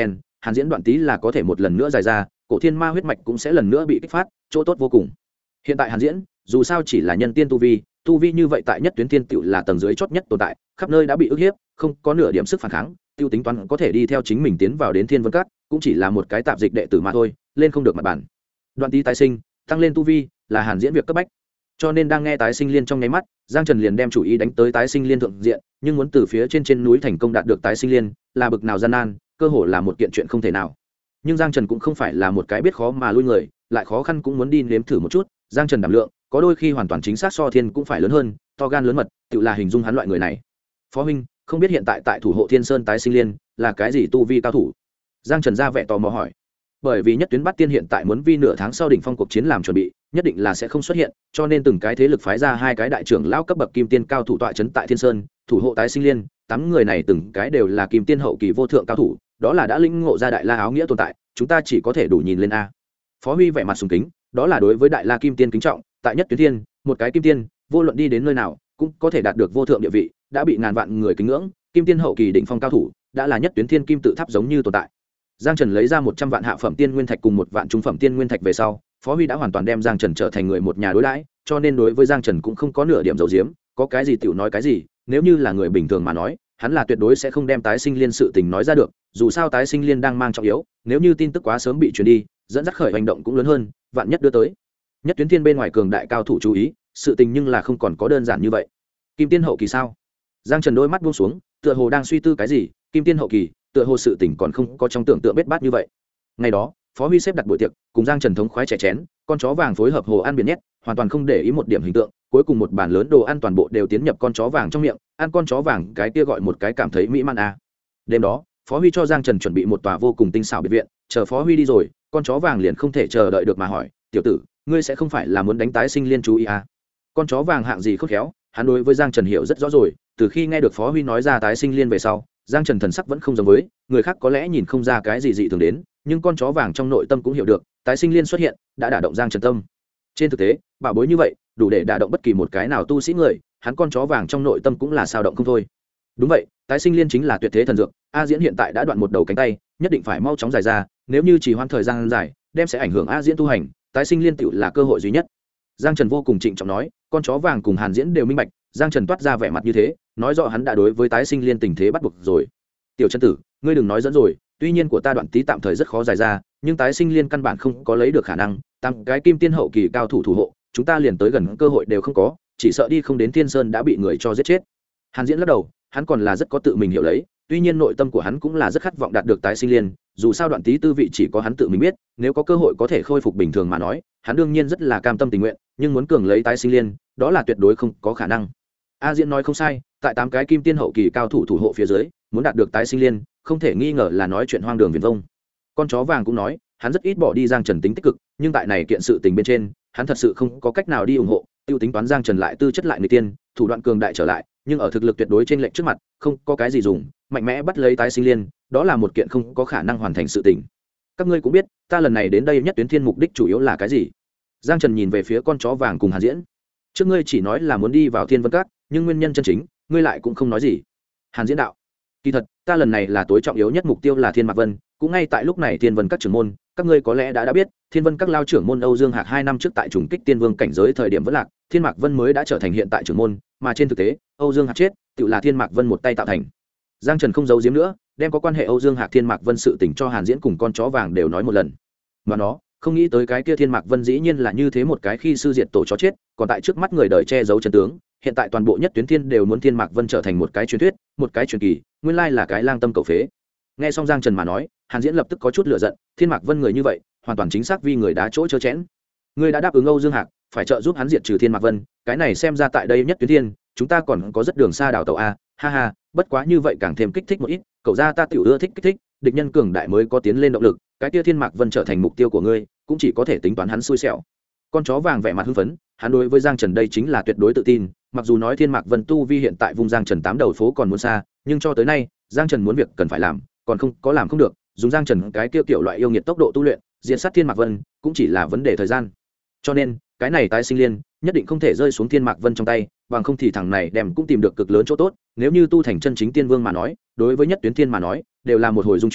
hàn diễn đoạn tý là có thể một lần nữa dài ra, cổ thiên ma huyết mạch cũng sẽ lần nữa bị kích phát, chỗ tốt vô cùng. Hiện tại hàn diễn dù sao chỉ là nhân tiên tu vi như vậy tại nhất tuyến thiên tựu là tầng dưới chót nhất tồn tại, khắp nơi đã bị ức hiếp, không có nửa điểm sức phản kháng, tiêu tính toán có thể đi theo chính mình tiến vào đến thiên vân các, cũng chỉ là một cái tạp dịch đệ tử mà thôi, lên không được mặt bản. Đoạn tý tái sinh, tăng lên tu vi là hàn diễn việc cấp bách, cho nên đang nghe tái sinh liên trong nháy mắt, Giang Trần liền đem chủ ý đánh tới tái sinh liên thượng diện, nhưng muốn từ phía trên núi thành công đạt được tái sinh liên là bực nào gian nan, cơ hồ là một kiện chuyện không thể nào. Nhưng Giang Trần cũng không phải là một cái biết khó mà lui người, lại khó khăn cũng muốn đi nếm thử một chút. Giang Trần đảm lượng có đôi khi hoàn toàn chính xác so thiên cũng phải lớn hơn, to gan lớn mật, tự là hình dung hắn loại người này. Phó huynh, không biết hiện tại tại thủ hộ Thiên Sơn tái sinh liên là cái gì tu vi cao thủ? Giang Trần ra vẻ tò mò hỏi. Bởi vì nhất tuyến Bát Tiên hiện tại muốn vi nửa tháng sau đỉnh phong cuộc chiến làm chuẩn bị, nhất định là sẽ không xuất hiện, cho nên từng cái thế lực phái ra hai cái đại trưởng lão cấp bậc kim tiên cao thủ tọa trấn tại Thiên Sơn, thủ hộ tái sinh liên, 8 người này từng cái đều là kim tiên hậu kỳ vô thượng cao thủ, đó là đã lĩnh ngộ ra đại la áo nghĩa tồn tại, chúng ta chỉ có thể đủ nhìn lên a. Phó Huy vẻ mặt sùng kính, đó là đối với đại la kim tiên kính trọng, tại nhất tuyến thiên, một cái kim tiên, vô luận đi đến nơi nào, cũng có thể đạt được vô thượng địa vị, đã bị ngàn vạn người kính ngưỡng, kim tiên hậu kỳ đỉnh phong cao thủ, đã là nhất tuyến thiên kim tự tháp giống như tồn tại. Giang Trần lấy ra 100 vạn hạ phẩm tiên nguyên thạch cùng 1 vạn trung phẩm tiên nguyên thạch về sau, Phó Huy đã hoàn toàn đem Giang Trần trở thành người một nhà đối đãi, cho nên đối với Giang Trần cũng không có nửa điểm dầu diếm, có cái gì tiểu nói cái gì, nếu như là người bình thường mà nói, hắn là tuyệt đối sẽ không đem tái sinh liên sự tình nói ra được, dù sao tái sinh liên đang mang trọng yếu, nếu như tin tức quá sớm bị truyền đi, dẫn dắt khởi hành động cũng lớn hơn, vạn nhất đưa tới nhất tuyến thiên bên ngoài cường đại cao thủ chú ý, sự tình nhưng là không còn có đơn giản như vậy. Kim tiên hậu kỳ sao? Giang Trần đôi mắt buông xuống, tựa hồ đang suy tư cái gì, kim tiên hậu kỳ, tựa hồ sự tình còn không có trong tưởng tượng bết bát như vậy. Ngày đó, Phó Huy xếp đặt buổi tiệc, cùng Giang Trần thống khoái chè chén, con chó vàng phối hợp hồ ăn biển nhét, hoàn toàn không để ý một điểm hình tượng, cuối cùng một bàn lớn đồ ăn toàn bộ đều tiến nhập con chó vàng trong miệng, ăn con chó vàng cái kia gọi một cái cảm thấy mỹ man a. Đêm đó, Phó Huy cho Giang Trần chuẩn bị một tòa vô cùng tinh xảo biệt viện, chờ Phó Huy đi rồi, con chó vàng liền không thể chờ đợi được mà hỏi, "Tiểu tử, ngươi sẽ không phải là muốn đánh tái sinh liên chú ý a?" Con chó vàng hạng gì khôn khéo, hắn đối với Giang Trần hiểu rất rõ rồi, từ khi nghe được Phó Huy nói ra tái sinh liên về sau, Giang Trần thần sắc vẫn không giống với người khác, có lẽ nhìn không ra cái gì dị thường đến, nhưng con chó vàng trong nội tâm cũng hiểu được, tái sinh liên xuất hiện đã đả động Giang Trần tâm. Trên thực tế, bảo bối như vậy đủ để đả động bất kỳ một cái nào tu sĩ người, hắn con chó vàng trong nội tâm cũng là sao động không thôi. Đúng vậy, tái sinh liên chính là tuyệt thế thần dược, A Diễn hiện tại đã đoạn một đầu cánh tay, nhất định phải mau chóng giải ra, nếu như chỉ hoãn thời gian dài, đem sẽ ảnh hưởng A Diễn tu hành, tái sinh liên tựu là cơ hội duy nhất. Giang Trần vô cùng trịnh trọng nói, con chó vàng cùng Hàn Diễn đều minh bạch, Giang Trần toát ra vẻ mặt như thế, nói rõ hắn đã đối với tái sinh liên tình thế bắt buộc rồi. Tiểu chân tử, ngươi đừng nói dẫn rồi, tuy nhiên của ta đoạn tí tạm thời rất khó giải ra, nhưng tái sinh liên căn bản không có lấy được khả năng, tăng cái kim tiên hậu kỳ cao thủ thủ hộ, chúng ta liền tới gần cơ hội đều không có, chỉ sợ đi không đến Thiên Sơn đã bị người cho giết chết. Hàn Diễn lắc đầu, hắn còn là rất có tự mình hiểu lấy, tuy nhiên nội tâm của hắn cũng là rất khát vọng đạt được tái sinh liên, dù sao đoạn tí tư vị chỉ có hắn tự mình biết, nếu có cơ hội có thể khôi phục bình thường mà nói, hắn đương nhiên rất là cam tâm tình nguyện, nhưng muốn cường lấy tái sinh liên, đó là tuyệt đối không có khả năng. A Diễn nói không sai, tại 8 cái kim tiên hậu kỳ cao thủ thủ hộ phía dưới, muốn đạt được tái sinh liên, không thể nghi ngờ là nói chuyện hoang đường viển vông. Con chó vàng cũng nói, hắn rất ít bỏ đi Giang Trần tính tích cực, nhưng tại này kiện sự tình bên trên, hắn thật sự không có cách nào đi ủng hộ, tiêu tính toán Giang Trần lại tư chất lại người tiên, thủ đoạn cường đại trở lại, nhưng ở thực lực tuyệt đối trên lệnh trước mặt, không có cái gì dùng, mạnh mẽ bắt lấy tái sinh liên, đó là một kiện không có khả năng hoàn thành sự tình. Các ngươi cũng biết, ta lần này đến đây nhất tuyến thiên mục đích chủ yếu là cái gì? Giang Trần nhìn về phía con chó vàng cùng Hàn Diễn. Trước ngươi chỉ nói là muốn đi vào Thiên Vân Các, nhưng nguyên nhân chân chính, ngươi lại cũng không nói gì. Hàn Diễn đạo, kỳ thật, ta lần này là tối trọng yếu nhất mục tiêu là Thiên Mạc Vân, cũng ngay tại lúc này Thiên Vân Các trưởng môn, các ngươi có lẽ đã biết, Thiên Vân Các lao trưởng môn Âu Dương Hạc 2 năm trước tại trùng kích Tiên Vương cảnh giới thời điểm vẫn lạc, Thiên Mạc Vân mới đã trở thành hiện tại trưởng môn, mà trên thực tế, Âu Dương Hạc chết, tự là Thiên Mạc Vân một tay tạo thành. Giang Trần không giấu giếm nữa, đem có quan hệ Âu Dương Hạc Thiên Mạc Vân sự tình cho Hàn Diễn cùng con chó vàng đều nói một lần. Mà nó, không nghĩ tới cái kia Thiên Mạc Vân dĩ nhiên là như thế một cái khi sư diệt tổ chó chết, còn tại trước mắt người đời che giấu chân tướng, hiện tại toàn bộ nhất tuyến thiên đều muốn Thiên Mạc Vân trở thành một cái truyền thuyết, một cái truyền kỳ, nguyên lai là cái lang tâm cầu phế. Nghe xong Giang Trần mà nói, Hàn Diễn lập tức có chút lửa giận, Thiên Mạc Vân người như vậy, hoàn toàn chính xác vì người đá chỗ chớ chẽn. Ngươi đã đáp ứng Âu Dương Hạc, phải trợ giúp hắn diệt trừ Thiên Mạc Vân, cái này xem ra tại đây nhất tuyến thiên, chúng ta còn có rất đường xa đào tàu a, ha ha, bất quá như vậy càng thêm kích thích một ít, cậu gia ta tiểu ưa thích kích thích, địch nhân cường đại mới có tiến lên động lực, cái kia Thiên Mạc Vân trở thành mục tiêu của ngươi, cũng chỉ có thể tính toán hắn xui xẻo. Con chó vàng vẻ mặt hưng phấn, hắn đối với Giang Trần đây chính là tuyệt đối tự tin, mặc dù nói Thiên Mạc Vân tu vi hiện tại vùng Giang Trần 8 đầu phố còn muốn xa, nhưng cho tới nay, Giang Trần muốn việc cần phải làm, còn không có làm không được, dùng Giang Trần cái kia kiểu loại yêu nghiệt tốc độ tu luyện, diệt sát Thiên Mạc Vân, cũng chỉ là vấn đề thời gian. Cho nên, cái này tái sinh liên, nhất định không thể rơi xuống Thiên Mạc Vân trong tay, bằng không thì thằng này đem cũng tìm được cực lớn chỗ tốt, nếu như tu thành chân chính tiên vương mà nói, đối với nhất tuyến thiên mà nói, đều là một hồi dung chuyển,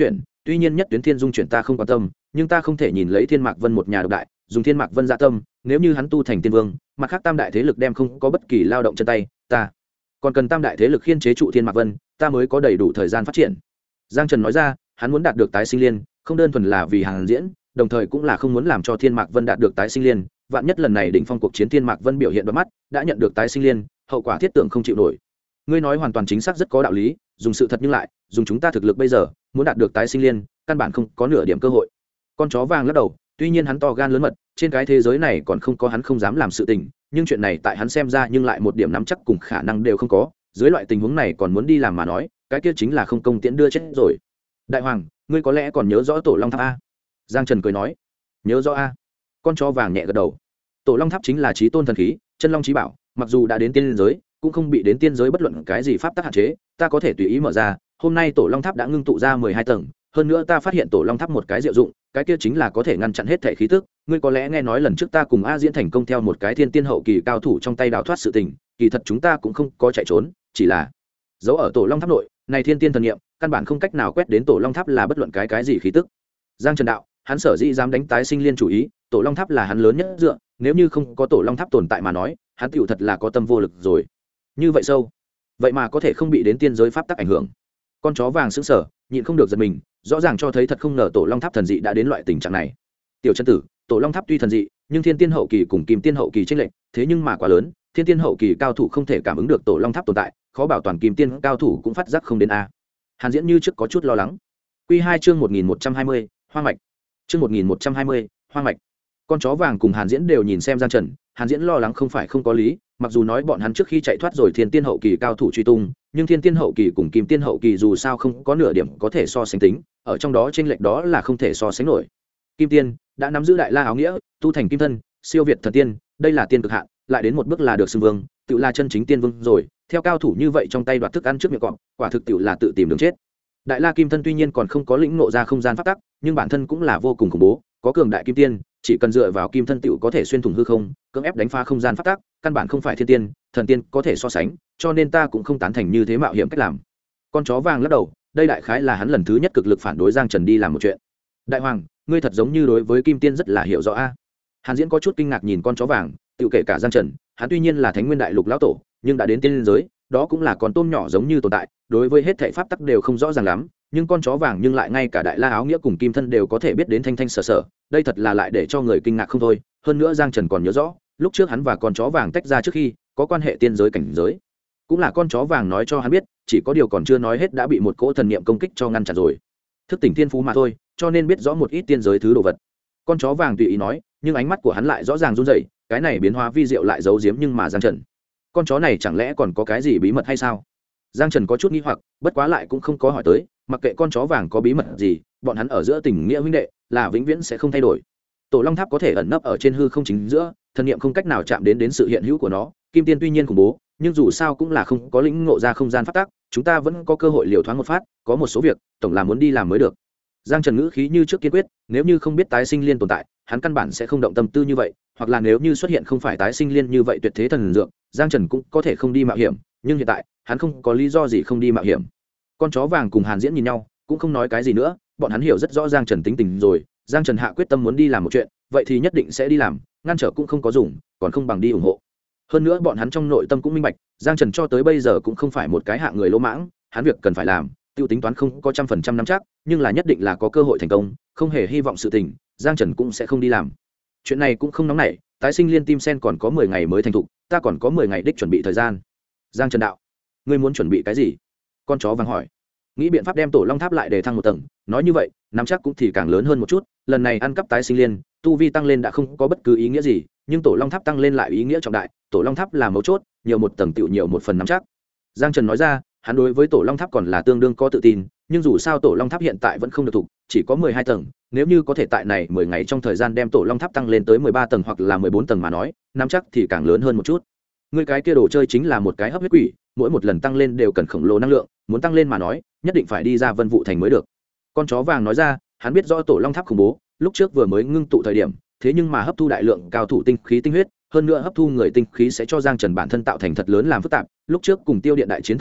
tuy nhiên nhất tuyến thiên dung chuyển ta không quan tâm, nhưng ta không thể nhìn lấy Thiên Mạc Vân một nhà độc đại dùng Thiên Mạc Vân dạ tâm, nếu như hắn tu thành tiên vương, mặt khác tam đại thế lực đem không có bất kỳ lao động chân tay, ta còn cần tam đại thế lực khiên chế trụ Thiên Mạc Vân, ta mới có đầy đủ thời gian phát triển. Giang Trần nói ra, hắn muốn đạt được tái sinh liên, không đơn thuần là vì Hàn Diễn, đồng thời cũng là không muốn làm cho Thiên Mạc Vân đạt được tái sinh liên, vạn nhất lần này đỉnh phong cuộc chiến Thiên Mạc Vân biểu hiện đỏ mắt, đã nhận được tái sinh liên, hậu quả thiết tưởng không chịu nổi. Ngươi nói hoàn toàn chính xác rất có đạo lý, dùng sự thật nhưng lại, dùng chúng ta thực lực bây giờ, muốn đạt được tái sinh liên, căn bản không có nửa điểm cơ hội. Con chó vàng lắc đầu, tuy nhiên hắn to gan lớn mật, trên cái thế giới này còn không có hắn không dám làm sự tình, nhưng chuyện này tại hắn xem ra nhưng lại một điểm nắm chắc cùng khả năng đều không có, dưới loại tình huống này còn muốn đi làm mà nói, cái kia chính là không công tiễn đưa chết rồi. Đại hoàng, ngươi có lẽ còn nhớ rõ Tổ Long Tháp a? Giang Trần cười nói, nhớ rõ a. Con chó vàng nhẹ gật đầu. Tổ Long Tháp chính là chí tôn thần khí, chân long chí bảo, mặc dù đã đến tiên giới, cũng không bị đến tiên giới bất luận cái gì pháp tắc hạn chế, ta có thể tùy ý mở ra. Hôm nay Tổ Long Tháp đã ngưng tụ ra 12 tầng, hơn nữa ta phát hiện Tổ Long Tháp một cái diệu dụng, cái kia chính là có thể ngăn chặn hết thể khí tức. Ngươi có lẽ nghe nói lần trước ta cùng A Diễn thành công theo một cái thiên tiên hậu kỳ cao thủ trong tay đào thoát sự tình, kỳ thật chúng ta cũng không có chạy trốn, chỉ là giấu ở Tổ Long Tháp nội, này thiên tiên thần niệm, căn bản không cách nào quét đến Tổ Long Tháp là bất luận cái gì khí tức. Giang Trần đạo, hắn sở dĩ dám đánh tái sinh liên chủ ý, Tổ Long Tháp là hắn lớn nhất dựa, nếu như không có Tổ Long Tháp tồn tại mà nói, hắn tựu thật là có tâm vô lực rồi. Như vậy sâu, vậy mà có thể không bị đến tiên giới pháp tắc ảnh hưởng. Con chó vàng sững sờ, nhịn không được giật mình, rõ ràng cho thấy thật không ngờ Tổ Long Tháp thần dị đã đến loại tình trạng này. Tiểu chân tử, Tổ Long Tháp tuy thần dị, nhưng thiên tiên hậu kỳ cùng kim tiên hậu kỳ chênh lệch, thế nhưng mà quá lớn, thiên tiên hậu kỳ cao thủ không thể cảm ứng được Tổ Long Tháp tồn tại, khó bảo toàn kim tiên cao thủ cũng phát giác không đến a. Hàn Diễn như trước có chút lo lắng. Quy 2 chương 1120, Hoang mạch. Chương 1120, Hoang mạch. Con chó vàng cùng Hàn Diễn đều nhìn xem Giang Trần, Hàn Diễn lo lắng không phải không có lý, mặc dù nói bọn hắn trước khi chạy thoát rồi thiên tiên hậu kỳ cao thủ truy tung, nhưng thiên tiên hậu kỳ cùng kim tiên hậu kỳ dù sao không có nửa điểm có thể so sánh tính, ở trong đó chênh lệch đó là không thể so sánh nổi. Kim tiên đã nắm giữ đại la áo nghĩa, tu thành kim thân, siêu việt thần tiên, đây là tiên cực hạn, lại đến một bước là được xưng vương, tự là chân chính tiên vương rồi. Theo cao thủ như vậy trong tay đoạt thức ăn trước miệng cọp, quả thực tự là tự tìm đường chết. Đại la kim thân tuy nhiên còn không có lĩnh ngộ ra không gian pháp tắc, nhưng bản thân cũng là vô cùng khủng bố, có cường đại kim tiên, chỉ cần dựa vào kim thân tựu có thể xuyên thủng hư không, cưỡng ép đánh phá không gian pháp tắc, căn bản không phải thiên tiên, thần tiên có thể so sánh, cho nên ta cũng không tán thành như thế mạo hiểm cách làm. Con chó vàng lắc đầu, đây đại khái là hắn lần thứ nhất cực lực phản đối Giang Trần đi làm một chuyện. Đại hoàng, ngươi thật giống như đối với kim tiên rất là hiểu rõ a. Hàn Diễn có chút kinh ngạc nhìn con chó vàng, tựu kể cả Giang Trần, hắn tuy nhiên là Thánh Nguyên Đại Lục lão tổ, nhưng đã đến tiên giới, đó cũng là con tôm nhỏ giống như tồn tại, đối với hết thảy pháp tắc đều không rõ ràng lắm, nhưng con chó vàng nhưng lại ngay cả đại la áo nghĩa cùng kim thân đều có thể biết đến thanh thanh sở sở, đây thật là lại để cho người kinh ngạc không thôi. Hơn nữa Giang Trần còn nhớ rõ, lúc trước hắn và con chó vàng tách ra trước khi có quan hệ tiên giới cảnh giới, cũng là con chó vàng nói cho hắn biết, chỉ có điều còn chưa nói hết đã bị một cỗ thần niệm công kích cho ngăn chặn rồi. Thức tỉnh thiên phú mà thôi, cho nên biết rõ một ít tiên giới thứ đồ vật. Con chó vàng tùy ý nói, nhưng ánh mắt của hắn lại rõ ràng run rẩy, cái này biến hóa vi diệu lại giấu giếm nhưng mà Giang Trần, con chó này chẳng lẽ còn có cái gì bí mật hay sao? Giang Trần có chút nghi hoặc, bất quá lại cũng không có hỏi tới, mặc kệ con chó vàng có bí mật gì, bọn hắn ở giữa tình nghĩa huynh đệ là vĩnh viễn sẽ không thay đổi. Tổ Long Tháp có thể ẩn nấp ở trên hư không chính giữa, thần niệm không cách nào chạm đến sự hiện hữu của nó. Kim tiên tuy nhiên khủng bố, nhưng dù sao cũng là không có lĩnh ngộ ra không gian pháp tắc, chúng ta vẫn có cơ hội liều thoáng một phát, có một số việc tổng là muốn đi làm mới được. Giang Trần ngữ khí như trước kiên quyết, nếu như không biết tái sinh liên tồn tại, hắn căn bản sẽ không động tâm tư như vậy, hoặc là nếu như xuất hiện không phải tái sinh liên như vậy tuyệt thế thần dược, Giang Trần cũng có thể không đi mạo hiểm, nhưng hiện tại, hắn không có lý do gì không đi mạo hiểm. Con chó vàng cùng Hàn Diễn nhìn nhau, cũng không nói cái gì nữa, bọn hắn hiểu rất rõ Giang Trần tính tình rồi, Giang Trần hạ quyết tâm muốn đi làm một chuyện, vậy thì nhất định sẽ đi làm, ngăn trở cũng không có dùng, còn không bằng đi ủng hộ. Hơn nữa bọn hắn trong nội tâm cũng minh bạch, Giang Trần cho tới bây giờ cũng không phải một cái hạng người lỗ mãng, hắn việc cần phải làm, tiêu tính toán không có 100% nắm chắc, nhưng là nhất định là có cơ hội thành công, không hề hy vọng sự tình, Giang Trần cũng sẽ không đi làm. Chuyện này cũng không nóng nảy, tái sinh liên tim sen còn có 10 ngày mới thành thục, ta còn có 10 ngày đích chuẩn bị thời gian. Giang Trần đạo, ngươi muốn chuẩn bị cái gì? Con chó vàng hỏi. Nghĩ biện pháp đem Tổ Long Tháp lại để thăng một tầng, nói như vậy, nắm chắc cũng thì càng lớn hơn một chút, lần này ăn cắp tái sinh liên, tu vi tăng lên đã không có bất cứ ý nghĩa gì, nhưng Tổ Long Tháp tăng lên lại ý nghĩa trọng đại, Tổ Long Tháp là mấu chốt, nhiều một tầng tựu nhiều một phần nắm chắc. Giang Trần nói ra, hắn đối với Tổ Long Tháp còn là tương đương có tự tin, nhưng dù sao Tổ Long Tháp hiện tại vẫn không được thủ, chỉ có 12 tầng, nếu như có thể tại này 10 ngày trong thời gian đem Tổ Long Tháp tăng lên tới 13 tầng hoặc là 14 tầng mà nói, nắm chắc thì càng lớn hơn một chút. Ngươi cái kia đồ chơi chính là một cái hấp huyết quỷ, mỗi một lần tăng lên đều cần khổng lồ năng lượng, muốn tăng lên mà nói, nhất định phải đi ra Vân Vũ Thành mới được. Con chó vàng nói ra, hắn biết rõ Tổ Long Tháp khủng bố, lúc trước vừa mới ngưng tụ thời điểm, thế nhưng mà hấp thu đại lượng cao thủ tinh khí tinh huyết, hơn nữa hấp thu người tinh khí sẽ cho Giang Trần bản thân tạo thành thật lớn làm phức tạp, lúc trước cùng Tiêu Điện đại chiến thời điểm,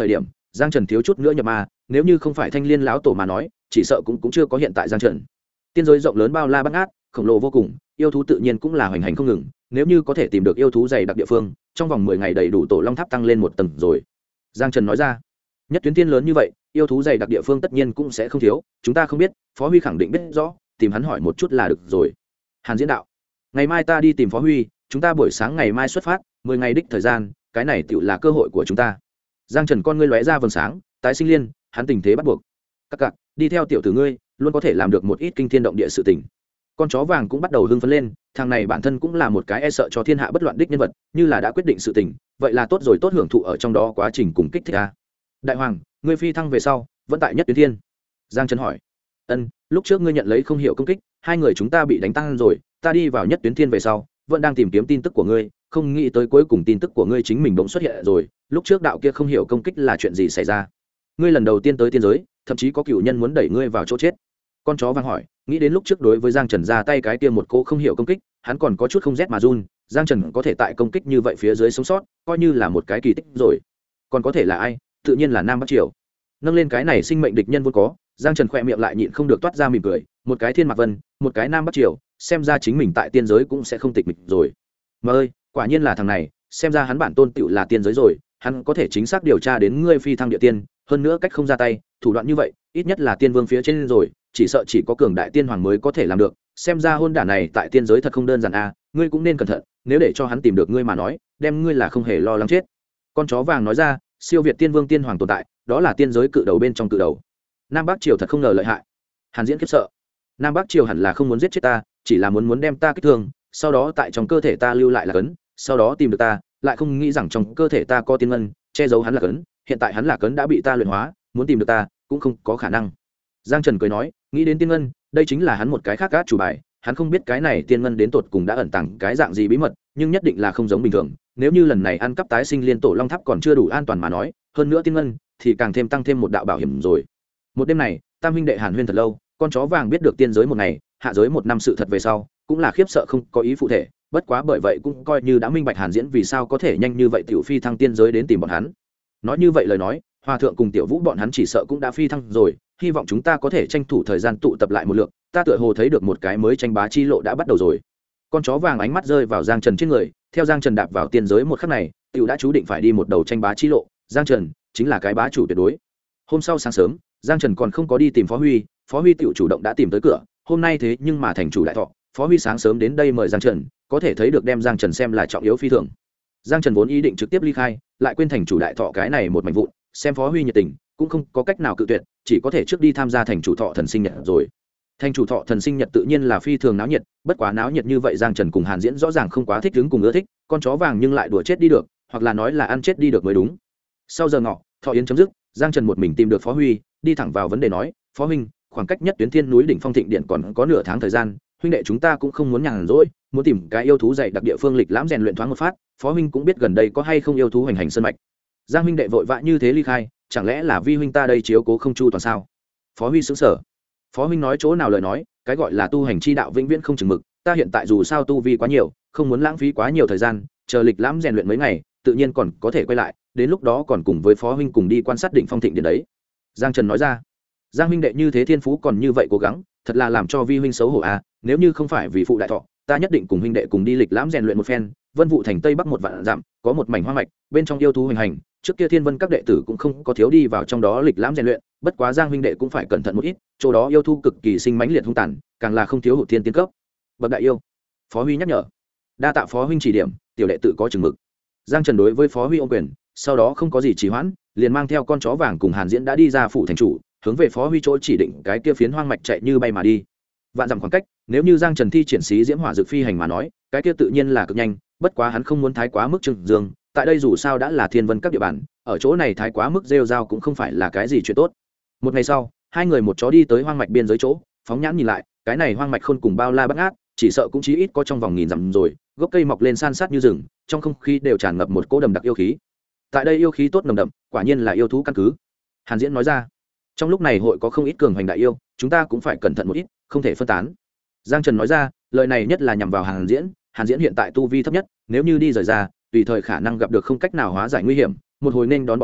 Giang Trần thiếu chút nữa nhập ma, nếu như không phải Thanh Liên lão tổ mà nói, chỉ sợ cũng chưa có hiện tại Giang Trần. Tiên giới rộng lớn bao la bát ngát, khổng lồ vô cùng, yêu thú tự nhiên cũng là hoành hành không ngừng, nếu như có thể tìm được yêu thú dày đặc địa phương, trong vòng 10 ngày đầy đủ tổ long tháp tăng lên một tầng rồi. Giang Trần nói ra, nhất tuyến tiên lớn như vậy, yêu thú dày đặc địa phương tất nhiên cũng sẽ không thiếu, chúng ta không biết, Phó Huy khẳng định biết rõ, tìm hắn hỏi một chút là được rồi. Hàn Diễn đạo, ngày mai ta đi tìm Phó Huy, chúng ta buổi sáng ngày mai xuất phát, 10 ngày đích thời gian, cái này tựu là cơ hội của chúng ta. Giang Trần con ngươi lóe ra vầng sáng, tái sinh liên, hắn tình thế bắt buộc. Các cặc, đi theo tiểu tử ngươi, luôn có thể làm được một ít kinh thiên động địa sự tình. Con chó vàng cũng bắt đầu hưng phấn lên, thằng này bản thân cũng là một cái e sợ cho thiên hạ bất loạn đích nhân vật, như là đã quyết định sự tình, vậy là tốt rồi, tốt hưởng thụ ở trong đó quá trình cùng kích thích a. Đại hoàng, ngươi phi thăng về sau, vẫn tại nhất tuyến thiên. Giang Trần hỏi. Ân, lúc trước ngươi nhận lấy không hiểu công kích, hai người chúng ta bị đánh tan rồi, ta đi vào nhất tuyến thiên về sau, vẫn đang tìm kiếm tin tức của ngươi, không nghĩ tới cuối cùng tin tức của ngươi chính mình bỗng xuất hiện rồi, lúc trước đạo kia không hiểu công kích là chuyện gì xảy ra? Ngươi lần đầu tiên tới tiên giới, thậm chí có cựu nhân muốn đẩy ngươi vào chỗ chết. Con chó vàng hỏi, nghĩ đến lúc trước đối với Giang Trần ra tay cái kia một cô không hiểu công kích, hắn còn có chút không rét mà run, Giang Trần có thể tại công kích như vậy phía dưới sống sót, coi như là một cái kỳ tích rồi. Còn có thể là ai? Tự nhiên là Nam Bắc Triều. Nâng lên cái này sinh mệnh địch nhân vốn có, Giang Trần khỏe miệng lại nhịn không được toát ra mỉm cười, một cái Thiên Mạc Vân, một cái Nam Bắc Triều, xem ra chính mình tại tiên giới cũng sẽ không tịch mịch rồi. Mà ơi, quả nhiên là thằng này, xem ra hắn bản tôn tựu là tiên giới rồi, hắn có thể chính xác điều tra đến ngươi phi thăng địa tiên, hơn nữa cách không ra tay, thủ đoạn như vậy, ít nhất là tiên vương phía trên rồi, chỉ sợ chỉ có cường đại tiên hoàng mới có thể làm được, xem ra hôn đả này tại tiên giới thật không đơn giản a, ngươi cũng nên cẩn thận, nếu để cho hắn tìm được ngươi mà nói, đem ngươi là không hề lo lắng chết. Con chó vàng nói ra, siêu việt tiên vương tiên hoàng tồn tại, đó là tiên giới cự đầu bên trong cự đầu. Nam Bắc Triều thật không ngờ lợi hại. Hàn Diễn khiếp sợ. Nam Bắc Triều hẳn là không muốn giết chết ta, chỉ là muốn đem ta kích thương, sau đó tại trong cơ thể ta lưu lại là cấn, sau đó tìm được ta, lại không nghĩ rằng trong cơ thể ta có tiên ngân, che giấu hắn là cấn, hiện tại hắn là cấn đã bị ta luyện hóa, muốn tìm được ta cũng không có khả năng. Giang Trần cười nói, nghĩ đến tiên ngân, đây chính là hắn một cái khác át chủ bài, hắn không biết cái này tiên ngân đến tột cùng đã ẩn tàng cái dạng gì bí mật, nhưng nhất định là không giống bình thường, nếu như lần này ăn cắp tái sinh liên tổ long tháp còn chưa đủ an toàn mà nói, hơn nữa tiên ngân thì càng thêm tăng thêm một đạo bảo hiểm rồi. Một đêm này, tam huynh đệ hàn huyên thật lâu, con chó vàng biết được tiên giới một ngày, hạ giới một năm sự thật về sau, cũng là khiếp sợ không có ý phụ thể, bất quá bởi vậy cũng coi như đã minh bạch Hàn Diễn vì sao có thể nhanh như vậy tiểu phi thăng tiên giới đến tìm bọn hắn. Nói như vậy lời nói, Hòa thượng cùng Tiểu Vũ bọn hắn chỉ sợ cũng đã phi thăng rồi, hy vọng chúng ta có thể tranh thủ thời gian tụ tập lại một lượng, ta tựa hồ thấy được một cái mới tranh bá chi lộ đã bắt đầu rồi. Con chó vàng ánh mắt rơi vào Giang Trần trên người, theo Giang Trần đạp vào tiên giới một khắc này, tiểu đã chú định phải đi một đầu tranh bá chi lộ, Giang Trần chính là cái bá chủ tuyệt đối. Hôm sau sáng sớm, Giang Trần còn không có đi tìm Phó Huy tiểu chủ động đã tìm tới cửa, hôm nay thế nhưng mà thành chủ đại thọ, Phó Huy sáng sớm đến đây mời Giang Trần, có thể thấy được đem Giang Trần xem là trọng yếu phi thường. Giang Trần vốn ý định trực tiếp ly khai, lại quên thành chủ đại thọ cái này một mảnh vụn, xem Phó Huy nhiệt tình, cũng không có cách nào cự tuyệt, chỉ có thể trước đi tham gia thành chủ thọ thần sinh nhật rồi. Thành chủ thọ thần sinh nhật tự nhiên là phi thường náo nhiệt, bất quá náo nhiệt như vậy Giang Trần cùng Hàn Diễn rõ ràng không quá thích hứng cùng ưa thích, con chó vàng nhưng lại đùa chết đi được, hoặc là nói là ăn chết đi được mới đúng. Sau giờ ngọ, thọ yến chấm dứt, Giang Trần một mình tìm được Phó Huy, đi thẳng vào vấn đề nói, Phó huynh, khoảng cách nhất tuyến thiên núi đỉnh phong thịnh điện còn có nửa tháng thời gian, huynh đệ chúng ta cũng không muốn nhàn rỗi, muốn tìm cái yêu thú dày đặc địa phương lịch lãm rèn luyện thoáng một phát, Phó huynh cũng biết gần đây có hay không yêu thú hoành hành sơn mạch. Giang huynh đệ vội vã như thế ly khai, chẳng lẽ là vi huynh ta đây chiếu cố không chu toàn sao? Phó Huy sững sờ. Phó huynh nói chỗ nào lời nói, cái gọi là tu hành chi đạo vĩnh viễn không chừng mực, ta hiện tại dù sao tu vi quá nhiều, không muốn lãng phí quá nhiều thời gian, chờ lịch lãm rèn luyện mấy ngày, tự nhiên còn có thể quay lại, đến lúc đó còn cùng với Phó huynh cùng đi quan sát đỉnh phong thịnh điện đấy. Giang Trần nói ra. Giang huynh đệ như thế thiên phú còn như vậy cố gắng, thật là làm cho vi huynh xấu hổ à, nếu như không phải vì phụ đại thọ, ta nhất định cùng huynh đệ cùng đi lịch lãm rèn luyện một phen. Vân Vũ thành tây bắc một vạn dặm, có một mảnh hoang mạch, bên trong yêu thú hoành hành, trước kia Thiên Vân các đệ tử cũng không có thiếu đi vào trong đó lịch lãm rèn luyện, bất quá Giang huynh đệ cũng phải cẩn thận một ít, chỗ đó yêu thú cực kỳ sinh mãnh liệt hung tàn, càng là không thiếu hụt thiên tiên cấp. Bậc đại yêu. Phó Huy nhắc nhở. Đa tạ Phó huynh chỉ điểm, tiểu đệ tự có chừng mực. Giang Trần đối với Phó Huy ôm quyền, sau đó không có gì trì hoãn, liền mang theo con chó vàng cùng Hàn Diễn đã đi ra phủ thành chủ, hướng về Phó Huy chỗ chỉ định cái kia phiến hoang mạch chạy như bay mà đi. Vạn dặm khoảng cách, nếu như Giang Trần thi triển xí diễm hỏa dược phi hành mà nói, cái kia tự nhiên là cực nhanh, bất quá hắn không muốn thái quá mức trừng dương, tại đây dù sao đã là Thiên Vân các địa bàn, ở chỗ này thái quá mức rêu rao cũng không phải là cái gì chuyện tốt. Một ngày sau, hai người một chó đi tới hoang mạch biên giới chỗ, phóng nhãn nhìn lại, cái này hoang mạch khôn cùng bao la bát ngát, chỉ sợ cũng chí ít có trong vòng nghìn dặm rồi, gốc cây mọc lên san sát như rừng, trong không khí đều tràn ngập một cỗ đậm đặc yêu khí. Tại đây yêu khí tốt nồng đậm, quả nhiên là yêu thú căn cứ. Hàn Diễn nói ra. Trong lúc này hội có không ít cường hành đại yêu, chúng ta cũng phải cẩn thận một ít, không thể phân tán. Giang Trần nói ra, lời này nhất là nhằm vào Hàn Diễn, Hàn Diễn hiện tại tu vi thấp nhất, nếu như đi rời ra, tùy thời khả năng gặp được không cách nào hóa giải nguy hiểm, một hồi nên đón bọn hắn,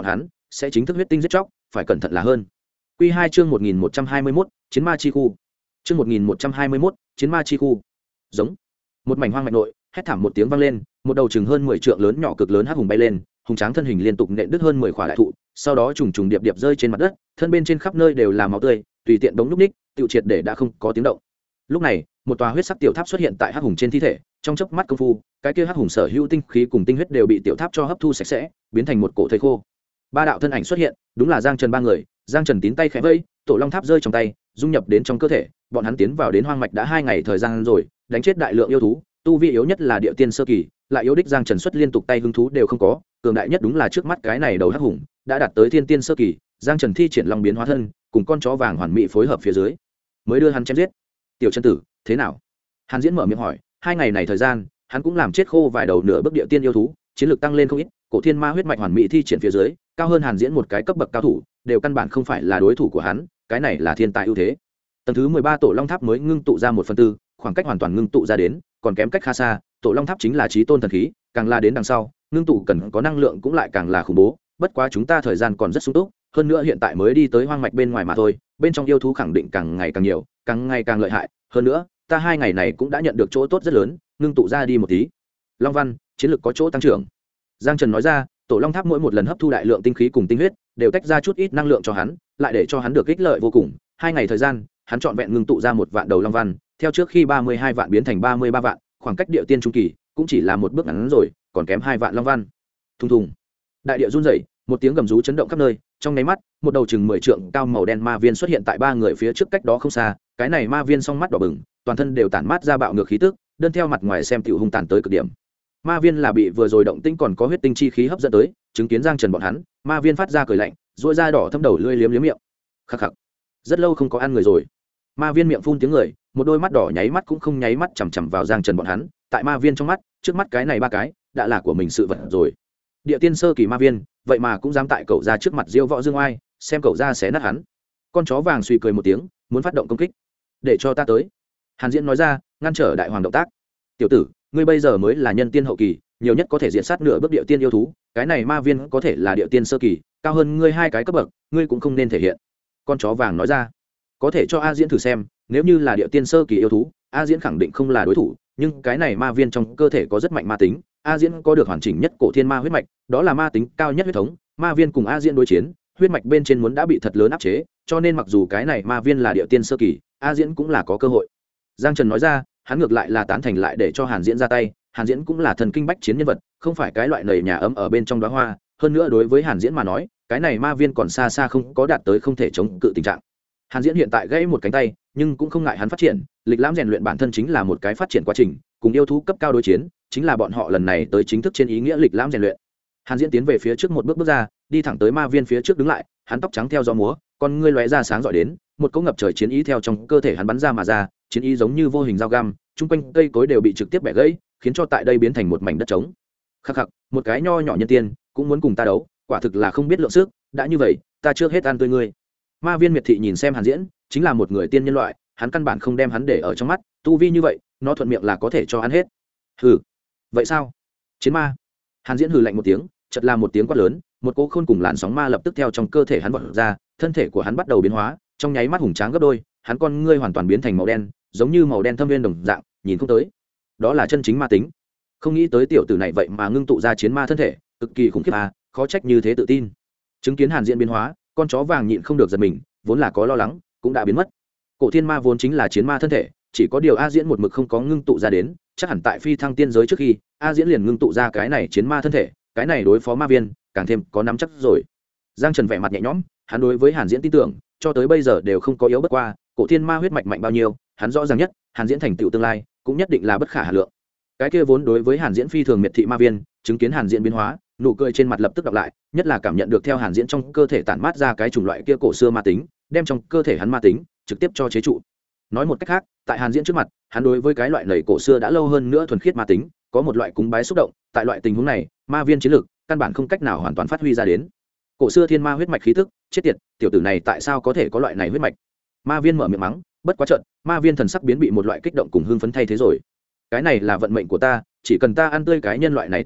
sẽ chính thức huyết tinh giết chóc, phải cẩn thận là hơn. Quy 2 chương 1121, chiến ma chi khu. Chương 1121, chiến ma chi khu. Giống. Một mảnh hoang mạch nội, hét thảm một tiếng vang lên, một đầu chừng hơn 10 trượng lớn nhỏ cực lớn hắc hùng bay lên, hùng tráng thân hình liên tục nện đứt hơn 10 khỏa đại thụ, sau đó trùng trùng điệp điệp rơi trên mặt đất, thân bên trên khắp nơi đều là máu tươi, tùy tiện đống lúc ních, tiêu triệt để đã không có tiếng động. Lúc này, một tòa huyết sắc tiểu tháp xuất hiện tại hắc hùng trên thi thể, trong chớp mắt công phu, cái kia hắc hùng sở hữu tinh khí cùng tinh huyết đều bị tiểu tháp cho hấp thu sạch sẽ, biến thành một cổ thây khô. Ba đạo thân ảnh xuất hiện, đúng là Giang Trần ba người. Giang Trần tín tay khẽ vẫy, tổ long tháp rơi trong tay, dung nhập đến trong cơ thể, bọn hắn tiến vào đến hoang mạch đã 2 ngày thời gian rồi, đánh chết đại lượng yêu thú, tu vi yếu nhất là địa tiên sơ kỳ, lại yếu đích Giang Trần xuất liên tục tay hứng thú đều không có, cường đại nhất đúng là trước mắt cái này đầu hắc hùng, đã đạt tới thiên tiên sơ kỳ. Giang Trần thi triển long biến hóa thân, cùng con chó vàng hoàn mỹ phối hợp phía dưới, mới đưa hắn chém giết. Tiểu Chân tử, thế nào? Hàn Diễn mở miệng hỏi, 2 ngày này thời gian, hắn cũng làm chết khô vài đầu nửa bước địa tiên yêu thú, chiến lược tăng lên không ít, cổ thiên ma huyết mạch hoàn mỹ thi triển phía dưới, cao hơn Hàn Diễn một cái cấp bậc cao thủ, đều căn bản không phải là đối thủ của hắn, cái này là thiên tài ưu thế. Tầng thứ 13 tổ long tháp mới ngưng tụ ra 1/4, khoảng cách hoàn toàn ngưng tụ ra đến, còn kém cách khá xa, tổ long tháp chính là chí tôn thần khí, càng là đến đằng sau, ngưng tụ cần có năng lượng cũng lại càng là khủng bố, bất quá chúng ta thời gian còn rất sung túc, hơn nữa hiện tại mới đi tới hoang mạch bên ngoài mà thôi, bên trong yêu thú khẳng định càng ngày càng nhiều, càng ngày càng lợi hại, hơn nữa, ta 2 ngày này cũng đã nhận được chỗ tốt rất lớn, ngưng tụ ra đi một tí. Long Văn, chiến lược có chỗ tăng trưởng. Giang Trần nói ra, tổ long tháp mỗi một lần hấp thu đại lượng tinh khí cùng tinh huyết, đều tách ra chút ít năng lượng cho hắn, lại để cho hắn được ích lợi vô cùng. 2 ngày thời gian, hắn trọn vẹn ngưng tụ ra 1 vạn đầu long văn, theo trước khi 32 vạn biến thành 33 vạn, khoảng cách địa tiên trung kỳ cũng chỉ là một bước ngắn rồi, còn kém 2 vạn long văn. Thùng thùng. Đại địa run rẩy, một tiếng gầm rú chấn động khắp nơi, trong nháy mắt, một đầu chừng 10 trượng cao màu đen ma viên xuất hiện tại 3 người phía trước cách đó không xa, cái này ma viên song mắt đỏ bừng, toàn thân đều tản mát ra bạo ngược khí tức, đơn theo mặt ngoài xem tiểu hung tàn tới cực điểm. Ma viên là bị vừa rồi động tĩnh còn có huyết tinh chi khí hấp dẫn tới, chứng kiến Giang Trần bọn hắn, ma viên phát ra cười lạnh, duỗi ra đỏ thâm đầu lưỡi liếm liếm miệng. Khắc khắc. Rất lâu không có ăn người rồi. Ma viên miệng phun tiếng người, một đôi mắt đỏ nháy mắt cũng không nháy mắt chằm chằm vào Giang Trần bọn hắn, tại ma viên trong mắt, trước mắt cái này 3 cái, đã là của mình sự vật rồi. Địa tiên sơ kỳ ma viên, vậy mà cũng dám tại cậu ra trước mặt diêu võ dương oai, xem cậu ra xé nát hắn. Con chó vàng suy cười một tiếng, muốn phát động công kích. Để cho ta tới. Hàn Diễn nói ra, ngăn trở đại hoàng động tác. Tiểu tử, ngươi bây giờ mới là nhân tiên hậu kỳ, nhiều nhất có thể diện sát nửa bước địa tiên yêu thú, cái này ma viên có thể là địa tiên sơ kỳ, cao hơn ngươi 2 cái cấp bậc, ngươi cũng không nên thể hiện. Con chó vàng nói ra, có thể cho A Diễn thử xem, nếu như là địa tiên sơ kỳ yêu thú, A Diễn khẳng định không là đối thủ, nhưng cái này ma viên trong cơ thể có rất mạnh ma tính, A Diễn có được hoàn chỉnh nhất cổ thiên ma huyết mạch, đó là ma tính cao nhất huyết thống, ma viên cùng A Diễn đối chiến, huyết mạch bên trên muốn đã bị thật lớn áp chế, cho nên mặc dù cái này ma viên là địa tiên sơ kỳ, A Diễn cũng là có cơ hội. Giang Trần nói ra, hắn ngược lại là tán thành lại để cho Hàn Diễn ra tay, Hàn Diễn cũng là thần kinh bách chiến nhân vật, không phải cái loại nầy nhà ấm ở bên trong đóa hoa, hơn nữa đối với Hàn Diễn mà nói, cái này ma viên còn xa xa không có đạt tới không thể chống cự tình trạng. Hàn Diễn hiện tại gãy một cánh tay, nhưng cũng không ngại hắn phát triển, lịch lãm rèn luyện bản thân chính là một cái phát triển quá trình, cùng yêu thú cấp cao đối chiến, chính là bọn họ lần này tới chính thức trên ý nghĩa lịch lãm rèn luyện. Hàn Diễn tiến về phía trước một bước bước ra, đi thẳng tới ma viên phía trước đứng lại, hắn tóc trắng theo gió múa, con ngươi lóe ra sáng rọi đến, một cỗ ngập trời chiến ý theo trong cơ thể hắn bắn ra mà ra, chiến ý giống như vô hình dao găm, chung quanh cây cối đều bị trực tiếp bẻ gãy, khiến cho tại đây biến thành một mảnh đất trống. Khắc khắc, một cái nho nhỏ nhân tiên cũng muốn cùng ta đấu, quả thực là không biết lượng sức, đã như vậy, ta trước hết ăn tươi ngươi. Ma viên miệt thị nhìn xem Hàn Diễn, chính là một người tiên nhân loại, hắn căn bản không đem hắn để ở trong mắt, tu vi như vậy, nó thuận miệng là có thể cho ăn hết. Hừ, vậy sao? Chiến ma. Hàn Diễn hừ lạnh một tiếng, chợt là một tiếng quát lớn, một cỗ khôn cùng làn sóng ma lập tức theo trong cơ thể hắn vọt ra, thân thể của hắn bắt đầu biến hóa, trong nháy mắt hùng tráng gấp đôi, hắn con ngươi hoàn toàn biến thành màu đen, giống như màu đen thâm viên đồng dạng, nhìn không tới. Đó là chân chính ma tính. Không nghĩ tới tiểu tử này vậy mà ngưng tụ ra chiến ma thân thể, cực kỳ khủng khiếp à, khó trách như thế tự tin. Chứng kiến Hàn Diễn biến hóa, con chó vàng nhịn không được giật mình, vốn là có lo lắng, cũng đã biến mất. Cổ thiên ma vốn chính là chiến ma thân thể, chỉ có điều A Diễn một mực không có ngưng tụ ra đến, chắc hẳn tại phi thăng tiên giới trước khi, A Diễn liền ngưng tụ ra cái này chiến ma thân thể, cái này đối phó ma viên, càng thêm có nắm chắc rồi. Giang Trần vẻ mặt nhẹ nhõm, hắn đối với Hàn Diễn tin tưởng, cho tới bây giờ đều không có yếu bất qua, cổ thiên ma huyết mạch mạnh bao nhiêu, hắn rõ ràng nhất, Hàn Diễn thành tựu tương lai, cũng nhất định là bất khả hà lượng. Cái kia vốn đối với Hàn Diễn phi thường miệt thị ma viên, chứng kiến Hàn Diễn biến hóa, nụ cười trên mặt lập tức đọc lại, nhất là cảm nhận được theo Hàn Diễn trong cơ thể tản mát ra cái chủng loại kia cổ xưa ma tính, đem trong cơ thể hắn ma tính trực tiếp cho chế trụ. Nói một cách khác, tại Hàn Diễn trước mặt, hắn đối với cái loại nảy cổ xưa đã lâu hơn nữa thuần khiết ma tính, có một loại cúng bái xúc động, tại loại tình huống này, ma viên chiến lực căn bản không cách nào hoàn toàn phát huy ra đến. Cổ xưa thiên ma huyết mạch khí tức, chết tiệt, tiểu tử này tại sao có thể có loại này huyết mạch? Ma viên mở miệng mắng, bất quá trận, ma viên thần sắc biến bị một loại kích động cùng hưng phấn thay thế rồi. Cái này là vận mệnh của ta, chỉ cần ta ăn tươi cái nhân loại này tiểu tử,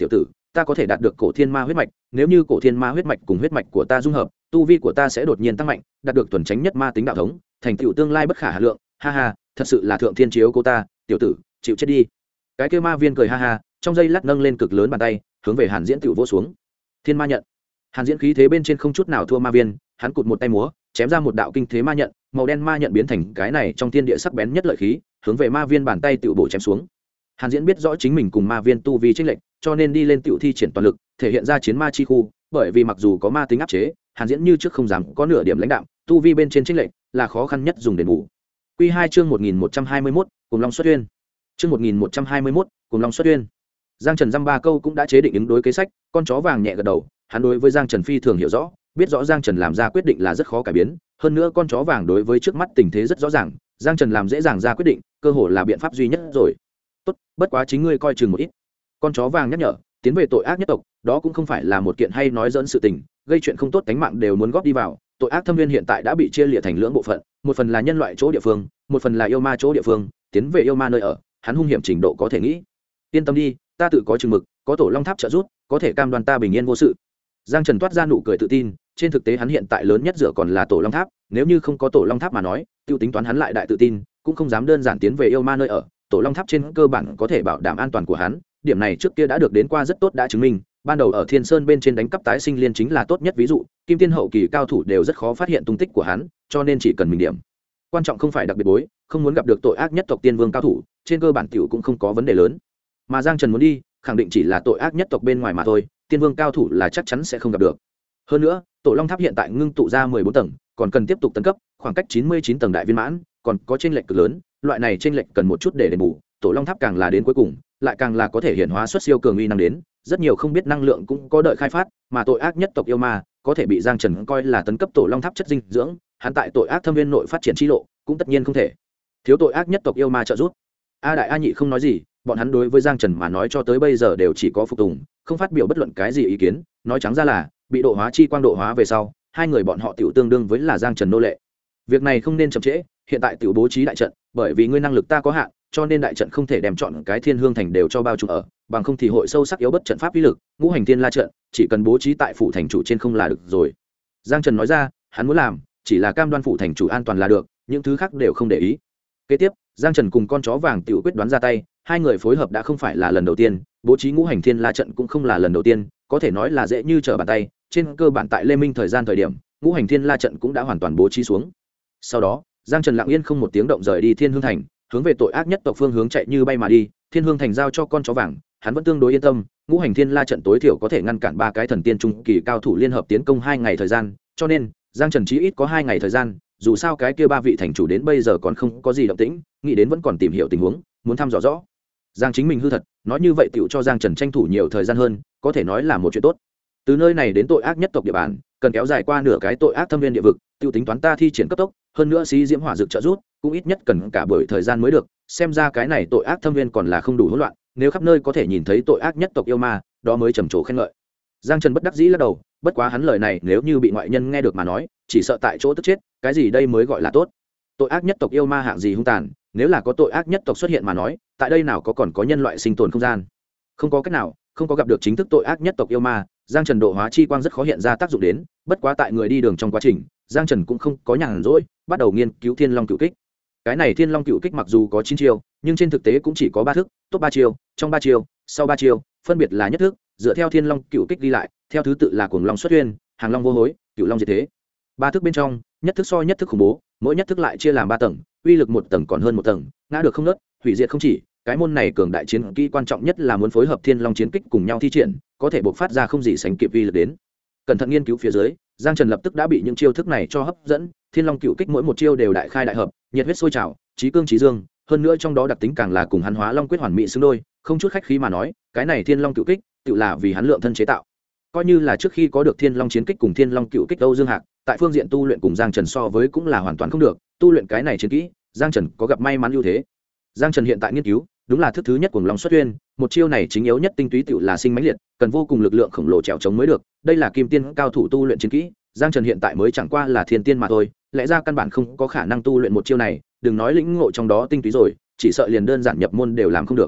ta có thể đạt được cổ thiên ma huyết mạch, nếu như cổ thiên ma huyết mạch cùng huyết mạch của ta dung hợp, tu vi của ta sẽ đột nhiên tăng mạnh, đạt được thuần chánh nhất ma tính đạo thống, thành tựu tương lai bất khả hà lượng. Ha ha, thật sự là thượng thiên chiếu cô ta, tiểu tử, chịu chết đi. Cái kia ma viên cười ha ha, trong giây lát nâng lên cực lớn bàn tay, hướng về Hàn Diễn tiểu vỗ xuống. Thiên ma nhận. Hàn Diễn khí thế bên trên không chút nào thua ma viên, hắn cụt một tay múa, chém ra một đạo kinh thế ma nhận, màu đen ma nhận biến thành cái này trong thiên địa sắc bén nhất lợi khí, hướng về ma viên bàn tay tiểu bổ chém xuống. Hàn Diễn biết rõ chính mình cùng ma viên tu vi chênh lệch, cho nên đi lên tiểu thi triển toàn lực, thể hiện ra chiến ma chi khu, bởi vì mặc dù có ma tính áp chế, Hàn Diễn như trước không dám có nửa điểm lãnh đạm, tu vi bên trên chênh lệch là khó khăn nhất dùng để bù. Quy 2 chương 1121, cùng Long xuất uyên. Chương 1121, cùng Long xuất uyên. Giang Trần dăm ba câu cũng đã chế định ứng đối kế sách, con chó vàng nhẹ gật đầu, hắn đối với Giang Trần phi thường hiểu rõ, biết rõ Giang Trần làm ra quyết định là rất khó cải biến, hơn nữa con chó vàng đối với trước mắt tình thế rất rõ ràng, Giang Trần làm dễ dàng ra quyết định, cơ hội là biện pháp duy nhất rồi. Tốt, bất quá chính ngươi coi chừng một ít. Con chó vàng nhắc nhở, tiến về tội ác nhất tộc, đó cũng không phải là một kiện hay nói dẫn sự tình, gây chuyện không tốt cánh mạng đều muốn góp đi vào. Tội ác thâm viên hiện tại đã bị chia liệt thành lưỡng bộ phận, một phần là nhân loại chỗ địa phương, một phần là yêu ma chỗ địa phương, tiến về yêu ma nơi ở, hắn hung hiểm trình độ có thể nghĩ. Yên tâm đi, ta tự có chừng mực, có tổ long tháp trợ giúp, có thể cam đoan ta bình yên vô sự. Giang Trần toát ra nụ cười tự tin, trên thực tế hắn hiện tại lớn nhất dựa còn là tổ long tháp, nếu như không có tổ long tháp mà nói, tiêu tính toán hắn lại đại tự tin, cũng không dám đơn giản tiến về yêu ma nơi ở. Tổ long tháp trên cơ bản có thể bảo đảm an toàn của hắn, điểm này trước kia đã được đến qua rất tốt đã chứng minh. Ban đầu ở Thiên Sơn bên trên đánh cắp tái sinh liên chính là tốt nhất ví dụ, kim tiên hậu kỳ cao thủ đều rất khó phát hiện tung tích của hắn, cho nên chỉ cần mình điểm. Quan trọng không phải đặc biệt bối, không muốn gặp được tội ác nhất tộc tiên vương cao thủ, trên cơ bản tiểu cũng không có vấn đề lớn. Mà Giang Trần muốn đi, khẳng định chỉ là tội ác nhất tộc bên ngoài mà thôi, tiên vương cao thủ là chắc chắn sẽ không gặp được. Hơn nữa, tổ long tháp hiện tại ngưng tụ ra 14 tầng, còn cần tiếp tục tấn cấp, khoảng cách 99 tầng đại viên mãn, còn có chênh lệch cực lớn, loại này chênh lệch cần một chút để đền bù, tổ long tháp càng là đến cuối cùng, lại càng là có thể hiện hóa xuất siêu cường uy năng đến, rất nhiều không biết năng lượng cũng có đợi khai phát, mà tội ác nhất tộc yêu ma có thể bị Giang Trần coi là tấn cấp tổ long tháp chất dinh dưỡng, hắn tại tội ác thâm viên nội phát triển chi lộ, cũng tất nhiên không thể thiếu tội ác nhất tộc yêu ma trợ giúp. A đại A nhị không nói gì, bọn hắn đối với Giang Trần mà nói cho tới bây giờ đều chỉ có phục tùng, không phát biểu bất luận cái gì ý kiến, nói trắng ra là bị độ hóa chi quang độ hóa về sau, hai người bọn họ tiểu tương đương với là Giang Trần nô lệ. Việc này không nên chậm trễ, hiện tại tiểu bố trí đại trận, bởi vì ngươi năng lực ta có hạn, cho nên đại trận không thể đem chọn cái Thiên Hương thành đều cho bao trùm ở, bằng không thì hội sâu sắc yếu bất trận pháp uy lực, ngũ hành thiên la trận, chỉ cần bố trí tại phủ thành chủ trên không là được rồi. Giang Trần nói ra, hắn muốn làm chỉ là cam đoan phủ thành chủ an toàn là được, những thứ khác đều không để ý. Kế tiếp, Giang Trần cùng con chó vàng tiểu quyết đoán ra tay, hai người phối hợp đã không phải là lần đầu tiên, bố trí ngũ hành thiên la trận cũng không là lần đầu tiên, có thể nói là dễ như trở bàn tay, trên cơ bản tại Lê Minh thời điểm, ngũ hành thiên la trận cũng đã hoàn toàn bố trí xuống. Sau đó, Giang Trần lặng yên không một tiếng động rời đi Thiên Hương thành, hướng về tội ác nhất tộc phương hướng chạy như bay mà đi. Thiên Hương thành giao cho con chó vàng, hắn vẫn tương đối yên tâm, ngũ hành thiên la trận tối thiểu có thể ngăn cản ba cái thần tiên trung kỳ cao thủ liên hợp tiến công 2 ngày thời gian, cho nên Giang Trần chí ít có 2 ngày thời gian, dù sao cái kia ba vị thành chủ đến bây giờ còn không có gì động tĩnh, nghĩ đến vẫn còn tìm hiểu tình huống, muốn thăm dò rõ Giang chính mình hư thật, nói như vậy tiểu cho Giang Trần tranh thủ nhiều thời gian hơn, có thể nói là một chuyện tốt. Từ nơi này đến tội ác nhất tộc địa bàn, cần kéo dài qua nửa cái tội ác thâm viên địa vực, tiêu tính toán ta thi triển cấp tốc, hơn nữa xí diễm hỏa dược trợ rút, cũng ít nhất cần cả buổi thời gian mới được, xem ra cái này tội ác thâm viên còn là không đủ hỗn loạn, nếu khắp nơi có thể nhìn thấy tội ác nhất tộc yêu ma, đó mới trầm trồ khen ngợi. Giang Trần bất đắc dĩ lắc đầu, bất quá hắn lời này nếu như bị ngoại nhân nghe được mà nói, chỉ sợ tại chỗ tức chết, cái gì đây mới gọi là tốt. Tội ác nhất tộc yêu ma hạng gì hung tàn, nếu là có tội ác nhất tộc xuất hiện mà nói, tại đây nào có còn có nhân loại sinh tồn không gian. Không có cách nào, không có gặp được chính thức tội ác nhất tộc yêu ma, Giang Trần độ hóa chi quang rất khó hiện ra tác dụng đến, bất quá tại người đi đường trong quá trình, Giang Trần cũng không có nhàn rỗi, bắt đầu nghiên cứu Thiên Long Cửu Kích. Cái này Thiên Long Cửu Kích mặc dù có 9 chiêu, nhưng trên thực tế cũng chỉ có 3 thức, top 3 chiêu, trong 3 chiêu, sau 3 chiêu, phân biệt là nhất thức, dựa theo Thiên Long Cửu Kích đi lại, theo thứ tự là Cuồng Long xuất uyên, Hàng Long vô hối, Cửu Long diệt thế. 3 thức bên trong, nhất thức so nhất thức khủng bố, mỗi nhất thức lại chia làm 3 tầng, uy lực một tầng còn hơn một tầng, ngã được không ngớt, hủy diệt không chỉ. Cái môn này cường đại chiến kỹ quan trọng nhất là muốn phối hợp Thiên Long chiến kích cùng nhau thi triển, có thể bộc phát ra không gì sánh kịp uy lực đến. Cẩn thận nghiên cứu phía dưới, Giang Trần lập tức đã bị những chiêu thức này cho hấp dẫn, Thiên Long Cửu Kích mỗi một chiêu đều đại khai đại hợp, nhiệt huyết sôi trào, chí cương chí dương, hơn nữa trong đó đặc tính càng là cùng hắn Hóa Long quyết hoàn mỹ xứng đôi, không chút khách khí mà nói, cái này Thiên Long Cửu Kích, tự là vì hắn lượng thân chế tạo. Coi như là trước khi có được Thiên Long chiến kích cùng Thiên Long Cửu Kích Âu Dương Hạc, tại phương diện tu luyện cùng Giang Trần so với cũng là hoàn toàn không được, tu luyện cái này chiến kỹ, Giang Trần có gặp may mắn ưu thế. Giang Trần hiện tại nghiên cứu, đúng là thức thứ nhất của Long xuất uyên, một chiêu này chính yếu nhất tinh túy tựu là sinh mãnh liệt, cần vô cùng lực lượng khổng lồ trèo chống mới được, đây là kim tiên cao thủ tu luyện chiến kỹ, Giang Trần hiện tại mới chẳng qua là thiên tiên mà thôi, lẽ ra căn bản không có khả năng tu luyện một chiêu này, đừng nói lĩnh ngộ trong đó tinh túy rồi, chỉ sợ liền đơn giản nhập môn đều làm không được.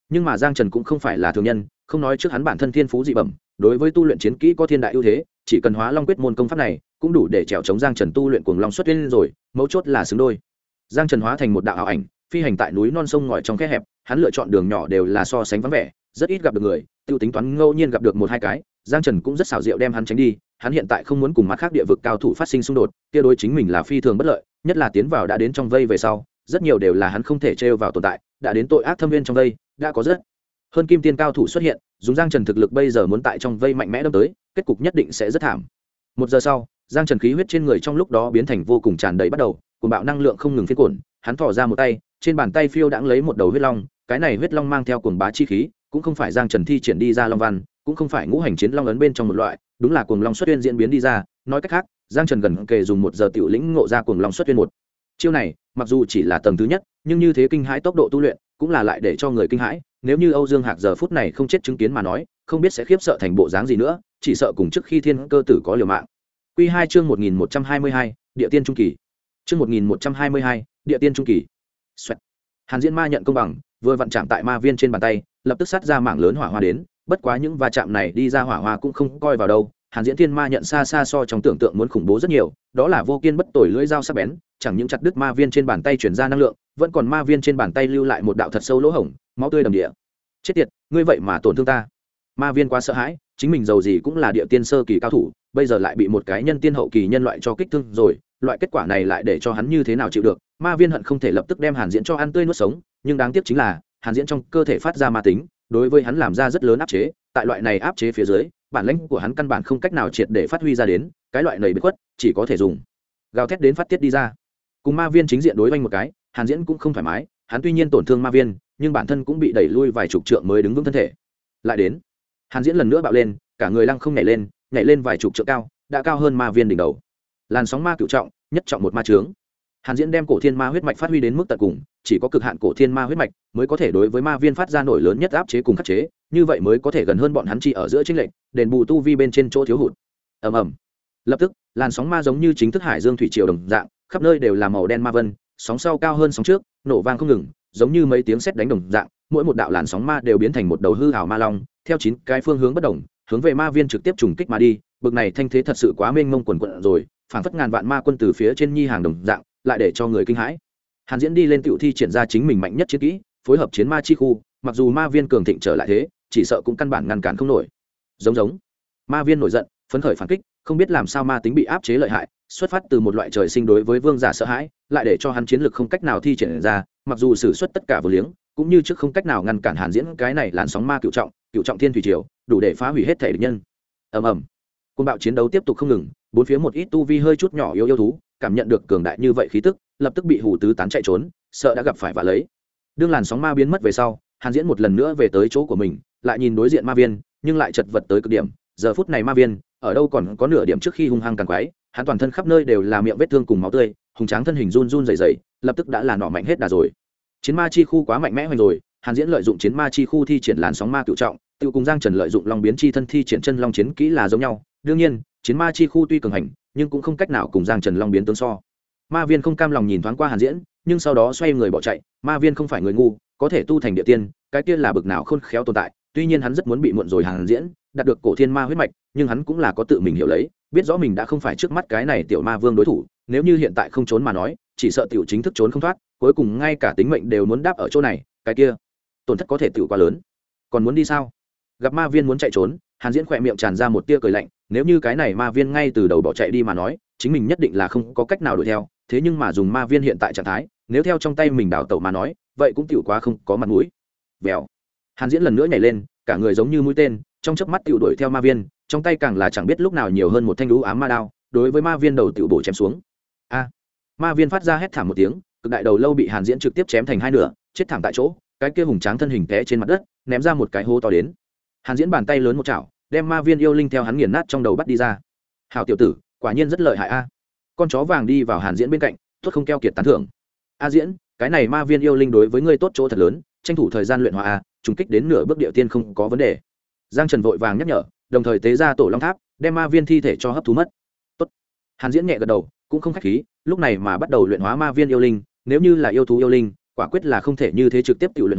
Nhưng mà Giang Trần cũng không phải là thường nhân, không nói trước hắn bản thân thiên phú dị bẩm, đối với tu luyện chiến kỹ có thiên đại ưu thế, chỉ cần hóa long quyết môn công pháp này cũng đủ để trèo chống Giang Trần tu luyện cuồng long xuất tuyên rồi, mấu chốt là xứng đôi. Giang Trần hóa thành một đạo ảo ảnh, phi hành tại núi non sông ngòi trong khe hẹp, hắn lựa chọn đường nhỏ đều là so sánh vắng vẻ, rất ít gặp được người, tiêu tính toán ngẫu nhiên gặp được một hai cái, Giang Trần cũng rất xảo diệu đem hắn tránh đi. Hắn hiện tại không muốn cùng mặt khác địa vực cao thủ phát sinh xung đột, kia đối chính mình là phi thường bất lợi, nhất là tiến vào đã đến trong vây về sau, rất nhiều đều là hắn không thể trêu vào tồn tại, đã đến tội ác thâm viên trong vây, đã có rất hơn kim tiên cao thủ xuất hiện, dùng Giang Trần thực lực bây giờ muốn tại trong vây mạnh mẽ đâm tới, kết cục nhất định sẽ rất thảm. Một giờ sau, Giang Trần khí huyết trên người trong lúc đó biến thành vô cùng tràn đầy bắt đầu, cuồng bạo năng lượng không ngừng phiên cuộn, hắn thò ra một tay, trên bàn tay phiêu đãng lấy một đầu huyết long, cái này huyết long mang theo cuồng bá chi khí, cũng không phải Giang Trần thi triển đi ra long văn, cũng không phải ngũ hành chiến long ấn bên trong một loại, đúng là cuồng long xuất tuyên diễn biến đi ra. Nói cách khác, Giang Trần gần kề dùng một giờ tiểu lĩnh ngộ ra cuồng long xuất tuyên một chiêu này, mặc dù chỉ là tầng thứ nhất, nhưng như thế kinh hãi tốc độ tu luyện cũng là lại để cho người kinh hãi. Nếu như Âu Dương Hạc giờ phút này không chết chứng kiến mà nói, không biết sẽ khiếp sợ thành bộ dáng gì nữa, chỉ sợ cùng trước khi thiên cơ tử có liều mạng. Quy 2 chương 1122, địa tiên trung kỳ. Chương 1122, địa tiên trung kỳ. Xoẹt. Hàn Diễn Ma nhận công bằng, vừa vặn chạm tại ma viên trên bàn tay, lập tức sát ra mảng lớn hỏa hoa đến, bất quá những va chạm này đi ra hỏa hoa cũng không coi vào đâu. Hàn Diễn Thiên Ma nhận xa xa so trong tưởng tượng muốn khủng bố rất nhiều, đó là vô kiên bất tồi lưỡi dao sắc bén, chẳng những chặt đứt ma viên trên bàn tay truyền ra năng lượng, vẫn còn ma viên trên bàn tay lưu lại một đạo thật sâu lỗ hổng, máu tươi đầm địa. Chết tiệt, ngươi vậy mà tổn thương ta. Ma viên quá sợ hãi, chính mình giàu gì cũng là địa tiên sơ kỳ cao thủ, bây giờ lại bị một cái nhân tiên hậu kỳ nhân loại cho kích thương rồi, loại kết quả này lại để cho hắn như thế nào chịu được. Ma viên hận không thể lập tức đem Hàn Diễn cho ăn tươi nuốt sống, nhưng đáng tiếc chính là Hàn Diễn trong cơ thể phát ra ma tính, đối với hắn làm ra rất lớn áp chế, tại loại này áp chế phía dưới, bản lĩnh của hắn căn bản không cách nào triệt để phát huy ra đến, cái loại nảy bị khuất, chỉ có thể dùng gào thét đến phát tiết đi ra. Cùng ma viên chính diện đối với một cái, Hàn Diễn cũng không thoải mái, hắn tuy nhiên tổn thương ma viên, nhưng bản thân cũng bị đẩy lui vài chục trượng mới đứng vững thân thể. Lại đến, Hàn Diễn lần nữa bạo lên, cả người lăng không nhảy lên vài chục trượng cao, đã cao hơn ma viên đỉnh đầu. Làn sóng ma cửu trọng, nhất trọng một ma chướng. Hàn Diễn đem cổ thiên ma huyết mạch phát huy đến mức tận cùng, chỉ có cực hạn cổ thiên ma huyết mạch mới có thể đối với ma viên phát ra nổi lớn nhất áp chế cùng khắc chế, như vậy mới có thể gần hơn bọn hắn chỉ ở giữa chênh lệch, đền bù tu vi bên trên chỗ thiếu hụt. Ầm ầm. Lập tức, làn sóng ma giống như chính thức hải dương thủy triều đồng dạng, khắp nơi đều là màu đen ma vân, sóng sau cao hơn sóng trước, nổ vang không ngừng, giống như mấy tiếng sét đánh đồng dạng, mỗi một đạo làn sóng ma đều biến thành một đầu hư ảo ma long, theo 9 cái phương hướng bất đồng, hướng về ma viên trực tiếp trùng kích mà đi. Bực này thanh thế thật sự quá mênh mông quần quật rồi, phảng phất ngàn vạn ma quân từ phía trên nhi hàng đồng dạng, lại để cho người kinh hãi. Hàn Diễn đi lên tiểu thi triển ra chính mình mạnh nhất chiến kỹ, phối hợp chiến ma chi khu, mặc dù ma viên cường thịnh trở lại thế, chỉ sợ cũng căn bản ngăn cản không nổi. Giống ma viên nổi giận, phấn khởi phản kích, không biết làm sao ma tính bị áp chế lợi hại, xuất phát từ một loại trời sinh đối với vương giả sợ hãi, lại để cho hắn chiến lực không cách nào thi triển ra, mặc dù sử xuất tất cả vô liếng, cũng như trước không cách nào ngăn cản Hàn Diễn cái này làn sóng ma cửu trọng thiên thủy triều, đủ để phá hủy hết thể địch nhân. Ầm ầm. Cơn bạo chiến đấu tiếp tục không ngừng, bốn phía một ít tu vi hơi chút nhỏ yếu yêu thú, cảm nhận được cường đại như vậy khí tức, lập tức bị hù tứ tán chạy trốn, sợ đã gặp phải vạ lấy. Đương làn sóng ma biến mất về sau, Hàn Diễn một lần nữa về tới chỗ của mình, lại nhìn đối diện ma viên, nhưng lại chật vật tới cực điểm. Giờ phút này ma viên, ở đâu còn có nửa điểm trước khi hung hăng càng quái, hắn toàn thân khắp nơi đều là miệng vết thương cùng máu tươi, hùng tráng thân hình run run rẩy rẩy, lập tức đã là nọ mạnh hết đà rồi. Chiến ma chi khu quá mạnh mẽ hoành rồi, Hàn Diễn lợi dụng chiến ma chi khu thi triển làn sóng ma cửu trọng, tiêu cùng Giang Trần lợi dụng long biến chi thân thi triển chân long chiến kỹ là giống nhau. Đương nhiên, chiến ma chi khu tuy cường hành, nhưng cũng không cách nào cùng Giang Trần long biến tương so. Ma viên không cam lòng nhìn thoáng qua Hàn Diễn, nhưng sau đó xoay người bỏ chạy. Ma viên không phải người ngu, có thể tu thành địa tiên, cái kia là bực nào khôn khéo tồn tại. Tuy nhiên hắn rất muốn bị muộn rồi Hàn Diễn đạt được cổ thiên ma huyết mạch, nhưng hắn cũng là có tự mình hiểu lấy, biết rõ mình đã không phải trước mắt cái này tiểu ma vương đối thủ. Nếu như hiện tại không trốn mà nói, chỉ sợ tiểu chính thức trốn không thoát, cuối cùng ngay cả tính mệnh đều muốn đáp ở chỗ này, cái kia tổn thất có thể tiểu quá lớn. Còn muốn đi sao? Gặp ma viên muốn chạy trốn, Hàn Diễn khỏe miệng tràn ra một tia cười lạnh, nếu như cái này ma viên ngay từ đầu bỏ chạy đi mà nói, chính mình nhất định là không có cách nào đuổi theo, thế nhưng mà dùng ma viên hiện tại trạng thái, nếu theo trong tay mình đảo tẩu mà nói, vậy cũng tiểu quá không có mặt mũi. Vèo. Hàn Diễn lần nữa nhảy lên, cả người giống như mũi tên, trong chớp mắt tiểu đuổi theo ma viên, trong tay càng là chẳng biết lúc nào nhiều hơn một thanh lũ ám ma đao, đối với ma viên đầu tiểu bổ chém xuống. A! Ma viên phát ra hét thảm một tiếng, cực đại đầu lâu bị Hàn Diễn trực tiếp chém thành hai nửa, chết thảm tại chỗ, cái kia hùng tráng thân hình té trên mặt đất, ném ra một cái hố to đến. Hàn Diễn bàn tay lớn một chảo, đem ma viên yêu linh theo hắn nghiền nát trong đầu bắt đi ra. Hảo tiểu tử, quả nhiên rất lợi hại a. Con chó vàng đi vào Hàn Diễn bên cạnh, tốt không keo kiệt tán thưởng. A Diễn, cái này ma viên yêu linh đối với ngươi tốt chỗ thật lớn, tranh thủ thời gian luyện hóa a, trùng kích đến nửa bước địa tiên không có vấn đề. Giang Trần vội vàng nhắc nhở, đồng thời tế ra tổ long tháp, đem ma viên thi thể cho hấp thu mất. Tốt. Hàn Diễn nhẹ gật đầu, cũng không khách khí, lúc này mà bắt đầu luyện hóa ma viên yêu linh, nếu như là yêu thú yêu linh, quả quyết là không thể như thế trực tiếp tự luyện hóa,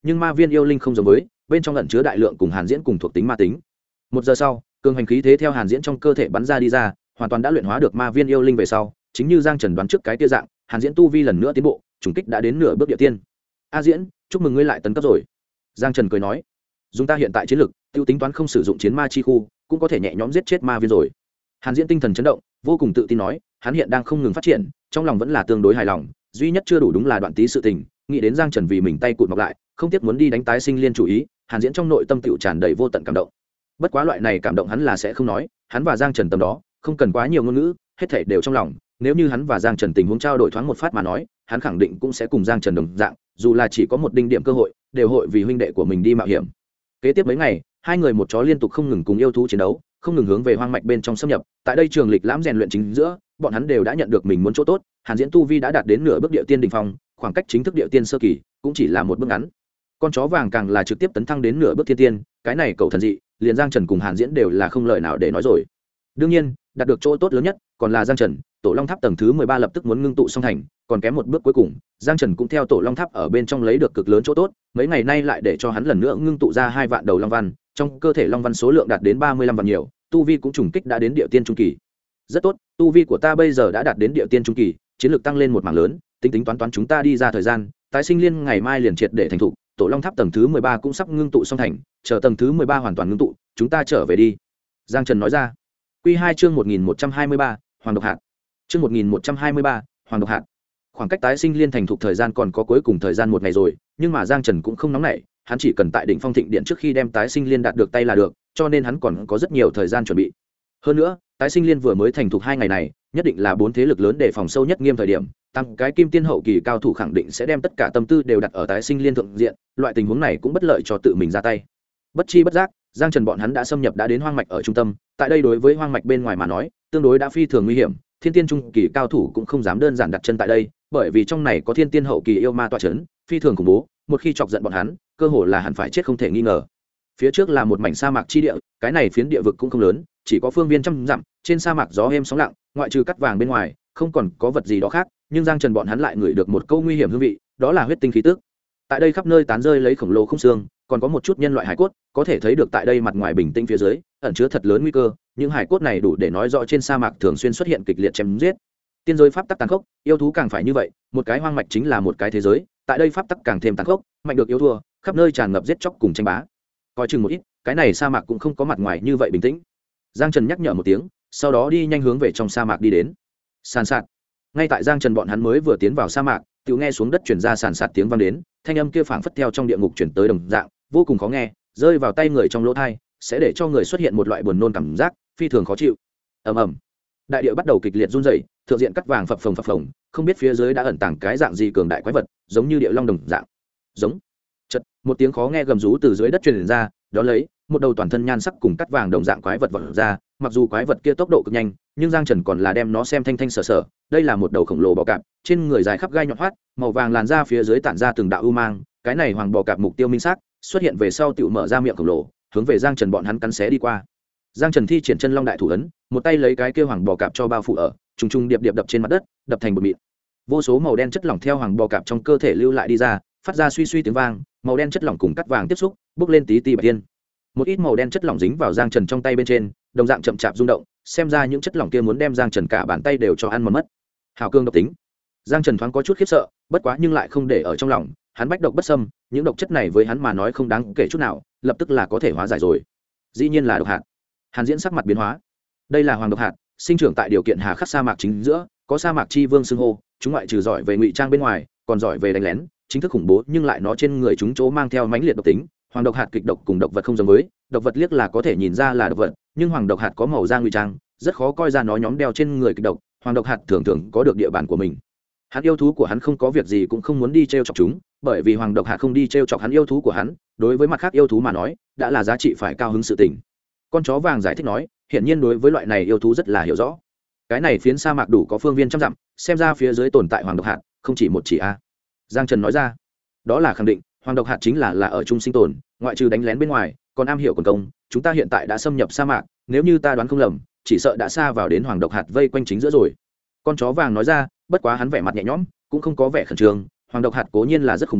nhưng ma viên yêu linh không giống với, bên trong ẩn chứa đại lượng cùng Hàn Diễn cùng thuộc tính ma tính. 1 giờ sau, cường hành khí thế theo Hàn Diễn trong cơ thể bắn ra đi ra, hoàn toàn đã luyện hóa được ma viên yêu linh về sau, chính như Giang Trần đoán trước cái tia dạng, Hàn Diễn tu vi lần nữa tiến bộ, trùng kích đã đến nửa bước địa tiên. A Diễn, chúc mừng ngươi lại tấn cấp rồi. Giang Trần cười nói, dùng ta hiện tại chiến lực, tiêu tính toán không sử dụng chiến ma chi khu, cũng có thể nhẹ nhõm giết chết ma viên rồi. Hàn Diễn tinh thần chấn động, vô cùng tự tin nói, hắn hiện đang không ngừng phát triển, trong lòng vẫn là tương đối hài lòng, duy nhất chưa đủ đúng là Đoạn Tý sự tình, nghĩ đến Giang Trần vì mình tay cụt mọc lại, không tiếc muốn đi đánh tái sinh liên chủ ý, Hàn Diễn trong nội tâm tựu tràn đầy vô tận cảm động. Bất quá loại này cảm động hắn là sẽ không nói, hắn và Giang Trần tầm đó, không cần quá nhiều ngôn ngữ, hết thảy đều trong lòng, nếu như hắn và Giang Trần tình huống trao đổi thoáng một phát mà nói, hắn khẳng định cũng sẽ cùng Giang Trần đồng dạng, dù là chỉ có một đinh điểm cơ hội, đều hội vì huynh đệ của mình đi mạo hiểm. Kế tiếp mấy ngày, hai người một chó liên tục không ngừng cùng yêu thú chiến đấu, không ngừng hướng về hoang mạch bên trong xâm nhập, tại đây trường lịch lãm rèn luyện chính giữa, bọn hắn đều đã nhận được mình muốn chỗ tốt, Hàn Diễn tu vi đã đạt đến nửa bước địa tiên đỉnh phong, khoảng cách chính thức địa tiên sơ kỳ cũng chỉ là một bước ngắn. Con chó vàng càng là trực tiếp tấn thăng đến nửa bước thiên tiên, cái này cầu thần dị, liền Giang Trần cùng Hàn Diễn đều là không lời nào để nói rồi. Đương nhiên, đạt được chỗ tốt lớn nhất còn là Giang Trần, Tổ Long Tháp tầng thứ 13 lập tức muốn ngưng tụ xong thành, còn kém một bước cuối cùng, Giang Trần cũng theo Tổ Long Tháp ở bên trong lấy được cực lớn chỗ tốt, mấy ngày nay lại để cho hắn lần nữa ngưng tụ ra 2 vạn đầu long văn, trong cơ thể long văn số lượng đạt đến 35 vạn nhiều, tu vi cũng trùng kích đã đến địa tiên trung kỳ. Rất tốt, tu vi của ta bây giờ đã đạt đến địa tiên trung kỳ, chiến lược tăng lên một mảng lớn, tính toán chúng ta đi ra thời gian, tái sinh liên ngày mai liền triệt để thành thục, Tổ Long Tháp tầng thứ 13 cũng sắp ngưng tụ xong thành, chờ tầng thứ 13 hoàn toàn ngưng tụ, chúng ta trở về đi." Giang Trần nói ra. Quy 2 chương 1123, Hoàng độc hạt. Chương 1123, Hoàng độc hạt. Khoảng cách tái sinh liên thành thục thời gian còn có cuối cùng thời gian 1 ngày rồi, nhưng mà Giang Trần cũng không nóng nảy, hắn chỉ cần tại đỉnh phong thịnh điện trước khi đem tái sinh liên đạt được tay là được, cho nên hắn còn có rất nhiều thời gian chuẩn bị. Hơn nữa, tái sinh liên vừa mới thành thục 2 ngày này, nhất định là 4 thế lực lớn để phòng sâu nhất nghiêm thời điểm, tăng cái kim tiên hậu kỳ cao thủ khẳng định sẽ đem tất cả tâm tư đều đặt ở tái sinh liên thượng diện, loại tình huống này cũng bất lợi cho tự mình ra tay. Bất chi bất giác, Giang Trần bọn hắn đã xâm nhập đã đến hoang mạch ở trung tâm, tại đây đối với hoang mạch bên ngoài mà nói, tương đối đã phi thường nguy hiểm, thiên tiên trung kỳ cao thủ cũng không dám đơn giản đặt chân tại đây, bởi vì trong này có thiên tiên hậu kỳ yêu ma tọa chấn, phi thường khủng bố, một khi chọc giận bọn hắn, cơ hồ là hẳn phải chết không thể nghi ngờ. Phía trước là một mảnh sa mạc chi địa, cái này phiến địa vực cũng không lớn, chỉ có phương viên trăm dặm, trên sa mạc gió êm sóng lặng, ngoại trừ cắt vàng bên ngoài, không còn có vật gì đó khác, nhưng Giang Trần bọn hắn lại ngửi được một câu nguy hiểm hương vị, đó là huyết tinh khí tức. Tại đây khắp nơi tán rơi lấy khổng lồ không xương, còn có một chút nhân loại hải cốt, có thể thấy được tại đây mặt ngoài bình tĩnh phía dưới, ẩn chứa thật lớn nguy cơ, những hải cốt này đủ để nói rõ trên sa mạc thường xuyên xuất hiện kịch liệt chém giết. Tiên giới pháp tắc tàn khốc, yêu thú càng phải như vậy, một cái hoang mạch chính là một cái thế giới, tại đây pháp tắc càng thêm tàn khốc, mạnh được yếu thua, khắp nơi tràn ngập giết chóc cùng tranh bá. Coi chừng một ít, cái này sa mạc cũng không có mặt ngoài như vậy bình tĩnh. Giang Trần nhắc nhở một tiếng, sau đó đi nhanh hướng về trong sa mạc đi đến. Sàn sạt. Ngay tại Giang Trần bọn hắn mới vừa tiến vào sa mạc, tự nghe xuống đất truyền ra sàn sạt tiếng vang đến, thanh âm kia phảng phất theo trong địa ngục truyền tới đồng dạng, vô cùng khó nghe, rơi vào tay người trong lỗ tai, sẽ để cho người xuất hiện một loại buồn nôn cảm giác, phi thường khó chịu. Ầm ầm. Đại địa bắt đầu kịch liệt run rẩy, thượng diện cắt vàng phập phồng, không biết phía dưới đã ẩn tàng cái dạng gì cường đại quái vật, giống như địa long đồng dạng. Giống. Chợt, một tiếng khó nghe gầm rú từ dưới đất truyền ra, đó lấy một đầu toàn thân nhan sắc cùng cắt vàng đồng dạng quái vật vọt ra, mặc dù quái vật kia tốc độ cực nhanh, nhưng Giang Trần còn là đem nó xem thanh thanh sở sở, đây là một đầu khổng lồ bò cạp, trên người dài khắp gai nhọn hoắt, màu vàng làn da phía dưới tản ra từng đạo u mang, cái này hoàng bò cạp mục tiêu minh xác, xuất hiện về sau tựu mở ra miệng khổng lồ, hướng về Giang Trần bọn hắn cắn xé đi qua. Giang Trần thi triển chân long đại thủ ấn, một tay lấy cái kia hoàng bò cạp cho bao phủ ở, trùng trùng điệp điệp đập trên mặt đất, đập thành bột mịn. Vô số màu đen chất lỏng theo hoàng bò cạp trong cơ thể lưu lại đi ra, phát ra suy suy tiếng vang, màu đen chất lỏng cùng cắt vàng tiếp xúc, bốc lên tí tí bạch tiên. Một ít màu đen chất lỏng dính vào Giang Trần trong tay bên trên, đồng dạng chậm chạp rung động, xem ra những chất lỏng kia muốn đem Giang Trần cả bàn tay đều cho ăn mòn mất. Hào cương độc tính. Giang Trần thoáng có chút khiếp sợ, bất quá nhưng lại không để ở trong lòng, hắn bách độc bất xâm, những độc chất này với hắn mà nói không đáng kể chút nào, lập tức là có thể hóa giải rồi. Dĩ nhiên là độc hạt. Hàn Diễn sắc mặt biến hóa. Đây là hoàng độc hạt, sinh trưởng tại điều kiện hà khắc sa mạc chính giữa, có sa mạc chi vương xưng hô, chúng ngoại trừ giỏi về ngụy trang bên ngoài, còn giỏi về đánh lén, chính thức khủng bố, nhưng lại nó trên người chúng chỗ mang theo mãnh liệt độc tính. Hoàng độc hạt kịch độc cùng độc vật không giống với, độc vật liếc là có thể nhìn ra là độc vật, nhưng hoàng độc hạt có màu da ngụy trang, rất khó coi ra nó nhóm đeo trên người kịch độc. Hoàng độc hạt thường thường có được địa bàn của mình. Hắn yêu thú của hắn không có việc gì cũng không muốn đi trêu chọc chúng, bởi vì hoàng độc hạt không đi trêu chọc hắn yêu thú của hắn, đối với mặt khác yêu thú mà nói, đã là giá trị phải cao hứng sự tình. Con chó vàng giải thích nói, hiển nhiên đối với loại này yêu thú rất là hiểu rõ. Cái này phiến sa mạc đủ có phương viên trăm dặm, xem ra phía dưới tồn tại hoàng độc hạt, không chỉ một chỉ a. Giang Trần nói ra, đó là khẳng định, hoàng độc hạt chính là ở chung sinh tồn, ngoại trừ đánh lén bên ngoài, còn am hiểu quần công. Chúng ta hiện tại đã xâm nhập sa mạc, nếu như ta đoán không lầm, chỉ sợ đã xa vào đến hoàng độc hạt vây quanh chính giữa rồi. Con chó vàng nói ra, bất quá hắn vẻ mặt nhẹ nhõm, cũng không có vẻ khẩn trương. Hoàng độc hạt cố nhiên là rất khủng bố,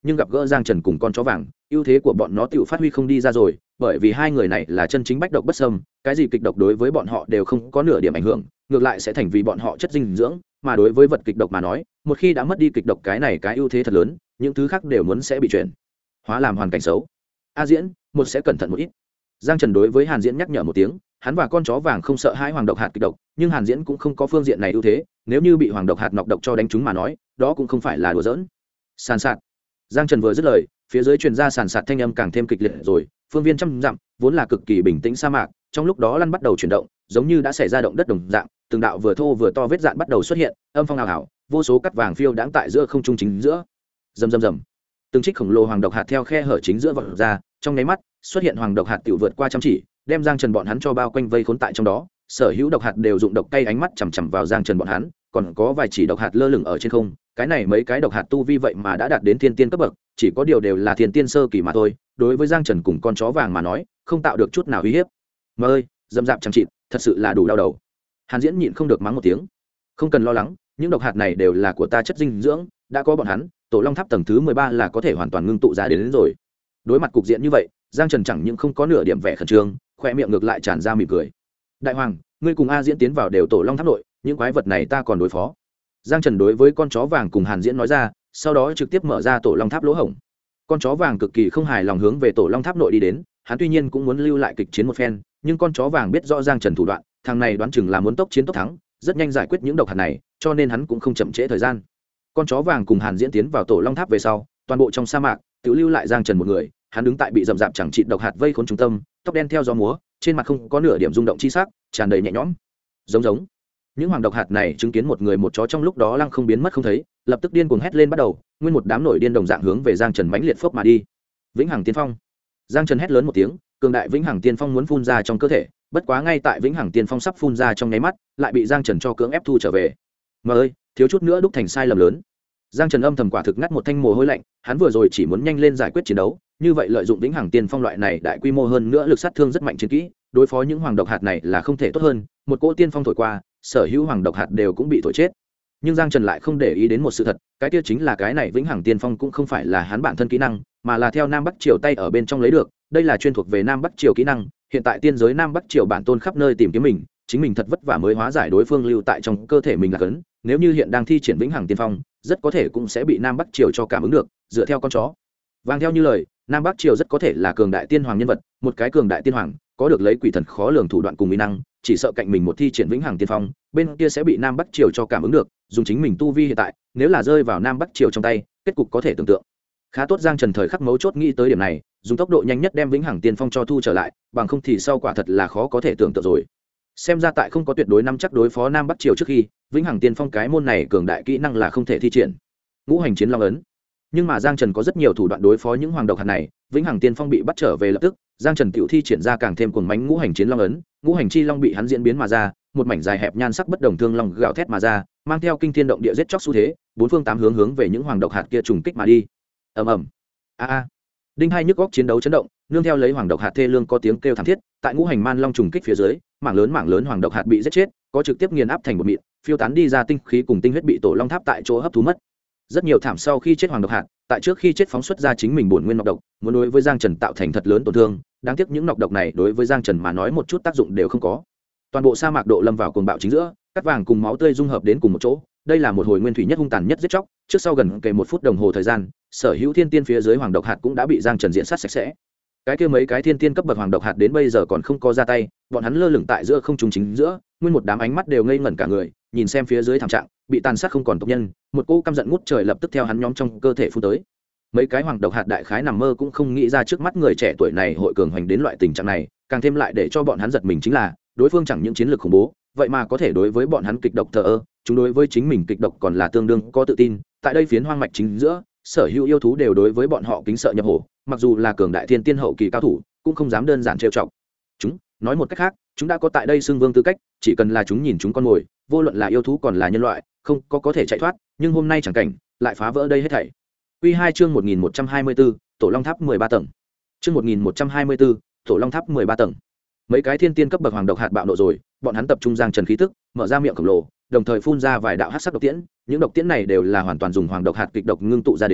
nhưng gặp gỡ Giang Trần cùng con chó vàng, ưu thế của bọn nó tự phát huy không đi ra rồi, bởi vì hai người này là chân chính bách độc bất xâm, cái gì kịch độc đối với bọn họ đều không có nửa điểm ảnh hưởng, ngược lại sẽ thành vì bọn họ chất dinh dưỡng, mà đối với vật kịch độc mà nói, một khi đã mất đi kịch độc cái này cái ưu thế thật lớn, những thứ khác đều muốn sẽ bị chuyển hóa làm hoàn cảnh xấu. A Diễn, một sẽ cẩn thận một ít. Giang Trần đối với Hàn Diễn nhắc nhở một tiếng, hắn và con chó vàng không sợ hãi hoàng độc hạt kịch độc, nhưng Hàn Diễn cũng không có phương diện này ưu thế, nếu như bị hoàng độc hạt nọc độc cho đánh trúng mà nói, đó cũng không phải là đùa giỡn. Sàn sạt. Giang Trần vừa dứt lời, phía dưới truyền ra sàn sạt thanh âm càng thêm kịch liệt rồi, phương viên trăm dặm vốn là cực kỳ bình tĩnh sa mạc, trong lúc đó lăn bắt đầu chuyển động, giống như đã xảy ra động đất đồng dạng, từng đạo vừa thô vừa to vết dạn bắt đầu xuất hiện, âm phong ảo ảo, vô số cắt vàng phiêu đãng tại giữa không trung chính giữa. Rầm rầm rầm. Từng trích khổng lồ hoàng độc hạt theo khe hở chính giữa vọt ra, trong nháy mắt, xuất hiện hoàng độc hạt tiểu vượt qua trăm chỉ, đem Giang Trần bọn hắn cho bao quanh vây khốn tại trong đó. Sở hữu độc hạt đều dụng độc cay ánh mắt chằm chằm vào Giang Trần bọn hắn, còn có vài chỉ độc hạt lơ lửng ở trên không, cái này mấy cái độc hạt tu vi vậy mà đã đạt đến thiên tiên cấp bậc, chỉ có điều đều là thiên tiên sơ kỳ mà thôi, đối với Giang Trần cùng con chó vàng mà nói, không tạo được chút nào uy hiếp. Mà ơi, dâm dạp chẳng chịt, thật sự là đủ đau đầu. Hàn Diễn nhịn không được mắng một tiếng. Không cần lo lắng, những độc hạt này đều là của ta chất dinh dưỡng, đã có bọn hắn, Tổ Long Tháp tầng thứ 13 là có thể hoàn toàn ngưng tụ ra đến rồi. Đối mặt cục diện như vậy, Giang Trần chẳng những không có nửa điểm vẻ khẩn trương, khóe miệng ngược lại tràn ra mỉm cười. Đại hoàng, ngươi cùng A Diễn tiến vào đều Tổ Long Tháp nội, những quái vật này ta còn đối phó. Giang Trần đối với con chó vàng cùng Hàn Diễn nói ra, sau đó trực tiếp mở ra Tổ Long Tháp lỗ hổng. Con chó vàng cực kỳ không hài lòng hướng về Tổ Long Tháp nội đi đến, hắn tuy nhiên cũng muốn lưu lại kịch chiến một phen, nhưng con chó vàng biết rõ Giang Trần thủ đoạn, thằng này đoán chừng là muốn tốc chiến tốc thắng, rất nhanh giải quyết những độc hạt này, cho nên hắn cũng không chậm trễ thời gian. Con chó vàng cùng Hàn Diễn tiến vào Tổ Long Tháp về sau, toàn bộ trong sa mạc tự lưu lại Giang Trần một người, hắn đứng tại bị rậm rạp chẳng chịt độc hạt vây khốn trung tâm, tóc đen theo gió múa, trên mặt không có nửa điểm rung động chi sắc, tràn đầy nhẹ nhõm. Giống những hoàng độc hạt này chứng kiến một người một chó trong lúc đó lăng không biến mất không thấy, lập tức điên cuồng hét lên bắt đầu, nguyên một đám nổi điên đồng dạng hướng về Giang Trần mãnh liệt phốc mà đi. Vĩnh Hằng Tiên Phong. Giang Trần hét lớn một tiếng, cường đại Vĩnh Hằng Tiên Phong muốn phun ra trong cơ thể, bất quá ngay tại Vĩnh Hằng Tiên Phong sắp phun ra trong nháy mắt, lại bị Giang Trần cho cưỡng ép thu trở về. Mà ơi, thiếu chút nữa đúc thành sai lầm lớn. Giang Trần âm thầm quả thực ngắt một thanh mồ hôi lạnh, hắn vừa rồi chỉ muốn nhanh lên giải quyết chiến đấu, như vậy lợi dụng Vĩnh Hằng Tiên Phong loại này đại quy mô hơn nữa lực sát thương rất mạnh chiến kỹ, đối phó những hoàng độc hạt này là không thể tốt hơn, một cỗ tiên phong thổi qua, sở hữu hoàng độc hạt đều cũng bị thổi chết. Nhưng Giang Trần lại không để ý đến một sự thật, cái kia chính là cái này Vĩnh Hằng Tiên Phong cũng không phải là hắn bản thân kỹ năng, mà là theo Nam Bắc Triều tay ở bên trong lấy được, đây là chuyên thuộc về Nam Bắc Triều kỹ năng, hiện tại tiên giới Nam Bắc Triều bản tôn khắp nơi tìm kiếm mình, chính mình thật vất vả mới hóa giải đối phương lưu tại trong cơ thể mình là cấn, nếu như hiện đang thi triển Vĩnh Hằng Tiên Phong, rất có thể cũng sẽ bị Nam Bắc Triều cho cảm ứng được, dựa theo con chó vàng theo như lời, Nam Bắc Triều rất có thể là cường đại tiên hoàng nhân vật, một cái cường đại tiên hoàng, có được lấy quỷ thần khó lường thủ đoạn cùng uy năng, chỉ sợ cạnh mình một thi triển Vĩnh Hằng Tiên Phong, bên kia sẽ bị Nam Bắc Triều cho cảm ứng được, dùng chính mình tu vi hiện tại, nếu là rơi vào Nam Bắc Triều trong tay, kết cục có thể tưởng tượng. Khá tốt Giang Trần thời khắc mấu chốt nghĩ tới điểm này, dùng tốc độ nhanh nhất đem Vĩnh Hằng Tiên Phong cho thu trở lại, bằng không thì sau quả thật là khó có thể tưởng tượng rồi. Xem ra tại không có tuyệt đối nắm chắc đối phó Nam Bắc Triều trước khi, Vĩnh Hằng Tiên Phong cái môn này cường đại kỹ năng là không thể thi triển. Ngũ hành chiến long ấn. Nhưng mà Giang Trần có rất nhiều thủ đoạn đối phó những hoàng độc hạt này, Vĩnh Hằng Tiên Phong bị bắt trở về lập tức, Giang Trần tiểu thi triển ra càng thêm cuồng mãnh ngũ hành chiến long ấn, ngũ hành chi long bị hắn diễn biến mà ra, một mảnh dài hẹp nhan sắc bất đồng thương long gào thét mà ra, mang theo kinh thiên động địa giết chóc xu thế, bốn phương tám hướng về những hoàng độc hạt kia trùng kích mà đi. Ầm ầm. A. Đinh hai nhức góc chiến đấu chấn động, nương theo lấy hoàng độc hạt thê lương có tiếng kêu thảm thiết, tại ngũ hành man long trùng kích phía dưới, mảng lớn hoàng độc hạt bị giết chết, có trực tiếp nghiền áp thành một mịn, phiêu tán đi ra tinh khí cùng tinh huyết bị Tổ Long Tháp tại chỗ hấp thu mất. Rất nhiều thảm sau khi chết hoàng độc hạt, tại trước khi chết phóng xuất ra chính mình bổn nguyên nọc độc, muốn đối với Giang Trần tạo thành thật lớn tổn thương, đáng tiếc những nọc độc này đối với Giang Trần mà nói một chút tác dụng đều không có. Toàn bộ sa mạc độ lâm vào cuồng bạo chính giữa, cát vàng cùng máu tươi dung hợp đến cùng một chỗ, đây là một hồi nguyên thủy nhất hung tàn nhất giết chóc, trước sau gần kề 1 phút đồng hồ thời gian, sở hữu thiên tiên phía dưới hoàng độc hạt cũng đã bị Giang Trần diện sát sạch sẽ. Cái kia mấy cái thiên tiên cấp bậc hoàng độc hạt đến bây giờ còn không có ra tay, bọn hắn lơ lửng tại giữa không trung chính giữa, nguyên một đám ánh mắt đều ngây ngẩn cả người, nhìn xem phía dưới thảm trạng, bị tàn sát không còn tộc nhân, một cỗ căm giận ngút trời lập tức theo hắn nhóm trong cơ thể phun tới. Mấy cái hoàng độc hạt đại khái nằm mơ cũng không nghĩ ra trước mắt người trẻ tuổi này hội cường hoành đến loại tình trạng này, càng thêm lại để cho bọn hắn giật mình chính là, đối phương chẳng những chiến lược khủng bố, vậy mà có thể đối với bọn hắn kịch độc thờ ơ, chúng đối với chính mình kịch độc còn là tương đương có tự tin. Tại đây phiến hoang mạch chính giữa, sở hữu yêu thú đều đối với bọn họ kính sợ nhập hổ, mặc dù là cường đại thiên tiên hậu kỳ cao thủ, cũng không dám đơn giản trêu chọc. Chúng, nói một cách khác, chúng đã có tại đây xưng vương tư cách, chỉ cần là chúng nhìn chúng con mồi, vô luận là yêu thú còn là nhân loại, không có thể chạy thoát, nhưng hôm nay chẳng cảnh lại phá vỡ đây hết thảy. Quy 2 chương 1124, Tổ Long Tháp 13 tầng. Chương 1124, Tổ Long Tháp 13 tầng. Mấy cái thiên tiên cấp bậc hoàng độc hạt bạo nộ rồi, bọn hắn tập trung Giang Trần khí tức, mở ra miệng khổng lồ, đồng thời phun ra vài đạo hắc sắc độc tiễn, những độc tiễn này đều là hoàn toàn dùng hoàng độc hạt kịch độc ngưng tụ ra đến,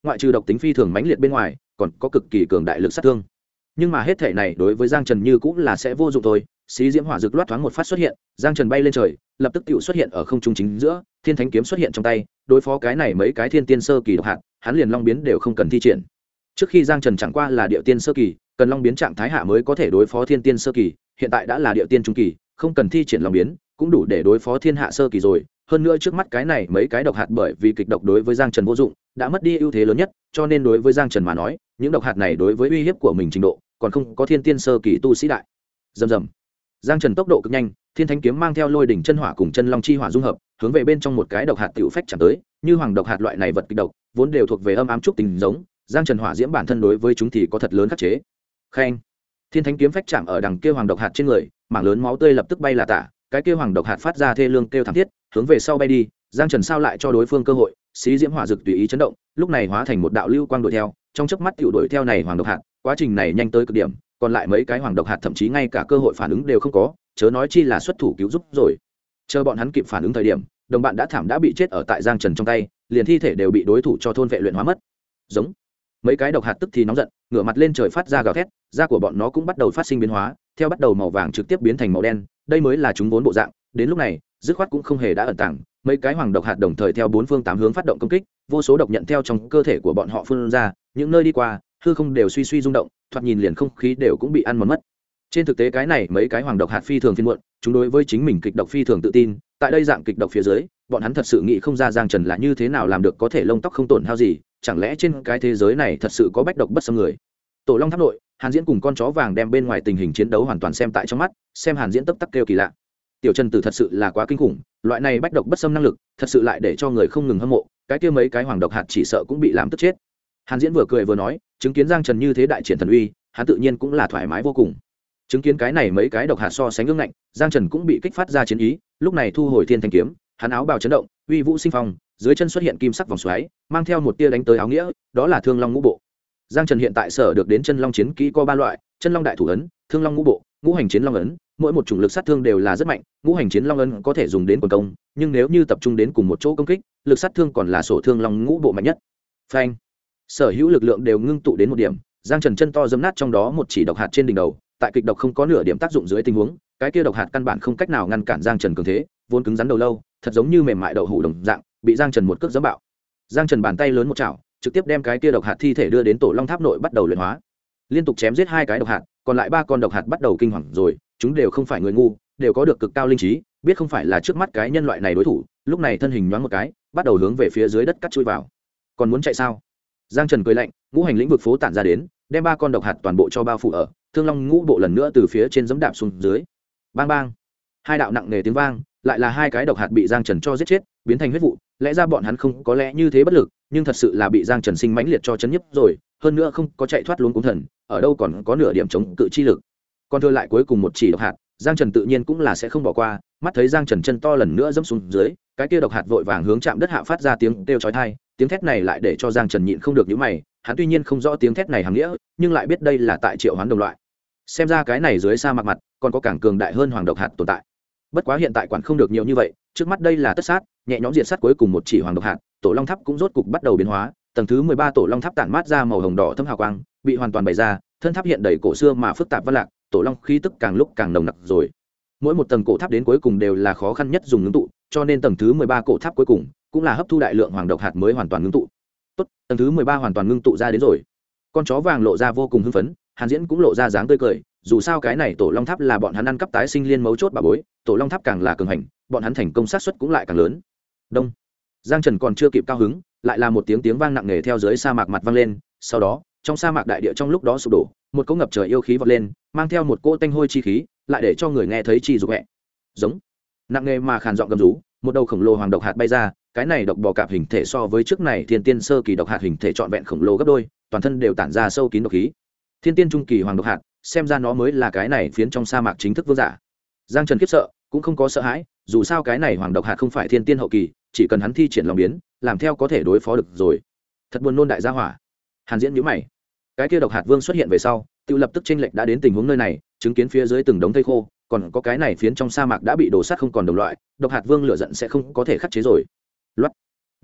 ngoại trừ độc tính phi thường mãnh liệt bên ngoài còn có cực kỳ cường đại lực sát thương. Nhưng mà hết thể này đối với Giang Trần như cũng là sẽ vô dụng thôi. Xí diễm hỏa rực loát thoáng một phát xuất hiện, Giang Trần bay lên trời, lập tức tựu xuất hiện ở không trung chính giữa, thiên thánh kiếm xuất hiện trong tay, đối phó cái này mấy cái thiên tiên sơ kỳ độc hạt, hắn liền long biến đều không cần thi triển. Trước khi Giang Trần chẳng qua là địa tiên sơ kỳ, cần long biến trạng thái hạ mới có thể đối phó thiên tiên sơ kỳ, hiện tại đã là địa tiên trung kỳ, không cần thi triển long biến, cũng đủ để đối phó thiên hạ sơ kỳ rồi. Hơn nữa trước mắt cái này mấy cái độc hạt bởi vì kịch độc đối với Giang Trần vô dụng, đã mất đi ưu thế lớn nhất, cho nên đối với Giang Trần mà nói, những độc hạt này đối với uy hiếp của mình trình độ, còn không có thiên tiên sơ kỳ tu sĩ đại. Rầm rầm. Giang Trần tốc độ cực nhanh, thiên thánh kiếm mang theo lôi đỉnh chân hỏa cùng chân long chi hỏa dung hợp, hướng về bên trong một cái độc hạt tiểu phách chạm tới, như hoàng độc hạt loại này vật kịch độc, vốn đều thuộc về âm ám trúc tình giống, Giang Trần hỏa diễm bản thân đối với chúng thì có thật lớn khắc chế. Khen. Thiên thánh kiếm phách chạm ở đằng kia hoàng độc hạt trên người, mảng lớn máu tươi lập tức bay là tả, cái kia hoàng độc hạt phát ra thê lương kêu thảm thiết, hướng về sau bay đi, Giang Trần sao lại cho đối phương cơ hội, xí diễm hỏa dực tùy ý chấn động, lúc này hóa thành một đạo lưu quang đuổi theo, trong chớp mắt tiểu đuổi theo này hoàng độc hạt, quá trình này nhanh tới cực điểm, còn lại mấy cái hoàng độc hạt thậm chí ngay cả cơ hội phản ứng đều không có, chớ nói chi là xuất thủ cứu giúp rồi. Chờ bọn hắn kịp phản ứng thời điểm, đồng bạn đã bị chết ở tại Giang Trần trong tay, liền thi thể đều bị đối thủ cho thôn vệ luyện hóa mất. Giống. Mấy cái độc hạt tức thì nóng giận, ngửa mặt lên trời phát ra gào thét, da của bọn nó cũng bắt đầu phát sinh biến hóa, theo bắt đầu màu vàng trực tiếp biến thành màu đen, đây mới là chúng vốn bộ dạng. Đến lúc này, dứt khoát cũng không hề đã ẩn tàng, mấy cái hoàng độc hạt đồng thời theo bốn phương tám hướng phát động công kích, vô số độc nhận theo trong cơ thể của bọn họ phun ra, những nơi đi qua, hư không đều suy suy rung động, thoạt nhìn liền không khí đều cũng bị ăn mòn mất. Trên thực tế cái này mấy cái hoàng độc hạt phi thường phiền muộn, chúng đối với chính mình kịch độc phi thường tự tin, tại đây dạng kịch độc phía dưới, bọn hắn thật sự nghĩ không ra Giang Trần là như thế nào làm được có thể lông tóc không tổn hao gì, chẳng lẽ trên cái thế giới này thật sự có bách độc bất xâm người. Tổ Long Tháp nội, Hàn Diễn cùng con chó vàng đem bên ngoài tình hình chiến đấu hoàn toàn xem tại trong mắt, xem Hàn Diễn tấp tắc kêu kỳ lạ. Tiểu Trần Tử thật sự là quá kinh khủng, loại này bách độc bất xâm năng lực, thật sự lại để cho người không ngừng hâm mộ, cái kia mấy cái hoàng độc hạt chỉ sợ cũng bị làm tức chết. Hàn Diễn vừa cười vừa nói, chứng kiến Giang Trần như thế đại triển thần uy, hắn tự nhiên cũng là thoải mái vô cùng. Chứng kiến cái này mấy cái độc hạt so sánh ương ngạnh, Giang Trần cũng bị kích phát ra chiến ý, lúc này thu hồi thiên thanh kiếm, hắn áo bào chấn động, uy vũ sinh phong, dưới chân xuất hiện kim sắc vòng xoáy, mang theo một tia đánh tới áo nghĩa, đó là Thương Long Ngũ Bộ. Giang Trần hiện tại sở được đến chân long chiến kỹ có 3 loại, chân long đại thủ ấn, Thương Long Ngũ Bộ, Ngũ Hành Chiến Long ấn, mỗi một chủng lực sát thương đều là rất mạnh, Ngũ Hành Chiến Long ấn có thể dùng đến quần công, nhưng nếu như tập trung đến cùng một chỗ công kích, lực sát thương còn là sổ Thương Long Ngũ Bộ mạnh nhất. Phanh. Sở hữu lực lượng đều ngưng tụ đến một điểm, Giang Trần chân to giẫm nát trong đó một chỉ độc hạt trên đỉnh đầu, tại kịch độc không có nửa điểm tác dụng dưới tình huống, cái kia độc hạt căn bản không cách nào ngăn cản Giang Trần cường thế, vốn cứng rắn đầu lâu, thật giống như mềm mại đậu hũ đồng dạng, bị Giang Trần một cước giẫm bạo. Giang Trần bàn tay lớn một chảo, trực tiếp đem cái kia độc hạt thi thể đưa đến Tổ Long Tháp nội bắt đầu luyện hóa. Liên tục chém giết 2 cái độc hạt, còn lại 3 con độc hạt bắt đầu kinh hoàng rồi, chúng đều không phải người ngu, đều có được cực cao linh trí, biết không phải là trước mắt cái nhân loại này đối thủ, lúc này thân hình nhoáng một cái, bắt đầu hướng về phía dưới đất cắt chui vào. Còn muốn chạy sao? Giang Trần cười lạnh, ngũ hành lĩnh vực phố tản ra đến, đem 3 con độc hạt toàn bộ cho bao phủ ở, Thương Long Ngũ Bộ lần nữa từ phía trên giẫm đạp xuống dưới. Bang bang. 2 đạo nặng nề tiếng vang, lại là 2 cái độc hạt bị Giang Trần cho giết chết, biến thành huyết vụ, lẽ ra bọn hắn không có lẽ như thế bất lực, nhưng thật sự là bị Giang Trần sinh mãnh liệt cho chấn nhấp rồi, hơn nữa không có chạy thoát luống cuống thần, ở đâu còn có nửa điểm chống cự chi lực. Còn thừa lại cuối cùng một chỉ độc hạt, Giang Trần tự nhiên cũng là sẽ không bỏ qua, mắt thấy Giang Trần chân to lần nữa giẫm xuống dưới, cái kia độc hạt vội vàng hướng chạm đất hạ phát ra tiếng kêu chói tai, tiếng thét này lại để cho Giang Trần nhịn không được nhíu mày, hắn tuy nhiên không rõ tiếng thét này hàm nghĩa, nhưng lại biết đây là tại triệu hoán đồng loại. Xem ra cái này dưới sa mạc mặt, còn có càng cường đại hơn hoàng độc hạt tồn tại. Bất quá hiện tại quản không được nhiều như vậy, trước mắt đây là tất sát, nhẹ nhõm diệt sát cuối cùng một chỉ hoàng độc hạt, Tổ Long Tháp cũng rốt cục bắt đầu biến hóa, tầng thứ 13 Tổ Long Tháp tản mát ra màu hồng đỏ thâm hào quang, bị hoàn toàn bày ra, thân tháp hiện đầy cổ xưa mà phức tạp văn lạc, Tổ Long khí tức càng lúc càng nồng nặc rồi. Mỗi một tầng cổ tháp đến cuối cùng đều là khó khăn nhất dùng ngưng tụ, cho nên tầng thứ 13 cổ tháp cuối cùng cũng là hấp thu đại lượng hoàng độc hạt mới hoàn toàn ngưng tụ. Tốt, tầng thứ 13 hoàn toàn ngưng tụ ra đến rồi. Con chó vàng lộ ra vô cùng hưng phấn, Hàn Diễn cũng lộ ra dáng tươi cười, dù sao cái này Tổ Long Tháp là bọn hắn ăn cắp tái sinh liên mấu chốt bà bối, Tổ Long Tháp càng là cường hành, bọn hắn thành công xác suất cũng lại càng lớn. Đông. Giang Trần còn chưa kịp cao hứng, lại là một tiếng vang nặng nề theo dưới sa mạc mặt vang lên, sau đó, trong sa mạc đại địa trong lúc đó sụp đổ, một cỗ ngập trời yêu khí vọt lên, mang theo một cỗ tanh hôi chi khí, lại để cho người nghe thấy chi rục mẹ. Giống. Nặng nề mà khàn giọng gầm rú, một đầu khổng lồ hoàng độc hạt bay ra, cái này độc bò cạp hình thể so với trước này thiên tiên sơ kỳ độc hạt hình thể trọn vẹn khổng lồ gấp đôi, toàn thân đều tản ra sâu kín độc khí. Thiên tiên trung kỳ hoàng độc hạt, xem ra nó mới là cái này phiến trong sa mạc chính thức vương giả. Giang Trần khiếp sợ, cũng không có sợ hãi, dù sao cái này hoàng độc hạt không phải thiên tiên hậu kỳ, chỉ cần hắn thi triển long biến, làm theo có thể đối phó được rồi. Thật buồn nôn đại gia hỏa. Hàn Diễn nhíu mày. Cái kia độc hạt vương xuất hiện về sau, tự lập tức chênh lệch đã đến tình huống nơi này, chứng kiến phía dưới từng đống thây khô, còn có cái này phiến trong sa mạc đã bị đổ sát không còn đồng loại, độc hạt vương lửa giận sẽ không có thể khắc chế rồi. Loát.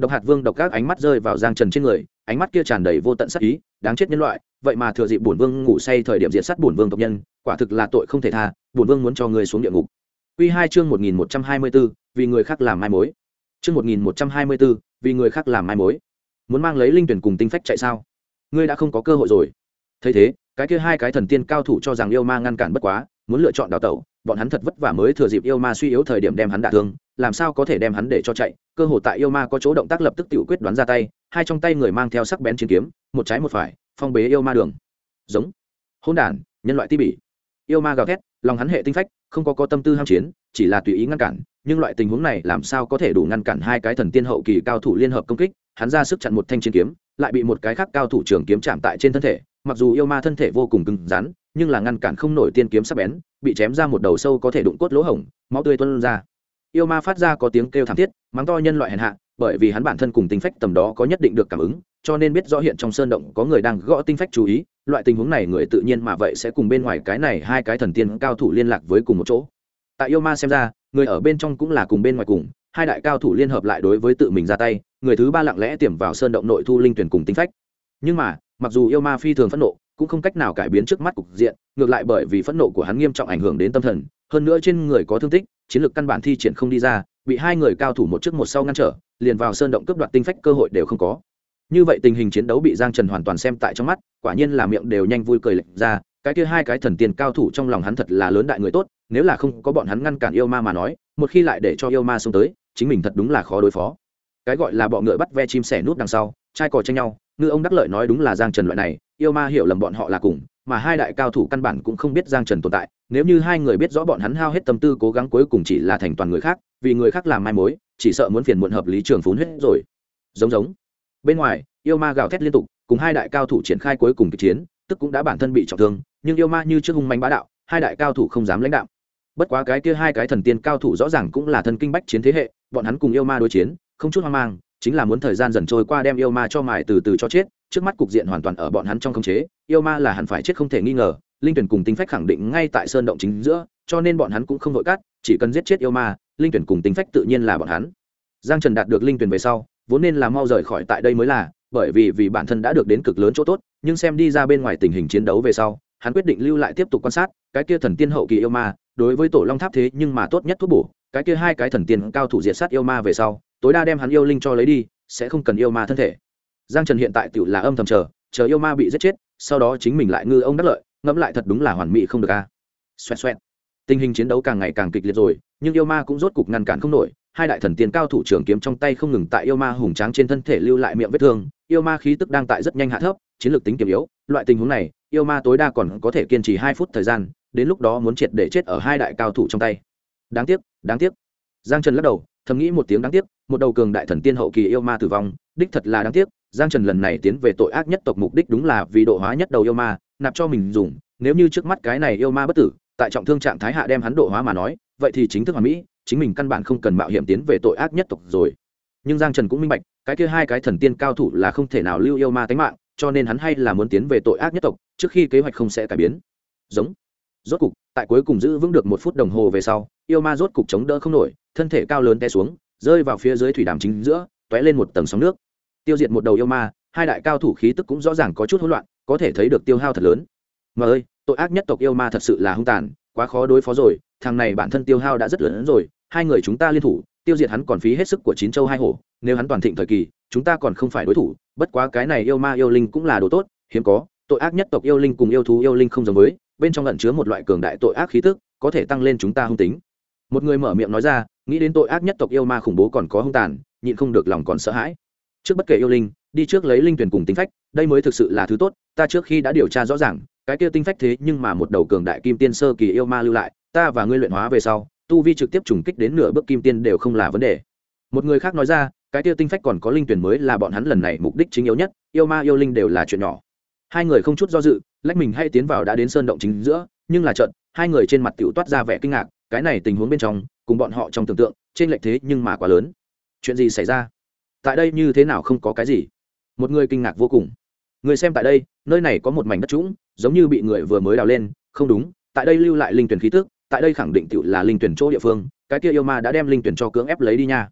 Độc hạt vương độc các ánh mắt rơi vào Giang Trần trên người, ánh mắt kia tràn đầy vô tận sát ý, đáng chết nhân loại, vậy mà thừa dịp bổn vương ngủ say thời điểm diệt sát bổn vương tộc nhân, quả thực là tội không thể tha, bổn vương muốn cho ngươi xuống địa ngục. Quy 2 chương 1124, vì người khác làm mai mối. Chương 1124, vì người khác làm mai mối. Muốn mang lấy linh tuyển cùng tinh phách chạy sao? Ngươi đã không có cơ hội rồi. Thấy thế, cái kia hai cái thần tiên cao thủ cho rằng yêu ma ngăn cản bất quá, muốn lựa chọn đào tẩu, bọn hắn thật vất vả mới thừa dịp yêu ma suy yếu thời điểm đem hắn đả thương, làm sao có thể đem hắn để cho chạy? Cơ hội tại yêu ma có chỗ động tác lập tức tự quyết đoán ra tay, hai trong tay người mang theo sắc bén chiến kiếm, một trái một phải, phong bế yêu ma đường. Giống. Hỗn đản, nhân loại ti bỉ. Yêu ma gào thét, lòng hắn hệ tinh phách, không có tâm tư ham chiến, chỉ là tùy ý ngăn cản, nhưng loại tình huống này làm sao có thể đủ ngăn cản hai cái thần tiên hậu kỳ cao thủ liên hợp công kích, hắn ra sức chặn một thanh chiến kiếm, lại bị một cái khác cao thủ trường kiếm chạm tại trên thân thể, mặc dù yêu ma thân thể vô cùng cứng rắn, nhưng là ngăn cản không nổi tiên kiếm sắc bén, bị chém ra một đầu sâu có thể đụng cốt lỗ hổng, máu tươi tuôn ra. Yêu ma phát ra có tiếng kêu thảm thiết, mắng to nhân loại hèn hạ, bởi vì hắn bản thân cùng tinh phách tầm đó có nhất định được cảm ứng, cho nên biết rõ hiện trong sơn động có người đang gõ tinh phách chú ý, loại tình huống này người tự nhiên mà vậy sẽ cùng bên ngoài cái này hai cái thần tiên cao thủ liên lạc với cùng một chỗ. Tại yêu ma xem ra, người ở bên trong cũng là cùng bên ngoài cùng, hai đại cao thủ liên hợp lại đối với tự mình ra tay, người thứ ba lặng lẽ tiềm vào sơn động nội thu linh tuyển cùng tinh phách. Nhưng mà, mặc dù yêu ma phi thường phẫn nộ, cũng không cách nào cải biến trước mắt cục diện, ngược lại bởi vì phẫn nộ của hắn nghiêm trọng ảnh hưởng đến tâm thần, hơn nữa trên người có thương tích, chiến lược căn bản thi triển không đi ra, bị hai người cao thủ một trước một sau ngăn trở, liền vào sơn động cướp đoạt tinh phách cơ hội đều không có. Như vậy tình hình chiến đấu bị Giang Trần hoàn toàn xem tại trong mắt, quả nhiên là miệng đều nhanh vui cười lệch ra, cái kia hai cái thần tiên cao thủ trong lòng hắn thật là lớn đại người tốt, nếu là không có bọn hắn ngăn cản yêu ma mà nói, một khi lại để cho yêu ma xông tới, chính mình thật đúng là khó đối phó. Cái gọi là bọ ngựa bắt ve chim sẻ nút đằng sau, trai cò tranh nhau, ngư ông đắc lợi nói đúng là Giang Trần loại này, yêu ma hiểu lầm bọn họ là cùng, mà hai đại cao thủ căn bản cũng không biết Giang Trần tồn tại, nếu như hai người biết rõ bọn hắn hao hết tâm tư cố gắng cuối cùng chỉ là thành toàn người khác, vì người khác làm mai mối, chỉ sợ muốn phiền muộn hợp lý trường phún hết rồi. Giống. Bên ngoài, yêu ma gào thét liên tục, cùng hai đại cao thủ triển khai cuối cùng kịch chiến, tức cũng đã bản thân bị trọng thương, nhưng yêu ma như trước hung manh bá đạo, hai đại cao thủ không dám lãnh đạo. Bất quá cái kia hai cái thần tiên cao thủ rõ ràng cũng là thân kinh bách chiến thế hệ, bọn hắn cùng yêu ma đối chiến, không chút hoang mang, chính là muốn thời gian dần trôi qua đem yêu ma cho mài từ từ cho chết, trước mắt cục diện hoàn toàn ở bọn hắn trong khống chế, yêu ma là hẳn phải chết không thể nghi ngờ, linh tuyển cùng tinh phách khẳng định ngay tại sơn động chính giữa, cho nên bọn hắn cũng không vội cắt, chỉ cần giết chết yêu ma, linh tuyển cùng tinh phách tự nhiên là bọn hắn. Giang Trần đạt được linh tuyển về sau, vốn nên là mau rời khỏi tại đây mới là, bởi vì bản thân đã được đến cực lớn chỗ tốt, nhưng xem đi ra bên ngoài tình hình chiến đấu về sau, hắn quyết định lưu lại tiếp tục quan sát, cái kia thần tiên hậu kỳ yêu ma, đối với tổ long tháp thế nhưng mà tốt nhất thuốc bổ, cái kia hai cái thần tiên cao thủ diệt sát yêu ma về sau, tối đa đem hắn yêu linh cho lấy đi, sẽ không cần yêu ma thân thể. Giang Trần hiện tại tiểu là âm thầm chờ yêu ma bị giết chết, sau đó chính mình lại ngư ông đắc lợi, ngẫm lại thật đúng là hoàn mỹ không được a. Xoẹt. Tình hình chiến đấu càng ngày càng kịch liệt rồi, nhưng yêu ma cũng rốt cục ngăn cản không nổi, hai đại thần tiên cao thủ trường kiếm trong tay không ngừng tại yêu ma hùng tráng trên thân thể lưu lại miệng vết thương, yêu ma khí tức đang tại rất nhanh hạ thấp, chiến lược tính kiềm yếu, loại tình huống này, yêu ma tối đa còn có thể kiên trì 2 phút thời gian, đến lúc đó muốn triệt để chết ở hai đại cao thủ trong tay. Đáng tiếc. Giang Trần lắc đầu, thầm nghĩ một tiếng đáng tiếc, một đầu cường đại thần tiên hậu kỳ yêu ma tử vong, đích thật là đáng tiếc. Giang Trần lần này tiến về tội ác nhất tộc mục đích đúng là vì độ hóa nhất đầu yêu ma, nạp cho mình dùng, nếu như trước mắt cái này yêu ma bất tử, tại trọng thương trạng thái hạ đem hắn độ hóa mà nói, vậy thì chính thức hoàn mỹ, chính mình căn bản không cần mạo hiểm tiến về tội ác nhất tộc rồi. Nhưng Giang Trần cũng minh bạch, cái kia hai cái thần tiên cao thủ là không thể nào lưu yêu ma tính mạng, cho nên hắn hay là muốn tiến về tội ác nhất tộc, trước khi kế hoạch không sẽ cải biến. Giống. Rốt cục, tại cuối cùng giữ vững được 1 phút đồng hồ về sau, yêu ma rốt cục chống đỡ không nổi, thân thể cao lớn té xuống, rơi vào phía dưới thủy đàm chính giữa, tóe lên một tầng sóng nước. Tiêu diệt một đầu yêu ma, hai đại cao thủ khí tức cũng rõ ràng có chút hỗn loạn, có thể thấy được tiêu hao thật lớn. Mà ơi, tội ác nhất tộc yêu ma thật sự là hung tàn, quá khó đối phó rồi, thằng này bản thân tiêu hao đã rất lớn rồi, hai người chúng ta liên thủ, tiêu diệt hắn còn phí hết sức của 9 châu 2 hổ, nếu hắn toàn thịnh thời kỳ, chúng ta còn không phải đối thủ, bất quá cái này yêu ma yêu linh cũng là đồ tốt, hiếm có, tội ác nhất tộc yêu linh cùng yêu thú yêu linh không giống với, bên trong ẩn chứa một loại cường đại tội ác khí tức, có thể tăng lên chúng ta hung tính. Một người mở miệng nói ra, nghĩ đến tội ác nhất tộc yêu ma khủng bố còn có hung tàn, nhịn không được lòng còn sợ hãi. Trước bất kể yêu linh, đi trước lấy linh tuyển cùng tinh phách, đây mới thực sự là thứ tốt, ta trước khi đã điều tra rõ ràng, cái kia tinh phách thế nhưng mà một đầu cường đại kim tiên sơ kỳ yêu ma lưu lại, ta và ngươi luyện hóa về sau, tu vi trực tiếp trùng kích đến nửa bước kim tiên đều không là vấn đề. Một người khác nói ra, cái kia tinh phách còn có linh tuyển mới là bọn hắn lần này mục đích chính yếu nhất, yêu ma yêu linh đều là chuyện nhỏ. Hai người không chút do dự, lách mình hay tiến vào đã đến sơn động chính giữa, nhưng là chợt, hai người trên mặt tiểu toát ra vẻ kinh ngạc, cái này tình huống bên trong, cùng bọn họ trong tưởng tượng, trên lệch thế nhưng mà quá lớn. Chuyện gì xảy ra? Tại đây như thế nào không có cái gì? Một người kinh ngạc vô cùng. Người xem tại đây, nơi này có một mảnh đất trũng, giống như bị người vừa mới đào lên, không đúng, tại đây lưu lại linh tuyển khí tức, tại đây khẳng định tiểu là linh tuyển chỗ địa phương, cái kia yêu ma đã đem linh tuyển cho cưỡng ép lấy đi nha.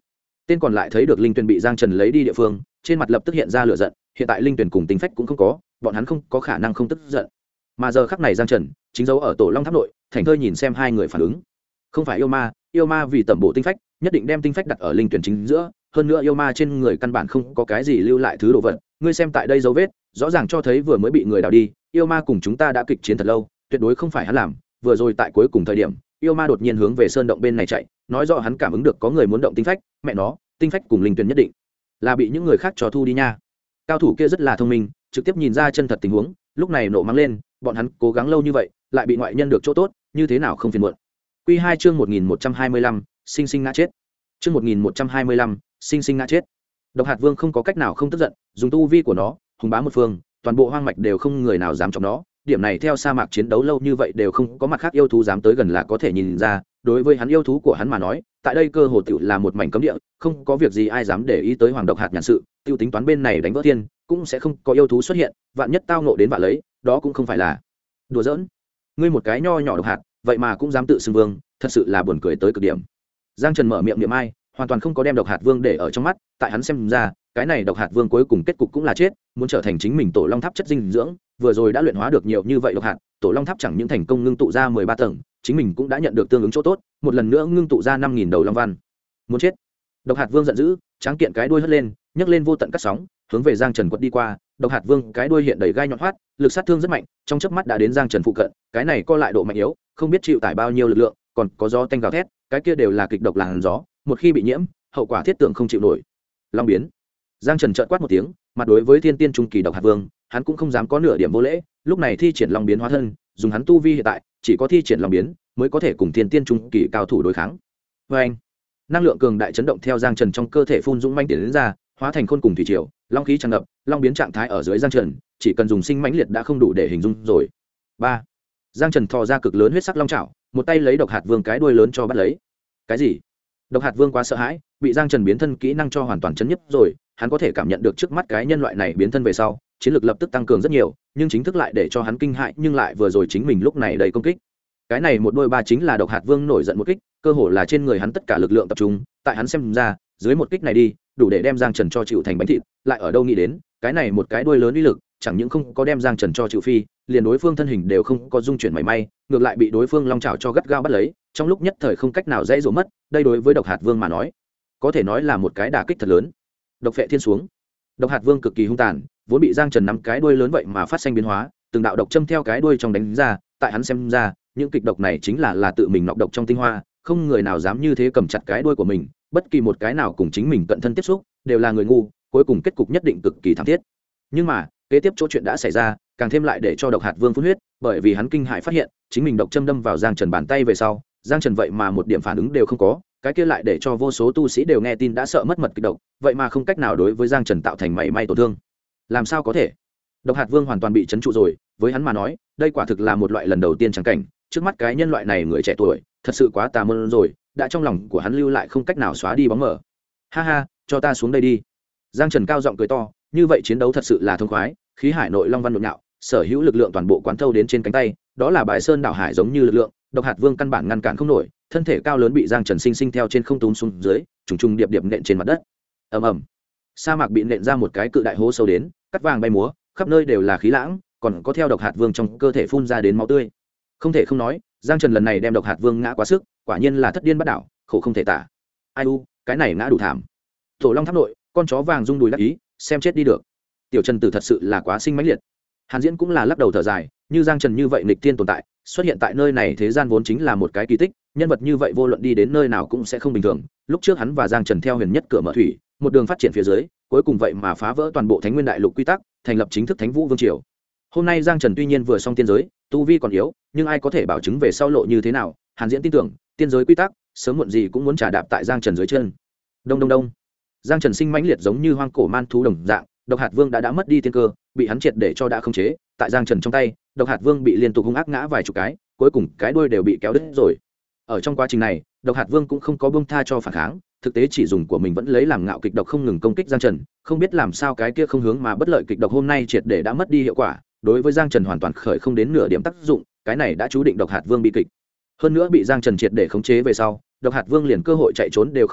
tên còn lại thấy được linh tuyền bị giang trần lấy đi địa phương, trên mặt lập tức hiện ra lửa giận. Hiện tại linh tuyền cùng tinh phách cũng không có, bọn hắn không có khả năng không tức giận. Mà giờ khắc này giang trần chính giấu ở tổ long tháp nội, thành thơi nhìn xem hai người phản ứng. Không phải yêu ma vì tẩm bổ tinh phách, nhất định đem tinh phách đặt ở linh tuyển chính giữa. Hơn nữa yêu ma trên người căn bản không có cái gì lưu lại thứ đồ vật. Ngươi xem tại đây dấu vết, rõ ràng cho thấy vừa mới bị người đào đi. Yêu ma cùng chúng ta đã kịch chiến thật lâu, tuyệt đối không phải hắn làm. Vừa rồi tại cuối cùng thời điểm, yêu ma đột nhiên hướng về sơn động bên này chạy, nói rõ hắn cảm ứng được có người muốn động tinh phách. Mẹ nó, tinh phách cùng linh tuyển nhất định là bị những người khác cho thu đi nha. Cao thủ kia rất là thông minh, trực tiếp nhìn ra chân thật tình huống, lúc này nộ mắng lên. Bọn hắn cố gắng lâu như vậy, lại bị ngoại nhân được chỗ tốt, như thế nào không phiền muộn. Quy 2 chương 1125, sinh sinh ngã chết. Chương 1125, sinh sinh ngã chết. Độc Hạt Vương không có cách nào không tức giận, dùng tu vi của nó, hùng bá một phương, toàn bộ hoang mạch đều không người nào dám chọc nó. Điểm này theo sa mạc chiến đấu lâu như vậy đều không có mặt khác yêu thú dám tới gần là có thể nhìn ra. Đối với hắn yêu thú của hắn mà nói, tại đây cơ hồ tiểu là một mảnh cấm địa, không có việc gì ai dám để ý tới Hoàng Độc Hạt nhàn sự. Tiêu tính toán bên này đánh vỡ thiên, cũng sẽ không có yêu thú xuất hiện. Vạn nhất tao ngộ đến vạ lấy, đó cũng không phải là đùa giỡn. Ngươi một cái nho nhỏ độc hạt, vậy mà cũng dám tự xưng vương, thật sự là buồn cười tới cực điểm. Giang Trần mở miệng niệm ai, hoàn toàn không có đem độc hạt vương để ở trong mắt. Tại hắn xem ra, cái này độc hạt vương cuối cùng kết cục cũng là chết, muốn trở thành chính mình tổ long tháp chất dinh dưỡng. Vừa rồi đã luyện hóa được nhiều như vậy độc hạt, tổ long tháp chẳng những thành công ngưng tụ ra 13 tầng, chính mình cũng đã nhận được tương ứng chỗ tốt, một lần nữa ngưng tụ ra 5000 đầu long văn. Muốn chết. Độc hạt vương giận dữ, tráng kiện cái đuôi hất lên, nhấc lên vô tận cắt sóng, hướng về Giang Trần quật đi qua. Độc hạt vương cái đuôi hiện đầy gai nhọn hoắt, lực sát thương rất mạnh, trong chớp mắt đã đến Giang Trần phụ cận. Cái này co lại độ mạnh yếu, không biết chịu tải bao nhiêu lực lượng, còn có gió tanh gào thét, cái kia đều là kịch độc làn gió, một khi bị nhiễm, hậu quả thiết tưởng không chịu nổi. Long biến. Giang Trần chợt quát một tiếng, mặt đối với thiên tiên trung kỳ độc hạt vương, hắn cũng không dám có nửa điểm vô lễ, lúc này thi triển long biến hóa thân, dùng hắn tu vi hiện tại, chỉ có thi triển long biến mới có thể cùng thiên tiên trung kỳ cao thủ đối kháng. Oeng. Năng lượng cường đại chấn động theo Giang Trần trong cơ thể phun dũng manh tiến đến ra, hóa thành khôn cùng thủy triều, long khí tràn ngập, long biến trạng thái ở dưới Giang Trần, chỉ cần dùng sinh mãnh liệt đã không đủ để hình dung rồi. 3. Giang Trần thò ra cực lớn huyết sắc long chảo, một tay lấy độc hạt vương cái đuôi lớn cho bắt lấy. Cái gì? Độc hạt vương quá sợ hãi, bị Giang Trần biến thân kỹ năng cho hoàn toàn chấn nhấp rồi, hắn có thể cảm nhận được trước mắt cái nhân loại này biến thân về sau, chiến lược lập tức tăng cường rất nhiều, nhưng chính thức lại để cho hắn kinh hãi, nhưng lại vừa rồi chính mình lúc này đầy công kích. Cái này một đôi ba chính là độc hạt vương nổi giận một kích, cơ hồ là trên người hắn tất cả lực lượng tập trung, tại hắn xem ra, dưới một kích này đi, đủ để đem Giang Trần cho chịu thành bánh thịt, lại ở đâu nghĩ đến, cái này một cái đuôi lớn uy lực, chẳng những không có đem Giang Trần cho chịu phi, liền đối phương thân hình đều không có dung chuyển mảy may, ngược lại bị đối phương long chảo cho gắt gao bắt lấy, trong lúc nhất thời không cách nào dãy dỗ mất, đây đối với độc hạt vương mà nói, có thể nói là một cái đả kích thật lớn. Độc phệ thiên xuống. Độc hạt vương cực kỳ hung tàn, vốn bị Giang Trần nắm cái đuôi lớn vậy mà phát sinh biến hóa, từng đạo độc châm theo cái đuôi trong đánh ra, tại hắn xem ra, những kịch độc này chính là tự mình nọc độc trong tinh hoa, không người nào dám như thế cầm chặt cái đuôi của mình, bất kỳ một cái nào cùng chính mình cận thân tiếp xúc, đều là người ngu, cuối cùng kết cục nhất định cực kỳ thảm thiết. Nhưng mà, kế tiếp chỗ chuyện đã xảy ra, càng thêm lại để cho độc hạt vương phun huyết, bởi vì hắn kinh hãi phát hiện, chính mình độc châm đâm vào Giang Trần bàn tay về sau, Giang Trần vậy mà một điểm phản ứng đều không có, cái kia lại để cho vô số tu sĩ đều nghe tin đã sợ mất mật kịch độc, vậy mà không cách nào đối với Giang Trần tạo thành mảy may tổn thương. Làm sao có thể? Độc hạt vương hoàn toàn bị trấn trụ rồi, với hắn mà nói, đây quả thực là một loại lần đầu tiên chẳng cảnh, trước mắt cái nhân loại này người trẻ tuổi, thật sự quá tà môn rồi, đã trong lòng của hắn lưu lại không cách nào xóa đi bóng mờ. Ha ha, cho ta xuống đây đi. Giang Trần cao giọng cười to, như vậy chiến đấu thật sự là thông khoái, khí hải nội long văn nhộn nhạo, sở hữu lực lượng toàn bộ quán thâu đến trên cánh tay, đó là bài sơn đảo hải giống như lực lượng, độc hạt vương căn bản ngăn cản không nổi, thân thể cao lớn bị Giang Trần sinh sinh theo trên không túm xuống dưới, trùng trùng điệp điệp nện trên mặt đất. Ầm ầm. Sa mạc bị nện ra một cái cự đại hố sâu đến, cắt vàng bay múa, khắp nơi đều là khí lãng, còn có theo độc hạt vương trong cơ thể phun ra đến máu tươi. Không thể không nói, Giang Trần lần này đem độc hạt vương ngã quá sức, quả nhiên là thất điên bắt đảo, khổ không thể tả. Ai u, cái này ngã đủ thảm. Tổ long tháp nội, con chó vàng rung đùi đắc ý, xem chết đi được. Tiểu Trần Tử thật sự là quá sinh mãnh liệt. Hàn Diễn cũng là lắc đầu thở dài, như Giang Trần như vậy nghịch thiên tồn tại, xuất hiện tại nơi này thế gian vốn chính là một cái kỳ tích, nhân vật như vậy vô luận đi đến nơi nào cũng sẽ không bình thường. Lúc trước hắn và Giang Trần theo huyền nhất cửa mở thủy, một đường phát triển phía dưới, cuối cùng vậy mà phá vỡ toàn bộ Thánh Nguyên Đại Lục quy tắc, thành lập chính thức Thánh Vũ Vương triều. Hôm nay Giang Trần tuy nhiên vừa xong tiên giới, tu vi còn yếu, nhưng ai có thể bảo chứng về sau lộ như thế nào? Hàn Diễn tin tưởng, tiên giới quy tắc, sớm muộn gì cũng muốn trả đạp tại Giang Trần dưới chân. Đông đông đông. Giang Trần sinh mãnh liệt giống như hoang cổ man thú đồng dạng, độc hạt vương đã mất đi tiên cơ, bị hắn triệt để cho đã khống chế, tại Giang Trần trong tay, độc hạt vương bị liên tục hung ác ngã vài chục cái, cuối cùng cái đuôi đều bị kéo đứt rồi. Ở trong quá trình này, độc hạt vương cũng không có buông tha cho phản kháng, thực tế chỉ dùng của mình vẫn lấy làm ngạo kịch độc không ngừng công kích Giang Trần, không biết làm sao cái kia không hướng mà bất lợi kịch độc hôm nay triệt để đã mất đi hiệu quả, đối với Giang Trần hoàn toàn khởi không đến nửa điểm tác dụng, cái này đã chú định độc hạt vương bị kịch. Hơn nữa bị Giang Trần triệt để khống chế về sau, độc hạt vương liền cơ hội chạy trốn đều không có,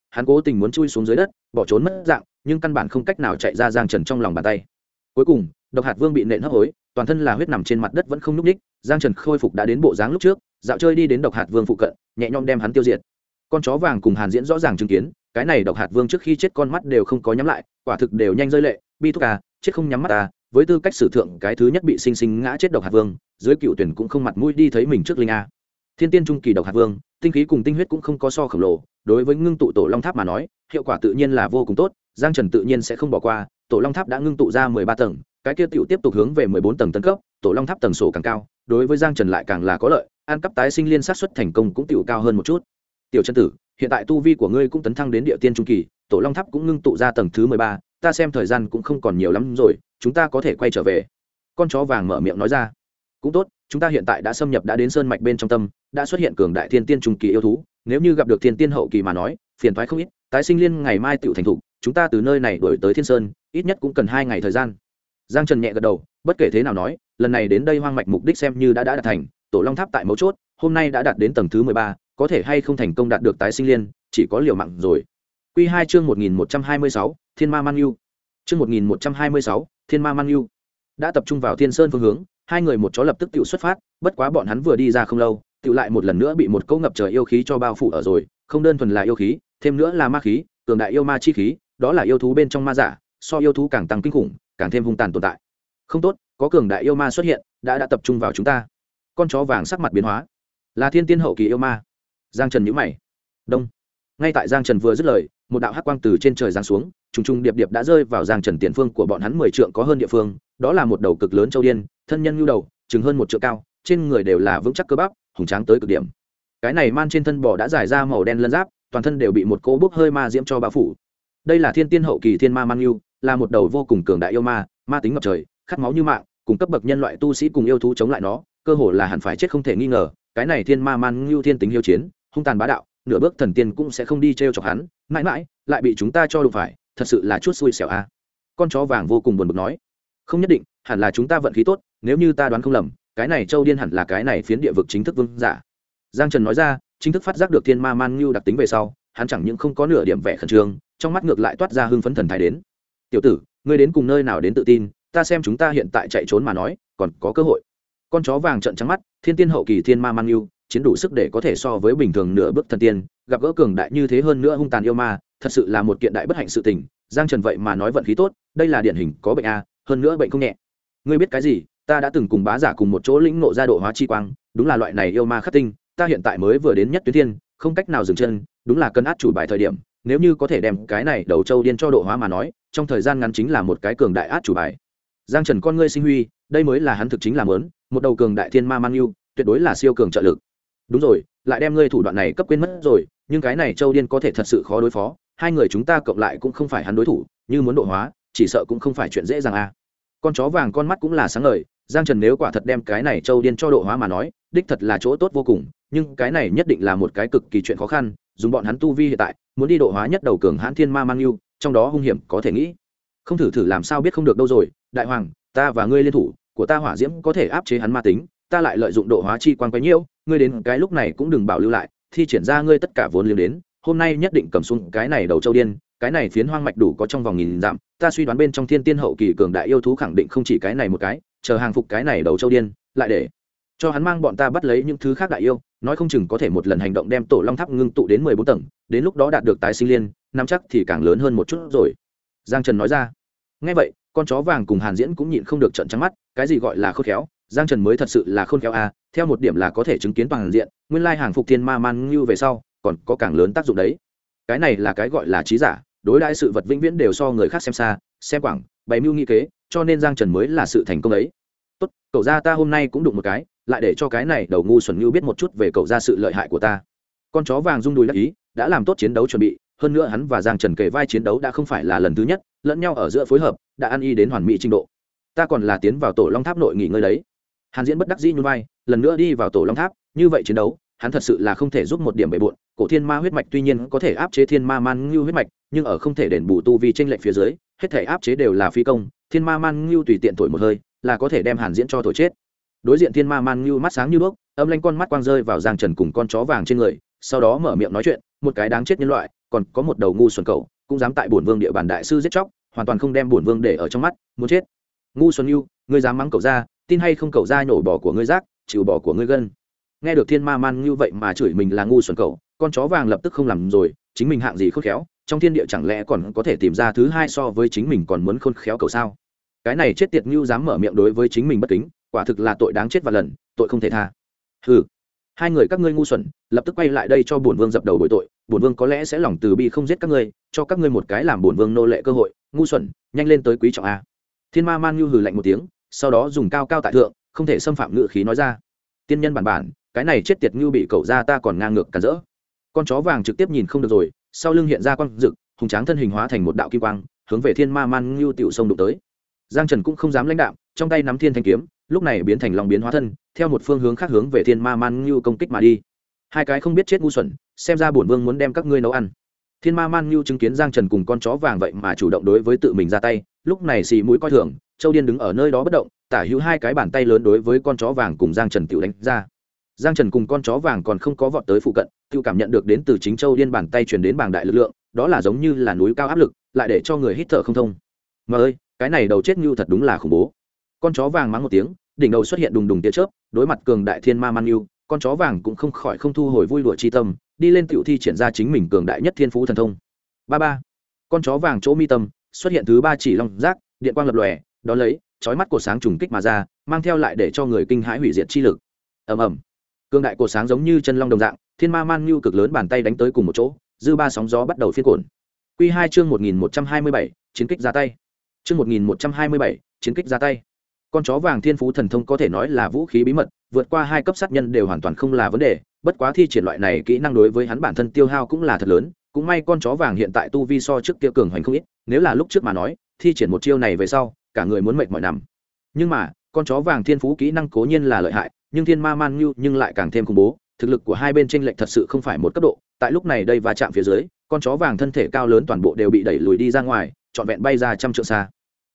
hắn cố tình muốn chui xuống dưới đất bỏ trốn mất dạng, nhưng căn bản không cách nào chạy ra giang trần trong lòng bàn tay. Cuối cùng độc hạt vương bị nện hấp hối, toàn thân là huyết nằm trên mặt đất vẫn không nhúc ních. Giang trần khôi phục đã đến bộ dáng lúc trước, dạo chơi đi đến độc hạt vương phụ cận, nhẹ nhõm đem hắn tiêu diệt. Con chó vàng cùng Hàn Diễn rõ ràng chứng kiến, cái này độc hạt vương trước khi chết con mắt đều không có nhắm lại, quả thực đều nhanh rơi lệ. Bi thúc à, chết không nhắm mắt à, với tư cách sử thượng cái thứ nhất bị sinh sinh ngã chết độc hạt vương, dưới cựu tuyển cũng không mặt mũi đi thấy mình trước linh a. Thiên tiên trung kỳ độc hạt vương, tinh khí cùng tinh huyết cũng không có so khổng lồ, đối với ngưng tụ tổ long tháp mà nói, hiệu quả tự nhiên là vô cùng tốt. Giang trần tự nhiên sẽ không bỏ qua, tổ long tháp đã ngưng tụ ra 13 tầng, cái kia tiểu tiếp tục hướng về 14 tầng tấn cấp, tổ long tháp tầng sổ càng cao, đối với Giang trần lại càng là có lợi, an cấp tái sinh liên sát suất thành công cũng tiểu cao hơn một chút. Tiểu chân tử, hiện tại tu vi của ngươi cũng tấn thăng đến địa tiên trung kỳ, tổ long tháp cũng ngưng tụ ra tầng thứ 13, ta xem thời gian cũng không còn nhiều lắm rồi, chúng ta có thể quay trở về. Con chó vàng mở miệng nói ra. Cũng tốt, chúng ta hiện tại đã xâm nhập đã đến sơn mạch bên trong tâm, đã xuất hiện cường đại thiên tiên trung kỳ yêu thú, nếu như gặp được thiên tiên hậu kỳ mà nói, phiền toái không ít, tái sinh liên ngày mai tiểu thành thủ, chúng ta từ nơi này đuổi tới thiên sơn, ít nhất cũng cần 2 ngày thời gian. Giang trần nhẹ gật đầu, bất kể thế nào nói, lần này đến đây hoang mạch mục đích xem như đã đạt thành, tổ long tháp tại mấu chốt, hôm nay đã đạt đến tầng thứ 13, có thể hay không thành công đạt được tái sinh liên, chỉ có liều mạng rồi. Quy 2 chương 1126, Thiên Ma Man Yu. Chương 1126, Thiên Ma Man Yu. Đã tập trung vào Thiên Sơn phương hướng, hai người một chó lập tức tự xuất phát, bất quá bọn hắn vừa đi ra không lâu, tự lại một lần nữa bị một cỗ ngập trời yêu khí cho bao phủ ở rồi, không đơn thuần là yêu khí, thêm nữa là ma khí, cường đại yêu ma chi khí, đó là yêu thú bên trong ma giả, so yêu thú càng tăng kinh khủng, càng thêm hung tàn tồn tại. Không tốt, có cường đại yêu ma xuất hiện, đã tập trung vào chúng ta. Con chó vàng sắc mặt biến hóa, là thiên tiên hậu kỳ yêu ma. Giang Trần nhíu mày. Đông. Ngay tại Giang Trần vừa dứt lời, một đạo hắc quang từ trên trời giáng xuống, trùng trùng điệp điệp đã rơi vào Giang Trần tiền phương của bọn hắn 10 trượng có hơn địa phương, đó là một đầu cực lớn châu điên, thân nhân nhu đầu, chừng hơn 1 trượng cao, trên người đều là vững chắc cơ bắp, hùng tráng tới cực điểm. Cái này man trên thân bò đã dài ra màu đen lân giáp, toàn thân đều bị một cỗ bốc hơi ma diễm cho bao phủ. Đây là thiên tiên hậu kỳ thiên ma man nhu, là một đầu vô cùng cường đại yêu ma, ma tính ngập trời, khát máu như mạng, cùng cấp bậc nhân loại tu sĩ cùng yêu thú chống lại nó, cơ hồ là hẳn phải chết không thể nghi ngờ. Cái này thiên ma man nhu thiên tính hiếu chiến, hung tàn bá đạo, nửa bước thần tiên cũng sẽ không đi trêu chọc hắn, mãi mãi lại bị chúng ta cho đụng phải, thật sự là chút xui xẻo a. Con chó vàng vô cùng buồn bực nói, không nhất định, hẳn là chúng ta vận khí tốt, nếu như ta đoán không lầm, cái này châu điên hẳn là cái này phiến địa vực chính thức vương giả. Giang Trần nói ra, chính thức phát giác được thiên ma man nhu đặc tính về sau, hắn chẳng những không có nửa điểm vẻ khẩn trương, trong mắt ngược lại toát ra hưng phấn thần thái đến. Tiểu tử, ngươi đến cùng nơi nào đến tự tin, ta xem chúng ta hiện tại chạy trốn mà nói, còn có cơ hội. Con chó vàng trợn trắng mắt, thiên tiên hậu kỳ thiên ma man nhu, chiến đủ sức để có thể so với bình thường nửa bước thần tiên, gặp gỡ cường đại như thế hơn nữa hung tàn yêu ma, thật sự là một kiện đại bất hạnh sự tình. Giang Trần vậy mà nói vận khí tốt, đây là điển hình có bệnh a, hơn nữa bệnh không nhẹ. Ngươi biết cái gì? Ta đã từng cùng bá giả cùng một chỗ lĩnh ngộ ra độ hóa chi quang, đúng là loại này yêu ma khắc tinh, ta hiện tại mới vừa đến nhất tuyến thiên, không cách nào dừng chân, đúng là cân át chủ bài thời điểm, nếu như có thể đem cái này đầu châu điên cho độ hóa mà nói, trong thời gian ngắn chính là một cái cường đại át chủ bài. Giang Trần con ngươi sinh huy, đây mới là hắn thực chính là muốn, một đầu cường đại thiên ma man yêu, tuyệt đối là siêu cường trợ lực. Đúng rồi, lại đem ngươi thủ đoạn này cấp quên mất rồi, nhưng cái này châu điên có thể thật sự khó đối phó, hai người chúng ta cộng lại cũng không phải hắn đối thủ, như muốn độ hóa, chỉ sợ cũng không phải chuyện dễ dàng a. Con chó vàng con mắt cũng là sáng ngời, Giang Trần nếu quả thật đem cái này châu điên cho độ hóa mà nói, đích thật là chỗ tốt vô cùng, nhưng cái này nhất định là một cái cực kỳ chuyện khó khăn, dùng bọn hắn tu vi hiện tại, muốn đi độ hóa nhất đầu cường hãn thiên ma mang yêu, trong đó hung hiểm có thể nghĩ. Không thử thử làm sao biết không được đâu rồi, đại hoàng, ta và ngươi liên thủ, của ta hỏa diễm có thể áp chế hắn ma tính, ta lại lợi dụng độ hóa chi quan quấy nhiễu, ngươi đến cái lúc này cũng đừng bảo lưu lại, thi triển ra ngươi tất cả vốn liếng đến, hôm nay nhất định cầm xuống cái này đầu châu điên, cái này phiến hoang mạch đủ có trong vòng 1000 dặm, ta suy đoán bên trong thiên tiên hậu kỳ cường đại yêu thú khẳng định không chỉ cái này một cái, chờ hàng phục cái này đầu châu điên, lại để cho hắn mang bọn ta bắt lấy những thứ khác đại yêu, nói không chừng có thể một lần hành động đem tổ long tháp ngưng tụ đến 14 tầng, đến lúc đó đạt được tái sinh liên, nắm chắc thì càng lớn hơn một chút rồi. Giang Trần nói ra. Nghe vậy, con chó vàng cùng Hàn Diễn cũng nhịn không được trợn trắng mắt, cái gì gọi là khôn khéo, Giang Trần mới thật sự là khôn khéo a, theo một điểm là có thể chứng kiến toàn diện, nguyên lai hàng phục thiên ma man như về sau, còn có càng lớn tác dụng đấy. Cái này là cái gọi là trí giả, đối đãi sự vật vĩnh viễn đều so người khác xem xa, xem quảng, bày mưu nghị kế, cho nên Giang Trần mới là sự thành công ấy. Tốt, cậu gia ta hôm nay cũng đụng một cái, lại để cho cái này đầu ngu xuẩn như biết một chút về cậu gia sự lợi hại của ta. Con chó vàng rung đùi đắc ý, đã làm tốt chiến đấu chuẩn bị, hơn nữa hắn và Giang Trần kề vai chiến đấu đã không phải là lần thứ nhất, lẫn nhau ở giữa phối hợp đã ăn y đến hoàn mỹ trình độ. Ta còn là tiến vào tổ long tháp nội nghỉ ngơi đấy. Hàn Diễn bất đắc dĩ nhún vai, lần nữa đi vào tổ long tháp, như vậy chiến đấu, hắn thật sự là không thể giúp một điểm bề bộn. Cổ thiên ma huyết mạch tuy nhiên có thể áp chế thiên ma man ngưu huyết mạch, nhưng ở không thể đền bù tu vi chênh lệch phía dưới, hết thể áp chế đều là phi công. Thiên ma man ngưu tùy tiện thổi một hơi, là có thể đem Hàn Diễn cho thổi chết. Đối diện thiên ma man ngưu mắt sáng như đuốc, âm lanh con mắt quang rơi vào Giang Trần cùng con chó vàng trên người, sau đó mở miệng nói chuyện, một cái đáng chết nhân loại, còn có một đầu ngu xuẩn cậu cũng dám tại bổn vương địa bàn đại sư giết chóc, hoàn toàn không đem bổn vương để ở trong mắt, muốn chết. Ngu xuẩn yêu, ngươi dám mắng cậu ra, tin hay không cậu ra nhổ bỏ của ngươi rác, chịu bỏ của ngươi gân. Nghe được Thiên Ma Man như vậy mà chửi mình là ngu xuẩn cậu, con chó vàng lập tức không làm rồi, chính mình hạng gì khôn khéo, trong thiên địa chẳng lẽ còn có thể tìm ra thứ hai so với chính mình còn muốn khôn khéo cậu sao? Cái này chết tiệt như dám mở miệng đối với chính mình bất kính, quả thực là tội đáng chết và lần, tội không thể tha. Hừ, hai người các ngươi ngu xuẩn, lập tức quay lại đây cho bổn vương dập đầu bồi tội, bổn vương có lẽ sẽ lòng từ bi không giết các ngươi, cho các ngươi một cái làm bổn vương nô lệ cơ hội. Ngu xuẩn, nhanh lên tới quý trọng a. Thiên Ma Man Nhu hừ lạnh một tiếng, sau đó dùng cao cao tại thượng, không thể xâm phạm ngự khí nói ra: tiên nhân bản, cái này chết tiệt Nhu bị cậu ra ta còn ngang ngược cản rỡ. Con chó vàng trực tiếp nhìn không được rồi, sau lưng hiện ra quang rực, hùng tráng thân hình hóa thành một đạo kim quang, hướng về Thiên Ma Man Nhu tiểu sông đụng tới. Giang Trần cũng không dám lãnh đạm, trong tay nắm thiên thanh kiếm, lúc này biến thành long biến hóa thân, theo một phương hướng khác hướng về Thiên Ma Man Nhu công kích mà đi. Hai cái không biết chết ngu xuẩn, xem ra bổn vương muốn đem các ngươi nấu ăn. Thiên Ma Man Nhu chứng kiến Giang Trần cùng con chó vàng vậy mà chủ động đối với tự mình ra tay, lúc này xì mũi coi thường, Châu Điên đứng ở nơi đó bất động, tả hữu hai cái bàn tay lớn đối với con chó vàng cùng Giang Trần tiểu đánh ra. Giang Trần cùng con chó vàng còn không có vọt tới phụ cận, tiểu cảm nhận được đến từ chính Châu Điên bàn tay truyền đến bàng đại lực lượng, đó là giống như là núi cao áp lực, lại để cho người hít thở không thông. Mà ơi, cái này đầu chết Nhu thật đúng là khủng bố. Con chó vàng mắng một tiếng, đỉnh đầu xuất hiện đùng đùng tia chớp, đối mặt cường đại Thiên Ma Man Nhu, con chó vàng cũng không khỏi không thu hồi vui đùa chi tâm, đi lên tiểu thi triển ra chính mình cường đại nhất thiên phú thần thông. Ba, con chó vàng chỗ mi tâm xuất hiện thứ ba chỉ long giác, điện quang lập lòe, đó lấy chói mắt cột sáng trùng kích mà ra, mang theo lại để cho người kinh hãi hủy diệt chi lực. Ầm, cường đại cột sáng giống như chân long đồng dạng, Thiên Ma Man Nhu cực lớn bàn tay đánh tới cùng một chỗ, dư ba sóng gió bắt đầu phiên cuộn. Quy 2 chương 1127, chiến kích ra tay. Chương 1127, chiến kích ra tay. Con chó vàng thiên phú thần thông có thể nói là vũ khí bí mật, vượt qua 2 cấp sát nhân đều hoàn toàn không là vấn đề, bất quá thi triển loại này kỹ năng đối với hắn bản thân tiêu hao cũng là thật lớn, cũng may con chó vàng hiện tại tu vi so trước kia cường hoành không ít, nếu là lúc trước mà nói, thi triển một chiêu này về sau, cả người muốn mệt mỏi nằm. Nhưng mà, con chó vàng thiên phú kỹ năng cố nhiên là lợi hại, nhưng Thiên Ma Man Nhu nhưng lại càng thêm khủng bố, thực lực của hai bên chênh lệch thật sự không phải một cấp độ, tại lúc này đây va chạm phía dưới, con chó vàng thân thể cao lớn toàn bộ đều bị đẩy lùi đi ra ngoài, trọn vẹn bay ra trăm trượng xa.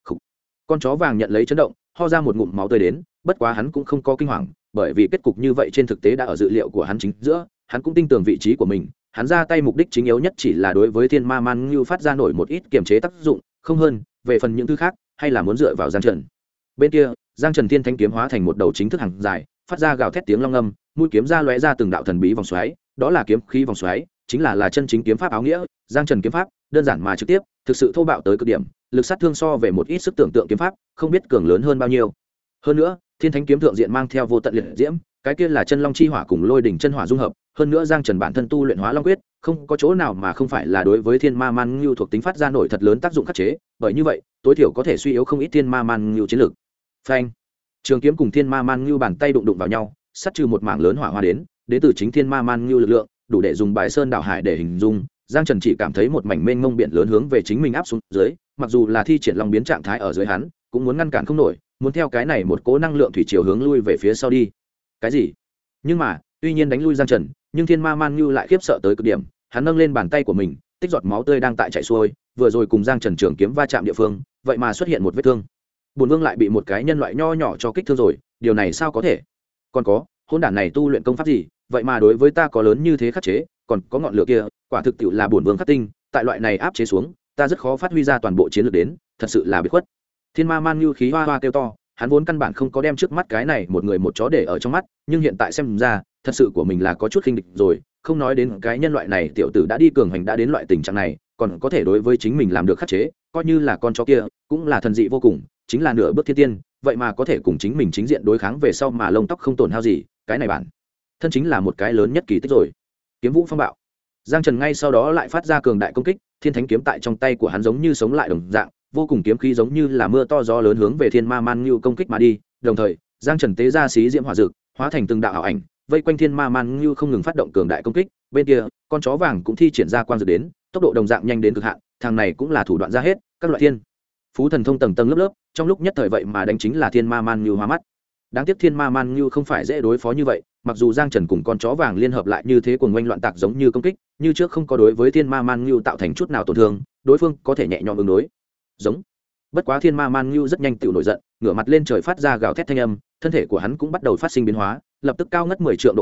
Con chó vàng nhận lấy chấn động, ho ra một ngụm máu tươi đến, bất quá hắn cũng không có kinh hoàng, bởi vì kết cục như vậy trên thực tế đã ở dự liệu của hắn chính giữa, hắn cũng tin tưởng vị trí của mình, hắn ra tay mục đích chính yếu nhất chỉ là đối với Thiên Ma Man Nhu phát ra nổi một ít kiềm chế tác dụng, không hơn, về phần những thứ khác, hay là muốn dựa vào Giang Trần. Bên kia, Giang Trần Thiên Thanh kiếm hóa thành một đầu chính thức hàng dài, phát ra gào thét tiếng long ngâm, mũi kiếm ra lóe ra từng đạo thần bí vòng xoáy, đó là kiếm khí vòng xoáy, chính là chân chính kiếm pháp áo nghĩa, Giang Trần kiếm pháp, đơn giản mà trực tiếp, thực sự thô bạo tới cực điểm, lực sát thương so về một ít sức tưởng tượng kiếm pháp, không biết cường lớn hơn bao nhiêu. Hơn nữa, Thiên Thánh kiếm thượng diện mang theo vô tận liệt diễm, cái kia là chân long chi hỏa cùng lôi đỉnh chân hỏa dung hợp, hơn nữa Giang Trần bản thân tu luyện Hóa Long quyết, không có chỗ nào mà không phải là đối với Thiên Ma Man Nhu thuộc tính phát ra nổi thật lớn tác dụng khắc chế, bởi như vậy, tối thiểu có thể suy yếu không ít Thiên Ma Man Nhu chiến lực. Phanh! Trường kiếm cùng Thiên Ma Man Nhu bàn tay đụng đụng vào nhau, sát trừ một mảng lớn hỏa hoa đến từ chính Thiên Ma Man Nhu lực lượng, đủ để dùng Bài Sơn đảo hải để hình dung. Giang Trần chỉ cảm thấy một mảnh mênh mông biển lớn hướng về chính mình áp xuống dưới, mặc dù là thi triển long biến trạng thái ở dưới hắn, cũng muốn ngăn cản không nổi, muốn theo cái này một cỗ năng lượng thủy chiều hướng lui về phía sau đi. Cái gì? Nhưng mà, tuy nhiên đánh lui Giang Trần, nhưng Thiên Ma Man Nhu lại khiếp sợ tới cực điểm, hắn nâng lên bàn tay của mình, tích giọt máu tươi đang tại chảy xuôi, vừa rồi cùng Giang Trần trường kiếm va chạm địa phương, vậy mà xuất hiện một vết thương. Bổn vương lại bị một cái nhân loại nho nhỏ cho kích thương rồi, điều này sao có thể? Còn có, hỗn đản này tu luyện công pháp gì, vậy mà đối với ta có lớn như thế khắc chế, còn có ngọn lửa kia, quả thực tiệu là bổn vương khắc tinh, tại loại này áp chế xuống, ta rất khó phát huy ra toàn bộ chiến lược đến, thật sự là biệt khuất. Thiên Ma Man Nhu khí hoa hoa kêu to, hắn vốn căn bản không có đem trước mắt cái này một người một chó để ở trong mắt, nhưng hiện tại xem ra, thật sự của mình là có chút khinh địch rồi, không nói đến cái nhân loại này tiểu tử đã đi cường hành đã đến loại tình trạng này, còn có thể đối với chính mình làm được khắc chế, coi như là con chó kia, cũng là thần dị vô cùng, chính là nửa bước thiên tiên, vậy mà có thể cùng chính mình chính diện đối kháng về sau mà lông tóc không tổn hao gì, cái này bản thân chính là một cái lớn nhất kỳ tích rồi. Kiếm vũ phong bạo. Giang Trần ngay sau đó lại phát ra cường đại công kích, Thiên Thánh kiếm tại trong tay của hắn giống như sống lại đồng dạng, vô cùng kiếm khí giống như là mưa to gió lớn hướng về Thiên Ma Man Nhu công kích mà đi, đồng thời, Giang Trần tế ra xí diễm hỏa dược, hóa thành từng đạo ảo ảnh, vây quanh Thiên Ma Man Nhu không ngừng phát động cường đại công kích, bên kia, con chó vàng cũng thi triển ra quang dược đến, tốc độ đồng dạng nhanh đến cực hạn, thằng này cũng là thủ đoạn ra hết, các loại thiên phú thần thông tầng tầng lớp lớp, trong lúc nhất thời vậy mà đánh chính là Thiên Ma Man Nhu hoa mắt. Đáng tiếc Thiên Ma Man Nhu không phải dễ đối phó như vậy, mặc dù Giang Trần cùng con chó vàng liên hợp lại như thế cuồng oanh loạn tạc giống như công kích, như trước không có đối với Thiên Ma Man Nhu tạo thành chút nào tổn thương, đối phương có thể nhẹ nhõm ứng đối. Giống. Bất quá Thiên Ma Man Nhu rất nhanh tự nổi giận, ngửa mặt lên trời phát ra gào thét thanh âm, thân thể của hắn cũng bắt đầu phát sinh biến hóa, lập tức cao ngất 10 trượng độ cao,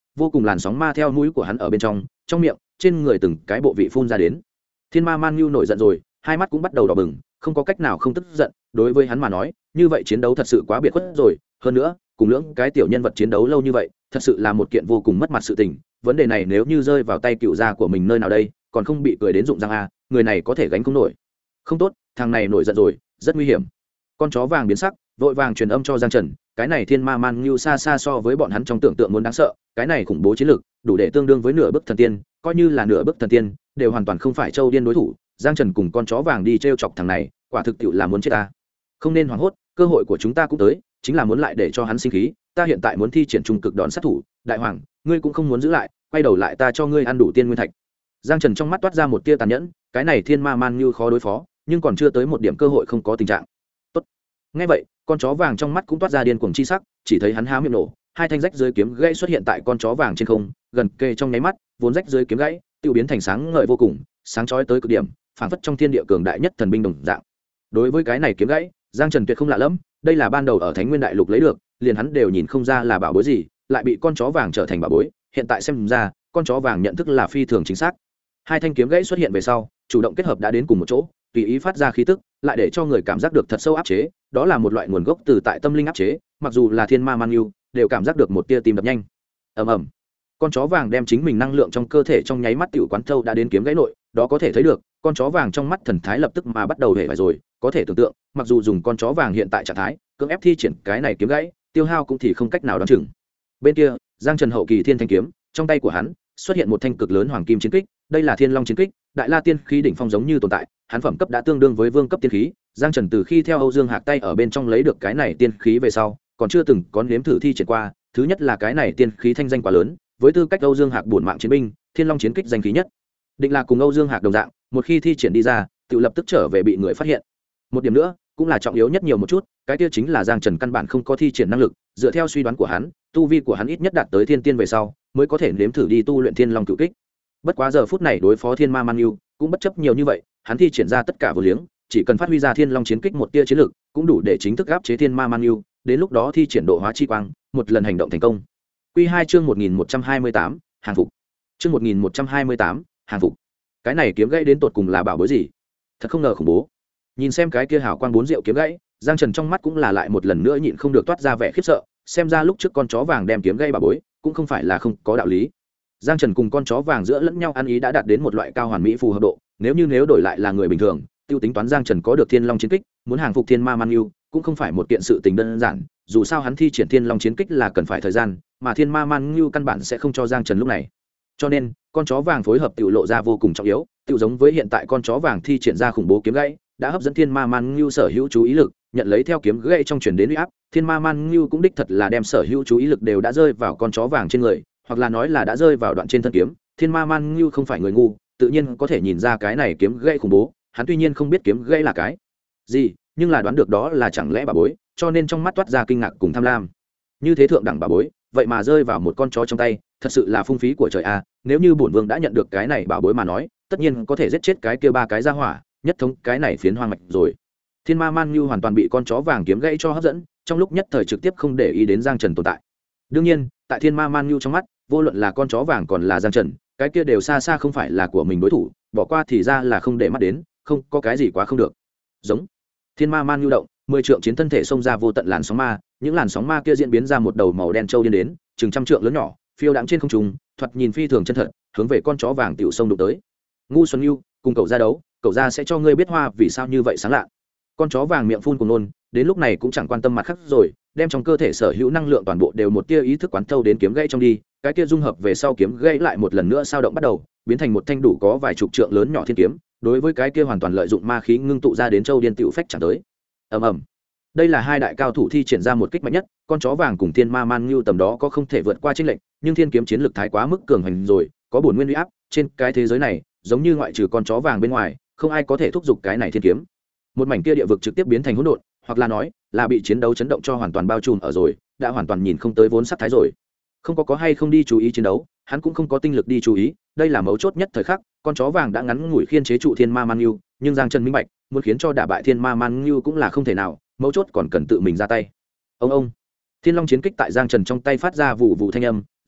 vô cùng làn sóng ma theo mũi của hắn ở bên trong miệng, trên người từng cái bộ vị phun ra đến. Thiên ma man nhu nổi giận rồi, hai mắt cũng bắt đầu đỏ bừng, không có cách nào không tức giận. Đối với hắn mà nói, như vậy chiến đấu thật sự quá biệt khuất rồi, hơn nữa cùng lưỡng cái tiểu nhân vật chiến đấu lâu như vậy, thật sự là một kiện vô cùng mất mặt sự tình. Vấn đề này nếu như rơi vào tay cựu gia của mình nơi nào đây, còn không bị cười đến rụng răng a, người này có thể gánh không nổi. Không tốt, thằng này nổi giận rồi, rất nguy hiểm. Con chó vàng biến sắc, vội vàng truyền âm cho Giang Trần, cái này thiên ma man nhu xa xa so với bọn hắn trong tưởng tượng muốn đáng sợ, cái này khủng bố chiến lực đủ để tương đương với nửa bước thần tiên, coi như là nửa bước thần tiên đều hoàn toàn không phải Châu Điên đối thủ. Giang Trần cùng con chó vàng đi trêu chọc thằng này, quả thực tiệu là muốn chết ta. Không nên hoảng hốt, cơ hội của chúng ta cũng tới, chính là muốn lại để cho hắn sinh khí. Ta hiện tại muốn thi triển trung cực đòn sát thủ, đại hoàng, ngươi cũng không muốn giữ lại, quay đầu lại ta cho ngươi ăn đủ tiên nguyên thạch. Giang Trần trong mắt toát ra một tia tàn nhẫn, cái này thiên ma man như khó đối phó, nhưng còn chưa tới một điểm cơ hội không có tình trạng. Tốt. Nghe vậy, con chó vàng trong mắt cũng toát ra điên cuồng chi sắc, chỉ thấy hắn há miệng nổ, hai thanh rách dưới kiếm gãy xuất hiện tại con chó vàng trên không, gần kề trong nháy mắt, vốn rách dưới kiếm gãy, tiêu biến thành sáng ngời vô cùng, sáng chói tới cực điểm, phảng phất trong thiên địa cường đại nhất thần binh đồng dạng. Đối với cái này kiếm gãy, Giang Trần tuyệt không lạ lẫm, đây là ban đầu ở Thánh Nguyên Đại Lục lấy được, liền hắn đều nhìn không ra là bảo bối gì, lại bị con chó vàng trở thành bảo bối, hiện tại xem ra, con chó vàng nhận thức là phi thường chính xác. Hai thanh kiếm gãy xuất hiện về sau, chủ động kết hợp đã đến cùng một chỗ, tùy ý phát ra khí tức, lại để cho người cảm giác được thật sâu áp chế, đó là một loại nguồn gốc từ tại tâm linh áp chế, mặc dù là thiên ma man yêu, đều cảm giác được một tia tim đập nhanh. Ầm ầm. Con chó vàng đem chính mình năng lượng trong cơ thể trong nháy mắt tiểu quán thâu đã đến kiếm gãy nội, đó có thể thấy được, con chó vàng trong mắt thần thái lập tức mà bắt đầu hề vải rồi, có thể tưởng tượng, mặc dù dùng con chó vàng hiện tại trạng thái, cưỡng ép thi triển cái này kiếm gãy, tiêu hao cũng thì không cách nào đoán chừng. Bên kia, Giang Trần hậu kỳ thiên thanh kiếm, trong tay của hắn xuất hiện một thanh cực lớn hoàng kim chiến kích, đây là Thiên Long chiến kích, đại la tiên khí đỉnh phong giống như tồn tại, hắn phẩm cấp đã tương đương với vương cấp tiên khí. Giang Trần từ khi theo Âu Dương Hạc tay ở bên trong lấy được cái này tiên khí về sau, còn chưa từng có nếm thử thi triển qua. Thứ nhất là cái này tiên khí thanh danh quá lớn, với tư cách Âu Dương Hạc bổn mạng chiến binh, Thiên Long chiến kích danh khí nhất, định là cùng Âu Dương Hạc đồng dạng, một khi thi triển đi ra, tự lập tức trở về bị người phát hiện. Một điểm nữa, cũng là trọng yếu nhất nhiều một chút, cái kia chính là Giang Trần căn bản không có thi triển năng lực, dựa theo suy đoán của hắn, tu vi của hắn ít nhất đạt tới thiên tiên về sau, mới có thể nếm thử đi tu luyện Thiên Long cửu kích. Bất quá giờ phút này đối phó Thiên Ma Man Nhu, cũng bất chấp nhiều như vậy, hắn thi triển ra tất cả vô liếng, chỉ cần phát huy ra Thiên Long chiến kích một tia chiến lực, cũng đủ để chính thức áp chế Thiên Ma Man Nhu, đến lúc đó thi triển độ hóa chi quang, một lần hành động thành công. Quy 2 chương 1128, hàng phục. Chương 1128, hàng phục. Cái này kiếm gãy đến tột cùng là bảo bối gì? Thật không ngờ khủng bố. Nhìn xem cái kia hào quang bốn rượu kiếm gãy, Giang Trần trong mắt cũng là lại một lần nữa nhịn không được toát ra vẻ khiếp sợ, xem ra lúc trước con chó vàng đem kiếm gãy bảo bối, cũng không phải là không có đạo lý. Giang Trần cùng con chó vàng giữa lẫn nhau ăn ý đã đạt đến một loại cao hoàn mỹ phù hợp độ, nếu đổi lại là người bình thường, tiêu tính toán Giang Trần có được Thiên Long chiến kích, muốn hàng phục Thiên Ma Man Nhu, cũng không phải một kiện sự tình đơn giản, dù sao hắn thi triển Thiên Long chiến kích là cần phải thời gian, mà Thiên Ma Man Nhu căn bản sẽ không cho Giang Trần lúc này. Cho nên, con chó vàng phối hợp tiểu lộ ra vô cùng trọng yếu, tiểu giống với hiện tại con chó vàng thi triển ra khủng bố kiếm gãy, đã hấp dẫn Thiên Ma Man Nhu sở hữu chú ý lực, nhận lấy theo kiếm gãy trong truyền đến uy áp, Thiên Ma Man Nhu cũng đích thật là đem sở hữu chú ý lực đều đã rơi vào con chó vàng trên người, hoặc là nói là đã rơi vào đoạn trên thân kiếm. Thiên Ma Man Nhu không phải người ngu, tự nhiên có thể nhìn ra cái này kiếm gãy khủng bố, hắn tuy nhiên không biết kiếm gãy là cái gì, nhưng là đoán được đó là chẳng lẽ bà bối, cho nên trong mắt toát ra kinh ngạc cùng tham lam. Như thế thượng đẳng bà bối, vậy mà rơi vào một con chó trong tay, thật sự là phung phí của trời a. Nếu như bổn vương đã nhận được cái này bảo bối mà nói, tất nhiên có thể giết chết cái kia ba cái gia hỏa, nhất thống cái này phiến hoang mạch rồi. Thiên Ma Man Nhu hoàn toàn bị con chó vàng kiếm gãy cho hấp dẫn, trong lúc nhất thời trực tiếp không để ý đến Giang Trần tồn tại. Đương nhiên, tại Thiên Ma Man Nhu trong mắt, vô luận là con chó vàng còn là Giang Trần, cái kia đều xa xa không phải là của mình đối thủ, bỏ qua thì ra là không để mắt đến, không có cái gì quá không được. Giống Thiên Ma Man Nhu động, 10 trượng chiến thân thể xông ra vô tận làn sóng ma, những làn sóng ma kia diễn biến ra một đầu màu đen trâu điên đến, chừng trăm trượng lớn nhỏ, phiêu đãng trên không trung, thoạt nhìn phi thường chân thật, hướng về con chó vàng tiểu sông đụng tới. Ngu Xuân Nhu, cùng cậu ra đấu, cậu ra sẽ cho ngươi biết hoa vì sao như vậy sáng lạ. Con chó vàng miệng phun cùng nôn, đến lúc này cũng chẳng quan tâm mặt khác rồi, đem trong cơ thể sở hữu năng lượng toàn bộ đều một tia ý thức quán thâu đến kiếm gãy trong đi, cái kia dung hợp về sau kiếm gãy lại một lần nữa sao động bắt đầu, biến thành một thanh đủ có vài chục trượng lớn nhỏ thiên kiếm, đối với cái kia hoàn toàn lợi dụng ma khí ngưng tụ ra đến châu điên tiểu phách chẳng tới. Ầm ầm. Đây là hai đại cao thủ thi triển ra một kích mạnh nhất, con chó vàng cùng Thiên Ma Man Nhu tầm đó có không thể vượt qua chênh lệnh, nhưng thiên kiếm chiến lực thái quá mức cường hành rồi, có bổn nguyên uy áp, trên cái thế giới này, giống như ngoại trừ con chó vàng bên ngoài, không ai có thể thúc giục cái này thiên kiếm. Một mảnh kia địa vực trực tiếp biến thành hỗn độn, hoặc là nói, là bị chiến đấu chấn động cho hoàn toàn bao trùm ở rồi, đã hoàn toàn nhìn không tới vốn sắc thái rồi. Không có hay không đi chú ý chiến đấu, hắn cũng không có tinh lực đi chú ý, đây là mấu chốt nhất thời khắc, con chó vàng đã ngắn ngủi khiên chế trụ Thiên Ma Man Nhu, nhưng Giang Trần minh bạch, muốn khiến cho đả bại Thiên Ma Man Nhu cũng là không thể nào, mấu chốt còn cần tự mình ra tay. Ông Thiên Long chiến kích tại Giang Trần trong tay phát ra vụ vụ thanh âm,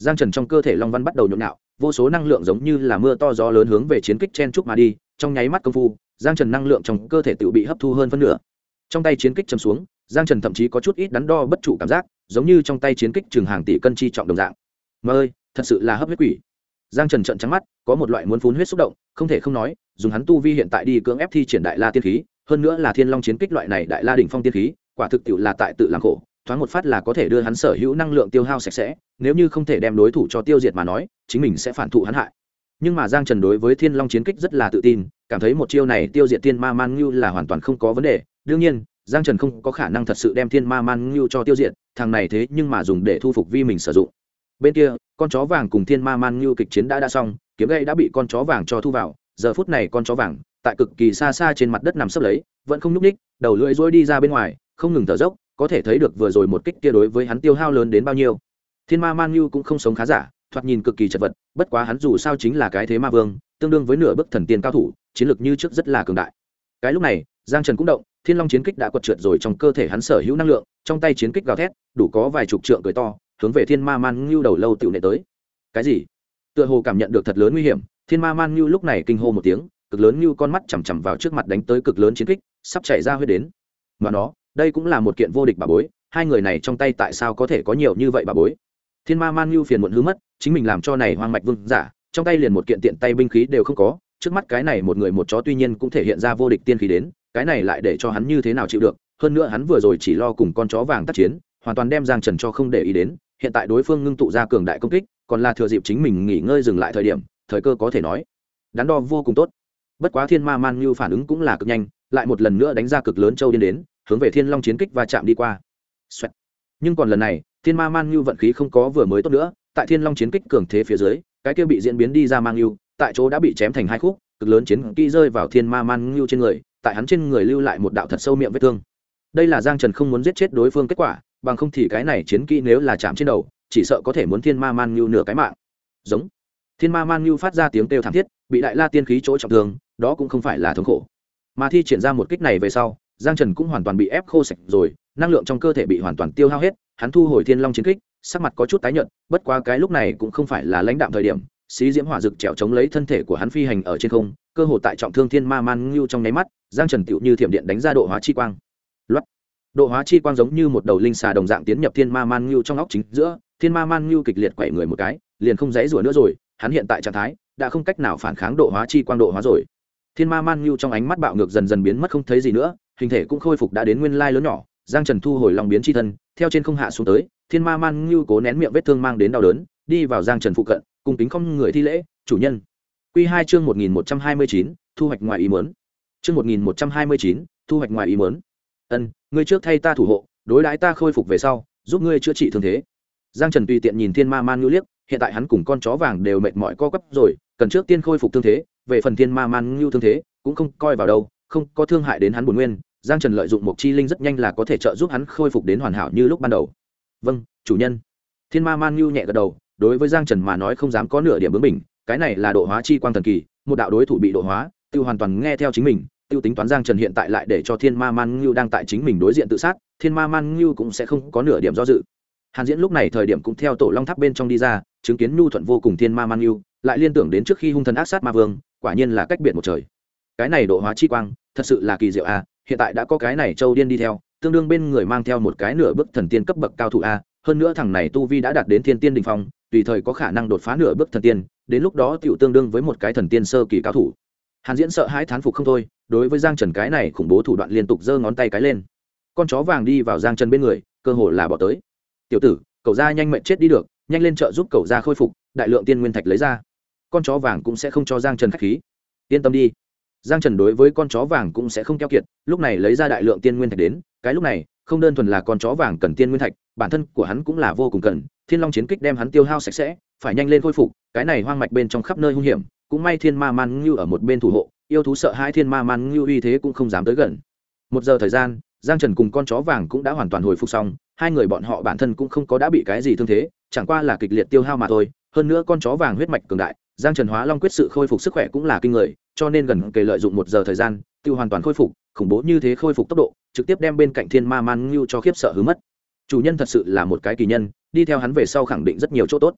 giang trần trong cơ thể long văn bắt đầu nhộn nhạo, vô số năng lượng giống như là mưa to gió lớn hướng về chiến kích chen trúc mà đi. Trong nháy mắt công phu, giang trần năng lượng trong cơ thể tự bị hấp thu hơn phân nửa. Trong tay chiến kích chầm xuống, giang trần thậm chí có chút ít đắn đo bất trụ cảm giác, giống như trong tay chiến kích chừng hàng tỷ cân chi trọng đồng dạng. Mà ơi, thật sự là hấp huyết quỷ. Giang trần trợn trắng mắt, có một loại muốn phun huyết xúc động, không thể không nói, dùng hắn tu vi hiện tại đi cưỡng ép thi triển đại la tiên khí, hơn nữa là thiên long chiến kích loại này đại la đỉnh phong tiên khí, quả thực tiệu là tại tự làm khổ, thoáng một phát là có thể đưa hắn sở hữu năng lượng tiêu hao sạch sẽ, nếu như không thể đem đối thủ cho tiêu diệt mà nói, chính mình sẽ phản thụ hắn hại. Nhưng mà Giang Trần đối với thiên long chiến kích rất là tự tin, cảm thấy một chiêu này tiêu diệt thiên ma man ngưu là hoàn toàn không có vấn đề. Đương nhiên, Giang Trần không có khả năng thật sự đem thiên ma man ngưu cho tiêu diệt, thằng này thế nhưng mà dùng để thu phục vi mình sử dụng. Bên kia, con chó vàng cùng thiên ma man ngưu kịch chiến đã xong, kiếm gậy đã bị con chó vàng cho thu vào. Giờ phút này con chó vàng tại cực kỳ xa xa trên mặt đất nằm sấp lấy, vẫn không nhúc nhích, đầu lưỡi rối đi ra bên ngoài, không ngừng thở dốc, có thể thấy được vừa rồi một kích kia đối với hắn tiêu hao lớn đến bao nhiêu. Thiên ma man ngưu cũng không sống khá giả, thoạt nhìn cực kỳ chật vật, bất quá hắn dù sao chính là cái thế ma vương, tương đương với nửa bước thần tiên cao thủ, chiến lược như trước rất là cường đại. Cái lúc này, Giang Trần cũng động, thiên long chiến kích đã quật trượt rồi trong cơ thể hắn sở hữu năng lượng, trong tay chiến kích gào thét, đủ có vài chục trượng cười to, hướng về thiên ma man ngưu đầu lâu tiểu nệ tới. Cái gì? Tựa hồ cảm nhận được thật lớn nguy hiểm, thiên ma man ngưu lúc này kinh hô một tiếng, cực lớn ngưu con mắt chằm chằm vào trước mặt đánh tới cực lớn chiến kích, sắp chảy ra huyết đến. Mà nó, đây cũng là một kiện vô địch bà bối, hai người này trong tay tại sao có thể có nhiều như vậy bà bối? Thiên ma man ngưu phiền muộn hư mất, chính mình làm cho này hoang mạch vương giả, trong tay liền một kiện tiện tay binh khí đều không có, trước mắt cái này một người một chó tuy nhiên cũng thể hiện ra vô địch tiên khí đến, cái này lại để cho hắn như thế nào chịu được, hơn nữa hắn vừa rồi chỉ lo cùng con chó vàng tác chiến, hoàn toàn đem Giang Trần cho không để ý đến, hiện tại đối phương ngưng tụ ra cường đại công kích, còn là thừa dịp chính mình nghỉ ngơi dừng lại thời cơ có thể nói đắn đo vô cùng tốt. Bất quá thiên ma man ngưu phản ứng cũng là cực nhanh, lại một lần nữa đánh ra cực lớn châu điên đến, hướng về thiên long chiến kích và chạm đi qua. Xoẹt. Nhưng còn lần này thiên ma man ngưu vận khí không có vừa mới tốt nữa, tại thiên long chiến kích cường thế phía dưới, cái kia bị diễn biến đi ra mang ngưu tại chỗ đã bị chém thành hai khúc, cực lớn chiến kỹ rơi vào thiên ma man ngưu trên người, tại hắn trên người lưu lại một đạo thật sâu miệng vết thương. Đây là Giang Trần không muốn giết chết đối phương kết quả, bằng không thì cái này chiến kỹ nếu là chạm trên đầu, chỉ sợ có thể muốn thiên ma man ngưu nửa cái mạng. Giống. Thiên ma man ngưu phát ra tiếng kêu thảm thiết, bị đại la tiên khí chỗ trọng thương, đó cũng không phải là thống khổ, mà thi triển ra một kích này về sau, Giang Trần cũng hoàn toàn bị ép khô sạch rồi, năng lượng trong cơ thể bị hoàn toàn tiêu hao hết, hắn thu hồi thiên long chiến kích, sắc mặt có chút tái nhợt, bất quá cái lúc này cũng không phải là lãnh đạm thời điểm, xí diễm hỏa dực trèo chống lấy thân thể của hắn phi hành ở trên không, cơ hồ tại trọng thương thiên ma man ngưu trong nháy mắt, Giang Trần tựu như thiểm điện đánh ra độ hóa chi quang. Loát. Độ hóa chi quang giống như một đầu linh xà đồng dạng tiến nhập thiên ma man ngưu trong óc chính giữa, thiên ma man ngưu kịch liệt quẩy người một cái, liền không dãy rủa nữa rồi, hắn hiện tại trạng thái đã không cách nào phản kháng độ hóa chi quang độ hóa rồi. Thiên ma man ngưu trong ánh mắt bạo ngược dần dần biến mất không thấy gì nữa, hình thể cũng khôi phục đã đến nguyên lai lớn nhỏ. Giang Trần thu hồi long biến chi thân, theo trên không hạ xuống tới, thiên ma man ngưu cố nén miệng vết thương mang đến đau đớn, đi vào Giang Trần phụ cận, cùng kính không người thi lễ, chủ nhân. Quy 2 chương 1129, thu hoạch ngoài ý muốn. Chương 1129, thu hoạch ngoài ý muốn. Ân, ngươi trước thay ta thủ hộ, đối đãi ta khôi phục về sau, giúp ngươi chữa trị thương thế. Giang Trần tùy tiện nhìn thiên ma man ngưu liếc, hiện tại hắn cùng con chó vàng đều mệt mỏi co quắp rồi, cần trước tiên khôi phục thương thế, về phần thiên ma man ngưu thương thế cũng không coi vào đâu, không có thương hại đến hắn bổn nguyên. Giang Trần lợi dụng một chi linh rất nhanh là có thể trợ giúp hắn khôi phục đến hoàn hảo như lúc ban đầu. Vâng, chủ nhân. Thiên ma man ngưu nhẹ gật đầu, đối với Giang Trần mà nói không dám có nửa điểm bướng bỉnh, cái này là độ hóa chi quang thần kỳ, một đạo đối thủ bị độ hóa, tiêu hoàn toàn nghe theo chính mình, tiêu tính toán Giang Trần hiện tại lại để cho thiên ma man ngưu đang tại chính mình đối diện tự sát, thiên ma man ngưu cũng sẽ không có nửa điểm do dự. Hàn Diễn lúc này thời điểm cũng theo tổ long tháp bên trong đi ra, chứng kiến nhu thuận vô cùng thiên ma man ngưu, lại liên tưởng đến trước khi hung thần ác sát ma vương, quả nhiên là cách biệt một trời. Cái này độ hóa chi quang thật sự là kỳ diệu a, hiện tại đã có cái này châu điên đi theo, tương đương bên người mang theo một cái nửa bước thần tiên cấp bậc cao thủ a, hơn nữa thằng này tu vi đã đạt đến thiên tiên đỉnh phong, tùy thời có khả năng đột phá nửa bước thần tiên, đến lúc đó tiểu tương đương với một cái thần tiên sơ kỳ cao thủ. Hàn Diễn sợ hãi thán phục không thôi, đối với Giang Trần cái này khủng bố thủ đoạn liên tục giơ ngón tay cái lên. Con chó vàng đi vào Giang Trần bên người, cơ hồ là bỏ tới. "Tiểu tử, cậu gia nhanh mệnh chết đi được, nhanh lên trợ giúp cậu gia khôi phục, đại lượng tiên nguyên thạch lấy ra." Con chó vàng cũng sẽ không cho Giang Trần khách khí. "Yên tâm đi." Giang Trần đối với con chó vàng cũng sẽ không keo kiệt, lúc này lấy ra đại lượng tiên nguyên thạch đến, cái lúc này, không đơn thuần là con chó vàng cần tiên nguyên thạch, bản thân của hắn cũng là vô cùng cần, Thiên Long chiến kích đem hắn tiêu hao sạch sẽ, phải nhanh lên khôi phục, cái này hoang mạch bên trong khắp nơi hung hiểm, cũng may Thiên Ma Man Ngưu ở một bên thủ hộ, yêu thú sợ hãi Thiên Ma Man Ngưu uy thế cũng không dám tới gần. Một giờ thời gian, Giang Trần cùng con chó vàng cũng đã hoàn toàn hồi phục xong, hai người bọn họ bản thân cũng không có đã bị cái gì thương thế, chẳng qua là kịch liệt tiêu hao mà thôi, hơn nữa con chó vàng huyết mạch cường đại, Giang Trần Hóa Long quyết sự khôi phục sức khỏe cũng là kinh người, cho nên gần kề lợi dụng một giờ thời gian, tiêu hoàn toàn khôi phục, khủng bố như thế khôi phục tốc độ, trực tiếp đem bên cạnh Thiên Ma Man Ngưu cho khiếp sợ hứ mất. Chủ nhân thật sự là một cái kỳ nhân, đi theo hắn về sau khẳng định rất nhiều chỗ tốt.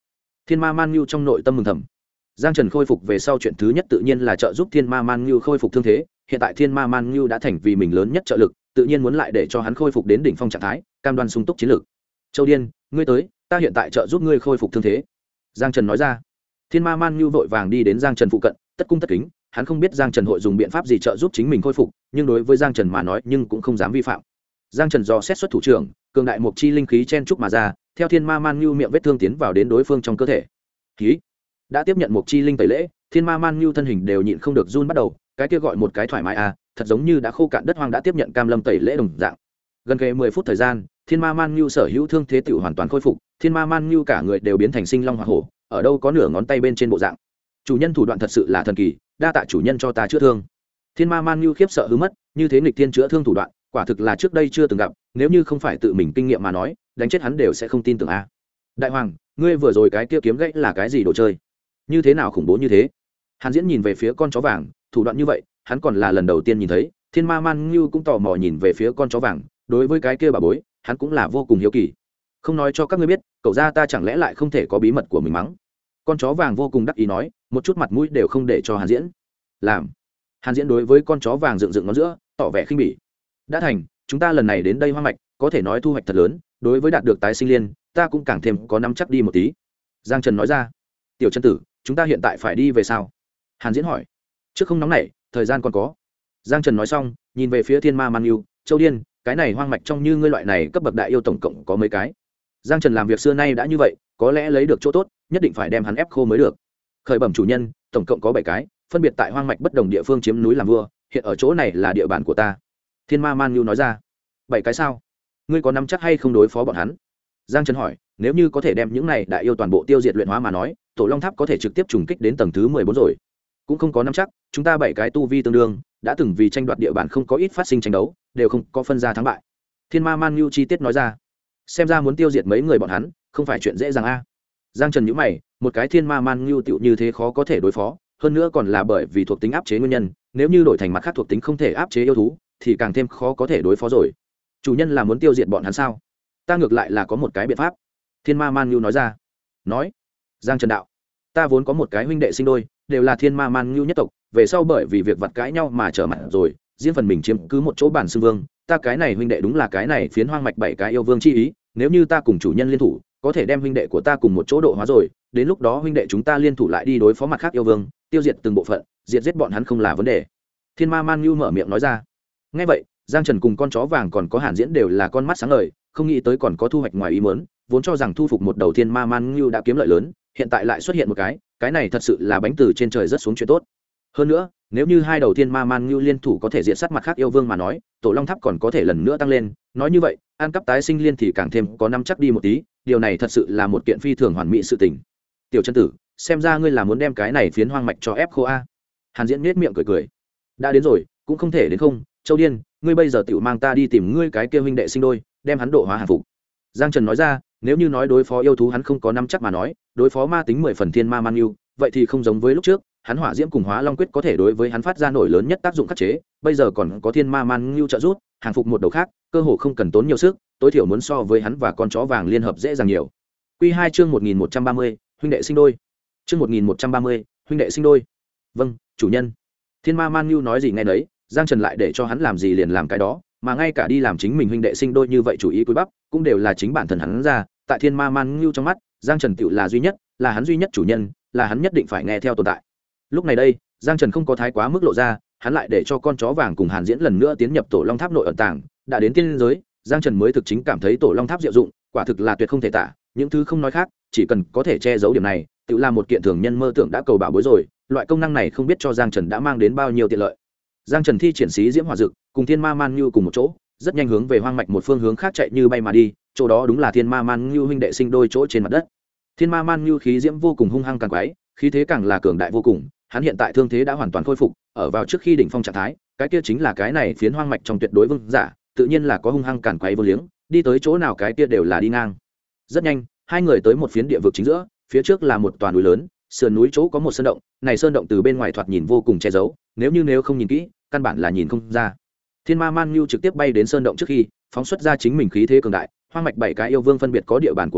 Thiên Ma Man Nhu trong nội tâm mừng thầm. Giang Trần khôi phục về sau chuyện thứ nhất tự nhiên là trợ giúp Thiên Ma Man Nhu khôi phục thương thế. Hiện tại Thiên Ma Man Nhu đã thành vì mình lớn nhất trợ lực, tự nhiên muốn lại để cho hắn khôi phục đến đỉnh phong trạng thái, cam đoan sung túc chiến lực. Châu Điên, ngươi tới, ta hiện tại trợ giúp ngươi khôi phục thương thế. Giang Trần nói ra. Thiên Ma Man Nhu vội vàng đi đến Giang Trần phụ cận, tất cung tất kính. Hắn không biết Giang Trần hội dùng biện pháp gì trợ giúp chính mình khôi phục, nhưng đối với Giang Trần mà nói, nhưng cũng không dám vi phạm. Giang Trần do xét xuất thủ trưởng, cường đại mục chi linh khí chen trúc mà ra, theo Thiên Ma Man Nhu miệng vết thương tiến vào đến đối phương trong cơ thể. Khí đã tiếp nhận mục chi linh tẩy lễ, Thiên Ma Man Nhu thân hình đều nhịn không được run bắt đầu, cái kia gọi một cái thoải mái à, thật giống như đã khô cạn đất hoang đã tiếp nhận cam lâm tẩy lễ đồng dạng. Gần kề 10 phút thời gian, Thiên Ma Man Nhu sở hữu thương thế tiểu hoàn toàn khôi phục, Thiên Ma Man Nhu cả người đều biến thành sinh long hỏa hổ, ở đâu có nửa ngón tay bên trên bộ dạng. Chủ nhân thủ đoạn thật sự là thần kỳ, đa tạ chủ nhân cho ta chữa thương. Thiên Ma Man Nhu khiếp sợ hứ mất, như thế nghịch thiên chữa thương thủ đoạn, quả thực là trước đây chưa từng gặp, nếu như không phải tự mình kinh nghiệm mà nói, đánh chết hắn đều sẽ không tin tưởng a. Đại hoàng, ngươi vừa rồi cái kia kiếm gãy là cái gì đồ chơi? Như thế nào khủng bố như thế? Hàn Diễn nhìn về phía con chó vàng, thủ đoạn như vậy, hắn còn là lần đầu tiên nhìn thấy. Thiên Ma Man Nhu cũng tò mò nhìn về phía con chó vàng, đối với cái kia bà bối, hắn cũng là vô cùng hiếu kỳ. Không nói cho các ngươi biết, cậu gia ta chẳng lẽ lại không thể có bí mật của mình mắng? Con chó vàng vô cùng đắc ý nói, một chút mặt mũi đều không để cho Hàn Diễn. Làm. Hàn Diễn đối với con chó vàng dựng ngón giữa, tỏ vẻ khinh bỉ. Đã thành, chúng ta lần này đến đây hoang mạch, có thể nói thu hoạch thật lớn, đối với đạt được tái sinh liên, ta cũng càng thêm có nắm chắc đi một tí. Giang Trần nói ra. Tiểu chân tử, chúng ta hiện tại phải đi về sao? Hàn Diễn hỏi. Trước không nóng nảy, thời gian còn có. Giang Trần nói xong, nhìn về phía Thiên Ma Man Nhu, Châu Điên, cái này hoang mạch trong như ngươi loại này cấp bậc đại yêu tổng cộng có mấy cái? Giang Trần làm việc xưa nay đã như vậy, có lẽ lấy được chỗ tốt, nhất định phải đem hắn ép khô mới được. Khởi bẩm chủ nhân, tổng cộng có 7 cái, phân biệt tại hoang mạch bất đồng địa phương chiếm núi làm vua, hiện ở chỗ này là địa bàn của ta. Thiên Ma Man Nhu nói ra. 7 cái sao? Ngươi có nắm chắc hay không đối phó bọn hắn? Giang Trần hỏi, nếu như có thể đem những này đại yêu toàn bộ tiêu diệt luyện hóa mà nói, Tổ Long Tháp có thể trực tiếp trùng kích đến tầng thứ 14 rồi. Cũng không có nắm chắc, chúng ta 7 cái tu vi tương đương, đã từng vì tranh đoạt địa bàn không có ít phát sinh tranh đấu, đều không có phân ra thắng bại. Thiên Ma Man Nhu chi tiết nói ra. Xem ra muốn tiêu diệt mấy người bọn hắn, không phải chuyện dễ dàng a. Giang Trần nhíu mày, một cái Thiên Ma Man Nhu tựu như thế khó có thể đối phó, hơn nữa còn là bởi vì thuộc tính áp chế nguyên nhân, nếu như đổi thành mặt khác thuộc tính không thể áp chế yêu thú, thì càng thêm khó có thể đối phó rồi. Chủ nhân là muốn tiêu diệt bọn hắn sao? Ta ngược lại là có một cái biện pháp. Thiên Ma Man Nhu nói ra. Nói. Giang Trần đạo. Ta vốn có một cái huynh đệ sinh đôi, đều là Thiên Ma Man Nhu nhất tộc, về sau bởi vì việc vặt cãi nhau mà trở mặt rồi, riêng phần mình chiếm cứ một chỗ bản xưng vương, ta cái này huynh đệ đúng là cái này phiến hoang mạch 7 cái yêu vương chi ý, nếu như ta cùng chủ nhân liên thủ, có thể đem huynh đệ của ta cùng một chỗ độ hóa rồi, đến lúc đó huynh đệ chúng ta liên thủ lại đi đối phó mặt khác yêu vương, tiêu diệt từng bộ phận, diệt giết bọn hắn không là vấn đề. Thiên Ma Man Nhu mở miệng nói ra. Nghe vậy, Giang Trần cùng con chó vàng còn có Hàn Diễn đều là con mắt sáng ngời, không nghĩ tới còn có thu hoạch ngoài ý muốn, vốn cho rằng thu phục một đầu Thiên Ma Man Nhu đã kiếm lợi lớn, hiện tại lại xuất hiện một cái này thật sự là bánh từ trên trời rất xuống chuyện tốt. Hơn nữa, nếu như hai đầu Thiên Ma Man Nhu liên thủ có thể diệt sát mặt khác yêu vương mà nói, Tổ Long Tháp còn có thể lần nữa tăng lên, nói như vậy, ăn cắp tái sinh liên thì càng thêm có năm chắc đi một tí, điều này thật sự là một kiện phi thường hoàn mỹ sự tình. Tiểu chân tử, xem ra ngươi là muốn đem cái này phiến hoang mạch cho ép khô a. Hàn Diễn nhếch miệng cười cười. Đã đến rồi, cũng không thể đến không, Châu Điên, ngươi bây giờ tiểu mang ta đi tìm ngươi cái kia huynh đệ sinh đôi, đem hắn độ hóa hàng phục. Giang Trần nói ra, nếu như nói đối phó yêu thú hắn không có nắm chắc mà nói, đối phó ma tính 10 phần Thiên Ma Man Nhu, vậy thì không giống với lúc trước, hắn hỏa diễm cùng hóa long quyết có thể đối với hắn phát ra nổi lớn nhất tác dụng khắc chế, bây giờ còn có Thiên Ma Man Nhu trợ giúp, hàng phục một đầu khác, cơ hồ không cần tốn nhiều sức, tối thiểu muốn so với hắn và con chó vàng liên hợp dễ dàng nhiều. Quy 2 chương 1130, huynh đệ sinh đôi. Chương 1130, huynh đệ sinh đôi. Vâng, chủ nhân. Thiên Ma Man Nhu nói gì nghe nấy, Giang Trần lại để cho hắn làm gì liền làm cái đó, mà ngay cả đi làm chính mình huynh đệ sinh đôi như vậy chủ ý cúi bắp, cũng đều là chính bản thân hắn ra, tại Thiên Ma Man Nhu trong mắt, Giang Trần tựu là duy nhất, là hắn duy nhất chủ nhân, là hắn nhất định phải nghe theo tồn tại. Lúc này đây, Giang Trần không có thái quá mức lộ ra, hắn lại để cho con chó vàng cùng Hàn Diễn lần nữa tiến nhập Tổ Long Tháp nội ẩn tàng, đã đến tiên giới, Giang Trần mới thực chính cảm thấy Tổ Long Tháp diệu dụng, quả thực là tuyệt không thể tả, những thứ không nói khác, chỉ cần có thể che giấu điểm này, tự là một kiện thường nhân mơ tưởng đã cầu bảo bối rồi, loại công năng này không biết cho Giang Trần đã mang đến bao nhiêu tiện lợi. Giang Trần thi triển xí diễm hỏa dực, cùng Thiên Ma Man Nhu cùng một chỗ, rất nhanh hướng về hoang mạch một phương hướng khác chạy như bay mà đi, chỗ đó đúng là Thiên Ma Man Nhu huynh đệ sinh đôi chỗ trên mặt đất. Thiên Ma Man Nhu khí diễm vô cùng hung hăng càng quái, khí thế càng là cường đại vô cùng, hắn hiện tại thương thế đã hoàn toàn khôi phục, ở vào trước khi đỉnh phong trạng thái, cái kia chính là cái này phiến hoang mạch trong tuyệt đối vương giả, tự nhiên là có hung hăng càn quái vô liếng, đi tới chỗ nào cái kia đều là đi ngang. Rất nhanh, hai người tới một phiến địa vực chính giữa, phía trước là một tòa núi lớn, sườn núi chỗ có một sơn động, này sơn động từ bên ngoài thoạt nhìn vô cùng che giấu, nếu không nhìn kỹ, căn bản là nhìn không ra. Thiên Ma Man Nhu trực tiếp bay đến sơn động trước khi phóng xuất ra chính mình khí thế cường đại, hoang mạch 7 cái yêu vương phân biệt có địa bàn của mình,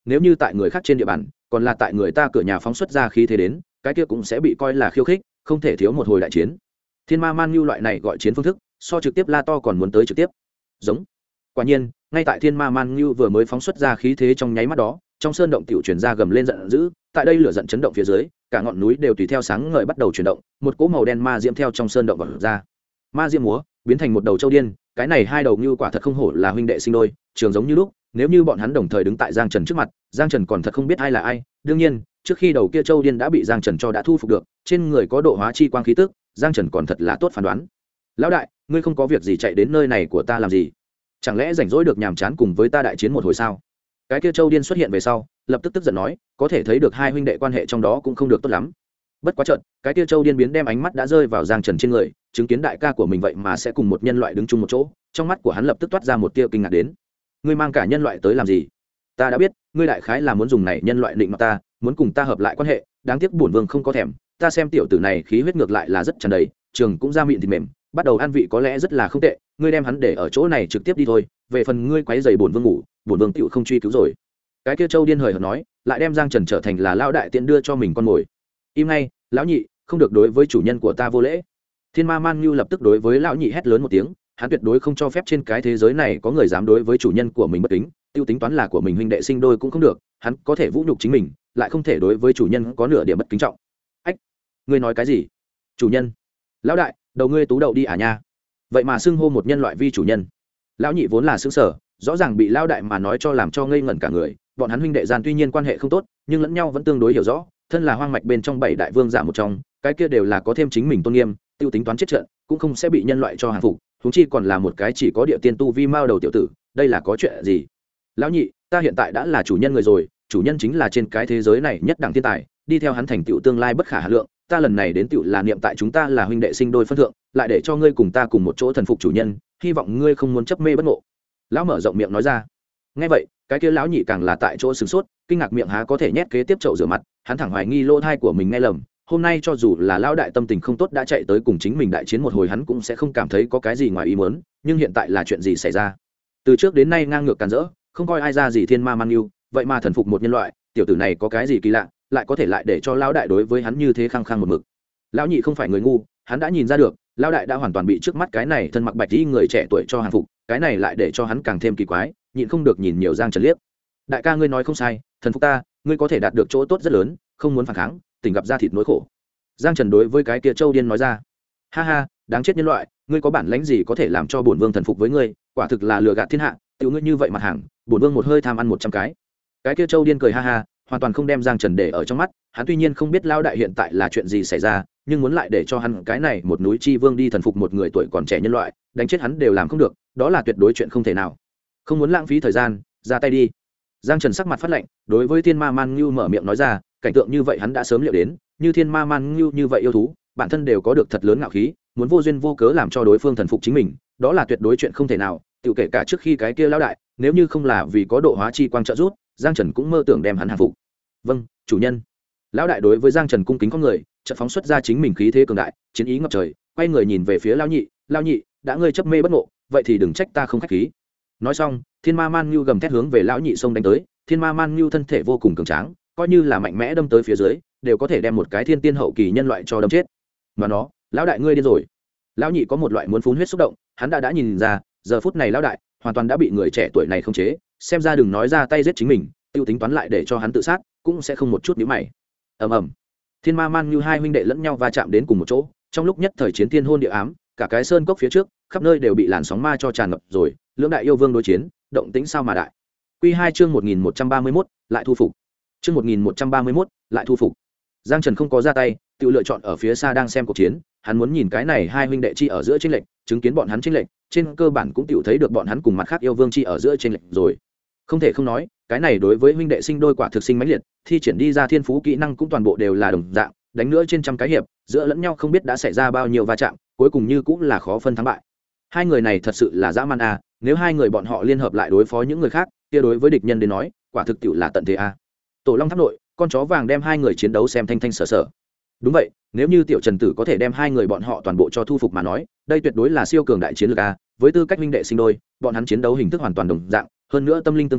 nếu như tại người khác trên địa bàn còn là tại người ta cửa nhà phóng xuất ra khí thế đến, cái kia cũng sẽ bị coi là khiêu khích, không thể thiếu một hồi đại chiến. Thiên ma man nhu loại này gọi chiến phương thức so trực tiếp la to còn muốn tới trực tiếp. Giống. Quả nhiên, ngay tại thiên ma man nhu vừa mới phóng xuất ra khí thế trong nháy mắt đó, trong sơn động tiểu truyền ra gầm lên giận dữ, tại đây lửa giận chấn động phía dưới, cả ngọn núi đều tùy theo sáng ngời bắt đầu chuyển động, một cỗ màu đen ma diễm theo trong sơn động vọt ra. Ma diễm múa, biến thành một đầu châu điên, cái này hai đầu như quả thật không hổ là huynh đệ sinh đôi, trường giống như lúc, nếu như bọn hắn đồng thời đứng tại Giang Trần trước mặt, Giang Trần còn thật không biết ai là ai. Đương nhiên, trước khi đầu kia châu điên đã bị Giang Trần cho đã thu phục được, trên người có độ hóa chi quang khí tức, Giang Trần còn thật là tốt phán đoán. Lão đại, ngươi không có việc gì chạy đến nơi này của ta làm gì? Chẳng lẽ rảnh rỗi được nhàm chán cùng với ta đại chiến một hồi sao? Cái kia châu điên xuất hiện về sau, lập tức tức giận nói, có thể thấy được hai huynh đệ quan hệ trong đó cũng không được tốt lắm. Bất quá chợt, cái kia châu điên biến đem ánh mắt đã rơi vào Giang Trần trên người, chứng kiến đại ca của mình vậy mà sẽ cùng một nhân loại đứng chung một chỗ, trong mắt của hắn lập tức toát ra một tia kinh ngạc đến. Ngươi mang cả nhân loại tới làm gì? Ta đã biết, ngươi đại khái là muốn dùng này nhân loại định mặt ta, muốn cùng ta hợp lại quan hệ, đáng tiếc bổn vương không có thèm, ta xem tiểu tử này khí huyết ngược lại là rất tràn đầy, trường cũng ra miệng thịt mềm, bắt đầu ăn vị có lẽ rất là không tệ, ngươi đem hắn để ở chỗ này trực tiếp đi thôi, về phần ngươi quấy rầy bổn vương ngủ, bổn vương tiểu không truy cứu rồi. Cái kia châu điên hời hợt nói, lại đem Giang Trần trở thành là lão đại tiện đưa cho mình con mồi. Im ngay, lão nhị, không được đối với chủ nhân của ta vô lễ. Thiên ma man nhu lập tức đối với lão nhị hét lớn một tiếng, hắn tuyệt đối không cho phép trên cái thế giới này có người dám đối với chủ nhân của mình bất kính, tiêu tính toán là của mình huynh đệ sinh đôi cũng không được, hắn có thể vũ nhục chính mình, lại không thể đối với chủ nhân có nửa điểm bất kính trọng. Ách, ngươi nói cái gì? Chủ nhân? Lão đại, đầu ngươi tú đậu đi à nha? Vậy mà xưng hô một nhân loại vi chủ nhân. Lão nhị vốn là xứng sở, rõ ràng bị lão đại mà nói cho làm cho ngây ngẩn cả người, bọn hắn huynh đệ gian tuy nhiên quan hệ không tốt, nhưng lẫn nhau vẫn tương đối hiểu rõ, thân là hoang mạch bên trong bảy đại vương giả một trong, cái kia đều là có thêm chính mình tôn nghiêm, tiêu tính toán chết trận, cũng không sẽ bị nhân loại cho hàng phục, huống chi còn là một cái chỉ có địa tiên tu vi mao đầu tiểu tử, đây là có chuyện gì? Lão nhị, ta hiện tại đã là chủ nhân người rồi, chủ nhân chính là trên cái thế giới này nhất đẳng thiên tài, đi theo hắn thành tựu tương lai bất khả hà lượng, ta lần này đến tựu là niệm tại chúng ta là huynh đệ sinh đôi phân thượng, lại để cho ngươi cùng ta cùng một chỗ thần phục chủ nhân, hy vọng ngươi không muốn chấp mê bất ngộ. Lão mở rộng miệng nói ra. Nghe vậy, cái kia lão nhị càng là tại chỗ sửng sốt, kinh ngạc miệng há có thể nhét kế tiếp chậu rửa mặt, hắn thẳng hoài nghi lỗ thai của mình nghe lầm. Hôm nay cho dù là lão đại tâm tình không tốt đã chạy tới cùng chính mình đại chiến một hồi, hắn cũng sẽ không cảm thấy có cái gì ngoài ý muốn, nhưng hiện tại là chuyện gì xảy ra? Từ trước đến nay ngang ngược càn rỡ, không coi ai ra gì thiên ma man yêu, vậy mà thần phục một nhân loại, tiểu tử này có cái gì kỳ lạ, lại có thể lại để cho lão đại đối với hắn như thế khăng khăng một mực. Lão nhị không phải người ngu, hắn đã nhìn ra được, lão đại đã hoàn toàn bị trước mắt cái này thân mặc bạch y người trẻ tuổi cho hàng phục, cái này lại để cho hắn càng thêm kỳ quái, nhịn không được nhìn nhiều Giang Trần liếc. Đại ca ngươi nói không sai, thần phục ta, ngươi có thể đạt được chỗ tốt rất lớn, không muốn phản kháng, tỉnh gặp ra thịt nỗi khổ. Giang Trần đối với cái kia châu điên nói ra. Ha ha, đáng chết nhân loại, ngươi có bản lãnh gì có thể làm cho bổn vương thần phục với ngươi, quả thực là lừa gạt thiên hạ, tiểu ngươi như vậy mặt hàng, bổn vương một hơi tham ăn 100 cái. Cái kia châu điên cười ha ha, hoàn toàn không đem Giang Trần để ở trong mắt, hắn tuy nhiên không biết lão đại hiện tại là chuyện gì xảy ra, nhưng muốn lại để cho hắn cái này một núi chi vương đi thần phục một người tuổi còn trẻ nhân loại, đánh chết hắn đều làm không được, đó là tuyệt đối chuyện không thể nào. Không muốn lãng phí thời gian, ra tay đi. Giang Trần sắc mặt phát lạnh, đối với Thiên Ma Man Ngưu mở miệng nói ra, cảnh tượng như vậy hắn đã sớm liệu đến, như Thiên Ma Man Ngưu như vậy yêu thú, bản thân đều có được thật lớn ngạo khí, muốn vô duyên vô cớ làm cho đối phương thần phục chính mình, đó là tuyệt đối chuyện không thể nào, tiểu kể cả trước khi cái kia lão đại, nếu như không là vì có độ hóa chi quang trợ giúp, Giang Trần cũng mơ tưởng đem hắn hàng phục. Vâng, chủ nhân. Lão đại đối với Giang Trần cung kính con người, chợt phóng xuất ra chính mình khí thế cường đại, chiến ý ngập trời, quay người nhìn về phía lão nhị, đã ngươi chấp mê bất ngộ, vậy thì đừng trách ta không khách khí. Nói xong, Thiên Ma Man Ngưu gầm thét hướng về lão nhị xông đánh tới, Thiên Ma Man Ngưu thân thể vô cùng cường tráng, coi như là mạnh mẽ đâm tới phía dưới, đều có thể đem một cái thiên tiên hậu kỳ nhân loại cho đâm chết. Mà nó, lão đại ngươi điên rồi. Lão nhị có một loại muốn phun huyết xúc động, hắn đã nhìn ra, giờ phút này lão đại hoàn toàn đã bị người trẻ tuổi này khống chế, xem ra đừng nói ra tay giết chính mình, tiêu tính toán lại để cho hắn tự sát, cũng sẽ không một chút nhíu mày. Ầm ầm. Thiên Ma Man Ngưu hai huynh đệ lẫn nhau va chạm đến cùng một chỗ, trong lúc nhất thời chiến thiên hôn địa ám, cả cái sơn cốc phía trước, khắp nơi đều bị làn sóng ma cho tràn ngập rồi, lưỡng đại yêu vương đối chiến, động tĩnh sao mà đại. Quy 2 chương 1131, lại thu phục. Chương 1131, lại thu phục. Giang Trần không có ra tay, tự lựa chọn ở phía xa đang xem cuộc chiến, hắn muốn nhìn cái này hai huynh đệ chi ở giữa chênh lệch, chứng kiến bọn hắn chênh lệch, trên cơ bản cũng tự thấy được bọn hắn cùng mặt khác yêu vương chi ở giữa chênh lệch rồi. Không thể không nói, cái này đối với huynh đệ sinh đôi quả thực sinh mãnh liệt, thi triển đi ra thiên phú kỹ năng cũng toàn bộ đều là đồng dạng, đánh nữa trên trăm cái hiệp, giữa lẫn nhau không biết đã xảy ra bao nhiêu va chạm, cuối cùng như cũng là khó phân thắng bại. Hai người này thật sự là dã man a, nếu hai người bọn họ liên hợp lại đối phó những người khác, kia đối với địch nhân đến nói, quả thực tiệu là tận thế a. Tổ Long Tháp nội, con chó vàng đem hai người chiến đấu xem thanh thanh sở sở. Đúng vậy, nếu như tiểu Trần Tử có thể đem hai người bọn họ toàn bộ cho thu phục mà nói, đây tuyệt đối là siêu cường đại chiến lược a, với tư cách huynh đệ sinh đôi, bọn hắn chiến đấu hình thức hoàn toàn đồng dạng, hơn nữa tâm linh tương thông,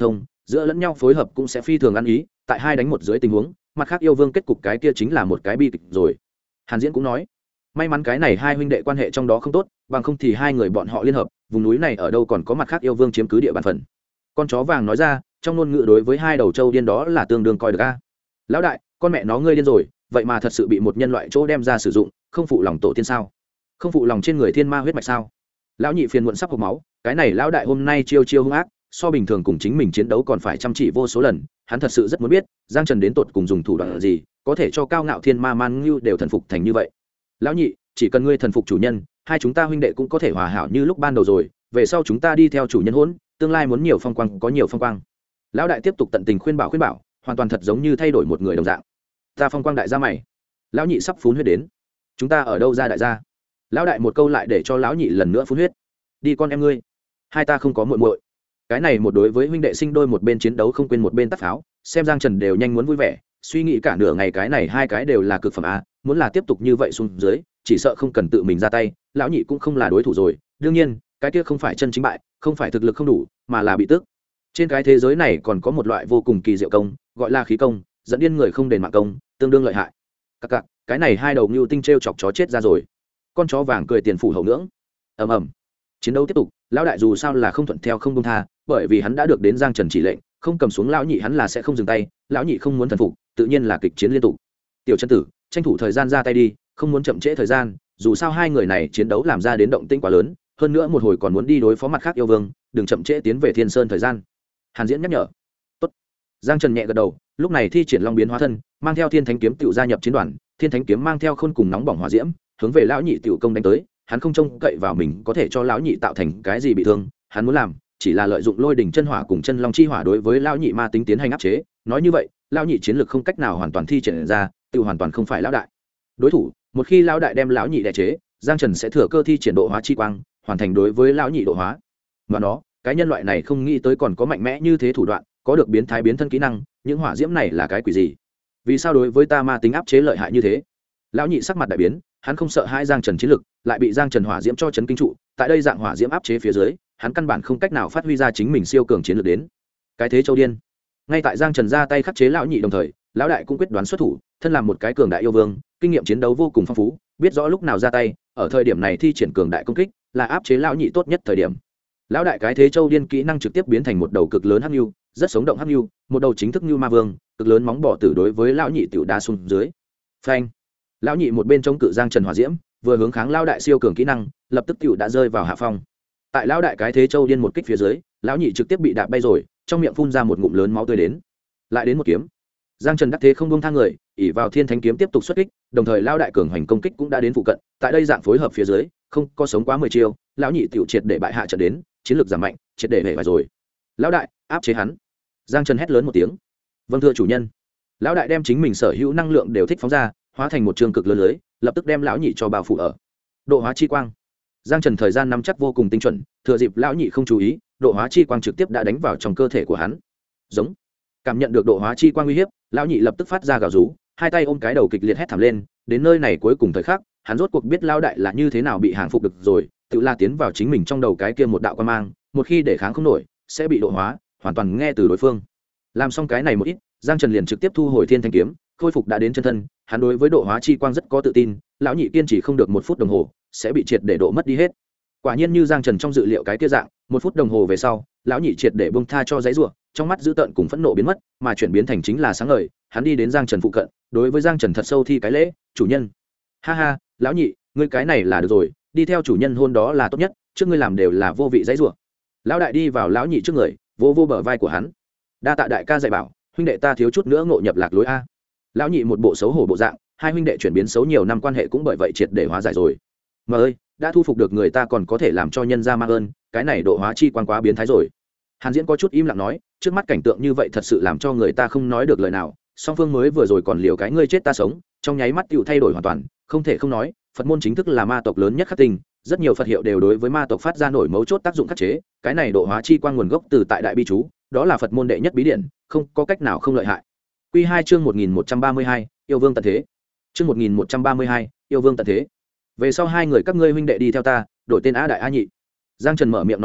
giữa lẫn nhau phối hợp cũng sẽ phi thường ăn ý, tại 2 đánh 1 dưới tình huống, mặt khác yêu vương kết cục cái kia chính là một cái bi kịch rồi. Hàn Diễn cũng nói, may mắn cái này 2 huynh đệ quan hệ trong đó không tốt, bằng không thì 2 người bọn họ liên hợp, vùng núi này ở đâu còn có mặt khác yêu vương chiếm cứ địa bàn phần. Con chó vàng nói ra, trong ngôn ngữ đối với 2 đầu trâu điên đó là tương đương coi được a. Lão đại, con mẹ nó ngươi điên rồi, vậy mà thật sự bị một nhân loại chỗ đem ra sử dụng, không phụ lòng tổ tiên sao? Không phụ lòng trên người thiên ma huyết mạch sao? Lão nhị phiền muộn sắp hộc máu, cái này lão đại hôm nay chiêu chiêu hung ác, so bình thường cùng chính mình chiến đấu còn phải chăm chỉ vô số lần, hắn thật sự rất muốn biết Giang Trần đến tột cùng dùng thủ đoạn gì có thể cho cao ngạo thiên ma man ngưu đều thần phục thành như vậy. Lão nhị, chỉ cần ngươi thần phục chủ nhân, 2 chúng ta huynh đệ cũng có thể hòa hảo như lúc ban đầu rồi, về sau chúng ta đi theo chủ nhân hỗn, tương lai muốn nhiều phong quang có nhiều phong quang. Lão đại tiếp tục tận tình khuyên bảo, hoàn toàn thật giống như thay đổi một người đồng dạng. Ta phong quang đại gia mày. Lão nhị sắp phun huyết đến. Chúng ta ở đâu ra đại gia? Lão đại một câu lại để cho lão nhị lần nữa phun huyết. Đi con em ngươi, 2 ta không có muội muội. Cái này một đối với huynh đệ sinh đôi, một bên chiến đấu không quên một bên tắt pháo, xem Giang Trần đều nhanh muốn vui vẻ, suy nghĩ cả nửa ngày cái này 2 cái đều là cực phẩm a, muốn là tiếp tục như vậy xuống dưới, chỉ sợ không cần tự mình ra tay, lão nhị cũng không là đối thủ rồi. Đương nhiên, cái kia không phải chân chính bại, không phải thực lực không đủ, mà là bị tức. Trên cái thế giới này còn có một loại vô cùng kỳ diệu công, gọi là khí công, dẫn điên người không đền mạng công, tương đương lợi hại. Cặc, cái này 2 đầu ngưu tinh trêu chọc chó chết ra rồi. Con chó vàng cười tiền phủ hậu ngưỡng. Ầm ầm. Chiến đấu tiếp tục, lão đại dù sao là không thuận theo không buông tha, bởi vì hắn đã được đến Giang Trần chỉ lệnh, không cầm xuống lão nhị hắn là sẽ không dừng tay, lão nhị không muốn thần phục, tự nhiên là kịch chiến liên tục. Tiểu chân tử, tranh thủ thời gian ra tay đi, không muốn chậm trễ thời gian, dù sao 2 người này chiến đấu làm ra đến động tĩnh quá lớn, hơn nữa một hồi còn muốn đi đối phó mặt khác yêu vương, đừng chậm trễ tiến về Thiên Sơn thời gian. Hàn Diễn nhắc nhở. Tốt. Giang Trần nhẹ gật đầu, lúc này thi triển long biến hóa thân, mang theo Thiên Thánh kiếm tiểu gia nhập chiến đoàn, Thiên Thánh kiếm mang theo khôn cùng nóng bỏng hỏa diễm, hướng về lão nhị tiểu công đánh tới. Hắn không trông cậy vào mình có thể cho lão nhị tạo thành cái gì bị thương, hắn muốn làm chỉ là lợi dụng lôi đỉnh chân hỏa cùng chân long chi hỏa đối với lão nhị ma tính tiến hành áp chế. Nói như vậy, lão nhị chiến lực không cách nào hoàn toàn thi triển ra, tự hoàn toàn không phải lão đại đối thủ. Một khi lão đại đem lão nhị đè chế, Giang Trần sẽ thừa cơ thi triển độ hóa chi quang, hoàn thành đối với lão nhị độ hóa. Mà nó, cái nhân loại này không nghĩ tới còn có mạnh mẽ như thế thủ đoạn, có được biến thái biến thân kỹ năng, những hỏa diễm này là cái quỷ gì? Vì sao đối với ta ma tính áp chế lợi hại như thế? Lão nhị sắc mặt đại biến, hắn không sợ hai Giang Trần chiến lực, lại bị Giang Trần hỏa diễm cho chấn kinh trụ, tại đây dạng hỏa diễm áp chế phía dưới, hắn căn bản không cách nào phát huy ra chính mình siêu cường chiến lược đến. Cái thế châu điên. Ngay tại Giang Trần ra tay khắc chế lão nhị đồng thời, lão đại cũng quyết đoán xuất thủ, thân làm một cái cường đại yêu vương, kinh nghiệm chiến đấu vô cùng phong phú, biết rõ lúc nào ra tay, ở thời điểm này thi triển cường đại công kích, là áp chế lão nhị tốt nhất thời điểm. Lão đại cái thế châu điên kỹ năng trực tiếp biến thành một đầu cực lớn hắc nhu, rất sống động hắc nhu, một đầu chính thức nhu ma vương, cực lớn móng bỏ tử đối với lão nhị tiểu đá xuống dưới. Phanh. Lão nhị một bên chống cự Giang Trần hỏa diễm, vừa hướng kháng lão đại siêu cường kỹ năng, lập tức tiểu đã rơi vào hạ phong. Tại lão đại cái thế châu điên một kích phía dưới, lão nhị trực tiếp bị đạp bay rồi, trong miệng phun ra một ngụm lớn máu tươi đến. Lại đến một kiếm. Giang Trần đắc thế không buông tha người, ỷ vào Thiên Thánh kiếm tiếp tục xuất kích, đồng thời lão đại cường hoành công kích cũng đã đến phụ cận, tại đây dạng phối hợp phía dưới, không có sống quá 10 chiêu, lão nhị tiểu triệt để bại hạ trận đến, chiến lược giảm mạnh, triệt để hề bại rồi. Lão đại, áp chế hắn. Giang Trần hét lớn một tiếng. Vâng thưa chủ nhân. Lão đại đem chính mình sở hữu năng lượng đều thích phóng ra, hóa thành một trường cực lớn lưới, lập tức đem lão nhị cho bao phủ ở. Độ hóa chi quang. Giang Trần thời gian nắm chắc vô cùng tinh chuẩn, thừa dịp lão nhị không chú ý, độ hóa chi quang trực tiếp đã đánh vào trong cơ thể của hắn. Giống. Cảm nhận được độ hóa chi quang uy hiếp, lão nhị lập tức phát ra gào rú, hai tay ôm cái đầu kịch liệt hét thảm lên. Đến nơi này cuối cùng thời khắc, hắn rốt cuộc biết lão đại là như thế nào bị hàng phục được rồi, tự la tiến vào chính mình trong đầu cái kia một đạo quan mang, một khi để kháng không nổi, sẽ bị độ hóa, hoàn toàn nghe từ đối phương. Làm xong cái này một ít, Giang Trần liền trực tiếp thu hồi Thiên Thanh kiếm, khôi phục đã đến chân thân, hắn đối với độ hóa chi quang rất có tự tin, lão nhị kiên trì không được 1 phút đồng hồ, sẽ bị triệt để độ mất đi hết. Quả nhiên như Giang Trần trong dự liệu cái kia dạng, 1 phút đồng hồ về sau, lão nhị triệt để buông tha cho giãy giụa, trong mắt dữ tợn cùng phẫn nộ biến mất, mà chuyển biến thành chính là sáng ngời, hắn đi đến Giang Trần phụ cận, đối với Giang Trần thật sâu thi cái lễ, "Chủ nhân." "Ha ha, lão nhị, ngươi cái này là được rồi, đi theo chủ nhân hôn đó là tốt nhất, trước ngươi làm đều là vô vị giãy giụa." Lão đại đi vào lão nhị trước người, vô vô bờ vai của hắn. "Đa tạ đại ca dạy bảo, huynh đệ ta thiếu chút nữa ngộ nhập lạc lối a." Lão nhị một bộ xấu hổ bộ dạng, hai huynh đệ chuyển biến xấu nhiều năm quan hệ cũng bởi vậy triệt để hóa giải rồi. "Mà ơi, đã thu phục được người ta còn có thể làm cho nhân gia mang ơn, cái này độ hóa chi quan quá biến thái rồi." Hàn Diễn có chút im lặng nói, trước mắt cảnh tượng như vậy thật sự làm cho người ta không nói được lời nào, song phương mới vừa rồi còn liều cái ngươi chết ta sống, trong nháy mắt tựu thay đổi hoàn toàn, không thể không nói, Phật môn chính thức là ma tộc lớn nhất khắc tinh, rất nhiều Phật hiệu đều đối với ma tộc phát ra nổi mấu chốt tác dụng khắc chế, cái này độ hóa chi quan nguồn gốc từ tại đại bi chú, đó là Phật môn đệ nhất bí điển, không có cách nào không lợi hại. Quy 2 chương 1132, yêu vương tận thế. Chương 1132, yêu vương tận thế. Về sau hai người các ngươi huynh đệ đi theo ta, đổi tên A đại A nhị. Giang Trần mở miệng nói ra,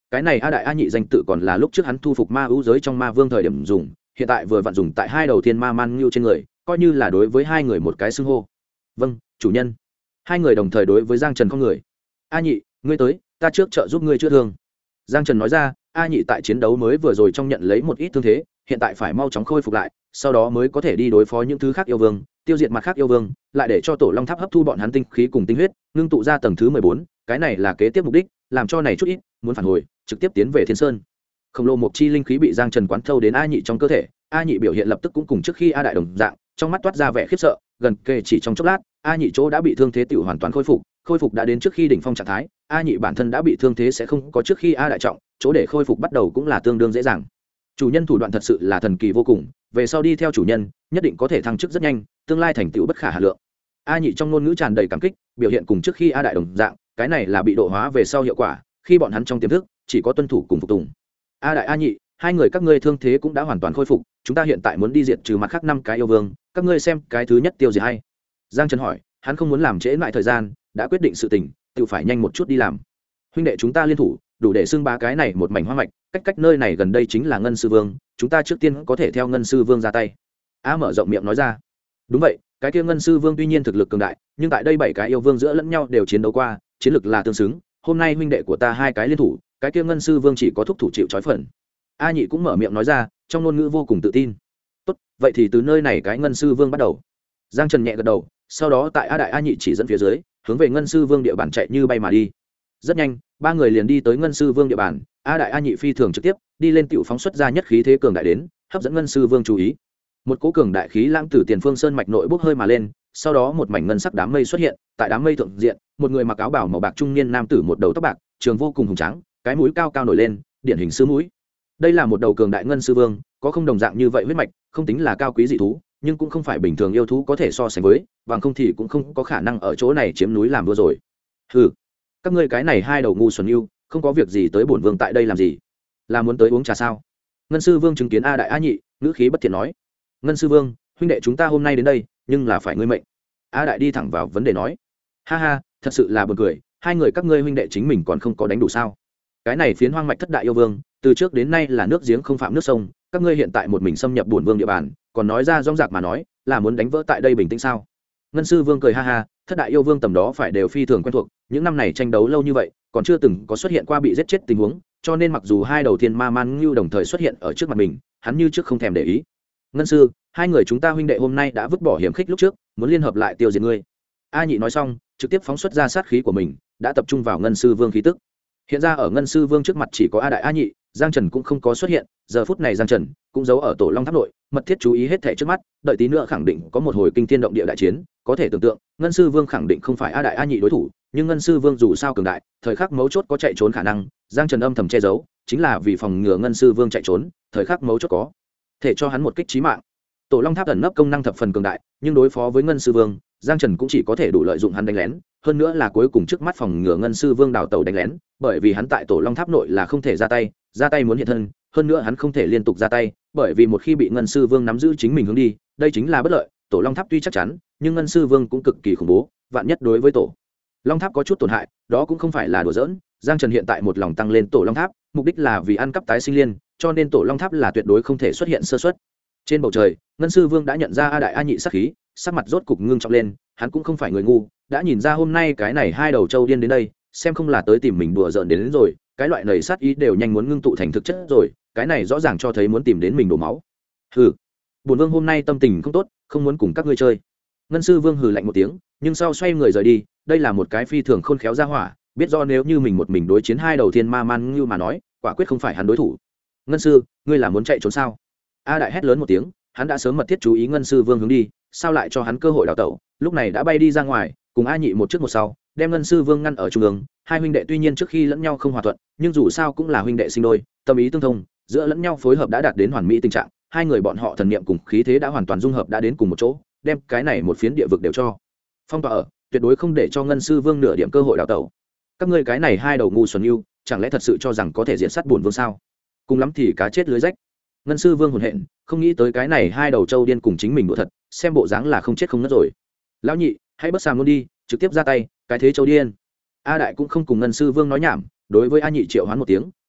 cái này a đại a nhị danh tự còn là lúc trước hắn thu phục ma ưu giới trong ma vương thời điểm dùng, hiện tại vừa vặn dùng tại hai đầu thiên ma man ngưu trên người, coi như là đối với hai người một cái xưng hô. Vâng, chủ nhân. Hai người đồng thời đối với Giang Trần không người. A nhị, ngươi tới, ta trước trợ giúp ngươi chữa thương. Giang Trần nói ra, a nhị tại chiến đấu mới vừa rồi trong nhận lấy một ít thương thế, hiện tại phải mau chóng khôi phục lại, sau đó mới có thể đi đối phó những thứ khác yêu vương, tiêu diệt mặt khác yêu vương, lại để cho tổ long tháp hấp thu bọn hắn tinh khí cùng tinh huyết, ngưng tụ ra tầng thứ 14, cái này là kế tiếp mục đích, làm cho này chút ít, muốn phản hồi, trực tiếp tiến về Thiên Sơn. Khổng lồ một chi linh khí bị Giang Trần quán thâu đến a nhị trong cơ thể, a nhị biểu hiện lập tức cũng cùng trước khi a đại đồng dạng, trong mắt toát ra vẻ khiếp sợ, gần kề chỉ trong chốc lát, a nhị chỗ đã bị thương thế tiểu hoàn toàn khôi phục đã đến trước khi đỉnh phong trạng thái, a nhị bản thân đã bị thương thế sẽ không có trước khi a đại trọng, chỗ để khôi phục bắt đầu cũng là tương đương dễ dàng. Chủ nhân thủ đoạn thật sự là thần kỳ vô cùng, về sau đi theo chủ nhân, nhất định có thể thăng chức rất nhanh, tương lai thành tựu bất khả hà lượng. A nhị trong ngôn ngữ tràn đầy cảm kích, biểu hiện cùng trước khi a đại đồng dạng, cái này là bị độ hóa về sau hiệu quả, khi bọn hắn trong tiềm thức chỉ có tuân thủ cùng phục tùng. A đại a nhị, hai người các ngươi thương thế cũng đã hoàn toàn khôi phục, chúng ta hiện tại muốn đi diệt trừ mặt khác 5 cái yêu vương, các ngươi xem cái thứ nhất tiêu diệt hay? Giang Trần hỏi, hắn không muốn làm trễ lại thời gian, đã quyết định sự tình, tự phải nhanh một chút đi làm. Huynh đệ chúng ta liên thủ, đủ để xưng bá cái này một mảnh hoang mạch, cách nơi này gần đây chính là Ngân Sư Vương, chúng ta trước tiên có thể theo Ngân Sư Vương ra tay. A mở rộng miệng nói ra. Đúng vậy, cái kia Ngân Sư Vương tuy nhiên thực lực cường đại, nhưng tại đây 7 cái yêu vương giữa lẫn nhau đều chiến đấu qua, chiến lực là tương xứng, hôm nay huynh đệ của ta 2 cái liên thủ, cái kia Ngân Sư Vương chỉ có thúc thủ chịu trói phần. A nhị cũng mở miệng nói ra, trong ngôn ngữ vô cùng tự tin. Tốt, vậy thì từ nơi này cái Ngân Sư Vương bắt đầu. Giang Trần nhẹ gật đầu, sau đó tại A đại A nhị chỉ dẫn phía dưới, hướng về Ngân Sư Vương địa bàn chạy như bay mà đi. Rất nhanh, 3 người liền đi tới Ngân Sư Vương địa bàn, A đại A nhị phi thường trực tiếp đi lên tiểu phóng xuất ra nhất khí thế cường đại đến, hấp dẫn Ngân Sư Vương chú ý. Một cỗ cường đại khí lãng từ Tiền Phương Sơn mạch nội bốc hơi mà lên, sau đó một mảnh ngân sắc đám mây xuất hiện, tại đám mây thượng diện, một người mặc áo bào màu bạc trung niên nam tử một đầu tóc bạc, trường vô cùng hùng tráng, cái mũi cao cao nổi lên, điển hình sư mũi. Đây là một đầu cường đại Ngân Sư Vương, có không đồng dạng như vậy huyết mạch, không tính là cao quý dị thú, nhưng cũng không phải bình thường yêu thú có thể so sánh với, bằng không thì cũng không có khả năng ở chỗ này chiếm núi làm vua rồi. Hừ, các ngươi cái này hai đầu ngu xuẩn yêu, không có việc gì tới bổn vương tại đây làm gì? Là muốn tới uống trà sao? Ngân Sư Vương chứng kiến A đại A nhị, ngữ khí bất thiện nói. Ngân Sư Vương, huynh đệ chúng ta hôm nay đến đây, nhưng là phải ngươi mệnh. A đại đi thẳng vào vấn đề nói. Ha ha, thật sự là buồn cười, hai người các ngươi huynh đệ chính mình còn không có đánh đủ sao? Cái này phiến hoang mạch thất đại yêu vương, từ trước đến nay là nước giếng không phạm nước sông, các ngươi hiện tại một mình xâm nhập bổn vương địa bàn, còn nói ra rong rạc mà nói, là muốn đánh vỡ tại đây bình tĩnh sao? Ngân Sư Vương cười ha ha, thất đại yêu vương tầm đó phải đều phi thường quen thuộc, những năm này tranh đấu lâu như vậy, còn chưa từng có xuất hiện qua bị giết chết tình huống, cho nên mặc dù hai đầu thiên ma man ngưu đồng thời xuất hiện ở trước mặt mình, hắn như trước không thèm để ý. Ngân sư, hai người chúng ta huynh đệ hôm nay đã vứt bỏ hiểm khích lúc trước, muốn liên hợp lại tiêu diệt ngươi. A nhị nói xong, trực tiếp phóng xuất ra sát khí của mình, đã tập trung vào Ngân Sư Vương khí tức. Hiện ra ở Ngân Sư Vương trước mặt chỉ có A đại A nhị, Giang Trần cũng không có xuất hiện, giờ phút này Giang Trần cũng giấu ở Tổ Long Tháp nội, mật thiết chú ý hết thảy trước mắt, đợi tí nữa khẳng định có một hồi kinh thiên động địa đại chiến, có thể tưởng tượng, Ngân Sư Vương khẳng định không phải A đại A nhị đối thủ, nhưng Ngân Sư Vương dù sao cường đại, thời khắc mấu chốt có chạy trốn khả năng, Giang Trần âm thầm che giấu, chính là vì phòng ngừa Ngân Sư Vương chạy trốn, thời khắc mấu chốt có thể cho hắn một kích chí mạng. Tổ Long Tháp ẩn nấp công năng thập phần cường đại, nhưng đối phó với Ngân Sư Vương, Giang Trần cũng chỉ có thể đủ lợi dụng hắn đánh lén, hơn nữa là cuối cùng trước mắt phòng ngừa Ngân Sư Vương đào tẩu đánh lén, bởi vì hắn tại Tổ Long Tháp nội là không thể ra tay muốn hiện thân, hơn nữa hắn không thể liên tục ra tay, bởi vì một khi bị Ngân Sư Vương nắm giữ chính mình hướng đi, đây chính là bất lợi. Tổ Long Tháp tuy chắc chắn, nhưng Ngân Sư Vương cũng cực kỳ khủng bố, vạn nhất đối với Tổ Long Tháp có chút tổn hại, đó cũng không phải là đùa giỡn. Giang Trần hiện tại một lòng tăng lên Tổ Long Tháp, mục đích là vì ăn cắp tái sinh liên, cho nên Tổ Long Tháp là tuyệt đối không thể xuất hiện sơ suất. Trên bầu trời, Ngân Sư Vương đã nhận ra A đại A nhị sát khí, sắc mặt rốt cục ngưng trọng lên, hắn cũng không phải người ngu, đã nhìn ra hôm nay cái này hai đầu trâu điên đến đây, xem không là tới tìm mình đùa giỡn đến rồi, cái loại nảy sát ý đều nhanh muốn ngưng tụ thành thực chất rồi, cái này rõ ràng cho thấy muốn tìm đến mình đổ máu. Hừ, bổn vương hôm nay tâm tình không tốt, không muốn cùng các ngươi chơi. Ngân Sư Vương hừ lạnh một tiếng, nhưng sau xoay người rời đi, đây là một cái phi thường khôn khéo ra hỏa, biết do nếu như mình một mình đối chiến hai đầu thiên ma man ngưu mà nói, quả quyết không phải hắn đối thủ. Ngân sư, ngươi là muốn chạy trốn sao? A đại hét lớn một tiếng, hắn đã sớm mật thiết chú ý Ngân Sư Vương hướng đi, sao lại cho hắn cơ hội đào tẩu, lúc này đã bay đi ra ngoài, cùng A nhị một trước một sau, đem Ngân Sư Vương ngăn ở trung ương. Hai huynh đệ tuy nhiên trước khi lẫn nhau không hòa thuận, nhưng dù sao cũng là huynh đệ sinh đôi, tâm ý tương thông, giữa lẫn nhau phối hợp đã đạt đến hoàn mỹ tình trạng, hai người bọn họ thần niệm cùng khí thế đã hoàn toàn dung hợp đã đến cùng một chỗ, đem cái này một phiến địa vực đều cho phong tỏa ở, tuyệt đối không để cho Ngân Sư Vương nửa điểm cơ hội đào tẩu. Các ngươi cái này hai đầu ngu xuẩn yêu, chẳng lẽ thật sự cho rằng có thể diện sát bổn vương sao? Cùng lắm thì cá chết lưới rách. Ngân Sư Vương hồn hện, không nghĩ tới cái này hai đầu trâu điên cùng chính mình đùa thật, xem bộ dáng là không chết không ngất rồi. Lão nhị, hãy bất sàm luôn đi, trực tiếp ra tay, cái thế trâu điên. A đại cũng không cùng Ngân Sư Vương nói nhảm, đối với A nhị triệu hoán một tiếng,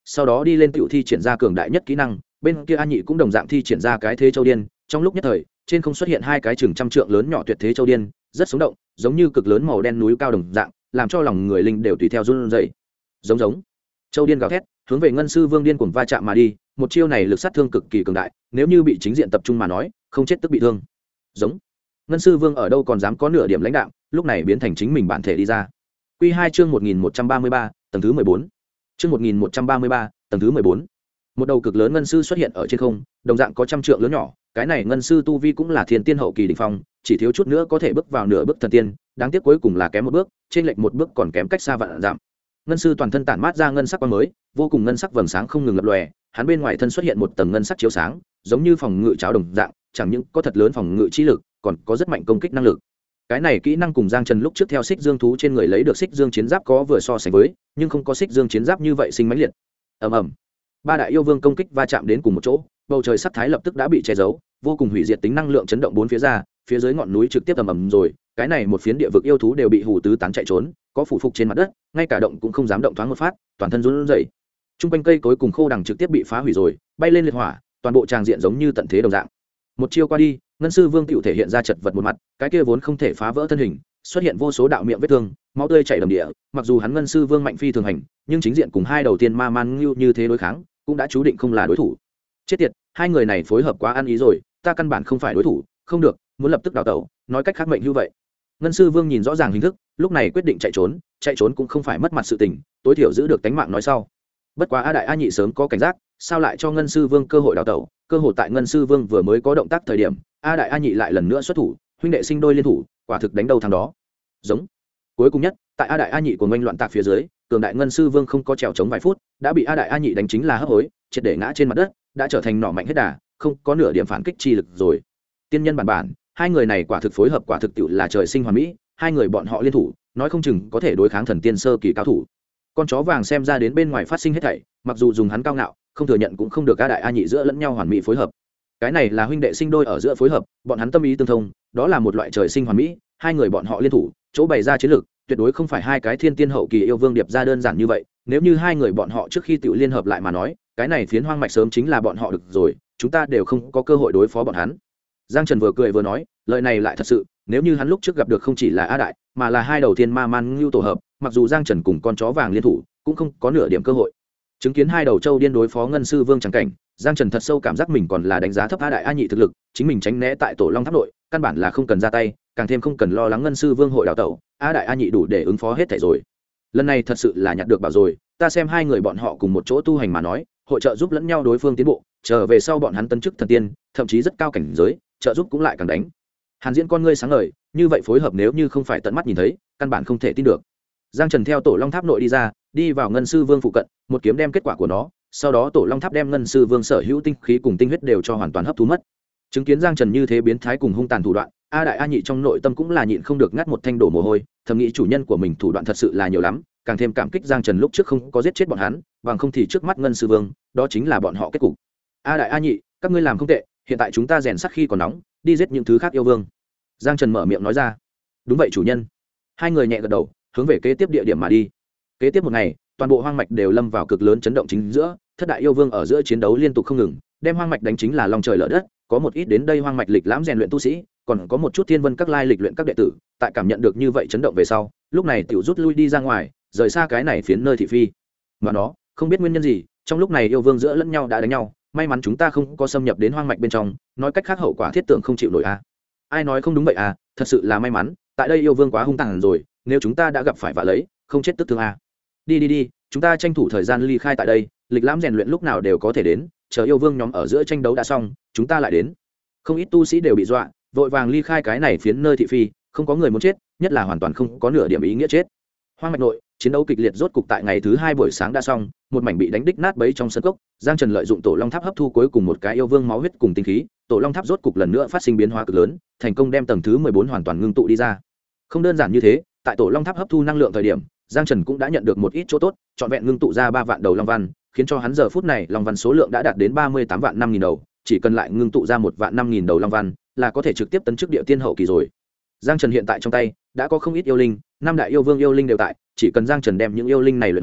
sau đó đi lên tiểu thi triển ra cường đại nhất kỹ năng. Bên kia A Nhị cũng đồng dạng thi triển ra cái thế châu điên, trong lúc nhất thời trên không xuất hiện hai cái chừng trăm trượng lớn nhỏ tuyệt thế châu điên, rất sống động, giống như cực lớn màu đen núi cao đồng dạng, làm cho lòng người linh đều tùy theo run rẩy. Giống châu điên gào thét, hướng về Ngân Sư Vương điên cuồng va chạm mà đi. Một chiêu này lực sát thương cực kỳ cường đại, nếu như bị chính diện tập trung mà nói, không chết tức bị thương. Giống. Ngân Sư Vương ở đâu còn dám có nửa điểm lãnh đạm, lúc này biến thành chính mình bản thể đi ra. Quy 2 chương 1133, tầng thứ 14. Chương 1133, tầng thứ 14. Một đầu cực lớn ngân sư xuất hiện ở trên không, đồng dạng có trăm trượng lớn nhỏ, cái này ngân sư tu vi cũng là thiên tiên hậu kỳ đỉnh phong, chỉ thiếu chút nữa có thể bước vào nửa bước thần tiên, đáng tiếc cuối cùng là kém một bước, trên lệch một bước còn kém cách xa vạn dặm. Ngân sư toàn thân tản mát ra ngân sắc quang mới, vô cùng ngân sắc vầng sáng không ngừng lập lòe, hắn bên ngoài thân xuất hiện một tầng ngân sắc chiếu sáng, giống như phòng ngự cháo đồng dạng, chẳng những có thật lớn phòng ngự trí lực, còn có rất mạnh công kích năng lực. Cái này kỹ năng cùng Giang Trần lúc trước theo Xích Dương thú trên người lấy được Xích Dương chiến giáp có vừa so sánh với, nhưng không có Xích Dương chiến giáp như vậy sinh mãnh liệt. Ầm ầm. Ba đại yêu vương công kích va chạm đến cùng một chỗ, bầu trời sắc thái lập tức đã bị che giấu, vô cùng hủy diệt tính năng lượng chấn động bốn phía ra, phía dưới ngọn núi trực tiếp ầm ầm rồi, cái này một phiến địa vực yêu thú đều bị hù tứ tán chạy trốn, có phủ phục trên mặt đất, ngay cả động cũng không dám động thoáng một phát, toàn thân run rẩy. Trung quanh cây cối cùng khô đằng trực tiếp bị phá hủy rồi, bay lên liệt hỏa, toàn bộ tràng diện giống như tận thế đồng dạng. Một chiêu qua đi, Ngân Sư Vương tiểu thể hiện ra chật vật một mặt, cái kia vốn không thể phá vỡ thân hình, xuất hiện vô số đạo miệng vết thương, máu tươi chảy đầm địa, mặc dù hắn Ngân Sư Vương mạnh phi thường hành, nhưng chính diện cùng hai đầu tiên ma man ngưu như thế đối kháng, cũng đã chú định không là đối thủ. Chết tiệt, hai người này phối hợp quá ăn ý rồi, ta căn bản không phải đối thủ, không được, muốn lập tức đào tẩu, nói cách khác mệnh như vậy. Ngân Sư Vương nhìn rõ ràng hình thức, lúc này quyết định chạy trốn cũng không phải mất mặt sự tình, tối thiểu giữ được tánh mạng nói sau. Bất quá A Đại A Nhị sớm có cảnh giác, sao lại cho Ngân Sư Vương cơ hội đào tẩu, cơ hội tại Ngân Sư Vương vừa mới có động tác thời điểm, A Đại A Nhị lại lần nữa xuất thủ, huynh đệ sinh đôi liên thủ, quả thực đánh đầu thằng đó. Giống. Cuối cùng nhất, tại A Đại A Nhị của ngoanh loạn tạc phía dưới, cường đại Ngân Sư Vương không có trèo chống vài phút, đã bị A Đại A Nhị đánh chính là hấp hối, triệt để ngã trên mặt đất, đã trở thành nỏ mạnh hết đà, không có nửa điểm phản kích chi lực rồi. Tiên nhân bản, hai người này quả thực phối hợp quả thực tiệu là trời sinh hoàn mỹ, hai người bọn họ liên thủ, nói không chừng có thể đối kháng thần tiên sơ kỳ cao thủ. Con chó vàng xem ra đến bên ngoài phát sinh hết thảy, mặc dù dùng hắn cao ngạo, không thừa nhận cũng không được A Đại A Nhị giữa lẫn nhau hoàn mỹ phối hợp. Cái này là huynh đệ sinh đôi ở giữa phối hợp, bọn hắn tâm ý tương thông, đó là một loại trời sinh hoàn mỹ, hai người bọn họ liên thủ, chỗ bày ra chiến lược, tuyệt đối không phải hai cái thiên tiên hậu kỳ yêu vương điệp ra đơn giản như vậy, nếu như hai người bọn họ trước khi tự liên hợp lại mà nói, cái này phiến hoang mạch sớm chính là bọn họ được rồi, chúng ta đều không có cơ hội đối phó bọn hắn. Giang Trần vừa cười vừa nói, lời này lại thật sự, nếu như hắn lúc trước gặp được không chỉ là A Đại, mà là hai đầu tiên ma man ngưu tổ hợp, mặc dù Giang Trần cùng con chó vàng liên thủ, cũng không có nửa điểm cơ hội. Chứng kiến hai đầu châu điên đối phó Ngân Sư Vương chẳng cảnh, Giang Trần thật sâu cảm giác mình còn là đánh giá thấp A Đại A Nhị thực lực, chính mình tránh né tại Tổ Long Tháp nội, căn bản là không cần ra tay, càng thêm không cần lo lắng Ngân Sư Vương hội đào tẩu, A Đại A Nhị đủ để ứng phó hết thảy rồi. Lần này thật sự là nhặt được bảo rồi, ta xem hai người bọn họ cùng một chỗ tu hành mà nói, hội trợ giúp lẫn nhau đối phương tiến bộ, trở về sau bọn hắn tấn chức thần tiên, thậm chí rất cao cảnh giới, trợ giúp cũng lại càng đánh. Hàn Diễn con ngươi sáng ngời, như vậy phối hợp nếu như không phải tận mắt nhìn thấy, căn bản không thể tin được. Giang Trần theo Tổ Long Tháp nội đi ra, đi vào Ngân Sư Vương phụ cận, một kiếm đem kết quả của nó, sau đó Tổ Long Tháp đem Ngân Sư Vương sở hữu tinh khí cùng tinh huyết đều cho hoàn toàn hấp thu mất. Chứng kiến Giang Trần như thế biến thái cùng hung tàn thủ đoạn, A Đại A Nhị trong nội tâm cũng là nhịn không được ngắt một thanh đổ mồ hôi, thầm nghĩ chủ nhân của mình thủ đoạn thật sự là nhiều lắm, càng thêm cảm kích Giang Trần lúc trước không có giết chết bọn hắn, bằng không thì trước mắt Ngân Sư Vương, đó chính là bọn họ kết cục. A Đại A Nhị, các ngươi làm không tệ, hiện tại chúng ta rèn sắt khi còn nóng, đi giết những thứ khác yêu vương. Giang Trần mở miệng nói ra. Đúng vậy chủ nhân. Hai người nhẹ gật đầu, hướng về kế tiếp địa điểm mà đi. Kế tiếp một ngày, toàn bộ hoang mạch đều lâm vào cực lớn chấn động chính giữa, thất đại yêu vương ở giữa chiến đấu liên tục không ngừng, đem hoang mạch đánh chính là lòng trời lở đất, có một ít đến đây hoang mạch lịch lãm rèn luyện tu sĩ, còn có một chút thiên vân các lai lịch luyện các đệ tử, tại cảm nhận được như vậy chấn động về sau, lúc này tiểu rút lui đi ra ngoài, rời xa cái này phiến nơi thị phi. Mà nó, không biết nguyên nhân gì, trong lúc này yêu vương giữa lẫn nhau đã đánh nhau, may mắn chúng ta không có xâm nhập đến hoang mạch bên trong, nói cách khác hậu quả thiết tưởng không chịu nổi a. Ai nói không đúng vậy à, thật sự là may mắn, tại đây yêu vương quá hung tàn rồi, nếu chúng ta đã gặp phải vạ lấy, không chết tức thương a. Đi, chúng ta tranh thủ thời gian ly khai tại đây, lịch lãm rèn luyện lúc nào đều có thể đến, chờ yêu vương nhóm ở giữa tranh đấu đã xong, chúng ta lại đến. Không ít tu sĩ đều bị dọa, vội vàng ly khai cái này phiến nơi thị phi, không có người muốn chết, nhất là hoàn toàn không có nửa điểm ý nghĩa chết. Hoang mạch nội, chiến đấu kịch liệt rốt cục tại ngày thứ hai buổi sáng đã xong, một mảnh bị đánh đích nát bấy trong sân cốc, Giang Trần lợi dụng Tổ Long Tháp hấp thu cuối cùng một cái yêu vương máu huyết cùng tinh khí, Tổ Long Tháp rốt cục lần nữa phát sinh biến hóa cực lớn, thành công đem tầng thứ 14 hoàn toàn ngưng tụ đi ra. Không đơn giản như thế, tại Tổ Long Tháp hấp thu năng lượng thời điểm, Giang Trần cũng đã nhận được một ít chỗ tốt, trọn vẹn ngưng tụ ra 3 vạn đầu long văn, khiến cho hắn giờ phút này long văn số lượng đã đạt đến 38 vạn 5000 đầu, chỉ cần lại ngưng tụ ra 1 vạn 5000 đầu long văn, là có thể trực tiếp tấn chức địa tiên hậu kỳ rồi. Giang Trần hiện tại trong tay đã có không ít yêu linh, 5 đại yêu vương yêu linh đều tại, chỉ cần Giang Trần đem những yêu linh này luyện hóa,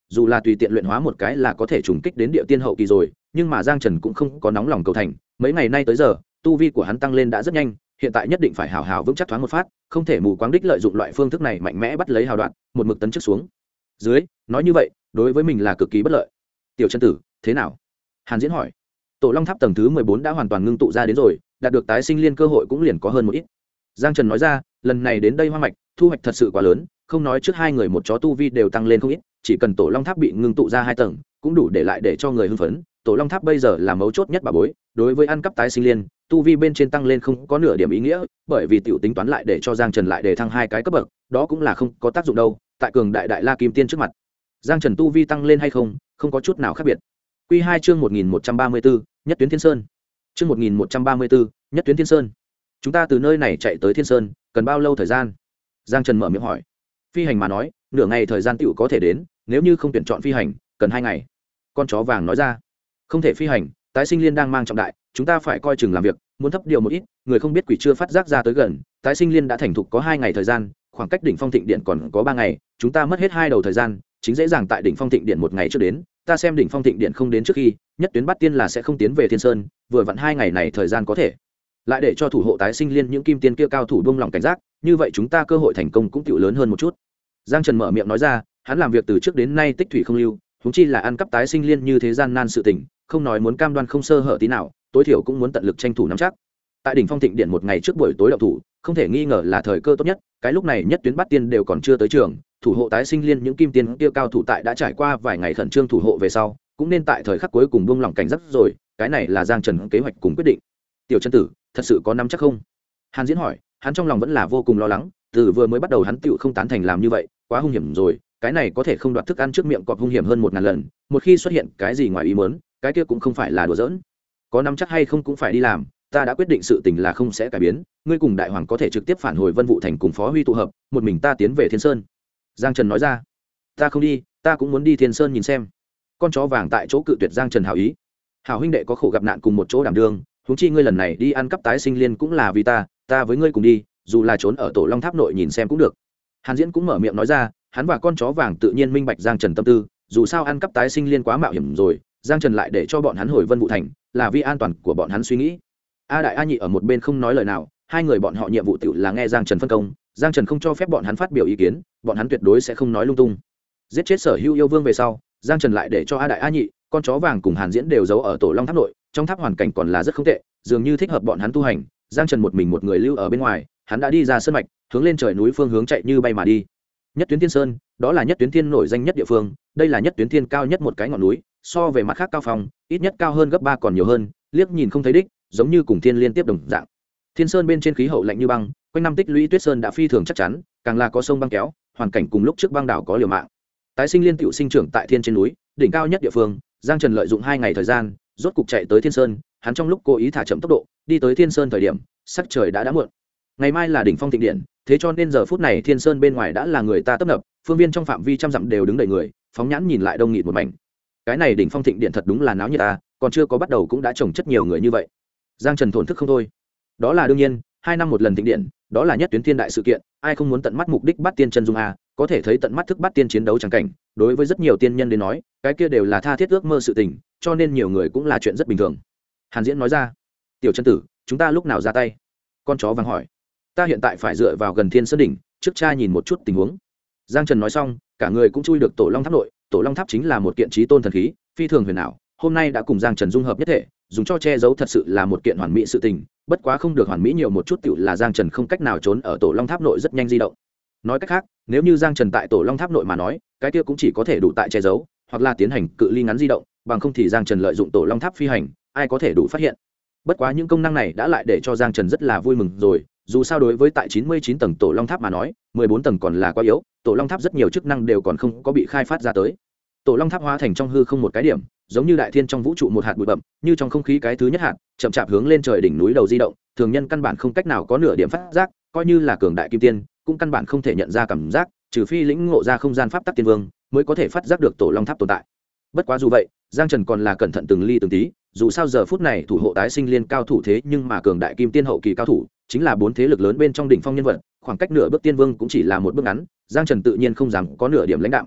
dù là tùy tiện luyện hóa một cái là có thể trùng kích đến địa tiên hậu kỳ rồi, nhưng mà Giang Trần cũng không có nóng lòng cầu thành, mấy ngày nay tới giờ tu vi của hắn tăng lên đã rất nhanh, hiện tại nhất định phải hào hào vững chắc thoáng một phát, không thể mù quáng đích lợi dụng loại phương thức này mạnh mẽ bắt lấy hào đoạn, một mực tấn trước xuống dưới, nói như vậy đối với mình là cực kỳ bất lợi. Tiểu chân tử thế nào? Hàn Diễn hỏi. Tổ Long Tháp tầng thứ 14 đã hoàn toàn ngưng tụ ra đến rồi, đạt được tái sinh liên cơ hội cũng liền có hơn một ít. Giang Trần nói ra, lần này đến đây Hoa Mạch thu hoạch thật sự quá lớn, không nói trước hai người một chó tu vi đều tăng lên không ít, chỉ cần Tổ Long Tháp bị ngưng tụ ra 2 tầng cũng đủ để lại để cho người hưng phấn. Tổ Long Tháp bây giờ là mấu chốt nhất bà bối, đối với ăn cắp tái sinh liên tu vi bên trên tăng lên không có nửa điểm ý nghĩa, bởi vì tiểu tính toán lại để cho Giang Trần lại để thăng 2 cái cấp bậc, đó cũng là không có tác dụng đâu. Tại cường đại đại la kim tiên trước mặt, Giang Trần tu vi tăng lên hay không không có chút nào khác biệt. Quy 2 chương 1134, Nhất Tuyến Thiên Sơn. Chương 1134, Nhất Tuyến Thiên Sơn. Chúng ta từ nơi này chạy tới Thiên Sơn cần bao lâu thời gian? Giang Trần mở miệng hỏi. Phi hành mà nói, nửa ngày thời gian tiểu có thể đến, nếu như không tuyển chọn phi hành, cần 2 ngày. Con chó vàng nói ra. Không thể phi hành, tái sinh liên đang mang trọng đại, chúng ta phải coi chừng làm việc, muốn thấp điều một ít, người không biết quỷ chưa phát giác ra tới gần, tái sinh liên đã thành thục có 2 ngày thời gian, khoảng cách đỉnh phong thịnh điện còn có 3 ngày, chúng ta mất hết 2 đầu thời gian, chính dễ dàng tại đỉnh phong thịnh điện 1 ngày trước đến, ta xem đỉnh phong thịnh điện không đến trước khi, Nhất Tuyến Bát Tiên là sẽ không tiến về Thiên Sơn, vừa vặn 2 ngày này thời gian có thể lại để cho thủ hộ tái sinh liên những kim tiên kia cao thủ buông lòng cảnh giác, như vậy chúng ta cơ hội thành công cũng tiểu lớn hơn một chút. Giang Trần mở miệng nói ra, hắn làm việc từ trước đến nay tích thủy không lưu, huống chi là ăn cắp tái sinh liên như thế gian nan sự tình, không nói muốn cam đoan không sơ hở tí nào, tối thiểu cũng muốn tận lực tranh thủ nắm chắc. Tại đỉnh phong thịnh điện 1 ngày trước buổi tối động thủ, không thể nghi ngờ là thời cơ tốt nhất, cái lúc này Nhất Tuyến Bát Tiên đều còn chưa tới trường, thủ hộ tái sinh liên những kim tiên kia cao thủ tại đã trải qua vài ngày khẩn trương thủ hộ về sau, cũng nên tại thời khắc cuối cùng buông lỏng cảnh giác rồi, cái này là Giang Trần kế hoạch cùng quyết định. Tiểu chân tử thật sự có nắm chắc không? Hàn Diễn hỏi. Hắn trong lòng vẫn là vô cùng lo lắng, từ vừa mới bắt đầu hắn tựu không tán thành làm như vậy, quá hung hiểm rồi, cái này có thể không đoạt thức ăn trước miệng cọp hung hiểm hơn 1000 lần, một khi xuất hiện cái gì ngoài ý muốn, cái kia cũng không phải là đùa giỡn. Có nắm chắc hay không cũng phải đi làm, ta đã quyết định sự tình là không sẽ cải biến, ngươi cùng đại hoàng có thể trực tiếp phản hồi Vân Vũ thành cùng Phó Huy tụ hợp, một mình ta tiến về Thiên Sơn. Giang Trần nói ra. Ta không đi, ta cũng muốn đi Thiên Sơn nhìn xem. Con chó vàng tại chỗ cự tuyệt Giang Trần hảo ý. Hảo huynh đệ có khổ gặp nạn cùng một chỗ đảm đương, huống chi ngươi lần này đi ăn cắp tái sinh liên cũng là vì ta với ngươi cùng đi, dù là trốn ở Tổ Long Tháp nội nhìn xem cũng được. Hàn Diễn cũng mở miệng nói ra, hắn và con chó vàng tự nhiên minh bạch Giang Trần tâm tư, dù sao ăn cắp tái sinh liên quá mạo hiểm rồi, Giang Trần lại để cho bọn hắn hồi Vân Vũ thành, là vì an toàn của bọn hắn suy nghĩ. A Đại A Nhị ở một bên không nói lời nào, hai người bọn họ nhiệm vụ tự là nghe Giang Trần phân công, Giang Trần không cho phép bọn hắn phát biểu ý kiến, bọn hắn tuyệt đối sẽ không nói lung tung. Giết chết Sở Hữu yêu vương về sau, Giang Trần lại để cho A Đại A Nhị, con chó vàng cùng Hàn Diễn đều giấu ở Tổ Long Tháp nội, trong tháp hoàn cảnh còn là rất không tệ, dường như thích hợp bọn hắn tu hành. Giang Trần một mình một người lưu ở bên ngoài, hắn đã đi ra sơn mạch, hướng lên trời núi phương hướng chạy như bay mà đi. Nhất Tuyến Thiên Sơn, đó là Nhất Tuyến Thiên nổi danh nhất địa phương, đây là Nhất Tuyến Thiên cao nhất một cái ngọn núi, so về mặt khác cao phong, ít nhất cao hơn gấp 3 còn nhiều hơn, liếc nhìn không thấy đích, giống như cùng thiên liên tiếp đồng dạng. Thiên Sơn bên trên khí hậu lạnh như băng, quanh năm tích lũy tuyết sơn đã phi thường chắc chắn, càng là có sông băng kéo, hoàn cảnh cùng lúc trước băng đảo có liều mạng. Tái sinh liên tiểu sinh trưởng tại thiên trên núi, đỉnh cao nhất địa phương, Giang Trần lợi dụng 2 ngày thời gian, rốt cục chạy tới Thiên Sơn, hắn trong lúc cố ý thả chậm tốc độ, đi tới Thiên Sơn thời điểm, sắc trời đã muộn. Ngày mai là đỉnh phong thịnh điện, thế cho nên giờ phút này Thiên Sơn bên ngoài đã là người ta tấp nập, phương viên trong phạm vi trăm dặm đều đứng đầy người, phóng nhãn nhìn lại đông nghịt một mảnh. Cái này đỉnh phong thịnh điện thật đúng là náo nhiệt ta, còn chưa có bắt đầu cũng đã chồng chất nhiều người như vậy. Giang Trần thổn thức không thôi. Đó là đương nhiên, 2 năm một lần thịnh điện, đó là Nhất Tuyến Thiên đại sự kiện, ai không muốn tận mắt mục đích Bát Tiên chân dung a, có thể thấy tận mắt thức Bát Tiên chiến đấu chẳng cảnh, đối với rất nhiều tiên nhân đến nói, cái kia đều là tha thiết ước mơ sự tình, cho nên nhiều người cũng là chuyện rất bình thường. Hàn Diễn nói ra. Tiểu chân tử, chúng ta lúc nào ra tay? Con chó vàng hỏi. Ta hiện tại phải dựa vào gần Thiên Sơn đỉnh, trước cha nhìn một chút tình huống. Giang Trần nói xong, cả người cũng chui được Tổ Long Tháp nội, Tổ Long Tháp chính là một kiện chí tôn thần khí, phi thường huyền ảo, hôm nay đã cùng Giang Trần dung hợp nhất thể, dùng cho che giấu thật sự là một kiện hoàn mỹ sự tình, bất quá không được hoàn mỹ nhiều một chút tiểu là Giang Trần không cách nào trốn ở Tổ Long Tháp nội rất nhanh di động. Nói cách khác, nếu như Giang Trần tại Tổ Long Tháp nội mà nói, cái kia cũng chỉ có thể đủ tại che giấu, hoặc là tiến hành cự ly ngắn di động, bằng không thì Giang Trần lợi dụng Tổ Long Tháp phi hành, ai có thể đủ phát hiện. Bất quá những công năng này đã lại để cho Giang Trần rất là vui mừng rồi, dù sao đối với tại 99 tầng Tổ Long Tháp mà nói, 14 tầng còn là quá yếu, Tổ Long Tháp rất nhiều chức năng đều còn không có bị khai phát ra tới. Tổ Long Tháp hóa thành trong hư không một cái điểm, giống như đại thiên trong vũ trụ một hạt bụi bặm, như trong không khí cái thứ nhất hạt, chậm chạp hướng lên trời đỉnh núi đầu di động, thường nhân căn bản không cách nào có nửa điểm phát giác, coi như là cường đại kim tiên, cũng căn bản không thể nhận ra cảm giác, trừ phi lĩnh ngộ ra không gian pháp tắc tiên vương, mới có thể phát giác được Tổ Long Tháp tồn tại. Bất quá dù vậy, Giang Trần còn là cẩn thận từng ly từng tí, dù sao giờ phút này thủ hộ tái sinh liên cao thủ thế nhưng mà cường đại kim tiên hậu kỳ cao thủ, chính là 4 thế lực lớn bên trong đỉnh phong nhân vật, khoảng cách nửa bước tiên vương cũng chỉ là một bước ngắn, Giang Trần tự nhiên không dám có nửa điểm lãnh đạm.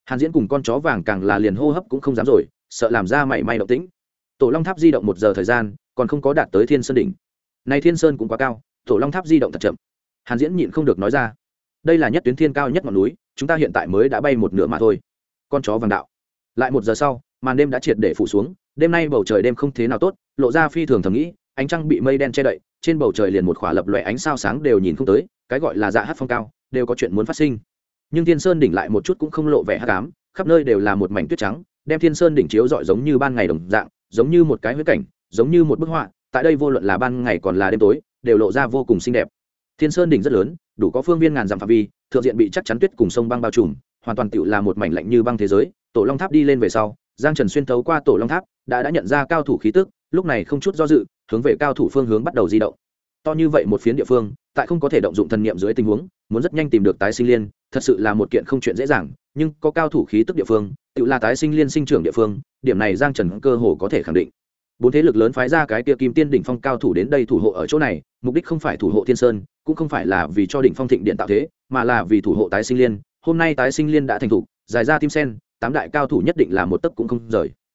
Hàn Diễn cùng con chó vàng càng là liền hô hấp cũng không dám rồi, sợ làm ra mảy may động tĩnh. Tổ Long Tháp di động 1 giờ thời gian, còn không có đạt tới Thiên Sơn đỉnh. Này Thiên Sơn cũng quá cao, Tổ Long Tháp di động thật chậm. Hàn Diễn nhịn không được nói ra, đây là nhất tuyến thiên cao nhất ngọn núi, chúng ta hiện tại mới đã bay một nửa mà thôi. Con chó vàng đạo. Lại 1 giờ sau, màn đêm đã triệt để phủ xuống, đêm nay bầu trời đêm không thế nào tốt, lộ ra phi thường thầm nghĩ, ánh trăng bị mây đen che đậy, trên bầu trời liền một khỏa lập lòe ánh sao sáng đều nhìn không tới, cái gọi là dạ hát phong cao, đều có chuyện muốn phát sinh. Nhưng Thiên Sơn đỉnh lại một chút cũng không lộ vẻ hắc ám, khắp nơi đều là một mảnh tuyết trắng, đem Thiên Sơn đỉnh chiếu rọi giống như ban ngày đồng dạng, giống như một cái huyễn cảnh, giống như một bức họa, tại đây vô luận là ban ngày còn là đêm tối, đều lộ ra vô cùng xinh đẹp. Thiên Sơn đỉnh rất lớn, đủ có phương viên ngàn dặm phạm vi, thượng diện bị chắc chắn tuyết cùng sông băng bao trùm, hoàn toàn tựu là một mảnh lạnh như băng thế giới. Tổ Long Tháp đi lên về sau, Giang Trần xuyên thấu qua Tổ Long Tháp, đã nhận ra cao thủ khí tức, lúc này không chút do dự, hướng về cao thủ phương hướng bắt đầu di động. To như vậy một phiến địa phương, tại không có thể động dụng thần niệm dưới tình huống, muốn rất nhanh tìm được tái sinh liên, thật sự là một kiện không chuyện dễ dàng, nhưng có cao thủ khí tức địa phương, tựu là tái sinh liên sinh trưởng địa phương, điểm này Giang Trần cơ hồ có thể khẳng định. Bốn thế lực lớn phái ra cái kia Kim Tiên đỉnh phong cao thủ đến đây thủ hộ ở chỗ này, mục đích không phải thủ hộ Thiên Sơn, cũng không phải là vì cho đỉnh phong thịnh điện tạo thế, mà là vì thủ hộ tái sinh liên. Hôm nay tái sinh liên đã thành thủ, dài ra tim sen, 8 đại cao thủ nhất định là một tấc cũng không rời.